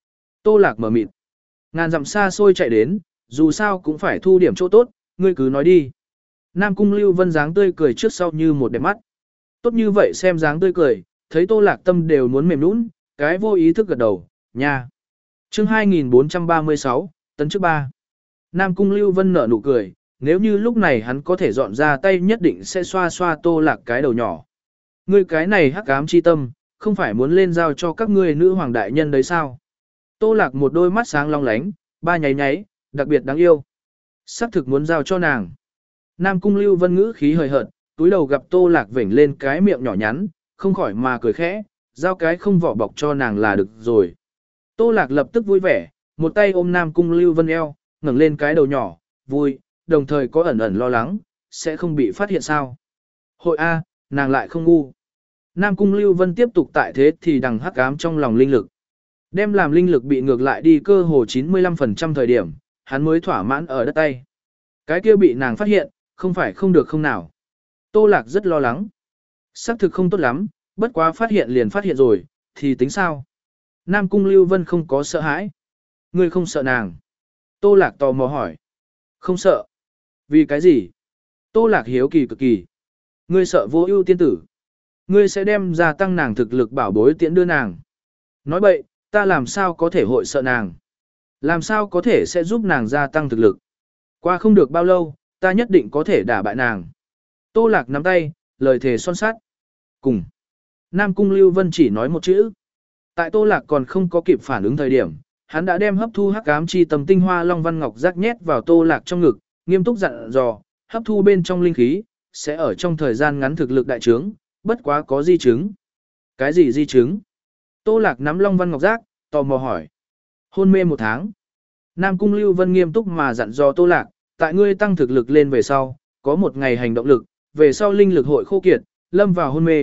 A: Tô Lạc mở mịt. Ngàn dặm xa xôi chạy đến, dù sao cũng phải thu điểm chỗ tốt, ngươi cứ nói đi. Nam Cung Lưu Vân dáng tươi cười trước sau như một đẹp mắt. Tốt như vậy xem dáng tươi cười, thấy Tô Lạc tâm đều muốn mềm nũng, cái vô ý thức gật đầu, nha. Chương hai nghìn bốn trăm ba mươi sáu, tấn chức ba. Nam Cung Lưu Vân nở nụ cười, nếu như lúc này hắn có thể dọn ra tay nhất định sẽ xoa xoa Tô Lạc cái đầu nhỏ. Ngươi cái này hắc ám chi tâm, không phải muốn lên giao cho các ngươi nữ hoàng đại nhân đấy sao? Tô Lạc một đôi mắt sáng long lánh, ba nháy nháy, đặc biệt đáng yêu. Sắp thực muốn giao cho nàng. Nam Cung Lưu Vân ngữ khí hời hợt, túi đầu gặp Tô Lạc vểnh lên cái miệng nhỏ nhắn, không khỏi mà cười khẽ, giao cái không vỏ bọc cho nàng là được rồi. Tô Lạc lập tức vui vẻ, một tay ôm Nam Cung Lưu Vân eo, ngẩng lên cái đầu nhỏ, vui, đồng thời có ẩn ẩn lo lắng, sẽ không bị phát hiện sao. Hội A, nàng lại không ngu. Nam Cung Lưu Vân tiếp tục tại thế thì đằng hắc ám trong lòng linh lực. Đem làm linh lực bị ngược lại đi cơ hồ chín mươi lăm phần trăm thời điểm, hắn mới thỏa mãn ở đất tay. Cái kia bị nàng phát hiện, không phải không được không nào. Tô Lạc rất lo lắng. Sắc thực không tốt lắm, bất quá phát hiện liền phát hiện rồi, thì tính sao? Nam Cung Lưu Vân không có sợ hãi. Ngươi không sợ nàng. Tô Lạc tò mò hỏi. Không sợ. Vì cái gì? Tô Lạc hiếu kỳ cực kỳ. Ngươi sợ Vô Ưu tiên tử. Ngươi sẽ đem gia tăng nàng thực lực bảo bối tiễn đưa nàng. Nói bậy, ta làm sao có thể hội sợ nàng? Làm sao có thể sẽ giúp nàng gia tăng thực lực? Qua không được bao lâu, ta nhất định có thể đả bại nàng. Tô Lạc nắm tay, lời thề son sắt. Cùng. Nam Cung Lưu Vân chỉ nói một chữ. Tại Tô Lạc còn không có kịp phản ứng thời điểm, hắn đã đem hấp thu hắc ám chi tâm tinh hoa long văn ngọc giác nhét vào Tô Lạc trong ngực, nghiêm túc dặn dò, hấp thu bên trong linh khí, sẽ ở trong thời gian ngắn thực lực đại trướng, bất quá có di chứng. Cái gì di chứng? Tô Lạc nắm long văn ngọc giác, tò mò hỏi. Hôn mê một tháng. Nam Cung Lưu Vân nghiêm túc mà dặn dò Tô Lạc, tại ngươi tăng thực lực lên về sau, có một ngày hành động lực, về sau linh lực hội khô kiệt, lâm vào hôn mê,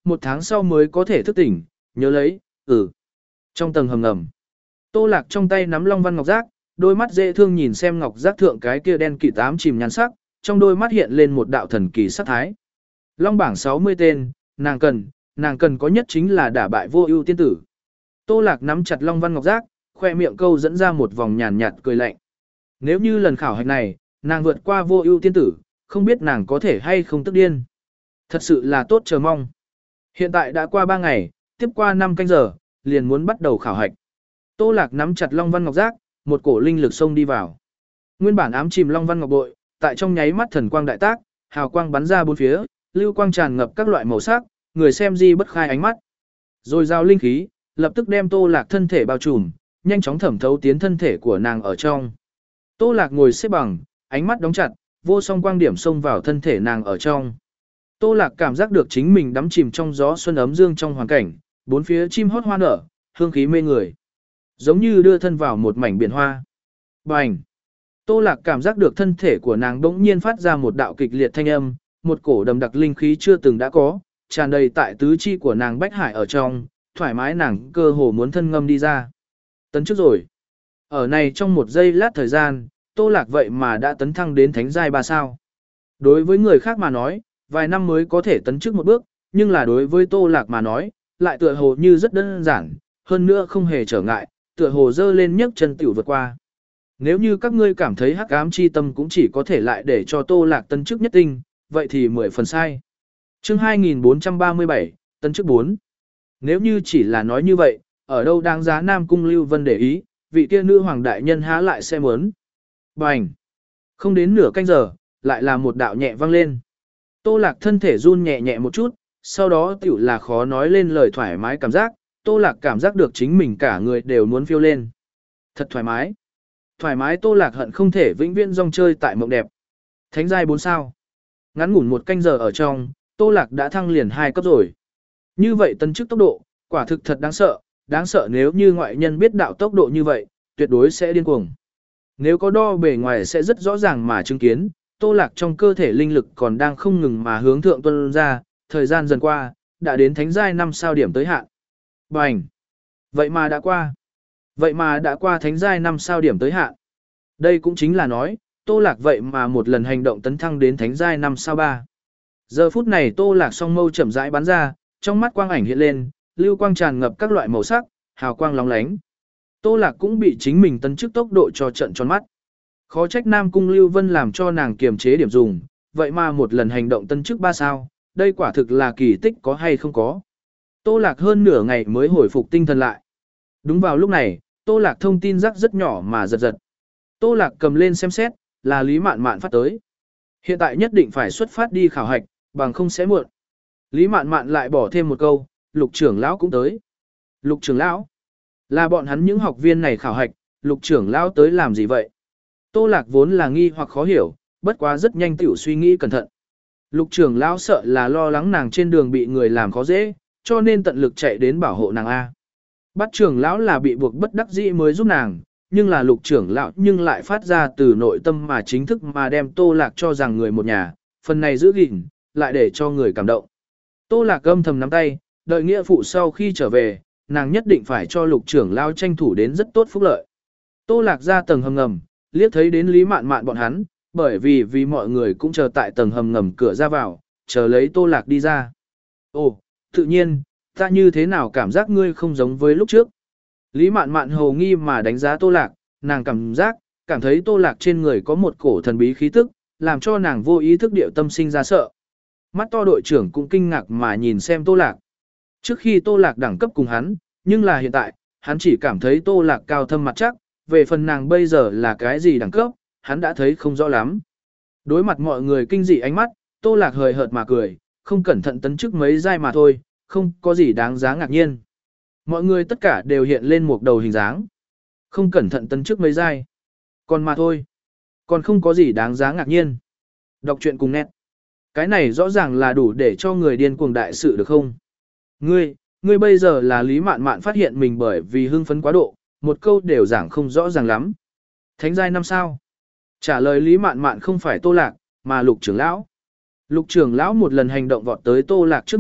A: một tháng sau mới có thể thức tỉnh, nhớ lấy, ừ. Trong tầng hầm ngầm, Tô Lạc trong tay nắm Long Văn Ngọc Giác, đôi mắt dễ thương nhìn xem Ngọc Giác thượng cái kia đen kịt tám chìm nhan sắc, trong đôi mắt hiện lên một đạo thần kỳ sắc thái. Long bảng sáu mươi tên, nàng cần, nàng cần có nhất chính là đả bại Vô Ưu tiên tử. Tô Lạc nắm chặt Long Văn Ngọc Giác, khoe miệng câu dẫn ra một vòng nhàn nhạt cười lạnh. Nếu như lần khảo hạch này, nàng vượt qua Vô Ưu tiên tử, không biết nàng có thể hay không tức điên. Thật sự là tốt chờ mong. Hiện tại đã qua ba ngày, tiếp qua năm canh giờ, liền muốn bắt đầu khảo hạch. Tô Lạc nắm chặt Long Văn Ngọc Giác, một cổ linh lực xông đi vào. Nguyên bản ám chìm Long Văn Ngọc bội, tại trong nháy mắt thần quang đại tác, hào quang bắn ra bốn phía, lưu quang tràn ngập các loại màu sắc, người xem di bất khai ánh mắt. Rồi giao linh khí, lập tức đem Tô Lạc thân thể bao trùm, nhanh chóng thẩm thấu tiến thân thể của nàng ở trong. Tô Lạc ngồi xếp bằng, ánh mắt đóng chặt, vô song quang điểm xông vào thân thể nàng ở trong. Tô Lạc cảm giác được chính mình đắm chìm trong gió xuân ấm dương trong hoàn cảnh, bốn phía chim hót hoa nở, hương khí mê người. Giống như đưa thân vào một mảnh biển hoa. Bành! Tô Lạc cảm giác được thân thể của nàng bỗng nhiên phát ra một đạo kịch liệt thanh âm, một cổ đầm đặc linh khí chưa từng đã có, tràn đầy tại tứ chi của nàng bách hải ở trong, thoải mái nàng cơ hồ muốn thân ngâm đi ra. Tấn chức rồi. Ở này trong một giây lát thời gian, Tô Lạc vậy mà đã tấn thăng đến thánh giai ba sao. Đối với người khác mà nói, vài năm mới có thể tấn chức một bước, nhưng là đối với Tô Lạc mà nói, lại tựa hồ như rất đơn giản, hơn nữa không hề trở ngại, tựa hồ dơ lên nhấc chân tiểu vượt qua. Nếu như các ngươi cảm thấy hắc ám chi tâm cũng chỉ có thể lại để cho Tô Lạc tấn chức nhất tinh, vậy thì mười phần sai. Chương hai nghìn bốn trăm ba mươi bảy, tấn chức bốn. Nếu như chỉ là nói như vậy, ở đâu đáng giá Nam Cung Lưu Vân để ý, vị kia nữ hoàng đại nhân há lại sẽ muốn. Bành! Không đến nửa canh giờ, lại là một đạo nhẹ vang lên. Tô Lạc thân thể run nhẹ nhẹ một chút, sau đó tiểu là khó nói lên lời thoải mái cảm giác, Tô Lạc cảm giác được chính mình cả người đều muốn phiêu lên. Thật thoải mái. Thoải mái Tô Lạc hận không thể vĩnh viễn rong chơi tại mộng đẹp. Thánh giai bốn sao. Ngắn ngủn một canh giờ ở trong, Tô Lạc đã thăng liền hai cấp rồi. Như vậy tấn chức tốc độ, quả thực thật đáng sợ, đáng sợ nếu như ngoại nhân biết đạo tốc độ như vậy, tuyệt đối sẽ điên cuồng. Nếu có đo bề ngoài sẽ rất rõ ràng mà chứng kiến, Tô Lạc trong cơ thể linh lực còn đang không ngừng mà hướng thượng tuân ra, thời gian dần qua, đã đến thánh giai năm sao điểm tới hạn. Bành! Vậy mà đã qua. Vậy mà đã qua thánh giai năm sao điểm tới hạn. Đây cũng chính là nói, Tô Lạc vậy mà một lần hành động tấn thăng đến thánh giai năm sao ba. Giờ phút này Tô Lạc song mâu chậm rãi bắn ra, trong mắt quang ảnh hiện lên, lưu quang tràn ngập các loại màu sắc, hào quang lóng lánh. Tô Lạc cũng bị chính mình tấn chức tốc độ cho trận tròn mắt. Khó trách Nam Cung Lưu Vân làm cho nàng kiềm chế điểm dùng, vậy mà một lần hành động tấn chức ba sao, đây quả thực là kỳ tích có hay không có. Tô Lạc hơn nửa ngày mới hồi phục tinh thần lại. Đúng vào lúc này, Tô Lạc thông tin rắc rất nhỏ mà giật giật. Tô Lạc cầm lên xem xét, là Lý Mạn Mạn phát tới. Hiện tại nhất định phải xuất phát đi khảo hạch, bằng không sẽ muộn. Lý Mạn Mạn lại bỏ thêm một câu, Lục trưởng lão cũng tới. Lục trưởng lão? Là bọn hắn những học viên này khảo hạch, Lục trưởng lão tới làm gì vậy? Tô Lạc vốn là nghi hoặc khó hiểu, bất quá rất nhanh tiểu suy nghĩ cẩn thận. Lục trưởng lão sợ là lo lắng nàng trên đường bị người làm khó dễ, cho nên tận lực chạy đến bảo hộ nàng A. Bắt trưởng lão là bị buộc bất đắc dĩ mới giúp nàng, nhưng là lục trưởng lão nhưng lại phát ra từ nội tâm mà chính thức mà đem Tô Lạc cho rằng người một nhà, phần này giữ gìn, lại để cho người cảm động. Tô Lạc âm thầm nắm tay, đợi nghĩa phụ sau khi trở về, nàng nhất định phải cho lục trưởng lão tranh thủ đến rất tốt phúc lợi. Tô Lạc ra tầng hầm ngầm, liếc thấy đến Lý Mạn Mạn bọn hắn, bởi vì vì mọi người cũng chờ tại tầng hầm ngầm cửa ra vào, chờ lấy Tô Lạc đi ra. Ồ, tự nhiên, ta như thế nào cảm giác ngươi không giống với lúc trước. Lý Mạn Mạn hồ nghi mà đánh giá Tô Lạc, nàng cảm giác, cảm thấy Tô Lạc trên người có một cổ thần bí khí tức, làm cho nàng vô ý thức điệu tâm sinh ra sợ. Mắt to đội trưởng cũng kinh ngạc mà nhìn xem Tô Lạc. Trước khi Tô Lạc đẳng cấp cùng hắn, nhưng là hiện tại, hắn chỉ cảm thấy Tô Lạc cao thâm mặt chắc, về phần nàng bây giờ là cái gì đẳng cấp, hắn đã thấy không rõ lắm. Đối mặt mọi người kinh dị ánh mắt, Tô Lạc hời hợt mà cười, không cẩn thận tấn chức mấy giai mà thôi, không có gì đáng giá ngạc nhiên. Mọi người tất cả đều hiện lên một đầu hình dáng. Không cẩn thận tấn chức mấy giai. Còn mà thôi. Còn không có gì đáng giá ngạc nhiên. Đọc truyện cùng nét. Cái này rõ ràng là đủ để cho người điên cuồng đại sự được không? Ngươi, ngươi bây giờ là Lý Mạn Mạn phát hiện mình bởi vì hưng phấn quá độ, một câu đều giảng không rõ ràng lắm. Thánh giai năm sao? Trả lời Lý Mạn Mạn không phải Tô Lạc, mà Lục trưởng lão. Lục trưởng lão một lần hành động vọt tới Tô Lạc trước mặt,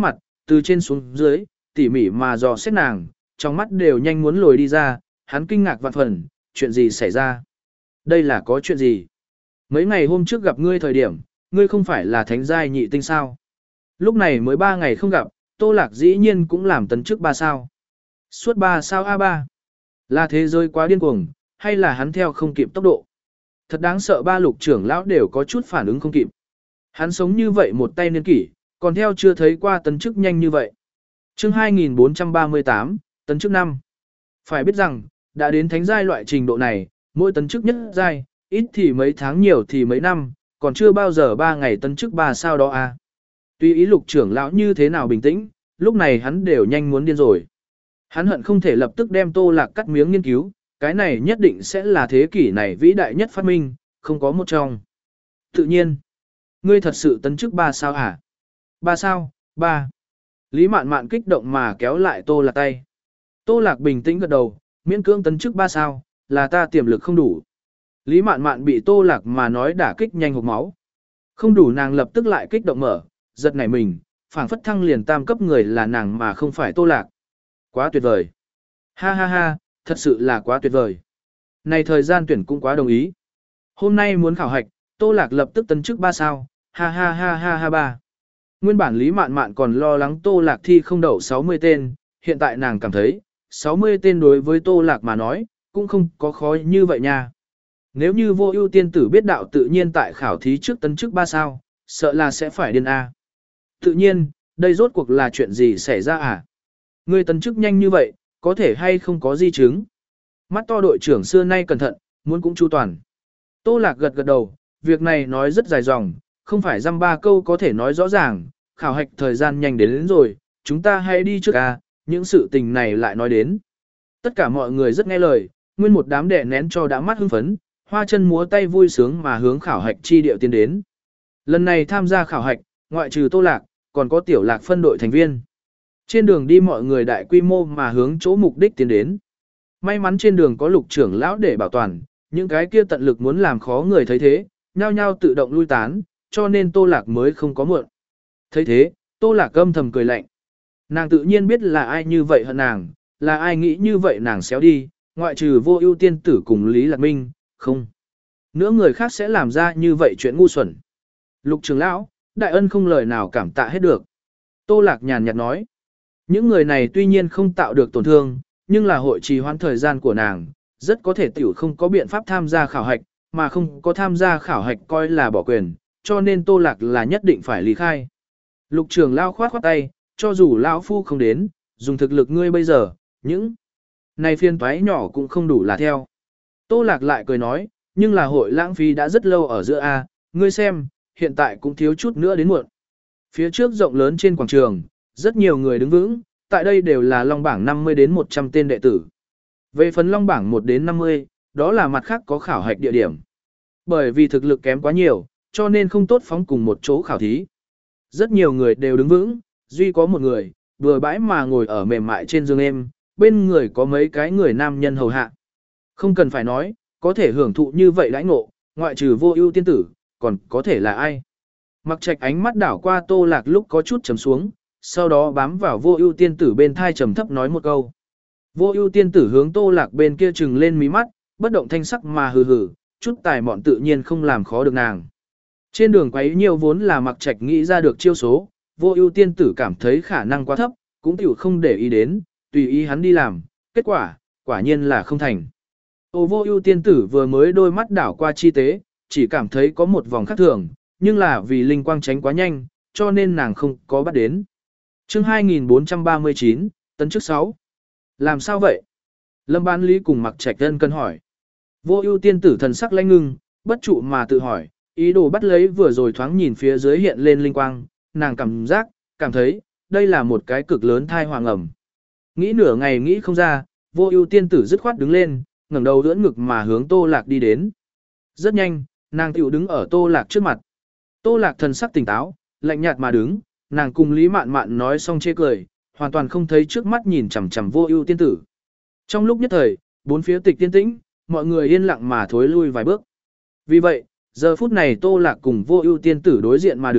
A: từ trên xuống dưới, tỉ mỉ mà dò xét nàng, trong mắt đều nhanh muốn lồi đi ra, hắn kinh ngạc vạn phần, chuyện gì xảy ra? Đây là có chuyện gì? Mấy ngày hôm trước gặp ngươi thời điểm, ngươi không phải là thánh giai nhị tinh sao? Lúc này mới ba ngày không gặp, Tô Lạc dĩ nhiên cũng làm tấn chức ba sao. Suốt ba sao a ba. Là thế giới quá điên cuồng, hay là hắn theo không kịp tốc độ? Thật đáng sợ, ba lục trưởng lão đều có chút phản ứng không kịp. Hắn sống như vậy một tay niên kỷ, còn theo chưa thấy qua tấn chức nhanh như vậy. Chương hai nghìn bốn trăm ba mươi tám, tấn chức năm. Phải biết rằng, đã đến thánh giai loại trình độ này, mỗi tấn chức nhất giai, ít thì mấy tháng nhiều thì mấy năm, còn chưa bao giờ ba ngày tấn chức ba sao đó à. Tuy ý lục trưởng lão như thế nào bình tĩnh, lúc này hắn đều nhanh muốn điên rồi. Hắn hận không thể lập tức đem Tô Lạc cắt miếng nghiên cứu, cái này nhất định sẽ là thế kỷ này vĩ đại nhất phát minh, không có một trong. Tự nhiên, ngươi thật sự tấn chức ba sao hả? Ba sao, ba. Lý Mạn Mạn kích động mà kéo lại Tô Lạc tay. Tô Lạc bình tĩnh gật đầu, miễn cưỡng tấn chức ba sao, là ta tiềm lực không đủ. Lý Mạn Mạn bị Tô Lạc mà nói đả kích nhanh hộc máu. Không đủ, nàng lập tức lại kích động mở, giật nảy mình, phảng phất thăng liền tam cấp người là nàng mà không phải Tô Lạc. Quá tuyệt vời. Ha ha ha, thật sự là quá tuyệt vời. Này thời gian tuyển cũng quá đồng ý. Hôm nay muốn khảo hạch, Tô Lạc lập tức tấn chức ba sao, ha ha ha ha ha ba. Nguyên bản Lý Mạn Mạn còn lo lắng Tô Lạc thi không đậu sáu mươi tên, hiện tại nàng cảm thấy, sáu mươi tên đối với Tô Lạc mà nói, cũng không có khó như vậy nha. Nếu như Vô Ưu tiên tử biết đạo tự nhiên tại khảo thí trước tấn chức ba sao, sợ là sẽ phải điên a. Tự nhiên, đây rốt cuộc là chuyện gì xảy ra à? Ngươi tấn chức nhanh như vậy, có thể hay không có di chứng? Mắt to đội trưởng xưa nay cẩn thận, muốn cũng chu toàn. Tô Lạc gật gật đầu, việc này nói rất dài dòng, không phải dăm ba câu có thể nói rõ ràng, khảo hạch thời gian nhanh đến, đến rồi, chúng ta hãy đi trước a, những sự tình này lại nói đến. Tất cả mọi người rất nghe lời, nguyên một đám đè nén cho đã mắt hưng phấn, hoa chân múa tay vui sướng mà hướng khảo hạch chi điệu tiến đến. Lần này tham gia khảo hạch, ngoại trừ Tô Lạc, còn có Tiểu Lạc phân đội thành viên. Trên đường đi mọi người đại quy mô mà hướng chỗ mục đích tiến đến. May mắn trên đường có lục trưởng lão để bảo toàn, những cái kia tận lực muốn làm khó người thấy thế, nhao nhao tự động lui tán, cho nên Tô Lạc mới không có muộn. Thấy thế, Tô Lạc âm thầm cười lạnh. Nàng tự nhiên biết là ai như vậy hận nàng, là ai nghĩ như vậy nàng xéo đi, ngoại trừ Vô Ưu tiên tử cùng Lý Lạc Minh, không. Nữa người khác sẽ làm ra như vậy chuyện ngu xuẩn. Lục trưởng lão, đại ân không lời nào cảm tạ hết được. Tô Lạc nhàn nhạt nói. Những người này tuy nhiên không tạo được tổn thương, nhưng là hội trì hoãn thời gian của nàng, rất có thể tiểu không có biện pháp tham gia khảo hạch, mà không có tham gia khảo hạch coi là bỏ quyền, cho nên Tô Lạc là nhất định phải lý khai. Lục trưởng lão khoát khoát tay, cho dù lão phu không đến, dùng thực lực ngươi bây giờ, những này phiên toái nhỏ cũng không đủ là theo. Tô Lạc lại cười nói, nhưng là hội lãng phí đã rất lâu ở giữa A, ngươi xem, hiện tại cũng thiếu chút nữa đến muộn. Phía trước rộng lớn trên quảng trường, rất nhiều người đứng vững, tại đây đều là long bảng năm mươi đến một trăm tên đệ tử. Về phần long bảng một đến năm mươi, đó là mặt khác có khảo hạch địa điểm. Bởi vì thực lực kém quá nhiều, cho nên không tốt phóng cùng một chỗ khảo thí. Rất nhiều người đều đứng vững, duy có một người, vừa bãi mà ngồi ở mềm mại trên giường êm, bên người có mấy cái người nam nhân hầu hạ. Không cần phải nói, có thể hưởng thụ như vậy đãi ngộ, ngoại trừ Vô Ưu tiên tử, còn có thể là ai? Mặc Trạch ánh mắt đảo qua Tô Lạc lúc có chút trầm xuống, sau đó bám vào Vô Ưu tiên tử bên thai trầm thấp nói một câu. Vô Ưu tiên tử hướng Tô Lạc bên kia trừng lên mí mắt, bất động thanh sắc mà hừ hừ, chút tài mọn tự nhiên không làm khó được nàng. Trên đường quấy nhiều vốn là Mặc Trạch nghĩ ra được chiêu số, Vô Ưu tiên tử cảm thấy khả năng quá thấp, cũng tiểu không để ý đến, tùy ý hắn đi làm, kết quả, quả nhiên là không thành. Ô Vô Ưu tiên tử vừa mới đôi mắt đảo qua chi tế, chỉ cảm thấy có một vòng khác thường, nhưng là vì linh quang tránh quá nhanh, cho nên nàng không có bắt đến. Chương hai nghìn bốn trăm ba mươi chín, tấn chức sáu. Làm sao vậy? Lâm Bán Lý cùng Mặc Trạch Ân cần hỏi. Vô Ưu tiên tử thần sắc lãnh ngưng, bất trụ mà tự hỏi, ý đồ bắt lấy vừa rồi thoáng nhìn phía dưới hiện lên linh quang, nàng cảm giác, cảm thấy, đây là một cái cực lớn thai hoàng ẩm. Nghĩ nửa ngày nghĩ không ra, Vô Ưu tiên tử dứt khoát đứng lên, ngẩng đầu ưỡn ngực mà hướng Tô Lạc đi đến. Rất nhanh, nàng tiểu đứng ở Tô Lạc trước mặt. Tô Lạc thần sắc tỉnh táo, lạnh nhạt mà đứng, nàng cùng Lý Mạn Mạn nói xong chê cười, hoàn toàn không thấy trước mắt nhìn chằm chằm Vô Ưu tiên tử. Trong lúc nhất thời, bốn phía tịch tiên tĩnh, mọi người yên lặng mà thối lui vài bước. Vì vậy, giờ phút này Tô Lạc cùng Vô Ưu tiên tử đối diện mà đứng,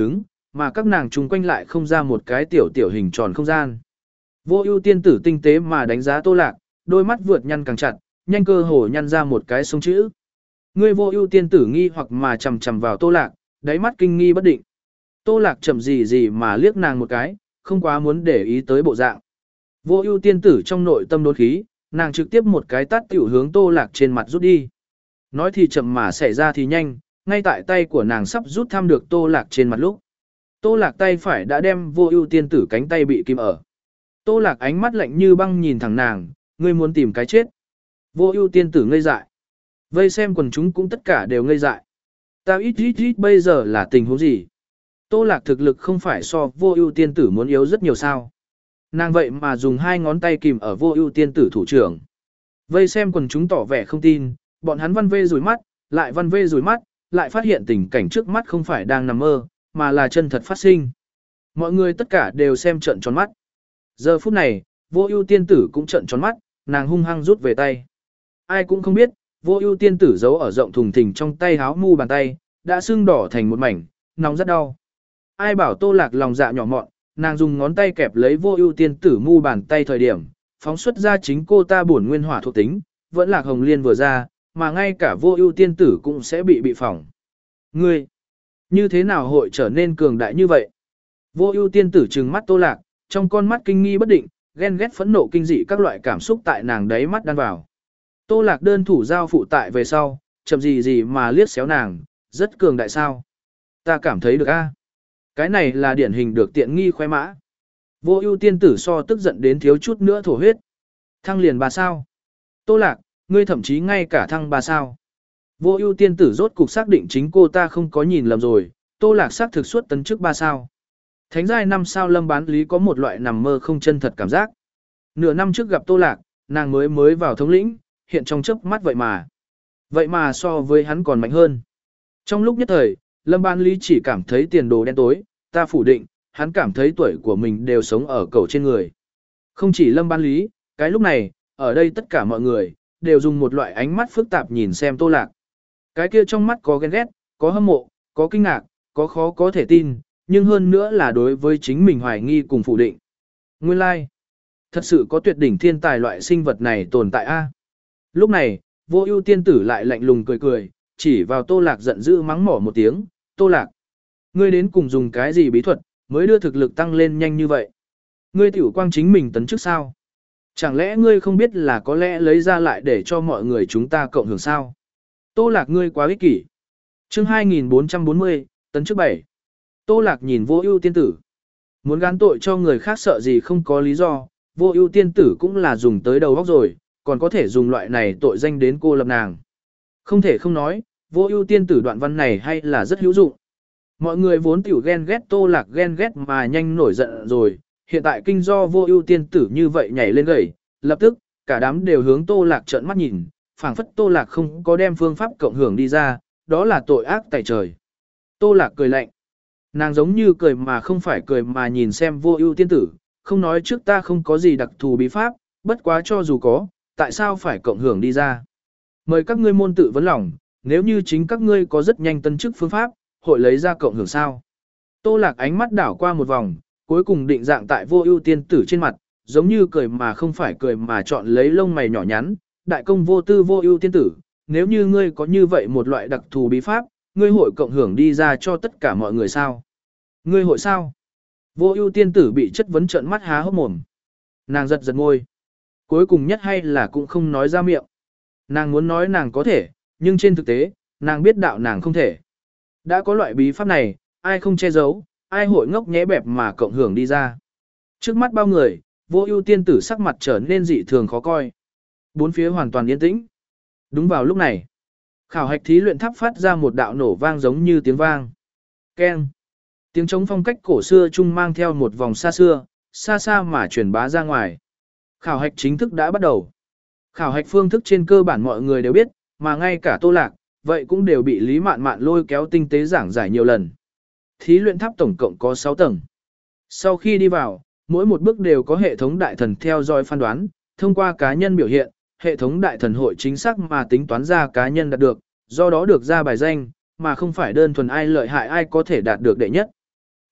A: mà các nàng chung quanh lại không ra một cái tiểu tiểu hình tròn không gian. Vô ưu tiên tử tinh tế mà đánh giá Tô Lạc, đôi mắt vượt nhăn càng chặt, nhanh cơ hồ nhăn ra một cái sông chữ. Ngươi vô ưu tiên tử nghi hoặc mà chầm chầm vào Tô Lạc, đáy mắt kinh nghi bất định. Tô Lạc chậm gì gì mà liếc nàng một cái, không quá muốn để ý tới bộ dạng. Vô ưu tiên tử trong nội tâm đốn khí, nàng trực tiếp một cái tát tiểu hướng Tô Lạc trên mặt rút đi. Nói thì chậm mà xảy ra thì nhanh, ngay tại tay của nàng sắp rút thăm được Tô Lạc trên mặt lúc. Tô Lạc tay phải đã đem vô ưu tiên tử cánh tay bị kim ở. Tô Lạc ánh mắt lạnh như băng nhìn thẳng nàng, ngươi muốn tìm cái chết. Vô ưu tiên tử ngây dại. Vây xem quần chúng cũng tất cả đều ngây dại. Ta ít ít ít bây giờ là tình huống gì? Tô Lạc thực lực không phải so vô ưu tiên tử muốn yếu rất nhiều sao. Nàng vậy mà dùng hai ngón tay kìm ở vô ưu tiên tử thủ trưởng. Vây xem quần chúng tỏ vẻ không tin, bọn hắn văn vê rủi mắt, lại văn vê rủi mắt, lại phát hiện tình cảnh trước mắt không phải đang nằm mơ, mà là chân thật phát sinh. Mọi người tất cả đều xem trợn tròn mắt. Giờ phút này, vô ưu tiên tử cũng trợn tròn mắt, nàng hung hăng rút về tay. Ai cũng không biết, vô ưu tiên tử giấu ở rộng thùng thình trong tay háo mu bàn tay, đã sưng đỏ thành một mảnh, nóng rất đau. Ai bảo Tô Lạc lòng dạ nhỏ mọn, nàng dùng ngón tay kẹp lấy vô ưu tiên tử mu bàn tay thời điểm, phóng xuất ra chính cô ta bổn nguyên hỏa thuộc tính, vẫn Lạc Hồng Liên vừa ra, mà ngay cả vô ưu tiên tử cũng sẽ bị bị phỏng. Ngươi, như thế nào hội trở nên cường đại như vậy? Vô ưu tiên tử trừng mắt Tô Lạc, trong con mắt kinh nghi bất định, ghen ghét phẫn nộ kinh dị các loại cảm xúc tại nàng đáy mắt đan vào. Tô Lạc đơn thủ giao phụ tại về sau, chậm gì gì mà liếc xéo nàng, rất cường đại sao? Ta cảm thấy được a. Cái này là điển hình được tiện nghi khoe mã. Vô ưu tiên tử so tức giận đến thiếu chút nữa thổ huyết. Thăng liền ba sao. Tô Lạc, ngươi thậm chí ngay cả thăng ba sao. Vô ưu tiên tử rốt cục xác định chính cô ta không có nhìn lầm rồi, Tô Lạc xác thực suốt tấn chức ba sao. Thánh giai năm sao Lâm Bán Lý có một loại nằm mơ không chân thật cảm giác. Nửa năm trước gặp Tô Lạc, nàng mới mới vào thống lĩnh, hiện trong chớp mắt vậy mà. Vậy mà so với hắn còn mạnh hơn. Trong lúc nhất thời, Lâm Bán Lý chỉ cảm thấy tiền đồ đen tối, ta phủ định, hắn cảm thấy tuổi của mình đều sống ở cầu trên người. Không chỉ Lâm Bán Lý, cái lúc này, ở đây tất cả mọi người, đều dùng một loại ánh mắt phức tạp nhìn xem Tô Lạc. Cái kia trong mắt có ghen ghét, có hâm mộ, có kinh ngạc, có khó có thể tin, nhưng hơn nữa là đối với chính mình hoài nghi cùng phủ định. Nguyên lai, like. Thật sự có tuyệt đỉnh thiên tài loại sinh vật này tồn tại a. Lúc này, vô ưu tiên tử lại lạnh lùng cười cười, chỉ vào Tô Lạc giận dữ mắng mỏ một tiếng, Tô Lạc, ngươi đến cùng dùng cái gì bí thuật, mới đưa thực lực tăng lên nhanh như vậy? Ngươi tiểu quang chính mình tấn chức sao? Chẳng lẽ ngươi không biết là có lẽ lấy ra lại để cho mọi người chúng ta cộng hưởng sao? Tô Lạc ngươi quá ích kỷ. Chương hai nghìn bốn trăm bốn mươi, tấn chức bảy. Tô Lạc nhìn vô ưu tiên tử. Muốn gán tội cho người khác sợ gì không có lý do, vô ưu tiên tử cũng là dùng tới đầu óc rồi, còn có thể dùng loại này tội danh đến cô lập nàng. Không thể không nói, vô ưu tiên tử đoạn văn này hay là rất hữu dụng. Mọi người vốn tiểu ghen ghét Tô Lạc ghen ghét mà nhanh nổi giận rồi, hiện tại kinh do vô ưu tiên tử như vậy nhảy lên gầy, lập tức, cả đám đều hướng Tô Lạc trợn mắt nhìn, phảng phất Tô Lạc không có đem phương pháp cộng hưởng đi ra, đó là tội ác tại trời. Tô Lạc cười lạnh. Nàng giống như cười mà không phải cười mà nhìn xem vô ưu tiên tử, không nói trước ta không có gì đặc thù bí pháp, bất quá cho dù có, tại sao phải cộng hưởng đi ra. Mời các ngươi môn tự vấn lòng, nếu như chính các ngươi có rất nhanh tân chức phương pháp, hội lấy ra cộng hưởng sao. Tô Lạc ánh mắt đảo qua một vòng, cuối cùng định dạng tại vô ưu tiên tử trên mặt, giống như cười mà không phải cười mà chọn lấy lông mày nhỏ nhắn, đại công vô tư vô ưu tiên tử, nếu như ngươi có như vậy một loại đặc thù bí pháp, ngươi hội cộng hưởng đi ra cho tất cả mọi người sao? Ngươi hội sao? Vô ưu tiên tử bị chất vấn trợn mắt há hốc mồm. Nàng giật giật môi. Cuối cùng nhất hay là cũng không nói ra miệng. Nàng muốn nói nàng có thể, nhưng trên thực tế, nàng biết đạo nàng không thể. Đã có loại bí pháp này, ai không che giấu, ai hội ngốc nhẽ bẹp mà cộng hưởng đi ra. Trước mắt bao người, vô ưu tiên tử sắc mặt trở nên dị thường khó coi. Bốn phía hoàn toàn yên tĩnh. Đúng vào lúc này, khảo hạch thí luyện tháp phát ra một đạo nổ vang giống như tiếng vang. Keng. Tiếng trống phong cách cổ xưa chung mang theo một vòng xa xưa, xa xa mà truyền bá ra ngoài. Khảo hạch chính thức đã bắt đầu. Khảo hạch phương thức trên cơ bản mọi người đều biết, mà ngay cả Tô Lạc, vậy cũng đều bị Lý Mạn Mạn lôi kéo tinh tế giảng giải nhiều lần. Thí luyện tháp tổng cộng có sáu tầng. Sau khi đi vào, mỗi một bước đều có hệ thống đại thần theo dõi phán đoán, thông qua cá nhân biểu hiện, hệ thống đại thần hội chính xác mà tính toán ra cá nhân đạt được, do đó được ra bài danh, mà không phải đơn thuần ai lợi hại ai có thể đạt được đệ nhất.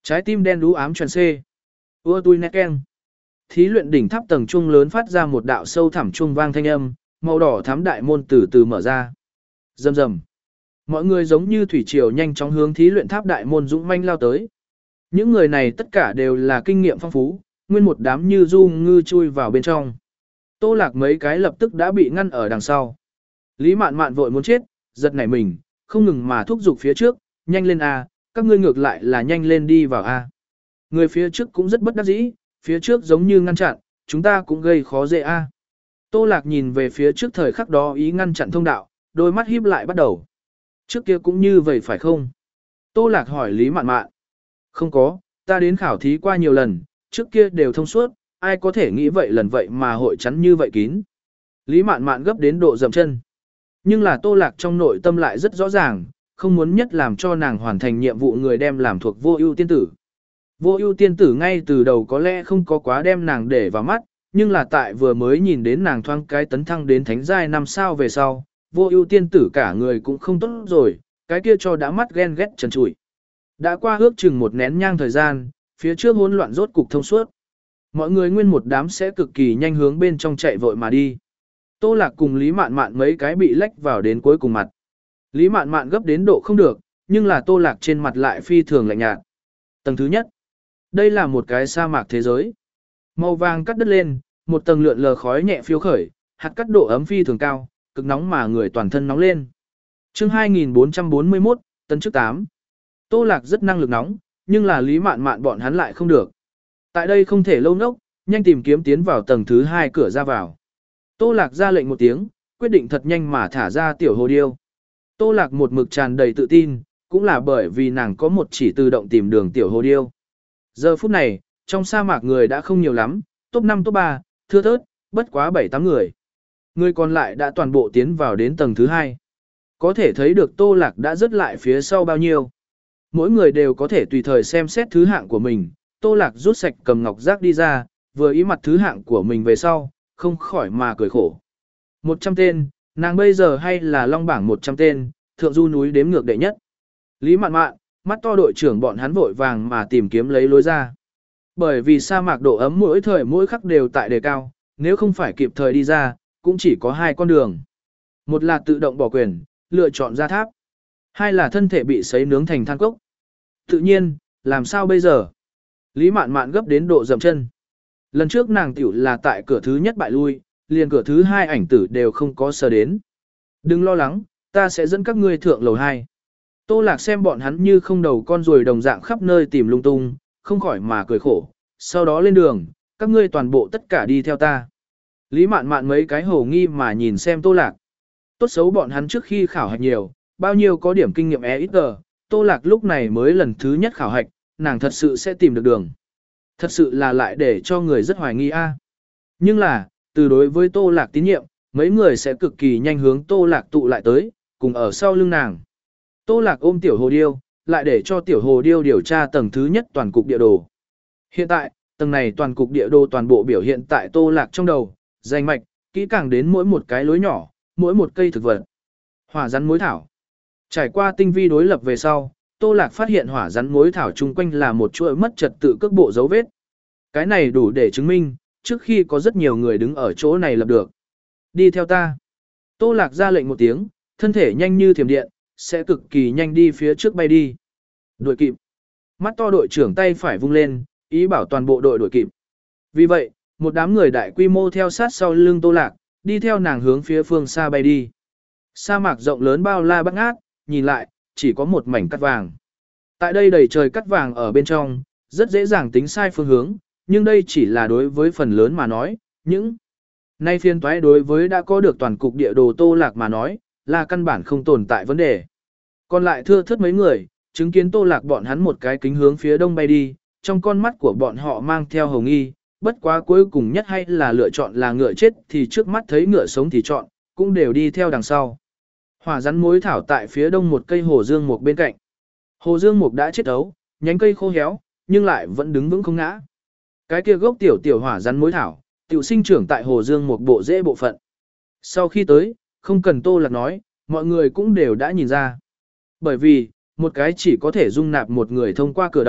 A: Trái tim đen đú ám tròn xê. Ua tui nét keng. Thí luyện đỉnh tháp tầng trung lớn phát ra một đạo sâu thẳm trung vang thanh âm, màu đỏ thắm đại môn từ từ mở ra. Rầm rầm. Mọi người giống như thủy triều nhanh chóng hướng thí luyện tháp đại môn dũng manh lao tới. Những người này tất cả đều là kinh nghiệm phong phú, nguyên một đám như du ngư chui vào bên trong. Tô Lạc mấy cái lập tức đã bị ngăn ở đằng sau. Lý Mạn Mạn vội muốn chết, giật nảy mình, không ngừng mà thúc giục phía trước, nhanh lên a, các ngươi ngược lại là nhanh lên đi vào a. Người phía trước cũng rất bất đắc dĩ, phía trước giống như ngăn chặn, chúng ta cũng gây khó dễ a. Tô Lạc nhìn về phía trước thời khắc đó ý ngăn chặn thông đạo, đôi mắt híp lại bắt đầu. Trước kia cũng như vậy phải không? Tô Lạc hỏi Lý Mạn Mạn. Không có, ta đến khảo thí qua nhiều lần, trước kia đều thông suốt, ai có thể nghĩ vậy lần vậy mà hội chắn như vậy kín. Lý Mạn Mạn gấp đến độ dậm chân. Nhưng là Tô Lạc trong nội tâm lại rất rõ ràng, không muốn nhất làm cho nàng hoàn thành nhiệm vụ người đem làm thuộc Vô Ưu tiên tử. Vô Ưu tiên tử ngay từ đầu có lẽ không có quá đem nàng để vào mắt, nhưng là tại vừa mới nhìn đến nàng thoáng cái tấn thăng đến thánh giai năm sao về sau, Vô Ưu tiên tử cả người cũng không tốt rồi, cái kia cho đã mắt ghen ghét trần trụi. Đã qua ước chừng một nén nhang thời gian, phía trước hỗn loạn rốt cục thông suốt. Mọi người nguyên một đám sẽ cực kỳ nhanh hướng bên trong chạy vội mà đi. Tô Lạc cùng Lý Mạn Mạn mấy cái bị lách vào đến cuối cùng mặt. Lý Mạn Mạn gấp đến độ không được, nhưng là Tô Lạc trên mặt lại phi thường lạnh nhạt. Tầng thứ nhất. Đây là một cái sa mạc thế giới. Màu vàng cắt đất lên, một tầng lượn lờ khói nhẹ phiêu khởi, hạt cắt độ ấm phi thường cao, cực nóng mà người toàn thân nóng lên. Chương hai nghìn bốn trăm bốn mươi mốt, tấn chức tám. Tô Lạc rất năng lực nóng, nhưng là Lý Mạn Mạn bọn hắn lại không được. Tại đây không thể lâu nốc, nhanh tìm kiếm tiến vào tầng thứ hai cửa ra vào. Tô Lạc ra lệnh một tiếng, quyết định thật nhanh mà thả ra tiểu hồ điêu. Tô Lạc một mực tràn đầy tự tin, cũng là bởi vì nàng có một chỉ tự động tìm đường tiểu hồ điêu. Giờ phút này, trong sa mạc người đã không nhiều lắm, top năm top ba, thưa thớt, bất quá bảy tám người. Người còn lại đã toàn bộ tiến vào đến tầng thứ hai. Có thể thấy được Tô Lạc đã rớt lại phía sau bao nhiêu. Mỗi người đều có thể tùy thời xem xét thứ hạng của mình. Tô Lạc rút sạch cầm ngọc giác đi ra, vừa ý mặt thứ hạng của mình về sau, không khỏi mà cười khổ. một trăm tên, nàng bây giờ hay là long bảng một trăm tên, thượng du núi đếm ngược đệ nhất. Lý Mạn Mạn, mắt to đội trưởng bọn hắn vội vàng mà tìm kiếm lấy lối ra. Bởi vì sa mạc độ ấm mỗi thời mỗi khắc đều tại đề cao, nếu không phải kịp thời đi ra, cũng chỉ có hai con đường. Một là tự động bỏ quyền, lựa chọn ra tháp. Hai là thân thể bị sấy nướng thành than cốc. Tự nhiên, làm sao bây giờ? Lý Mạn Mạn gấp đến độ dậm chân. Lần trước nàng tiểu là tại cửa thứ nhất bại lui, liền cửa thứ hai ảnh tử đều không có sờ đến. Đừng lo lắng, ta sẽ dẫn các ngươi thượng lầu hai. Tô Lạc xem bọn hắn như không đầu con ruồi đồng dạng khắp nơi tìm lung tung, không khỏi mà cười khổ. Sau đó lên đường, các ngươi toàn bộ tất cả đi theo ta. Lý Mạn Mạn mấy cái hồ nghi mà nhìn xem Tô Lạc. Tốt xấu bọn hắn trước khi khảo hạch nhiều, bao nhiêu có điểm kinh nghiệm e ít tờ, Tô Lạc lúc này mới lần thứ nhất khảo hạch, nàng thật sự sẽ tìm được đường. Thật sự là lại để cho người rất hoài nghi a. Nhưng là, từ đối với Tô Lạc tín nhiệm, mấy người sẽ cực kỳ nhanh hướng Tô Lạc tụ lại tới, cùng ở sau lưng nàng. Tô Lạc ôm tiểu hồ điêu, lại để cho tiểu hồ điêu điều tra tầng thứ nhất toàn cục địa đồ. Hiện tại, tầng này toàn cục địa đồ toàn bộ biểu hiện tại Tô Lạc trong đầu, danh mạch, kỹ càng đến mỗi một cái lối nhỏ, mỗi một cây thực vật. Hỏa rắn mối thảo. Trải qua tinh vi đối lập về sau, Tô Lạc phát hiện hỏa rắn mối thảo chung quanh là một chuỗi mất trật tự cước bộ dấu vết. Cái này đủ để chứng minh, trước khi có rất nhiều người đứng ở chỗ này lập được. Đi theo ta. Tô Lạc ra lệnh một tiếng, thân thể nhanh như thiểm điện, sẽ cực kỳ nhanh đi phía trước bay đi. Đuổi kịp. Mắt to đội trưởng tay phải vung lên, ý bảo toàn bộ đội đuổi kịp. Vì vậy, một đám người đại quy mô theo sát sau lưng Tô Lạc, đi theo nàng hướng phía phương xa bay đi. Sa mạc rộng lớn bao la bát ngát, nhìn lại, chỉ có một mảnh cắt vàng. Tại đây đầy trời cắt vàng ở bên trong, rất dễ dàng tính sai phương hướng, nhưng đây chỉ là đối với phần lớn mà nói, những nay phiên toái đối với đã có được toàn cục địa đồ Tô Lạc mà nói, là căn bản không tồn tại vấn đề. Còn lại thưa thớt mấy người, chứng kiến Tô Lạc bọn hắn một cái kính hướng phía đông bay đi, trong con mắt của bọn họ mang theo hồng nghi, bất quá cuối cùng nhất hay là lựa chọn là ngựa chết thì trước mắt thấy ngựa sống thì chọn, cũng đều đi theo đằng sau. Hỏa rắn mối thảo tại phía đông một cây hồ dương mục bên cạnh. Hồ dương mục đã chết ấu, nhánh cây khô héo, nhưng lại vẫn đứng vững không ngã. Cái kia gốc tiểu tiểu hỏa rắn mối thảo, tiểu sinh trưởng tại hồ dương mục bộ rễ bộ phận. Sau khi tới, không cần Tô Lạc nói, mọi người cũng đều đã nhìn ra. Bởi vì, một cái chỉ có thể dung nạp một người thông qua cửa động,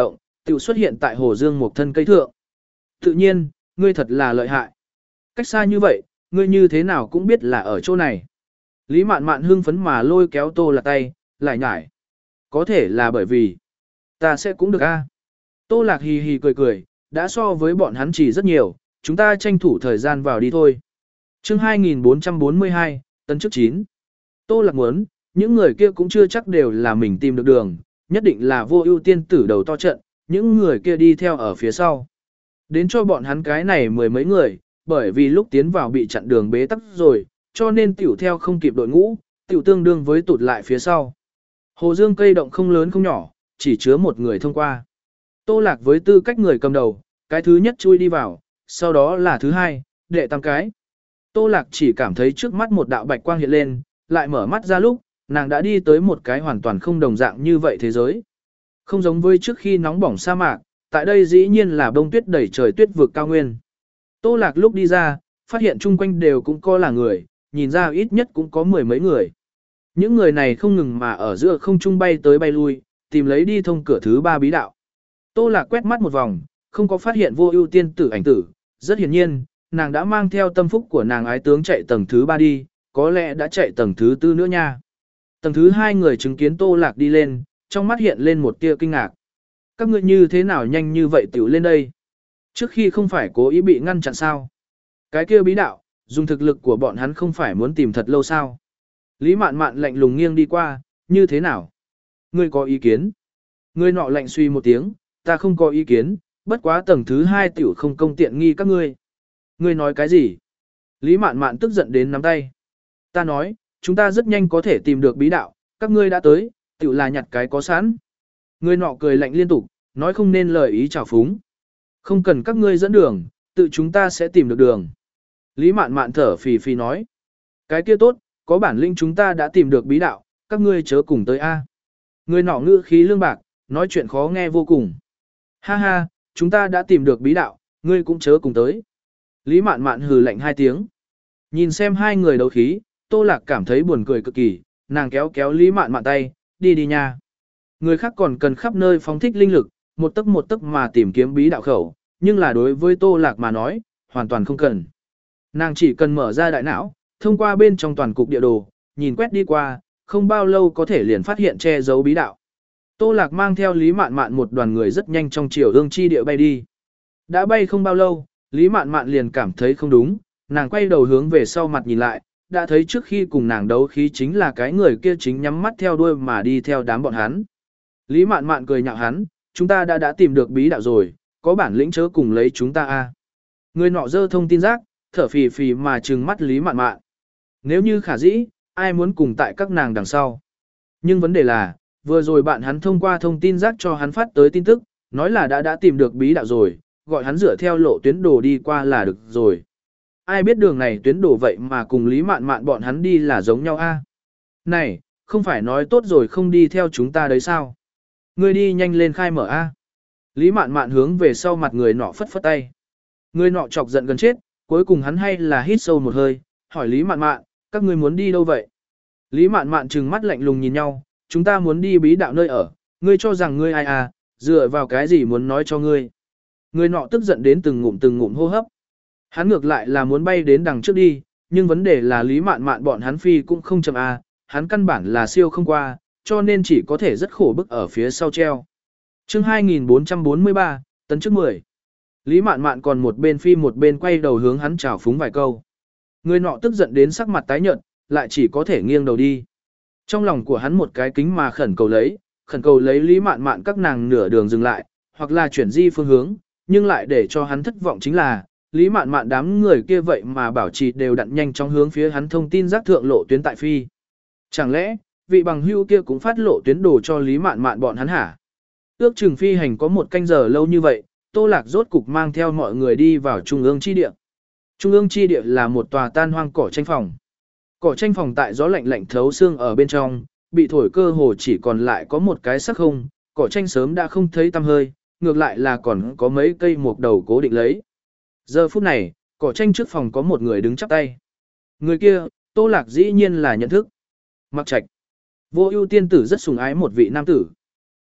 A: tiểu xuất hiện tại Hồ Dương một thân cây thượng. Tự nhiên, ngươi thật là lợi hại. Cách xa như vậy, ngươi như thế nào cũng biết là ở chỗ này. Lý Mạn Mạn hưng phấn mà lôi kéo Tô Lạc tay, lại nhải. Có thể là bởi vì, ta sẽ cũng được a. Tô Lạc hì hì cười cười, đã so với bọn hắn chỉ rất nhiều, chúng ta tranh thủ thời gian vào đi thôi. Chương hai nghìn bốn trăm bốn mươi hai, tấn chức chín. Tô Lạc muốn, những người kia cũng chưa chắc đều là mình tìm được đường, nhất định là vô ưu tiên tử đầu to trận, những người kia đi theo ở phía sau. Đến cho bọn hắn cái này mười mấy người, bởi vì lúc tiến vào bị chặn đường bế tắc rồi, cho nên tiểu theo không kịp đội ngũ, tiểu tương đương với tụt lại phía sau. Hồ Dương cây động không lớn không nhỏ, chỉ chứa một người thông qua. Tô Lạc với tư cách người cầm đầu, cái thứ nhất chui đi vào, sau đó là thứ hai, đệ tam cái. Tô Lạc chỉ cảm thấy trước mắt một đạo bạch quang hiện lên, lại mở mắt ra lúc, nàng đã đi tới một cái hoàn toàn không đồng dạng như vậy thế giới. Không giống với trước khi nóng bỏng sa mạc, tại đây dĩ nhiên là bông tuyết đầy trời tuyết vực cao nguyên. Tô Lạc lúc đi ra, phát hiện chung quanh đều cũng có là người, nhìn ra ít nhất cũng có mười mấy người. Những người này không ngừng mà ở giữa không trung bay tới bay lui, tìm lấy đi thông cửa thứ ba bí đạo. Tô Lạc quét mắt một vòng, không có phát hiện vô ưu tiên tử ảnh tử, rất hiển nhiên, nàng đã mang theo tâm phúc của nàng ái tướng chạy tầng thứ ba đi, có lẽ đã chạy tầng thứ tư nữa nha. Tầng thứ hai người chứng kiến Tô Lạc đi lên, trong mắt hiện lên một tia kinh ngạc. Các ngươi như thế nào nhanh như vậy tiểu lên đây? Trước khi không phải cố ý bị ngăn chặn sao? Cái kia bí đạo, dùng thực lực của bọn hắn không phải muốn tìm thật lâu sao? Lý Mạn Mạn lạnh lùng nghiêng đi qua, như thế nào? Ngươi có ý kiến? Ngươi nọ lạnh suy một tiếng, ta không có ý kiến, bất quá tầng thứ hai tiểu không công tiện nghi các ngươi. Ngươi nói cái gì? Lý Mạn Mạn tức giận đến nắm tay. Ta nói, chúng ta rất nhanh có thể tìm được bí đạo, các ngươi đã tới, tiểu là nhặt cái có sẵn. Ngươi nọ cười lạnh liên tục, nói không nên lời ý trào phúng. Không cần các ngươi dẫn đường, tự chúng ta sẽ tìm được đường. Lý Mạn Mạn thở phì phì nói. Cái kia tốt, có bản lĩnh chúng ta đã tìm được bí đạo, các ngươi chớ cùng tới a. Người nọ ngữ khí lương bạc, nói chuyện khó nghe vô cùng. Ha ha, chúng ta đã tìm được bí đạo, ngươi cũng chớ cùng tới. Lý Mạn Mạn hừ lạnh hai tiếng. Nhìn xem hai người đấu khí, Tô Lạc cảm thấy buồn cười cực kỳ, nàng kéo kéo Lý Mạn Mạn tay, đi đi nha. Người khác còn cần khắp nơi phóng thích linh lực, một tấc một tấc mà tìm kiếm bí đạo khẩu, nhưng là đối với Tô Lạc mà nói, hoàn toàn không cần. Nàng chỉ cần mở ra đại não, thông qua bên trong toàn cục địa đồ, nhìn quét đi qua, không bao lâu có thể liền phát hiện che giấu bí đạo. Tô Lạc mang theo Lý Mạn Mạn một đoàn người rất nhanh trong chiều ương chi địa bay đi. Đã bay không bao lâu, Lý Mạn Mạn liền cảm thấy không đúng, nàng quay đầu hướng về sau mặt nhìn lại, đã thấy trước khi cùng nàng đấu khí chính là cái người kia chính nhắm mắt theo đuôi mà đi theo đám bọn hắn. Lý Mạn Mạn cười nhạo hắn, chúng ta đã đã tìm được bí đạo rồi, có bản lĩnh chớ cùng lấy chúng ta a. Người nọ dơ thông tin giác, thở phì phì mà trừng mắt Lý Mạn Mạn. Nếu như khả dĩ, ai muốn cùng tại các nàng đằng sau. Nhưng vấn đề là, vừa rồi bạn hắn thông qua thông tin giác cho hắn phát tới tin tức, nói là đã đã tìm được bí đạo rồi, gọi hắn dựa theo lộ tuyến đồ đi qua là được rồi. Ai biết đường này tuyến đồ vậy mà cùng Lý Mạn Mạn bọn hắn đi là giống nhau a? Này, không phải nói tốt rồi không đi theo chúng ta đấy sao? Ngươi đi nhanh lên khai mở a. Lý Mạn Mạn hướng về sau mặt người nọ phất phất tay. Người nọ chọc giận gần chết, cuối cùng hắn hay là hít sâu một hơi, hỏi Lý Mạn Mạn, các ngươi muốn đi đâu vậy? Lý Mạn Mạn trừng mắt lạnh lùng nhìn nhau, chúng ta muốn đi bí đạo nơi ở, ngươi cho rằng ngươi ai à, dựa vào cái gì muốn nói cho ngươi? Người nọ tức giận đến từng ngụm từng ngụm hô hấp. Hắn ngược lại là muốn bay đến đằng trước đi, nhưng vấn đề là Lý Mạn Mạn bọn hắn phi cũng không chậm à, hắn căn bản là siêu không qua, cho nên chỉ có thể rất khổ bức ở phía sau treo. Chương hai nghìn bốn trăm bốn mươi ba, tấn chức mười. Lý Mạn Mạn còn một bên phi một bên quay đầu hướng hắn chào phúng vài câu. Người nọ tức giận đến sắc mặt tái nhợt, lại chỉ có thể nghiêng đầu đi. Trong lòng của hắn một cái kính mà khẩn cầu lấy, khẩn cầu lấy Lý Mạn Mạn các nàng nửa đường dừng lại, hoặc là chuyển di phương hướng, nhưng lại để cho hắn thất vọng chính là, Lý Mạn Mạn đám người kia vậy mà bảo trì đều đặn nhanh trong hướng phía hắn thông tin giác thượng lộ tuyến tại phi. Chẳng lẽ, vị bằng hưu kia cũng phát lộ tuyến đồ cho Lý Mạn Mạn bọn hắn hả? Ước chừng phi hành có một canh giờ lâu như vậy, Tô Lạc rốt cục mang theo mọi người đi vào trung ương chi địa. Trung ương chi địa là một tòa tan hoang cỏ tranh phòng. Cỏ tranh phòng tại gió lạnh lạnh thấu xương ở bên trong, bị thổi cơ hồ chỉ còn lại có một cái sắc không, cỏ tranh sớm đã không thấy tăm hơi, ngược lại là còn có mấy cây mục đầu cố định lấy. Giờ phút này, cỏ tranh trước phòng có một người đứng chắp tay. Người kia, Tô Lạc dĩ nhiên là nhận thức. Mặc Trạch. Vô Ưu tiên tử rất sủng ái một vị nam tử.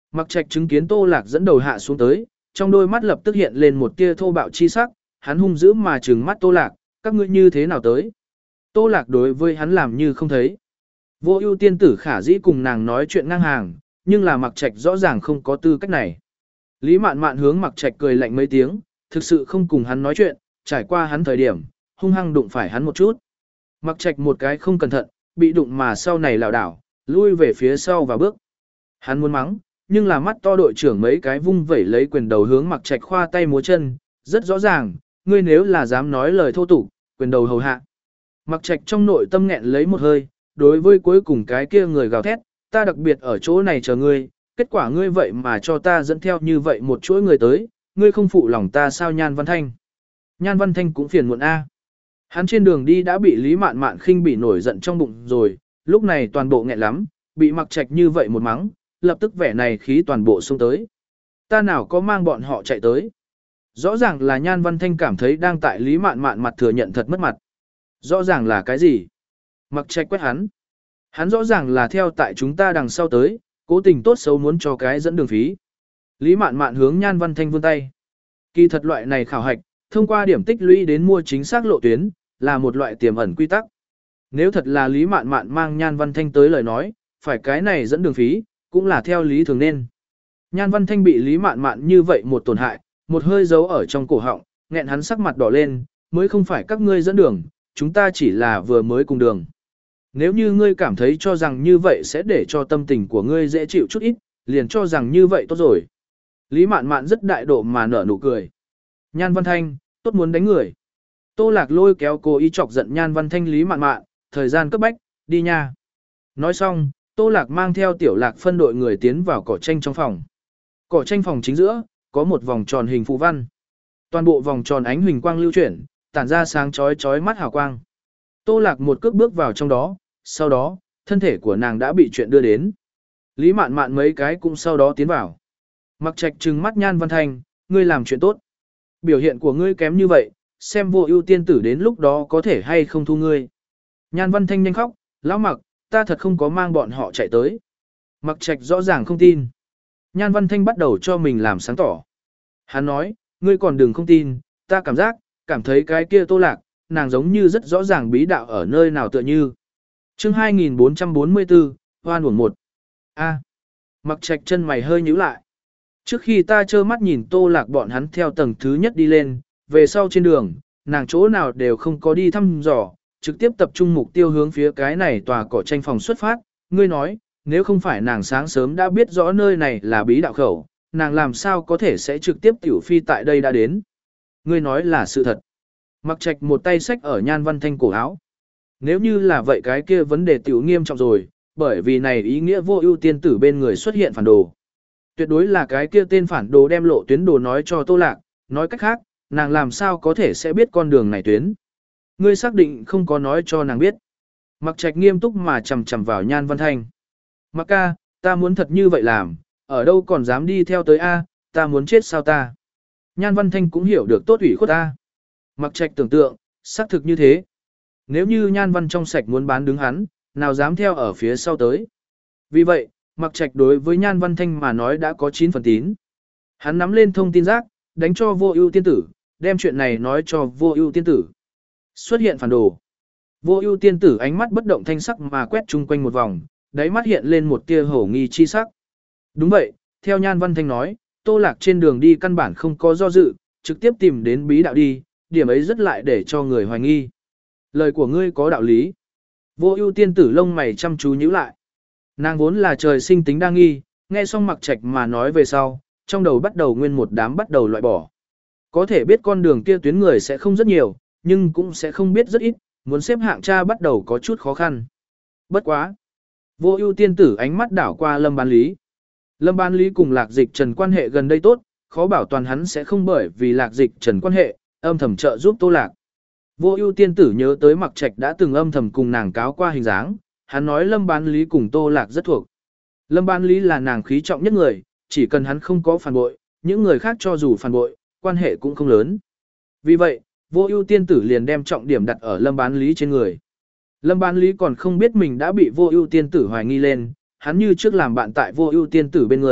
A: Mặc Trạch chứng kiến Tô Lạc dẫn đầu hạ xuống tới, trong đôi mắt lập tức hiện lên một tia thô bạo chi sắc, hắn hung dữ mà trừng mắt Tô Lạc, các ngươi như thế nào tới? Tô Lạc đối với hắn làm như không thấy. Vô Ưu tiên tử khả dĩ cùng nàng nói chuyện ngang hàng, nhưng là Mặc Trạch rõ ràng không có tư cách này. Lý Mạn Mạn hướng Mặc Trạch cười lạnh mấy tiếng, thực sự không cùng hắn nói chuyện, trải qua hắn thời điểm, hung hăng đụng phải hắn một chút. Mặc Trạch một cái không cẩn thận, bị đụng mà sau này lảo đảo, lui về phía sau và bước. Hắn muốn mắng, nhưng là mắt to đội trưởng mấy cái vung vẩy lấy quyền đầu hướng Mặc Trạch khoa tay múa chân, rất rõ ràng, ngươi nếu là dám nói lời thô tục, quyền đầu hầu hạ. Mặc Trạch trong nội tâm nghẹn lấy một hơi, đối với cuối cùng cái kia người gào thét, ta đặc biệt ở chỗ này chờ ngươi, kết quả ngươi vậy mà cho ta dẫn theo như vậy một chuỗi người tới, ngươi không phụ lòng ta sao Nhan Văn Thanh. Nhan Văn Thanh cũng phiền muộn a. Hắn trên đường đi đã bị Lý Mạn Mạn khinh bỉ nổi giận trong bụng rồi, lúc này toàn bộ nghẹn lắm, bị Mặc Trạch như vậy một mắng, lập tức vẻ này khí toàn bộ xông tới. Ta nào có mang bọn họ chạy tới. Rõ ràng là Nhan Văn Thanh cảm thấy đang tại Lý Mạn Mạn mặt thừa nhận thật mất mặt. Rõ ràng là cái gì? Mặc Trạch quét hắn. Hắn rõ ràng là theo tại chúng ta đằng sau tới, cố tình tốt xấu muốn cho cái dẫn đường phí. Lý Mạn Mạn hướng Nhan Văn Thanh vươn tay. Kỳ thật loại này khảo hạch, thông qua điểm tích lũy đến mua chính xác lộ tuyến, là một loại tiềm ẩn quy tắc. Nếu thật là Lý Mạn Mạn mang Nhan Văn Thanh tới lời nói, phải cái này dẫn đường phí, cũng là theo lý thường nên. Nhan Văn Thanh bị Lý Mạn Mạn như vậy một tổn hại, một hơi giấu ở trong cổ họng, nghẹn hắn sắc mặt đỏ lên, mới không phải các ngươi dẫn đường, chúng ta chỉ là vừa mới cùng đường. Nếu như ngươi cảm thấy cho rằng như vậy sẽ để cho tâm tình của ngươi dễ chịu chút ít, liền cho rằng như vậy tốt rồi. Lý Mạn Mạn rất đại độ mà nở nụ cười. Nhan Văn Thanh, tốt muốn đánh người. Tô Lạc lôi kéo cô ý chọc giận Nhan Văn Thanh Lý Mạn Mạn, thời gian cấp bách, đi nha. Nói xong, Tô Lạc mang theo Tiểu Lạc phân đội người tiến vào cỏ tranh trong phòng. Cỏ tranh phòng chính giữa, có một vòng tròn hình phù văn. Toàn bộ vòng tròn ánh huỳnh quang lưu chuyển, tản ra sáng chói chói mắt hào quang. Tô Lạc một cước bước vào trong đó, sau đó, thân thể của nàng đã bị chuyện đưa đến. Lý Mạn Mạn mấy cái cũng sau đó tiến vào. Mặc Trạch trừng mắt Nhan Văn Thanh, ngươi làm chuyện tốt. Biểu hiện của ngươi kém như vậy, xem Vô Ưu tiên tử đến lúc đó có thể hay không thu ngươi. Nhan Văn Thanh nhanh khóc, lão Mặc, ta thật không có mang bọn họ chạy tới. Mặc Trạch rõ ràng không tin. Nhan Văn Thanh bắt đầu cho mình làm sáng tỏ. Hắn nói, ngươi còn đừng không tin, ta cảm giác, cảm thấy cái kia Tô Lạc, nàng giống như rất rõ ràng bí đạo ở nơi nào tựa như. Chương hai nghìn bốn trăm bốn mươi tư, Hoan uổng một. A. Mặc Trạch chân mày hơi nhíu lại. Trước khi ta trơ mắt nhìn Tô Lạc bọn hắn theo tầng thứ nhất đi lên, về sau trên đường, nàng chỗ nào đều không có đi thăm dò, trực tiếp tập trung mục tiêu hướng phía cái này tòa cỏ tranh phòng xuất phát. Ngươi nói, nếu không phải nàng sáng sớm đã biết rõ nơi này là bí đạo khẩu, nàng làm sao có thể sẽ trực tiếp tiểu phi tại đây đã đến. Ngươi nói là sự thật. Mặc Trạch một tay xách ở Nhan Văn Thanh cổ áo. Nếu như là vậy cái kia vấn đề tiểu nghiêm trọng rồi, bởi vì này ý nghĩa Vô Ưu tiên tử bên người xuất hiện phản đồ. Tuyệt đối là cái kia tên phản đồ đem lộ tuyến đồ nói cho Tô Lạc, nói cách khác, nàng làm sao có thể sẽ biết con đường này tuyến. Ngươi xác định không có nói cho nàng biết. Mặc Trạch nghiêm túc mà chằm chằm vào Nhan Văn Thanh. Mặc ca, ta muốn thật như vậy làm, ở đâu còn dám đi theo tới A, ta muốn chết sao ta. Nhan Văn Thanh cũng hiểu được tốt ủy khuất ta. Mặc Trạch tưởng tượng, xác thực như thế. Nếu như Nhan Văn trong sạch muốn bán đứng hắn, nào dám theo ở phía sau tới. Vì vậy, Mặc Trạch đối với Nhan Văn Thanh mà nói đã có chín phần tín. Hắn nắm lên thông tin rác, đánh cho Vô Ưu tiên tử, đem chuyện này nói cho Vô Ưu tiên tử. Xuất hiện phản đồ. Vô Ưu tiên tử ánh mắt bất động thanh sắc mà quét chung quanh một vòng, đáy mắt hiện lên một tia hổ nghi chi sắc. Đúng vậy, theo Nhan Văn Thanh nói, Tô Lạc trên đường đi căn bản không có do dự, trực tiếp tìm đến bí đạo đi, điểm ấy rất lại để cho người hoài nghi. Lời của ngươi có đạo lý. Vô Ưu tiên tử lông mày chăm chú nhíu lại. Nàng vốn là trời sinh tính đa nghi, nghe xong Mặc Trạch mà nói về sau, trong đầu bắt đầu nguyên một đám bắt đầu loại bỏ. Có thể biết con đường kia tuyến người sẽ không rất nhiều, nhưng cũng sẽ không biết rất ít, muốn xếp hạng tra bắt đầu có chút khó khăn. Bất quá. Vô Ưu tiên tử ánh mắt đảo qua Lâm Bán Lý. Lâm Bán Lý cùng Lạc Dịch Trần quan hệ gần đây tốt, khó bảo toàn hắn sẽ không bởi vì Lạc Dịch Trần quan hệ, âm thầm trợ giúp Tô Lạc. Vô Ưu tiên tử nhớ tới Mặc Trạch đã từng âm thầm cùng nàng cáo qua hình dáng, hắn nói Lâm Bán Lý cùng Tô Lạc rất thuộc. Lâm Bán Lý là nàng khí trọng nhất người, chỉ cần hắn không có phản bội, những người khác cho dù phản bội, quan hệ cũng không lớn. Vì vậy, Vô Ưu tiên tử liền đem trọng điểm đặt ở Lâm Bán Lý trên người. Lâm Bán Lý còn không biết mình đã bị Vô Ưu tiên tử hoài nghi lên, hắn như trước làm bạn tại Vô Ưu tiên tử bên người,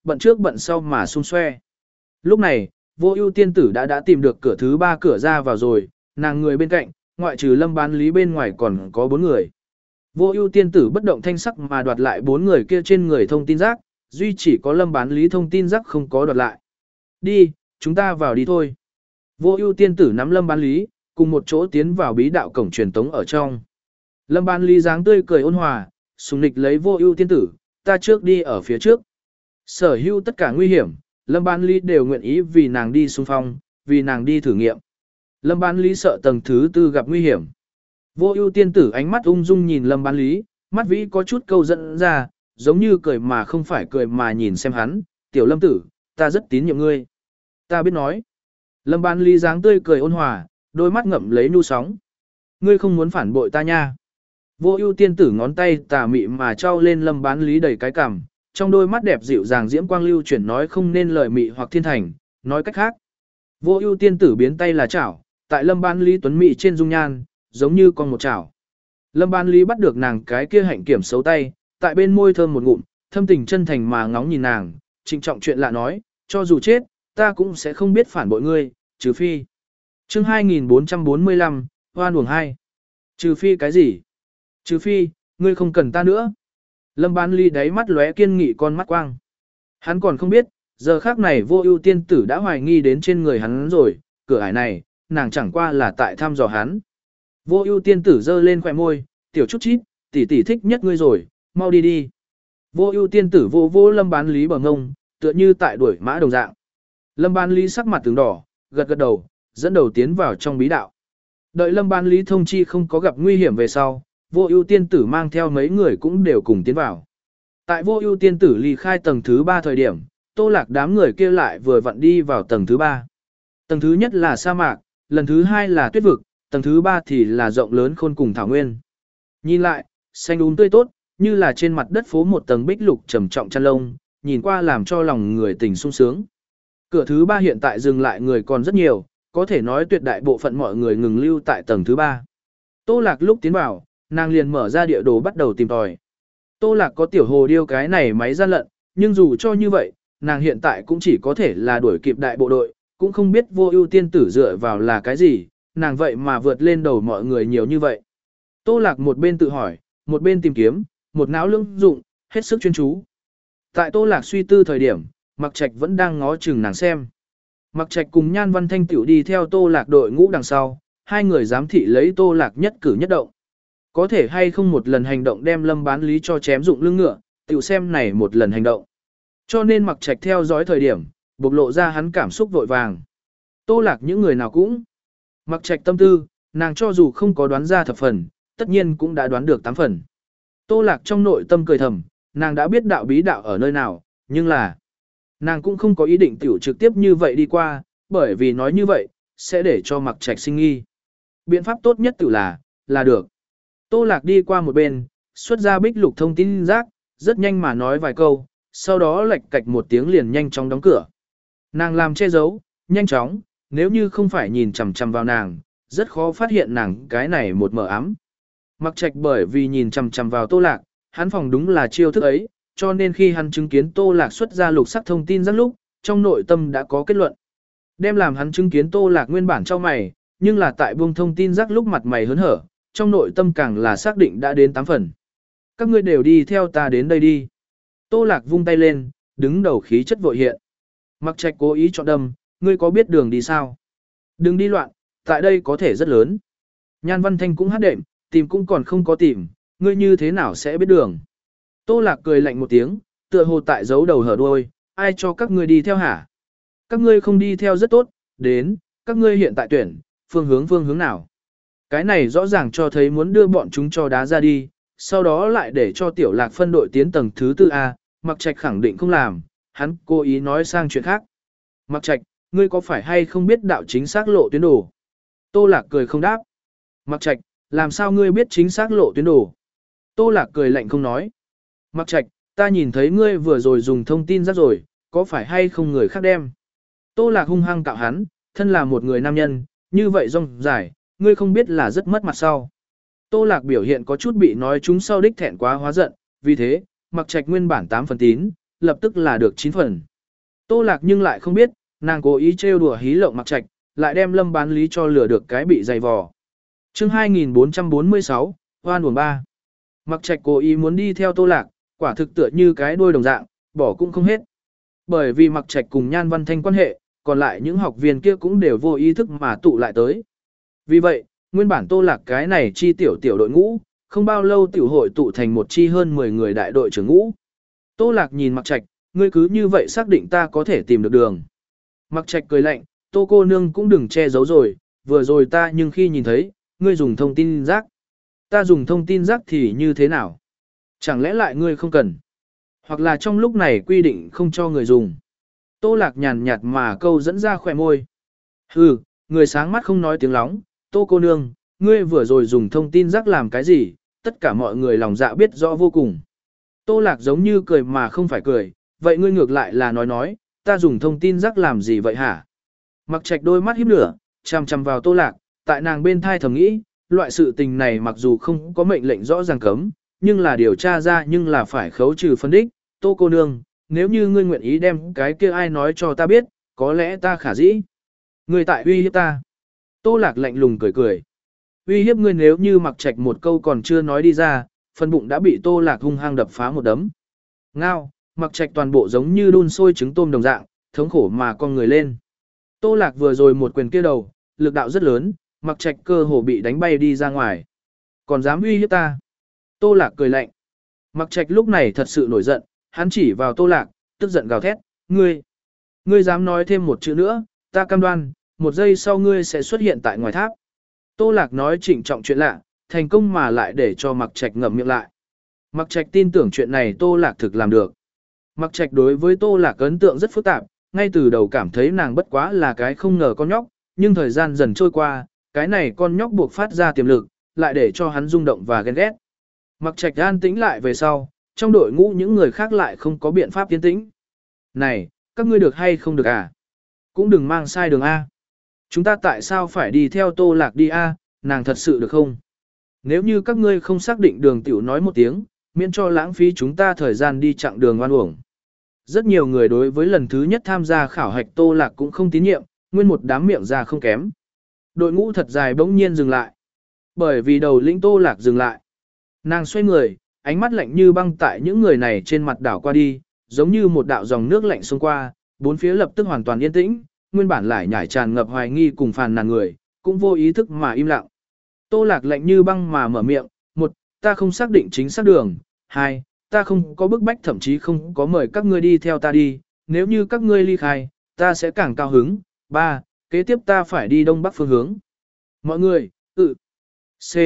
A: bận trước bận sau mà xung xoe. Lúc này, Vô Ưu tiên tử đã đã tìm được cửa thứ ba cửa ra vào rồi, nàng người bên cạnh, ngoại trừ Lâm Bán Lý bên ngoài còn có bốn người. Vô Ưu tiên tử bất động thanh sắc mà đoạt lại bốn người kia trên người thông tin rác, duy chỉ có Lâm Bán Lý thông tin rác không có đoạt lại. Đi, chúng ta vào đi thôi. Vô Ưu tiên tử nắm Lâm Bán Lý, cùng một chỗ tiến vào bí đạo cổng truyền tống ở trong. Lâm Bán Lý dáng tươi cười ôn hòa, sùng nịch lấy Vô Ưu tiên tử, ta trước đi ở phía trước. Sở hữu tất cả nguy hiểm, Lâm Bán Lý đều nguyện ý vì nàng đi xung phong, vì nàng đi thử nghiệm. Lâm Bán Lý sợ tầng thứ tư gặp nguy hiểm. Vô Ưu tiên tử ánh mắt ung dung nhìn Lâm Bán Lý, mắt vĩ có chút câu dẫn ra, giống như cười mà không phải cười mà nhìn xem hắn, "Tiểu Lâm tử, ta rất tín nhiệm ngươi." "Ta biết nói." Lâm Bán Lý dáng tươi cười ôn hòa, đôi mắt ngậm lấy nhu sóng. "Ngươi không muốn phản bội ta nha." Vô Ưu tiên tử ngón tay tà mị mà trao lên Lâm Bán Lý đầy cái cằm, trong đôi mắt đẹp dịu dàng diễm quang lưu chuyển nói không nên lời mị hoặc thiên thành, nói cách khác. Vô Ưu tiên tử biến tay là chảo, tại Lâm Bán Lý tuấn mị trên dung nhan, giống như con một chảo. Lâm Bán Lý bắt được nàng cái kia hạnh kiểm xấu tay, tại bên môi thơm một ngụm, thâm tình chân thành mà ngóng nhìn nàng, trịnh trọng chuyện lạ nói, cho dù chết, ta cũng sẽ không biết phản bội ngươi, trừ phi. Chương hai nghìn bốn trăm bốn mươi lăm, Hoan uổng hai. Trừ phi cái gì? Trừ phi, ngươi không cần ta nữa. Lâm Bán Lý đáy mắt lóe kiên nghị con mắt quang. Hắn còn không biết, giờ khác này Vô Ưu tiên tử đã hoài nghi đến trên người hắn rồi, cửa ải này, nàng chẳng qua là tại thăm dò hắn. Vô Ưu tiên tử giơ lên khóe môi, "Tiểu chút chít, tỷ tỷ thích nhất ngươi rồi, mau đi đi." Vô Ưu tiên tử vô vô Lâm Bán Lý bờ ngông, tựa như tại đuổi mã đồng dạng. Lâm Bán Lý sắc mặt từng đỏ, gật gật đầu, dẫn đầu tiến vào trong bí đạo. Đợi Lâm Bán Lý thông chi không có gặp nguy hiểm về sau, Vô Ưu tiên tử mang theo mấy người cũng đều cùng tiến vào. Tại Vô Ưu tiên tử ly khai tầng thứ ba thời điểm, Tô Lạc đám người kia lại vừa vặn đi vào tầng thứ ba. Tầng thứ nhất là sa mạc, lần thứ hai là tuyết vực, tầng thứ ba thì là rộng lớn khôn cùng thảo nguyên. Nhìn lại, xanh um tươi tốt, như là trên mặt đất phố một tầng bích lục trầm trọng chăn lông, nhìn qua làm cho lòng người tình sung sướng. Cửa thứ ba hiện tại dừng lại người còn rất nhiều, có thể nói tuyệt đại bộ phận mọi người ngừng lưu tại tầng thứ ba. Tô Lạc lúc tiến vào, nàng liền mở ra địa đồ bắt đầu tìm tòi. Tô Lạc có tiểu hồ điêu cái này máy gian lận, nhưng dù cho như vậy, nàng hiện tại cũng chỉ có thể là đuổi kịp đại bộ đội, cũng không biết Vô Ưu tiên tử dựa vào là cái gì, nàng vậy mà vượt lên đầu mọi người nhiều như vậy. Tô Lạc một bên tự hỏi, một bên tìm kiếm, một não lưỡng dụng, hết sức chuyên chú. Tại Tô Lạc suy tư thời điểm, Mặc Trạch vẫn đang ngó chừng nàng xem. Mặc Trạch cùng Nhan Văn Thanh tiểu đi theo Tô Lạc đội ngũ đằng sau, hai người giám thị lấy Tô Lạc nhất cử nhất động. Có thể hay không một lần hành động đem Lâm Bán Lý cho chém dụng lưng ngựa, tiểu xem này một lần hành động. Cho nên Mặc Trạch theo dõi thời điểm, bộc lộ ra hắn cảm xúc vội vàng. Tô Lạc những người nào cũng Mặc Trạch tâm tư, nàng cho dù không có đoán ra thập phần, tất nhiên cũng đã đoán được tám phần. Tô Lạc trong nội tâm cười thầm, nàng đã biết đạo bí đạo ở nơi nào, nhưng là nàng cũng không có ý định tiểu trực tiếp như vậy đi qua, bởi vì nói như vậy, sẽ để cho Mặc Trạch sinh nghi. Biện pháp tốt nhất tiểu là, là được. Tô Lạc đi qua một bên, xuất ra bích lục thông tin rác, rất nhanh mà nói vài câu, sau đó lạch cạch một tiếng liền nhanh chóng đóng cửa. Nàng làm che giấu, nhanh chóng, nếu như không phải nhìn chằm chằm vào nàng, rất khó phát hiện nàng cái này một mờ ám. Mặc Trạch bởi vì nhìn chằm chằm vào Tô Lạc, hắn phòng đúng là chiêu thức ấy, cho nên khi hắn chứng kiến Tô Lạc xuất ra lục sắc thông tin rất lúc, trong nội tâm đã có kết luận. Đem làm hắn chứng kiến Tô Lạc nguyên bản cho mày, nhưng là tại buông thông tin rắc lúc mặt mày hớn hở, trong nội tâm càng là xác định đã đến tám phần. Các ngươi đều đi theo ta đến đây đi. Tô Lạc vung tay lên, đứng đầu khí chất vội hiện. Mặc Trạch cố ý chọn đâm, ngươi có biết đường đi sao? Đừng đi loạn, tại đây có thể rất lớn. Nhan Văn Thanh cũng hát đệm, tìm cũng còn không có tìm, ngươi như thế nào sẽ biết đường? Tô Lạc cười lạnh một tiếng, tựa hồ tại giấu đầu hở đuôi, ai cho các ngươi đi theo hả? Các ngươi không đi theo rất tốt, đến, các ngươi hiện tại tuyển, phương hướng phương hướng nào? Cái này rõ ràng cho thấy muốn đưa bọn chúng cho đá ra đi, sau đó lại để cho Tiểu Lạc phân đội tiến tầng thứ tư A, Mặc Trạch khẳng định không làm, hắn cố ý nói sang chuyện khác. Mặc Trạch, ngươi có phải hay không biết đạo chính xác lộ tuyến đồ? Tô Lạc cười không đáp. Mặc Trạch, làm sao ngươi biết chính xác lộ tuyến đồ? Tô Lạc cười lạnh không nói. Mặc Trạch, ta nhìn thấy ngươi vừa rồi dùng thông tin ra rồi, có phải hay không người khác đem? Tô Lạc hung hăng cạo hắn, thân là một người nam nhân, như vậy rong dài, ngươi không biết là rất mất mặt sau. Tô Lạc biểu hiện có chút bị nói chúng sau đích thẹn quá hóa giận, vì thế, Mặc Trạch nguyên bản tám phần tín, lập tức là được chín phần. Tô Lạc nhưng lại không biết, nàng cố ý trêu đùa hí lộng Mặc Trạch, lại đem Lâm Bán Lý cho lừa được cái bị dày vò. Chương hai nghìn bốn trăm bốn mươi sáu, Hoan uổng ba. Mặc Trạch cố ý muốn đi theo Tô Lạc, quả thực tựa như cái đuôi đồng dạng, bỏ cũng không hết. Bởi vì Mặc Trạch cùng Nhan Văn Thanh quan hệ, còn lại những học viên kia cũng đều vô ý thức mà tụ lại tới. Vì vậy, nguyên bản Tô Lạc cái này chi tiểu tiểu đội ngũ, không bao lâu tiểu hội tụ thành một chi hơn mười người đại đội trưởng ngũ. Tô Lạc nhìn Mặc Trạch, ngươi cứ như vậy xác định ta có thể tìm được đường. Mặc Trạch cười lạnh, Tô cô nương cũng đừng che giấu rồi, vừa rồi ta nhưng khi nhìn thấy, ngươi dùng thông tin rác. Ta dùng thông tin rác thì như thế nào? Chẳng lẽ lại ngươi không cần? Hoặc là trong lúc này quy định không cho người dùng. Tô Lạc nhàn nhạt mà câu dẫn ra khỏe môi. Hừ, người sáng mắt không nói tiếng lóng, Tô cô nương, ngươi vừa rồi dùng thông tin rác làm cái gì, tất cả mọi người lòng dạ biết rõ vô cùng. Tô Lạc giống như cười mà không phải cười, vậy ngươi ngược lại là nói nói, ta dùng thông tin rác làm gì vậy hả? Mặc Trạch đôi mắt híp lửa, chằm chằm vào Tô Lạc, tại nàng bên thai thầm nghĩ, loại sự tình này mặc dù không có mệnh lệnh rõ ràng cấm, nhưng là điều tra ra nhưng là phải khấu trừ phân đích, Tô cô nương, nếu như ngươi nguyện ý đem cái kia ai nói cho ta biết, có lẽ ta khả dĩ. Ngươi tại uy hiếp ta. Tô Lạc lạnh lùng cười cười. Uy hiếp ngươi nếu như Mặc Trạch một câu còn chưa nói đi ra, phần bụng đã bị Tô Lạc hung hăng đập phá một đấm. Ngao, Mặc Trạch toàn bộ giống như đun sôi trứng tôm đồng dạng, thống khổ mà con người lên. Tô Lạc vừa rồi một quyền kia đầu, lực đạo rất lớn, Mặc Trạch cơ hồ bị đánh bay đi ra ngoài. Còn dám uy hiếp ta? Tô Lạc cười lạnh. Mặc Trạch lúc này thật sự nổi giận, hắn chỉ vào Tô Lạc, tức giận gào thét, ngươi, ngươi dám nói thêm một chữ nữa, ta cam đoan, một giây sau ngươi sẽ xuất hiện tại ngoài tháp. Tô Lạc nói trịnh trọng chuyện lạ, thành công mà lại để cho Mặc Trạch ngậm miệng lại. Mặc Trạch tin tưởng chuyện này Tô Lạc thực làm được. Mặc Trạch đối với Tô Lạc ấn tượng rất phức tạp, ngay từ đầu cảm thấy nàng bất quá là cái không ngờ con nhóc, nhưng thời gian dần trôi qua, cái này con nhóc buộc phát ra tiềm lực, lại để cho hắn rung động và ghen ghét. Mặc Trạch an tĩnh lại về sau, trong đội ngũ những người khác lại không có biện pháp tiến tĩnh. Này, các ngươi được hay không được à? Cũng đừng mang sai đường A. Chúng ta tại sao phải đi theo Tô Lạc đi A, nàng thật sự được không? Nếu như các ngươi không xác định đường tiểu nói một tiếng, miễn cho lãng phí chúng ta thời gian đi chặng đường oan uổng. Rất nhiều người đối với lần thứ nhất tham gia khảo hạch Tô Lạc cũng không tín nhiệm, nguyên một đám miệng ra không kém. Đội ngũ thật dài bỗng nhiên dừng lại. Bởi vì đầu lĩnh Tô Lạc dừng lại. Nàng xoay người, ánh mắt lạnh như băng tại những người này trên mặt đảo qua đi, giống như một đạo dòng nước lạnh xông qua, bốn phía lập tức hoàn toàn yên tĩnh, nguyên bản lại nhảy tràn ngập hoài nghi cùng phàn nàn người, cũng vô ý thức mà im lặng. Tô Lạc lạnh như băng mà mở miệng, một, ta không xác định chính xác đường, hai, ta không có bức bách thậm chí không có mời các ngươi đi theo ta đi, nếu như các ngươi ly khai, ta sẽ càng cao hứng, ba, kế tiếp ta phải đi đông bắc phương hướng. Mọi người, ừ, C.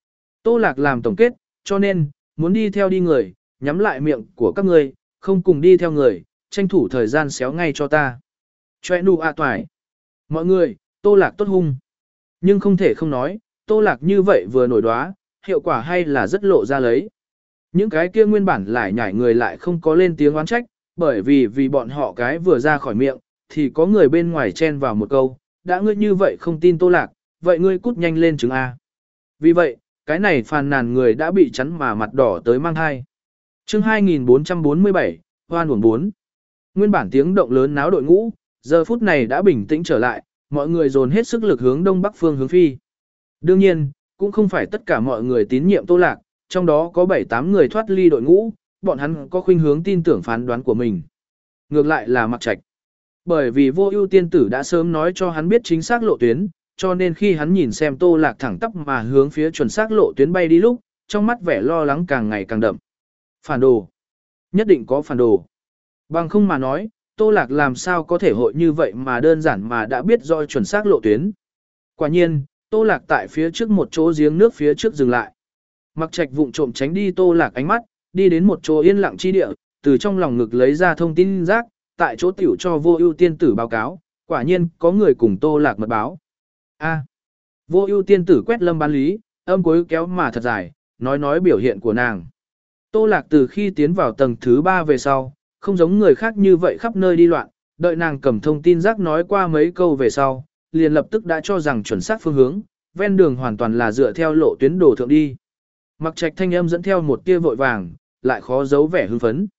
A: Tô Lạc làm tổng kết, cho nên, muốn đi theo đi người, nhắm lại miệng của các ngươi, không cùng đi theo người, tranh thủ thời gian xéo ngay cho ta. Chòe nụ ạ toài. Mọi người, Tô Lạc tốt hung. Nhưng không thể không nói, Tô Lạc như vậy vừa nổi đoá, hiệu quả hay là rất lộ ra lấy. Những cái kia nguyên bản lại nhảy người lại không có lên tiếng oán trách, bởi vì vì bọn họ cái vừa ra khỏi miệng, thì có người bên ngoài chen vào một câu, đã ngươi như vậy không tin Tô Lạc, vậy ngươi cút nhanh lên chứng A. Vì vậy, cái này phàn nàn người đã bị chắn mà mặt đỏ tới mang thai. Chương hai nghìn bốn trăm bốn mươi bảy, Hoan uổng bốn. Nguyên bản tiếng động lớn náo đội ngũ, giờ phút này đã bình tĩnh trở lại, mọi người dồn hết sức lực hướng đông bắc phương hướng phi. Đương nhiên, cũng không phải tất cả mọi người tín nhiệm Tô Lạc, trong đó có bảy tám người thoát ly đội ngũ, bọn hắn có khuynh hướng tin tưởng phán đoán của mình. Ngược lại là Mặc Trạch. Bởi vì Vô Ưu tiên tử đã sớm nói cho hắn biết chính xác lộ tuyến, cho nên khi hắn nhìn xem Tô Lạc thẳng tắp mà hướng phía chuẩn xác lộ tuyến bay đi lúc, trong mắt vẻ lo lắng càng ngày càng đậm. Phản đồ. Nhất định có phản đồ. Bằng không mà nói, Tô Lạc làm sao có thể hội như vậy mà đơn giản mà đã biết rõ chuẩn xác lộ tuyến. Quả nhiên, Tô Lạc tại phía trước một chỗ giếng nước phía trước dừng lại. Mặc Trạch vụng trộm tránh đi Tô Lạc ánh mắt, đi đến một chỗ yên lặng chi địa, từ trong lòng ngực lấy ra thông tin rác, tại chỗ tiểu cho Vô Ưu tiên tử báo cáo, quả nhiên có người cùng Tô Lạc mật báo. A. Vô Ưu tiên tử quét Lâm Bán Lý, âm cuối kéo mà thật dài, nói nói biểu hiện của nàng. Tô Lạc từ khi tiến vào tầng thứ ba về sau, không giống người khác như vậy khắp nơi đi loạn, đợi nàng cầm thông tin rác nói qua mấy câu về sau, liền lập tức đã cho rằng chuẩn xác phương hướng, ven đường hoàn toàn là dựa theo lộ tuyến đồ thượng đi. Mặc Trạch thanh âm dẫn theo một tia vội vàng, lại khó giấu vẻ hưng phấn.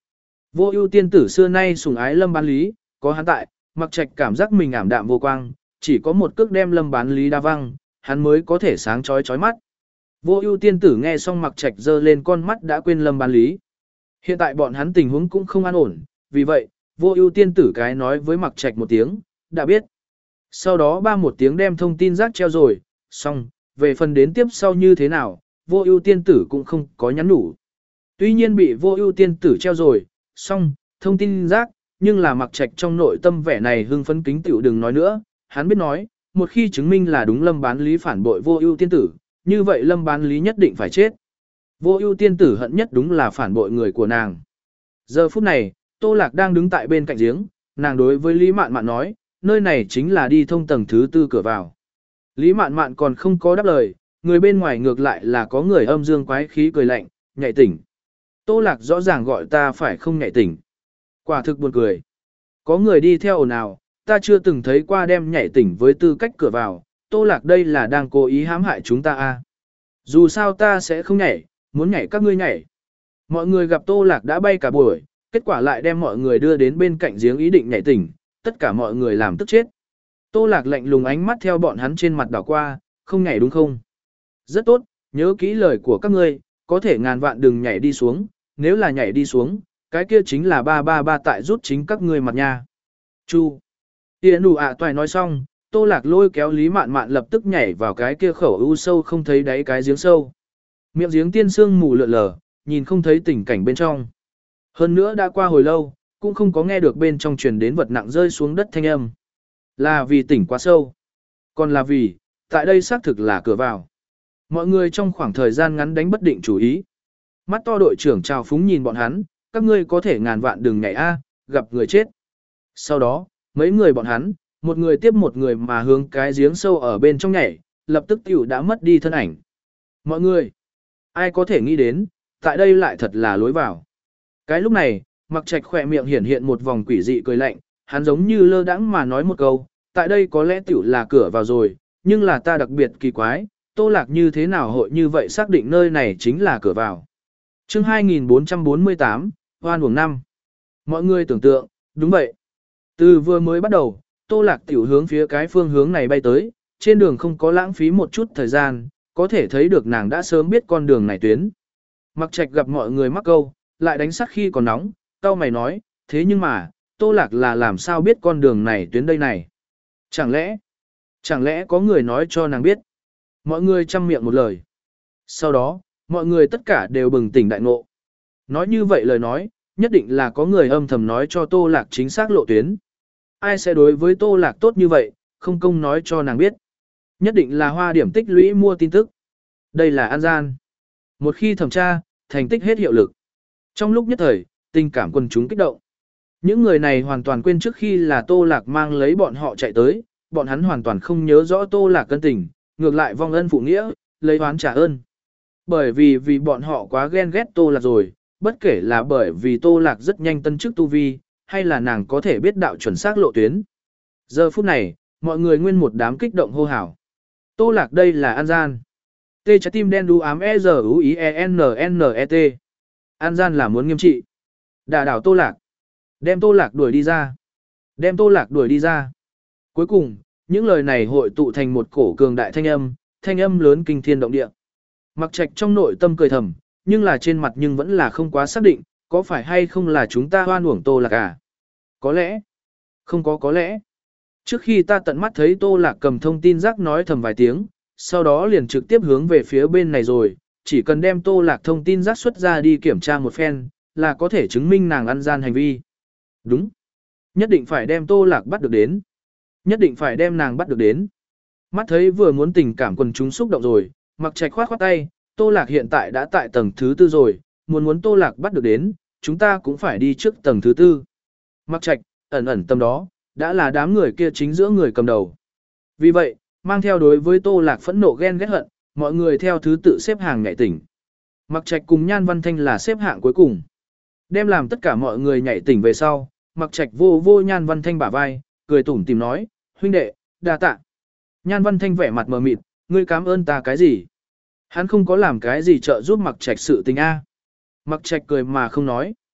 A: Vô ưu tiên tử xưa nay sủng ái Lâm Bán Lý, có hắn tại, Mặc Trạch cảm giác mình ảm đạm vô quang, chỉ có một cước đem Lâm Bán Lý đa văng, hắn mới có thể sáng chói chói mắt. Vô ưu tiên tử nghe xong Mặc Trạch giơ lên con mắt đã quên Lâm Bán Lý. Hiện tại bọn hắn tình huống cũng không an ổn, vì vậy, vô ưu tiên tử cái nói với Mặc Trạch một tiếng, đã biết. Sau đó ba một tiếng đem thông tin rác treo rồi, xong, về phần đến tiếp sau như thế nào, vô ưu tiên tử cũng không có nhắn đủ. Tuy nhiên bị vô ưu tiên tử treo rồi, xong, thông tin rác, nhưng là Mặc Trạch trong nội tâm vẻ này hưng phấn kính tiểu đừng nói nữa, hắn biết nói, một khi chứng minh là đúng Lâm Bán Lý phản bội vô ưu tiên tử, như vậy Lâm Bán Lý nhất định phải chết. Vô ưu tiên tử hận nhất đúng là phản bội người của nàng. Giờ phút này, Tô Lạc đang đứng tại bên cạnh giếng, nàng đối với Lý Mạn Mạn nói, nơi này chính là đi thông tầng thứ tư cửa vào. Lý Mạn Mạn còn không có đáp lời, người bên ngoài ngược lại là có người âm dương quái khí cười lạnh, nhạy tỉnh. Tô Lạc rõ ràng gọi ta phải không nhạy tỉnh. Quả thực buồn cười. Có người đi theo ồn ào, ta chưa từng thấy qua đem nhảy tỉnh với tư cách cửa vào, Tô Lạc đây là đang cố ý hãm hại chúng ta à. Dù sao ta sẽ không nhảy, muốn nhảy các ngươi nhảy. Mọi người gặp Tô Lạc đã bay cả buổi, kết quả lại đem mọi người đưa đến bên cạnh giếng ý định nhảy tỉnh, tất cả mọi người làm tức chết. Tô Lạc lạnh lùng ánh mắt theo bọn hắn trên mặt đảo qua, không nhảy đúng không? Rất tốt, nhớ kỹ lời của các ngươi, có thể ngàn vạn đừng nhảy đi xuống, nếu là nhảy đi xuống, cái kia chính là ba ba ba tại rút chính các ngươi mặt nha. Chu. Tiễn đủ ạ toài nói xong, Tô Lạc lôi kéo Lý Mạn Mạn lập tức nhảy vào cái kia khẩu u sâu không thấy đáy cái giếng sâu. Miệng giếng tiên sương mù lượn lờ, nhìn không thấy tình cảnh bên trong. Hơn nữa đã qua hồi lâu, cũng không có nghe được bên trong truyền đến vật nặng rơi xuống đất thanh âm. Là vì tỉnh quá sâu. Còn là vì, tại đây xác thực là cửa vào. Mọi người trong khoảng thời gian ngắn đánh bất định chủ ý. Mắt to đội trưởng trào phúng nhìn bọn hắn, các ngươi có thể ngàn vạn đừng nhảy a, gặp người chết. Sau đó, mấy người bọn hắn, một người tiếp một người mà hướng cái giếng sâu ở bên trong nhảy, lập tức tiểu đã mất đi thân ảnh. Mọi người, ai có thể nghĩ đến, tại đây lại thật là lối vào. Cái lúc này, Mặc Trạch khỏe miệng hiển hiện một vòng quỷ dị cười lạnh, hắn giống như lơ đãng mà nói một câu, tại đây có lẽ tiểu là cửa vào rồi, nhưng là ta đặc biệt kỳ quái, Tô Lạc như thế nào hội như vậy xác định nơi này chính là cửa vào. Chương hai nghìn bốn trăm bốn mươi tám, Hoan uổng năm. Mọi người tưởng tượng, đúng vậy. Từ vừa mới bắt đầu, Tô Lạc tiểu hướng phía cái phương hướng này bay tới, trên đường không có lãng phí một chút thời gian, có thể thấy được nàng đã sớm biết con đường này tuyến. Mặc Trạch gặp mọi người mắc câu, lại đánh sắc khi còn nóng, cau mày nói, thế nhưng mà, Tô Lạc là làm sao biết con đường này tuyến đây này? Chẳng lẽ, chẳng lẽ có người nói cho nàng biết? Mọi người chăm miệng một lời. Sau đó, mọi người tất cả đều bừng tỉnh đại ngộ. Nói như vậy lời nói, nhất định là có người âm thầm nói cho Tô Lạc chính xác lộ tuyến. Ai sẽ đối với Tô Lạc tốt như vậy, không công nói cho nàng biết. Nhất định là hoa điểm tích lũy mua tin tức. Đây là an gian. Một khi thẩm tra, thành tích hết hiệu lực. Trong lúc nhất thời, tình cảm quần chúng kích động. Những người này hoàn toàn quên trước khi là Tô Lạc mang lấy bọn họ chạy tới, bọn hắn hoàn toàn không nhớ rõ Tô Lạc cân tình, ngược lại vong ân phụ nghĩa, lấy oán trả ơn. Bởi vì vì bọn họ quá ghen ghét Tô Lạc rồi, bất kể là bởi vì Tô Lạc rất nhanh tân chức tu vi, hay là nàng có thể biết đạo chuẩn xác lộ tuyến. Giờ phút này, mọi người nguyên một đám kích động hô hào. Tô Lạc đây là an gian. T trái tim đen đu ám E Z U I E N N E T. An gian là muốn nghiêm trị. Đả đảo Tô Lạc. Đem Tô Lạc đuổi đi ra. Đem Tô Lạc đuổi đi ra. Cuối cùng, những lời này hội tụ thành một cổ cường đại thanh âm, thanh âm lớn kinh thiên động địa. Mặc Trạch trong nội tâm cười thầm, nhưng là trên mặt nhưng vẫn là không quá xác định, có phải hay không là chúng ta hoan uổng Tô Lạc à? Có lẽ. Không có có lẽ. Trước khi ta tận mắt thấy Tô Lạc cầm thông tin rác nói thầm vài tiếng, sau đó liền trực tiếp hướng về phía bên này rồi, chỉ cần đem Tô Lạc thông tin rác xuất ra đi kiểm tra một phen, là có thể chứng minh nàng ăn gian hành vi. Đúng. Nhất định phải đem Tô Lạc bắt được đến. Nhất định phải đem nàng bắt được đến. Mắt thấy vừa muốn tình cảm quần chúng xúc động rồi, Mặc Trạch khoát khoát tay, Tô Lạc hiện tại đã tại tầng thứ tư rồi, muốn muốn Tô Lạc bắt được đến, chúng ta cũng phải đi trước tầng thứ tư. Mặc Trạch, ẩn ẩn tâm đó, đã là đám người kia chính giữa người cầm đầu. Vì vậy, mang theo đối với Tô Lạc phẫn nộ ghen ghét hận, mọi người theo thứ tự xếp hàng nhảy tỉnh. Mặc Trạch cùng Nhan Văn Thanh là xếp hạng cuối cùng. Đem làm tất cả mọi người nhảy tỉnh về sau, Mặc Trạch vô vô Nhan Văn Thanh bả vai, cười tủm tìm nói, huynh đệ, đa tạ. Nhan Văn Thanh vẻ mặt mờ mịt, ngươi cảm ơn ta cái gì? Hắn không có làm cái gì trợ giúp Mặc Trạch sự tình a. Mặc Trạch cười mà không nói.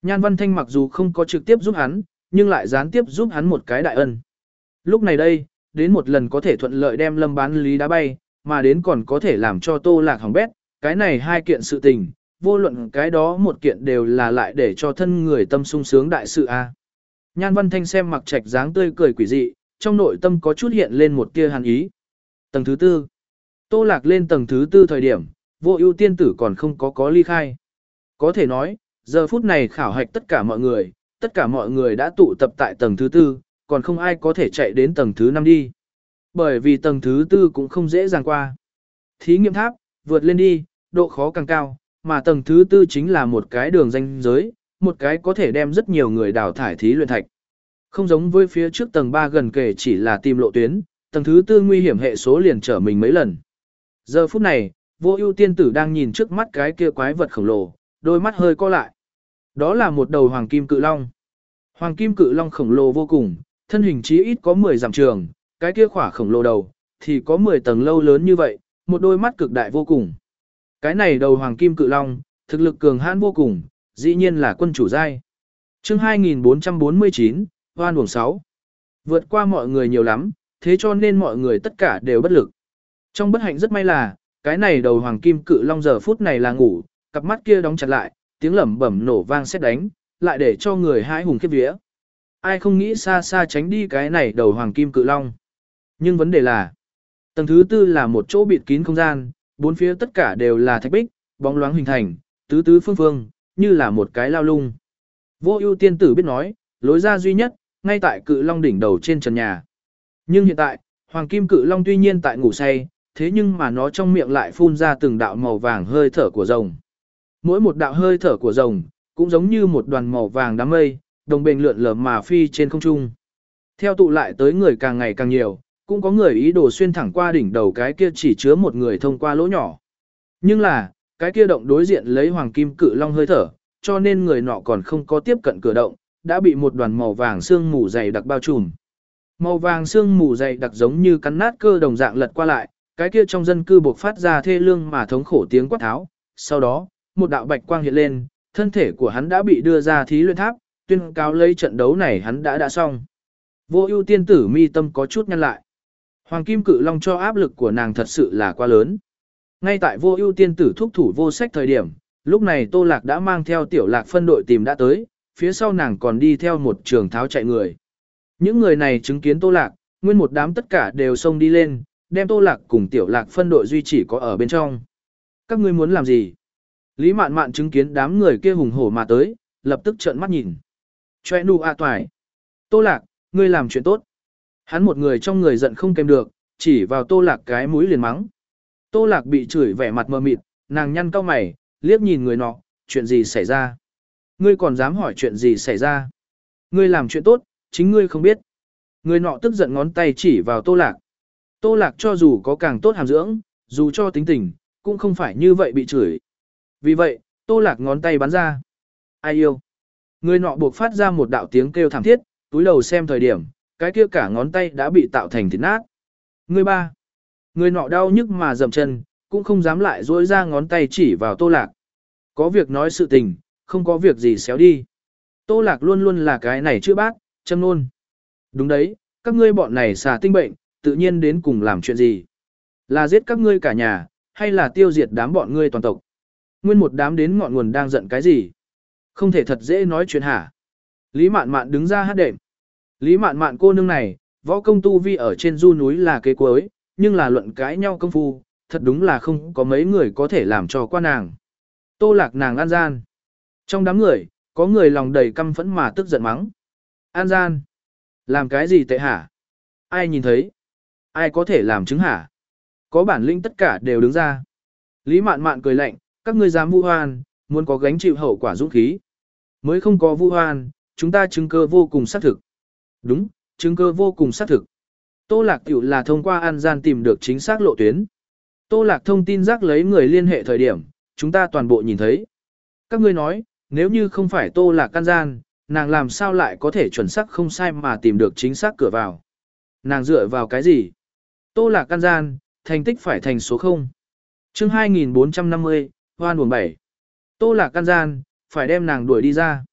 A: Nhan Văn Thanh mặc dù không có trực tiếp giúp hắn, nhưng lại gián tiếp giúp hắn một cái đại ân. Lúc này đây, đến một lần có thể thuận lợi đem Lâm Bán Lý đá bay, mà đến còn có thể làm cho Tô Lạc hỏng bét, cái này hai kiện sự tình, vô luận cái đó một kiện đều là lại để cho thân người tâm sung sướng đại sự a. Nhan Văn Thanh xem Mặc Trạch dáng tươi cười quỷ dị, trong nội tâm có chút hiện lên một tia hàn ý. Tầng thứ tư. Tô Lạc lên tầng thứ tư thời điểm, Vô Ưu tiên tử còn không có có ly khai. Có thể nói, giờ phút này khảo hạch tất cả mọi người, tất cả mọi người đã tụ tập tại tầng thứ tư, còn không ai có thể chạy đến tầng thứ năm đi. Bởi vì tầng thứ tư cũng không dễ dàng qua. Thí nghiệm tháp, vượt lên đi, độ khó càng cao, mà tầng thứ tư chính là một cái đường ranh giới, một cái có thể đem rất nhiều người đào thải thí luyện thạch. Không giống với phía trước tầng ba gần kể chỉ là tìm lộ tuyến, tầng thứ tư nguy hiểm hệ số liền trở mình mấy lần. Giờ phút này, Vô Ưu tiên tử đang nhìn trước mắt cái kia quái vật khổng lồ, đôi mắt hơi co lại. Đó là một đầu hoàng kim cự long. Hoàng kim cự long khổng lồ vô cùng, thân hình chí ít có mười dặm trường, cái kia khỏa khổng lồ đầu thì có mười tầng lâu lớn như vậy, một đôi mắt cực đại vô cùng. Cái này đầu hoàng kim cự long, thực lực cường hãn vô cùng, dĩ nhiên là quân chủ giai. Chương hai nghìn bốn trăm bốn mươi chín, Hoan uổng sáu. Vượt qua mọi người nhiều lắm, thế cho nên mọi người tất cả đều bất lực. Trong bất hạnh rất may là, cái này đầu hoàng kim cự long giờ phút này là ngủ, cặp mắt kia đóng chặt lại, tiếng lẩm bẩm nổ vang sét đánh, lại để cho người hãi hùng khiếp vía. Ai không nghĩ xa xa tránh đi cái này đầu hoàng kim cự long. Nhưng vấn đề là, tầng thứ tư là một chỗ bịt kín không gian, bốn phía tất cả đều là thạch bích, bóng loáng hình thành, tứ tứ phương phương, như là một cái lao lung. Vô Ưu tiên tử biết nói, lối ra duy nhất, ngay tại cự long đỉnh đầu trên trần nhà. Nhưng hiện tại, hoàng kim cự long tuy nhiên tại ngủ say, thế nhưng mà nó trong miệng lại phun ra từng đạo màu vàng hơi thở của rồng. Mỗi một đạo hơi thở của rồng, cũng giống như một đoàn màu vàng đám mây, đồng bền lượn lờ mà phi trên không trung. Theo tụ lại tới người càng ngày càng nhiều, cũng có người ý đồ xuyên thẳng qua đỉnh đầu cái kia chỉ chứa một người thông qua lỗ nhỏ. Nhưng là, cái kia động đối diện lấy hoàng kim cự long hơi thở, cho nên người nọ còn không có tiếp cận cửa động, đã bị một đoàn màu vàng sương mù dày đặc bao trùm. Màu vàng sương mù dày đặc giống như cắn nát cơ đồng dạng lật qua lại, cái kia trong dân cư bộc phát ra thê lương mà thống khổ tiếng quát tháo. Sau đó, một đạo bạch quang hiện lên, thân thể của hắn đã bị đưa ra thí luyện tháp, tuyên cáo lấy trận đấu này hắn đã đã xong. Vô Ưu tiên tử mi tâm có chút nhăn lại. Hoàng kim cự long cho áp lực của nàng thật sự là quá lớn. Ngay tại Vô Ưu tiên tử thúc thủ vô sách thời điểm, lúc này Tô Lạc đã mang theo tiểu Lạc phân đội tìm đã tới, phía sau nàng còn đi theo một trường tháo chạy người. Những người này chứng kiến Tô Lạc, nguyên một đám tất cả đều xông đi lên, đem Tô Lạc cùng tiểu Lạc phân đội duy trì có ở bên trong. Các ngươi muốn làm gì? Lý Mạn Mạn chứng kiến đám người kia hùng hổ mà tới, lập tức trợn mắt nhìn. Choe nu a toại. Tô Lạc, ngươi làm chuyện tốt. Hắn một người trong người giận không kèm được, chỉ vào Tô Lạc cái mũi liền mắng. Tô Lạc bị chửi vẻ mặt mờ mịt, nàng nhăn cau mày, liếc nhìn người nọ, chuyện gì xảy ra? Ngươi còn dám hỏi chuyện gì xảy ra? Ngươi làm chuyện tốt, chính ngươi không biết. Người nọ tức giận ngón tay chỉ vào Tô Lạc. Tô Lạc cho dù có càng tốt hàm dưỡng, dù cho tính tình, cũng không phải như vậy bị chửi. Vì vậy, Tô Lạc ngón tay bắn ra. Ai yêu? Người nọ buộc phát ra một đạo tiếng kêu thảm thiết, túi đầu xem thời điểm, cái kia cả ngón tay đã bị tạo thành thịt nát. Người ba. Người nọ đau nhức mà dậm chân, cũng không dám lại dỗi ra ngón tay chỉ vào Tô Lạc. Có việc nói sự tình, không có việc gì xéo đi. Tô Lạc luôn luôn là cái này chữa bác, châm nôn. Đúng đấy, các ngươi bọn này xà tinh bệnh, tự nhiên đến cùng làm chuyện gì? Là giết các ngươi cả nhà, hay là tiêu diệt đám bọn ngươi toàn tộc? Nguyên một đám đến ngọn nguồn đang giận cái gì? Không thể thật dễ nói chuyện hả? Lý Mạn Mạn đứng ra hát đệm. Lý Mạn Mạn cô nương này, võ công tu vi ở trên du núi là kế cuối, nhưng là luận cãi nhau công phu, thật đúng là không có mấy người có thể làm cho qua nàng. Tô Lạc nàng an gian. Trong đám người, có người lòng đầy căm phẫn mà tức giận mắng. An gian. Làm cái gì tệ hả? Ai nhìn thấy? Ai có thể làm chứng hả? Có bản lĩnh tất cả đều đứng ra. Lý Mạn Mạn cười lạnh, các ngươi dám vu oan, muốn có gánh chịu hậu quả dũng khí. Mới không có vu oan, chúng ta chứng cơ vô cùng xác thực. Đúng, chứng cơ vô cùng xác thực. Tô Lạc tiểu là thông qua an gian tìm được chính xác lộ tuyến. Tô Lạc thông tin rác lấy người liên hệ thời điểm, chúng ta toàn bộ nhìn thấy. Các ngươi nói, nếu như không phải Tô Lạc an gian, nàng làm sao lại có thể chuẩn xác không sai mà tìm được chính xác cửa vào. Nàng dựa vào cái gì? Tô Lạc an gian, thành tích phải thành số không. Chương hai nghìn bốn trăm năm mươi, Hoan uổng bảy. Tô Lạc an gian, phải đem nàng đuổi đi ra.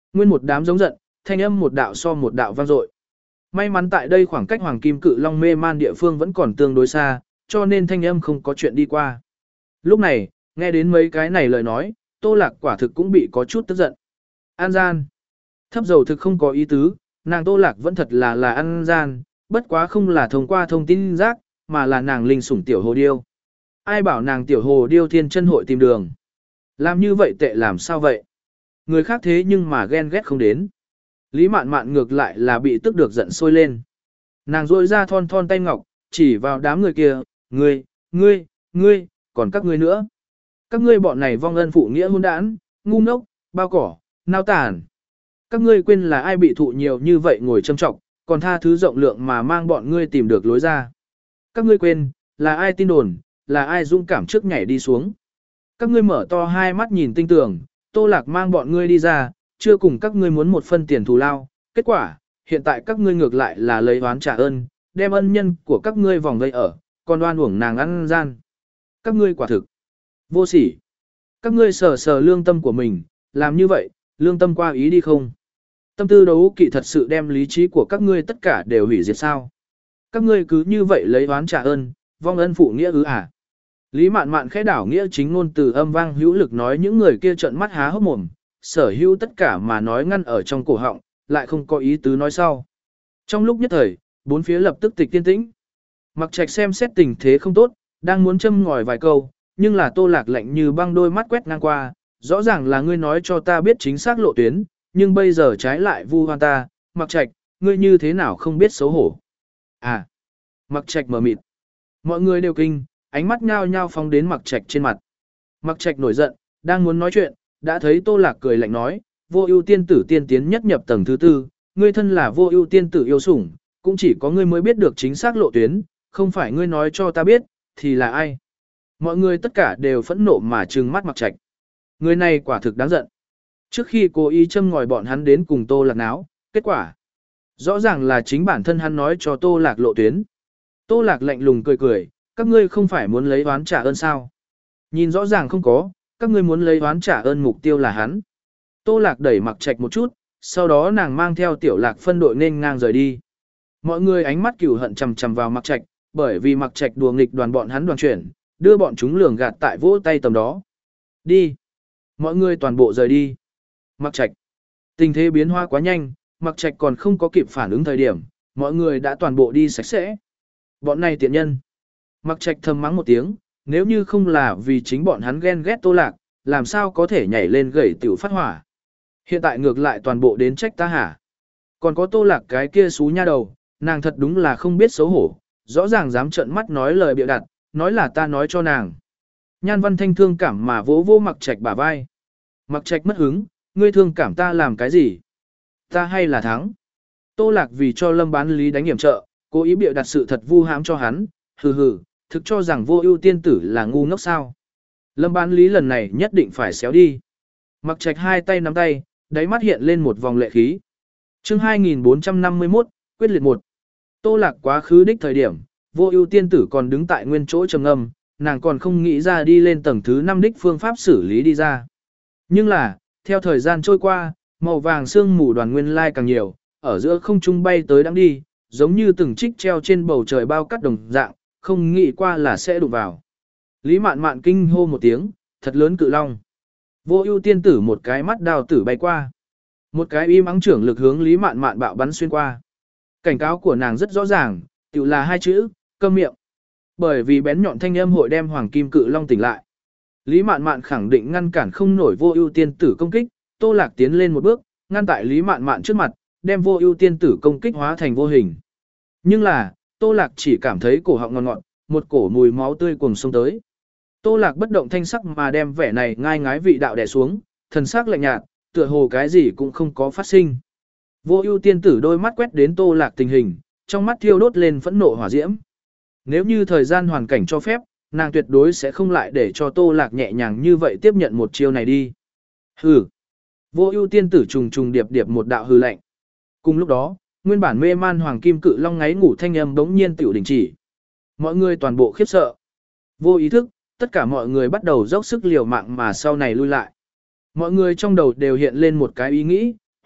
A: Nguyên một đám giống giận, thanh âm một đạo so một đạo vang dội. May mắn tại đây khoảng cách Hoàng Kim Cự Long mê man địa phương vẫn còn tương đối xa, cho nên thanh âm không có chuyện đi qua. Lúc này, nghe đến mấy cái này lời nói, Tô Lạc quả thực cũng bị có chút tức giận. An gian. Thấp dầu thực không có ý tứ, nàng Tô Lạc vẫn thật là là an gian, bất quá không là thông qua thông tin rác, mà là nàng linh sủng tiểu hồ điêu. Ai bảo nàng tiểu hồ điêu thiên chân hội tìm đường. Làm như vậy tệ làm sao vậy? Người khác thế nhưng mà ghen ghét không đến. Lý mạn mạn ngược lại là bị tức được giận sôi lên. Nàng rôi ra thon thon tay ngọc, chỉ vào đám người kia, ngươi, ngươi, ngươi, còn các ngươi nữa. Các ngươi bọn này vong ân phụ nghĩa hôn đản, ngu ngốc, bao cỏ, nao tàn. Các ngươi quên là ai bị thụ nhiều như vậy ngồi châm trọng, còn tha thứ rộng lượng mà mang bọn ngươi tìm được lối ra. Các ngươi quên, là ai tin đồn, là ai dũng cảm trước nhảy đi xuống. Các ngươi mở to hai mắt nhìn tinh tường, Tô Lạc mang bọn ngươi đi ra, chưa cùng các ngươi muốn một phân tiền thù lao. Kết quả, hiện tại các ngươi ngược lại là lấy oán trả ơn, đem ân nhân của các ngươi vòng vây ở, còn đoan uổng nàng ăn gian. Các ngươi quả thực vô sỉ. Các ngươi sờ sờ lương tâm của mình, làm như vậy, lương tâm qua ý đi không? Tâm tư đấu kỵ thật sự đem lý trí của các ngươi tất cả đều hủy diệt sao? Các ngươi cứ như vậy lấy oán trả ơn, vong ân phụ nghĩa ư à? Lý mạn mạn khẽ đảo nghĩa chính ngôn từ âm vang hữu lực nói những người kia trợn mắt há hốc mồm, sở hữu tất cả mà nói ngăn ở trong cổ họng, lại không có ý tứ nói sau. Trong lúc nhất thời, bốn phía lập tức tịch tiên tĩnh. Mặc Trạch xem xét tình thế không tốt, đang muốn châm ngòi vài câu, nhưng là Tô Lạc lạnh như băng đôi mắt quét ngang qua, rõ ràng là ngươi nói cho ta biết chính xác lộ tuyến, nhưng bây giờ trái lại vu oan ta, Mặc Trạch, ngươi như thế nào không biết xấu hổ. À, Mặc Trạch mở mịt. Mọi người đều kinh, ánh mắt nhao nhao phóng đến Mặc Trạch trên mặt. Mặc Trạch nổi giận, đang muốn nói chuyện, đã thấy Tô Lạc cười lạnh nói, vô ưu tiên tử tiên tiến nhất nhập tầng thứ tư, ngươi thân là vô ưu tiên tử yêu sủng, cũng chỉ có ngươi mới biết được chính xác lộ tuyến, không phải ngươi nói cho ta biết, thì là ai. Mọi người tất cả đều phẫn nộ mà trừng mắt Mặc Trạch. Người này quả thực đáng giận. Trước khi cố ý châm ngòi bọn hắn đến cùng Tô Lạc náo, kết quả rõ ràng là chính bản thân hắn nói cho Tô Lạc lộ tuyến. Tô Lạc lạnh lùng cười cười, các ngươi không phải muốn lấy oán trả ơn sao? Nhìn rõ ràng không có, các ngươi muốn lấy oán trả ơn mục tiêu là hắn. Tô Lạc đẩy Mặc Trạch một chút, sau đó nàng mang theo Tiểu Lạc phân đội nên ngang rời đi. Mọi người ánh mắt cừu hận chằm chằm vào Mặc Trạch, bởi vì Mặc Trạch đùa nghịch đoàn bọn hắn đoàn chuyển, đưa bọn chúng lường gạt tại vỗ tay tầm đó. Đi. Mọi người toàn bộ rời đi. Mặc Trạch. Tình thế biến hóa quá nhanh, Mặc Trạch còn không có kịp phản ứng thời điểm, mọi người đã toàn bộ đi sạch sẽ. Bọn này tiện nhân. Mặc Trạch thầm mắng một tiếng, nếu như không là vì chính bọn hắn ghen ghét Tô Lạc, làm sao có thể nhảy lên gậy tiểu phát hỏa. Hiện tại ngược lại toàn bộ đến trách ta hả. Còn có Tô Lạc cái kia xú nha đầu, nàng thật đúng là không biết xấu hổ, rõ ràng dám trợn mắt nói lời bịa đặt, nói là ta nói cho nàng. Nhan Văn Thanh thương cảm mà vỗ vỗ Mặc Trạch bả vai. Mặc Trạch mất hứng, ngươi thương cảm ta làm cái gì? Ta hay là thắng? Tô Lạc vì cho Lâm Bán Lý đánh hiểm trợ, cố ý bịa đặt sự thật vu hãm cho hắn, hừ hừ, thực cho rằng vô ưu tiên tử là ngu ngốc sao. Lâm Bán Lý lần này nhất định phải xéo đi. Mặc Trạch hai tay nắm tay, đáy mắt hiện lên một vòng lệ khí. Chương hai nghìn bốn trăm năm mươi mốt, quyết liệt một. Tô Lạc quá khứ đích thời điểm, vô ưu tiên tử còn đứng tại nguyên chỗ trầm ngâm, nàng còn không nghĩ ra đi lên tầng thứ năm đích phương pháp xử lý đi ra. Nhưng là, theo thời gian trôi qua, màu vàng sương mù đoàn nguyên lai càng nhiều, ở giữa không trung bay tới đang đi, giống như từng trích treo trên bầu trời bao cắt đồng dạng, không nghĩ qua là sẽ đụng vào. Lý Mạn Mạn kinh hô một tiếng, thật lớn cự long. Vô ưu tiên tử một cái mắt đào tử bay qua. Một cái im ắng trưởng lực hướng Lý Mạn Mạn bạo bắn xuyên qua. Cảnh cáo của nàng rất rõ ràng, tự là hai chữ, câm miệng. Bởi vì bén nhọn thanh âm hội đem hoàng kim cự long tỉnh lại. Lý Mạn Mạn khẳng định ngăn cản không nổi vô ưu tiên tử công kích, Tô Lạc tiến lên một bước, ngăn tại Lý Mạn Mạn trước mặt, đem vô ưu tiên tử công kích hóa thành vô hình. Nhưng là, Tô Lạc chỉ cảm thấy cổ họng ngọt ngọt, một cổ mùi máu tươi cuồng xông tới. Tô Lạc bất động thanh sắc mà đem vẻ này ngai ngái vị đạo đè xuống, thần sắc lạnh nhạt, tựa hồ cái gì cũng không có phát sinh. Vô ưu tiên tử đôi mắt quét đến Tô Lạc tình hình, trong mắt thiêu đốt lên phẫn nộ hỏa diễm. Nếu như thời gian hoàn cảnh cho phép, nàng tuyệt đối sẽ không lại để cho Tô Lạc nhẹ nhàng như vậy tiếp nhận một chiêu này đi. Hừ. Vô ưu tiên tử trùng trùng điệp điệp một đạo hừ lạnh. Cùng lúc đó, nguyên bản mê man hoàng kim cự long ngáy ngủ thanh âm bỗng nhiên tiểu đình chỉ. Mọi người toàn bộ khiếp sợ. Vô ý thức, tất cả mọi người bắt đầu dốc sức liều mạng mà sau này lui lại. Mọi người trong đầu đều hiện lên một cái ý nghĩ,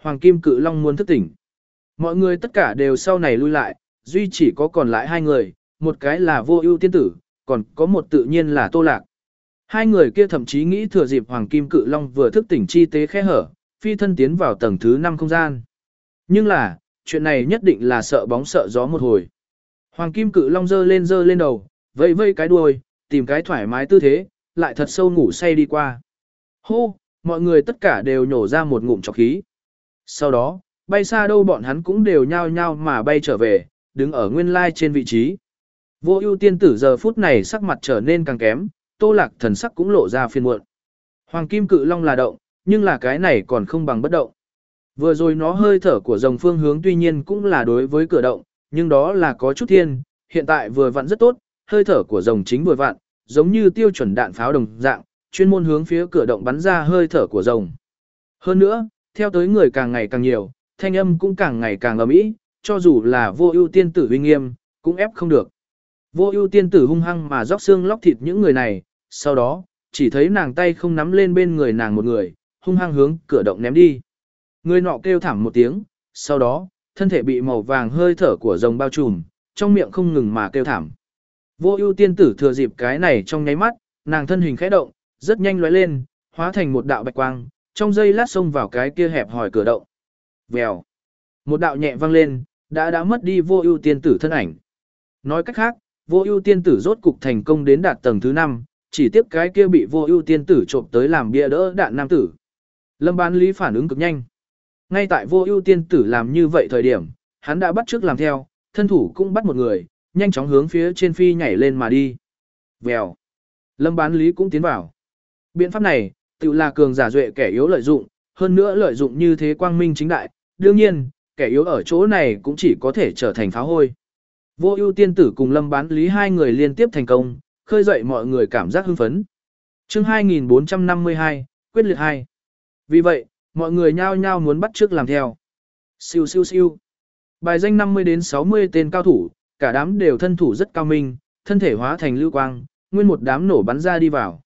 A: Hoàng Kim Cự Long muốn thức tỉnh. Mọi người tất cả đều sau này lui lại, duy chỉ có còn lại hai người, một cái là Vô Ưu tiên tử, còn có một tự nhiên là Tô Lạc. Hai người kia thậm chí nghĩ thừa dịp Hoàng Kim Cự Long vừa thức tỉnh chi tế khe hở, phi thân tiến vào tầng thứ năm không gian. Nhưng là, chuyện này nhất định là sợ bóng sợ gió một hồi. Hoàng Kim Cự Long giơ lên giơ lên đầu, vẫy vẫy cái đuôi, tìm cái thoải mái tư thế, lại thật sâu ngủ say đi qua. Hô, mọi người tất cả đều nhổ ra một ngụm trọc khí. Sau đó, bay xa đâu bọn hắn cũng đều nhao nhao mà bay trở về, đứng ở nguyên lai trên vị trí. Vô Ưu tiên tử giờ phút này sắc mặt trở nên càng kém, Tô Lạc thần sắc cũng lộ ra phiền muộn. Hoàng Kim Cự Long là động, nhưng là cái này còn không bằng bất động. Vừa rồi nó hơi thở của rồng phương hướng tuy nhiên cũng là đối với cửa động, nhưng đó là có chút thiên, hiện tại vừa vặn rất tốt, hơi thở của rồng chính vừa vặn, giống như tiêu chuẩn đạn pháo đồng dạng, chuyên môn hướng phía cửa động bắn ra hơi thở của rồng. Hơn nữa, theo tới người càng ngày càng nhiều, thanh âm cũng càng ngày càng ầm ĩ, cho dù là Vô Ưu tiên tử uy nghiêm, cũng ép không được. Vô Ưu tiên tử hung hăng mà róc xương lóc thịt những người này, sau đó, chỉ thấy nàng tay không nắm lên bên người nàng một người, hung hăng hướng cửa động ném đi. Người nọ kêu thảm một tiếng, sau đó, thân thể bị màu vàng hơi thở của rồng bao trùm, trong miệng không ngừng mà kêu thảm. Vô Ưu tiên tử thừa dịp cái này trong nháy mắt, nàng thân hình khẽ động, rất nhanh lóe lên, hóa thành một đạo bạch quang, trong giây lát xông vào cái kia hẹp hòi cửa động. Vèo. Một đạo nhẹ vang lên, đã đã mất đi Vô Ưu tiên tử thân ảnh. Nói cách khác, Vô Ưu tiên tử rốt cục thành công đến đạt tầng thứ năm, chỉ tiếc cái kia bị Vô Ưu tiên tử trộm tới làm bia đỡ đạn nam tử. Lâm Bán Lý phản ứng cực nhanh. Ngay tại Vô Ưu tiên tử làm như vậy thời điểm, hắn đã bắt chước làm theo, thân thủ cũng bắt một người, nhanh chóng hướng phía trên phi nhảy lên mà đi. Vèo. Lâm Bán Lý cũng tiến vào. Biện pháp này, tự là cường giả duệ kẻ yếu lợi dụng, hơn nữa lợi dụng như thế quang minh chính đại, đương nhiên, kẻ yếu ở chỗ này cũng chỉ có thể trở thành pháo hôi. Vô Ưu tiên tử cùng Lâm Bán Lý hai người liên tiếp thành công, khơi dậy mọi người cảm giác hưng phấn. Chương hai nghìn bốn trăm năm mươi hai, quyết liệt hai. Vì vậy, mọi người nhao nhao muốn bắt chước làm theo. Siêu siêu siêu. Bài danh năm mươi đến sáu mươi tên cao thủ, cả đám đều thân thủ rất cao minh, thân thể hóa thành lưu quang, nguyên một đám nổ bắn ra đi vào.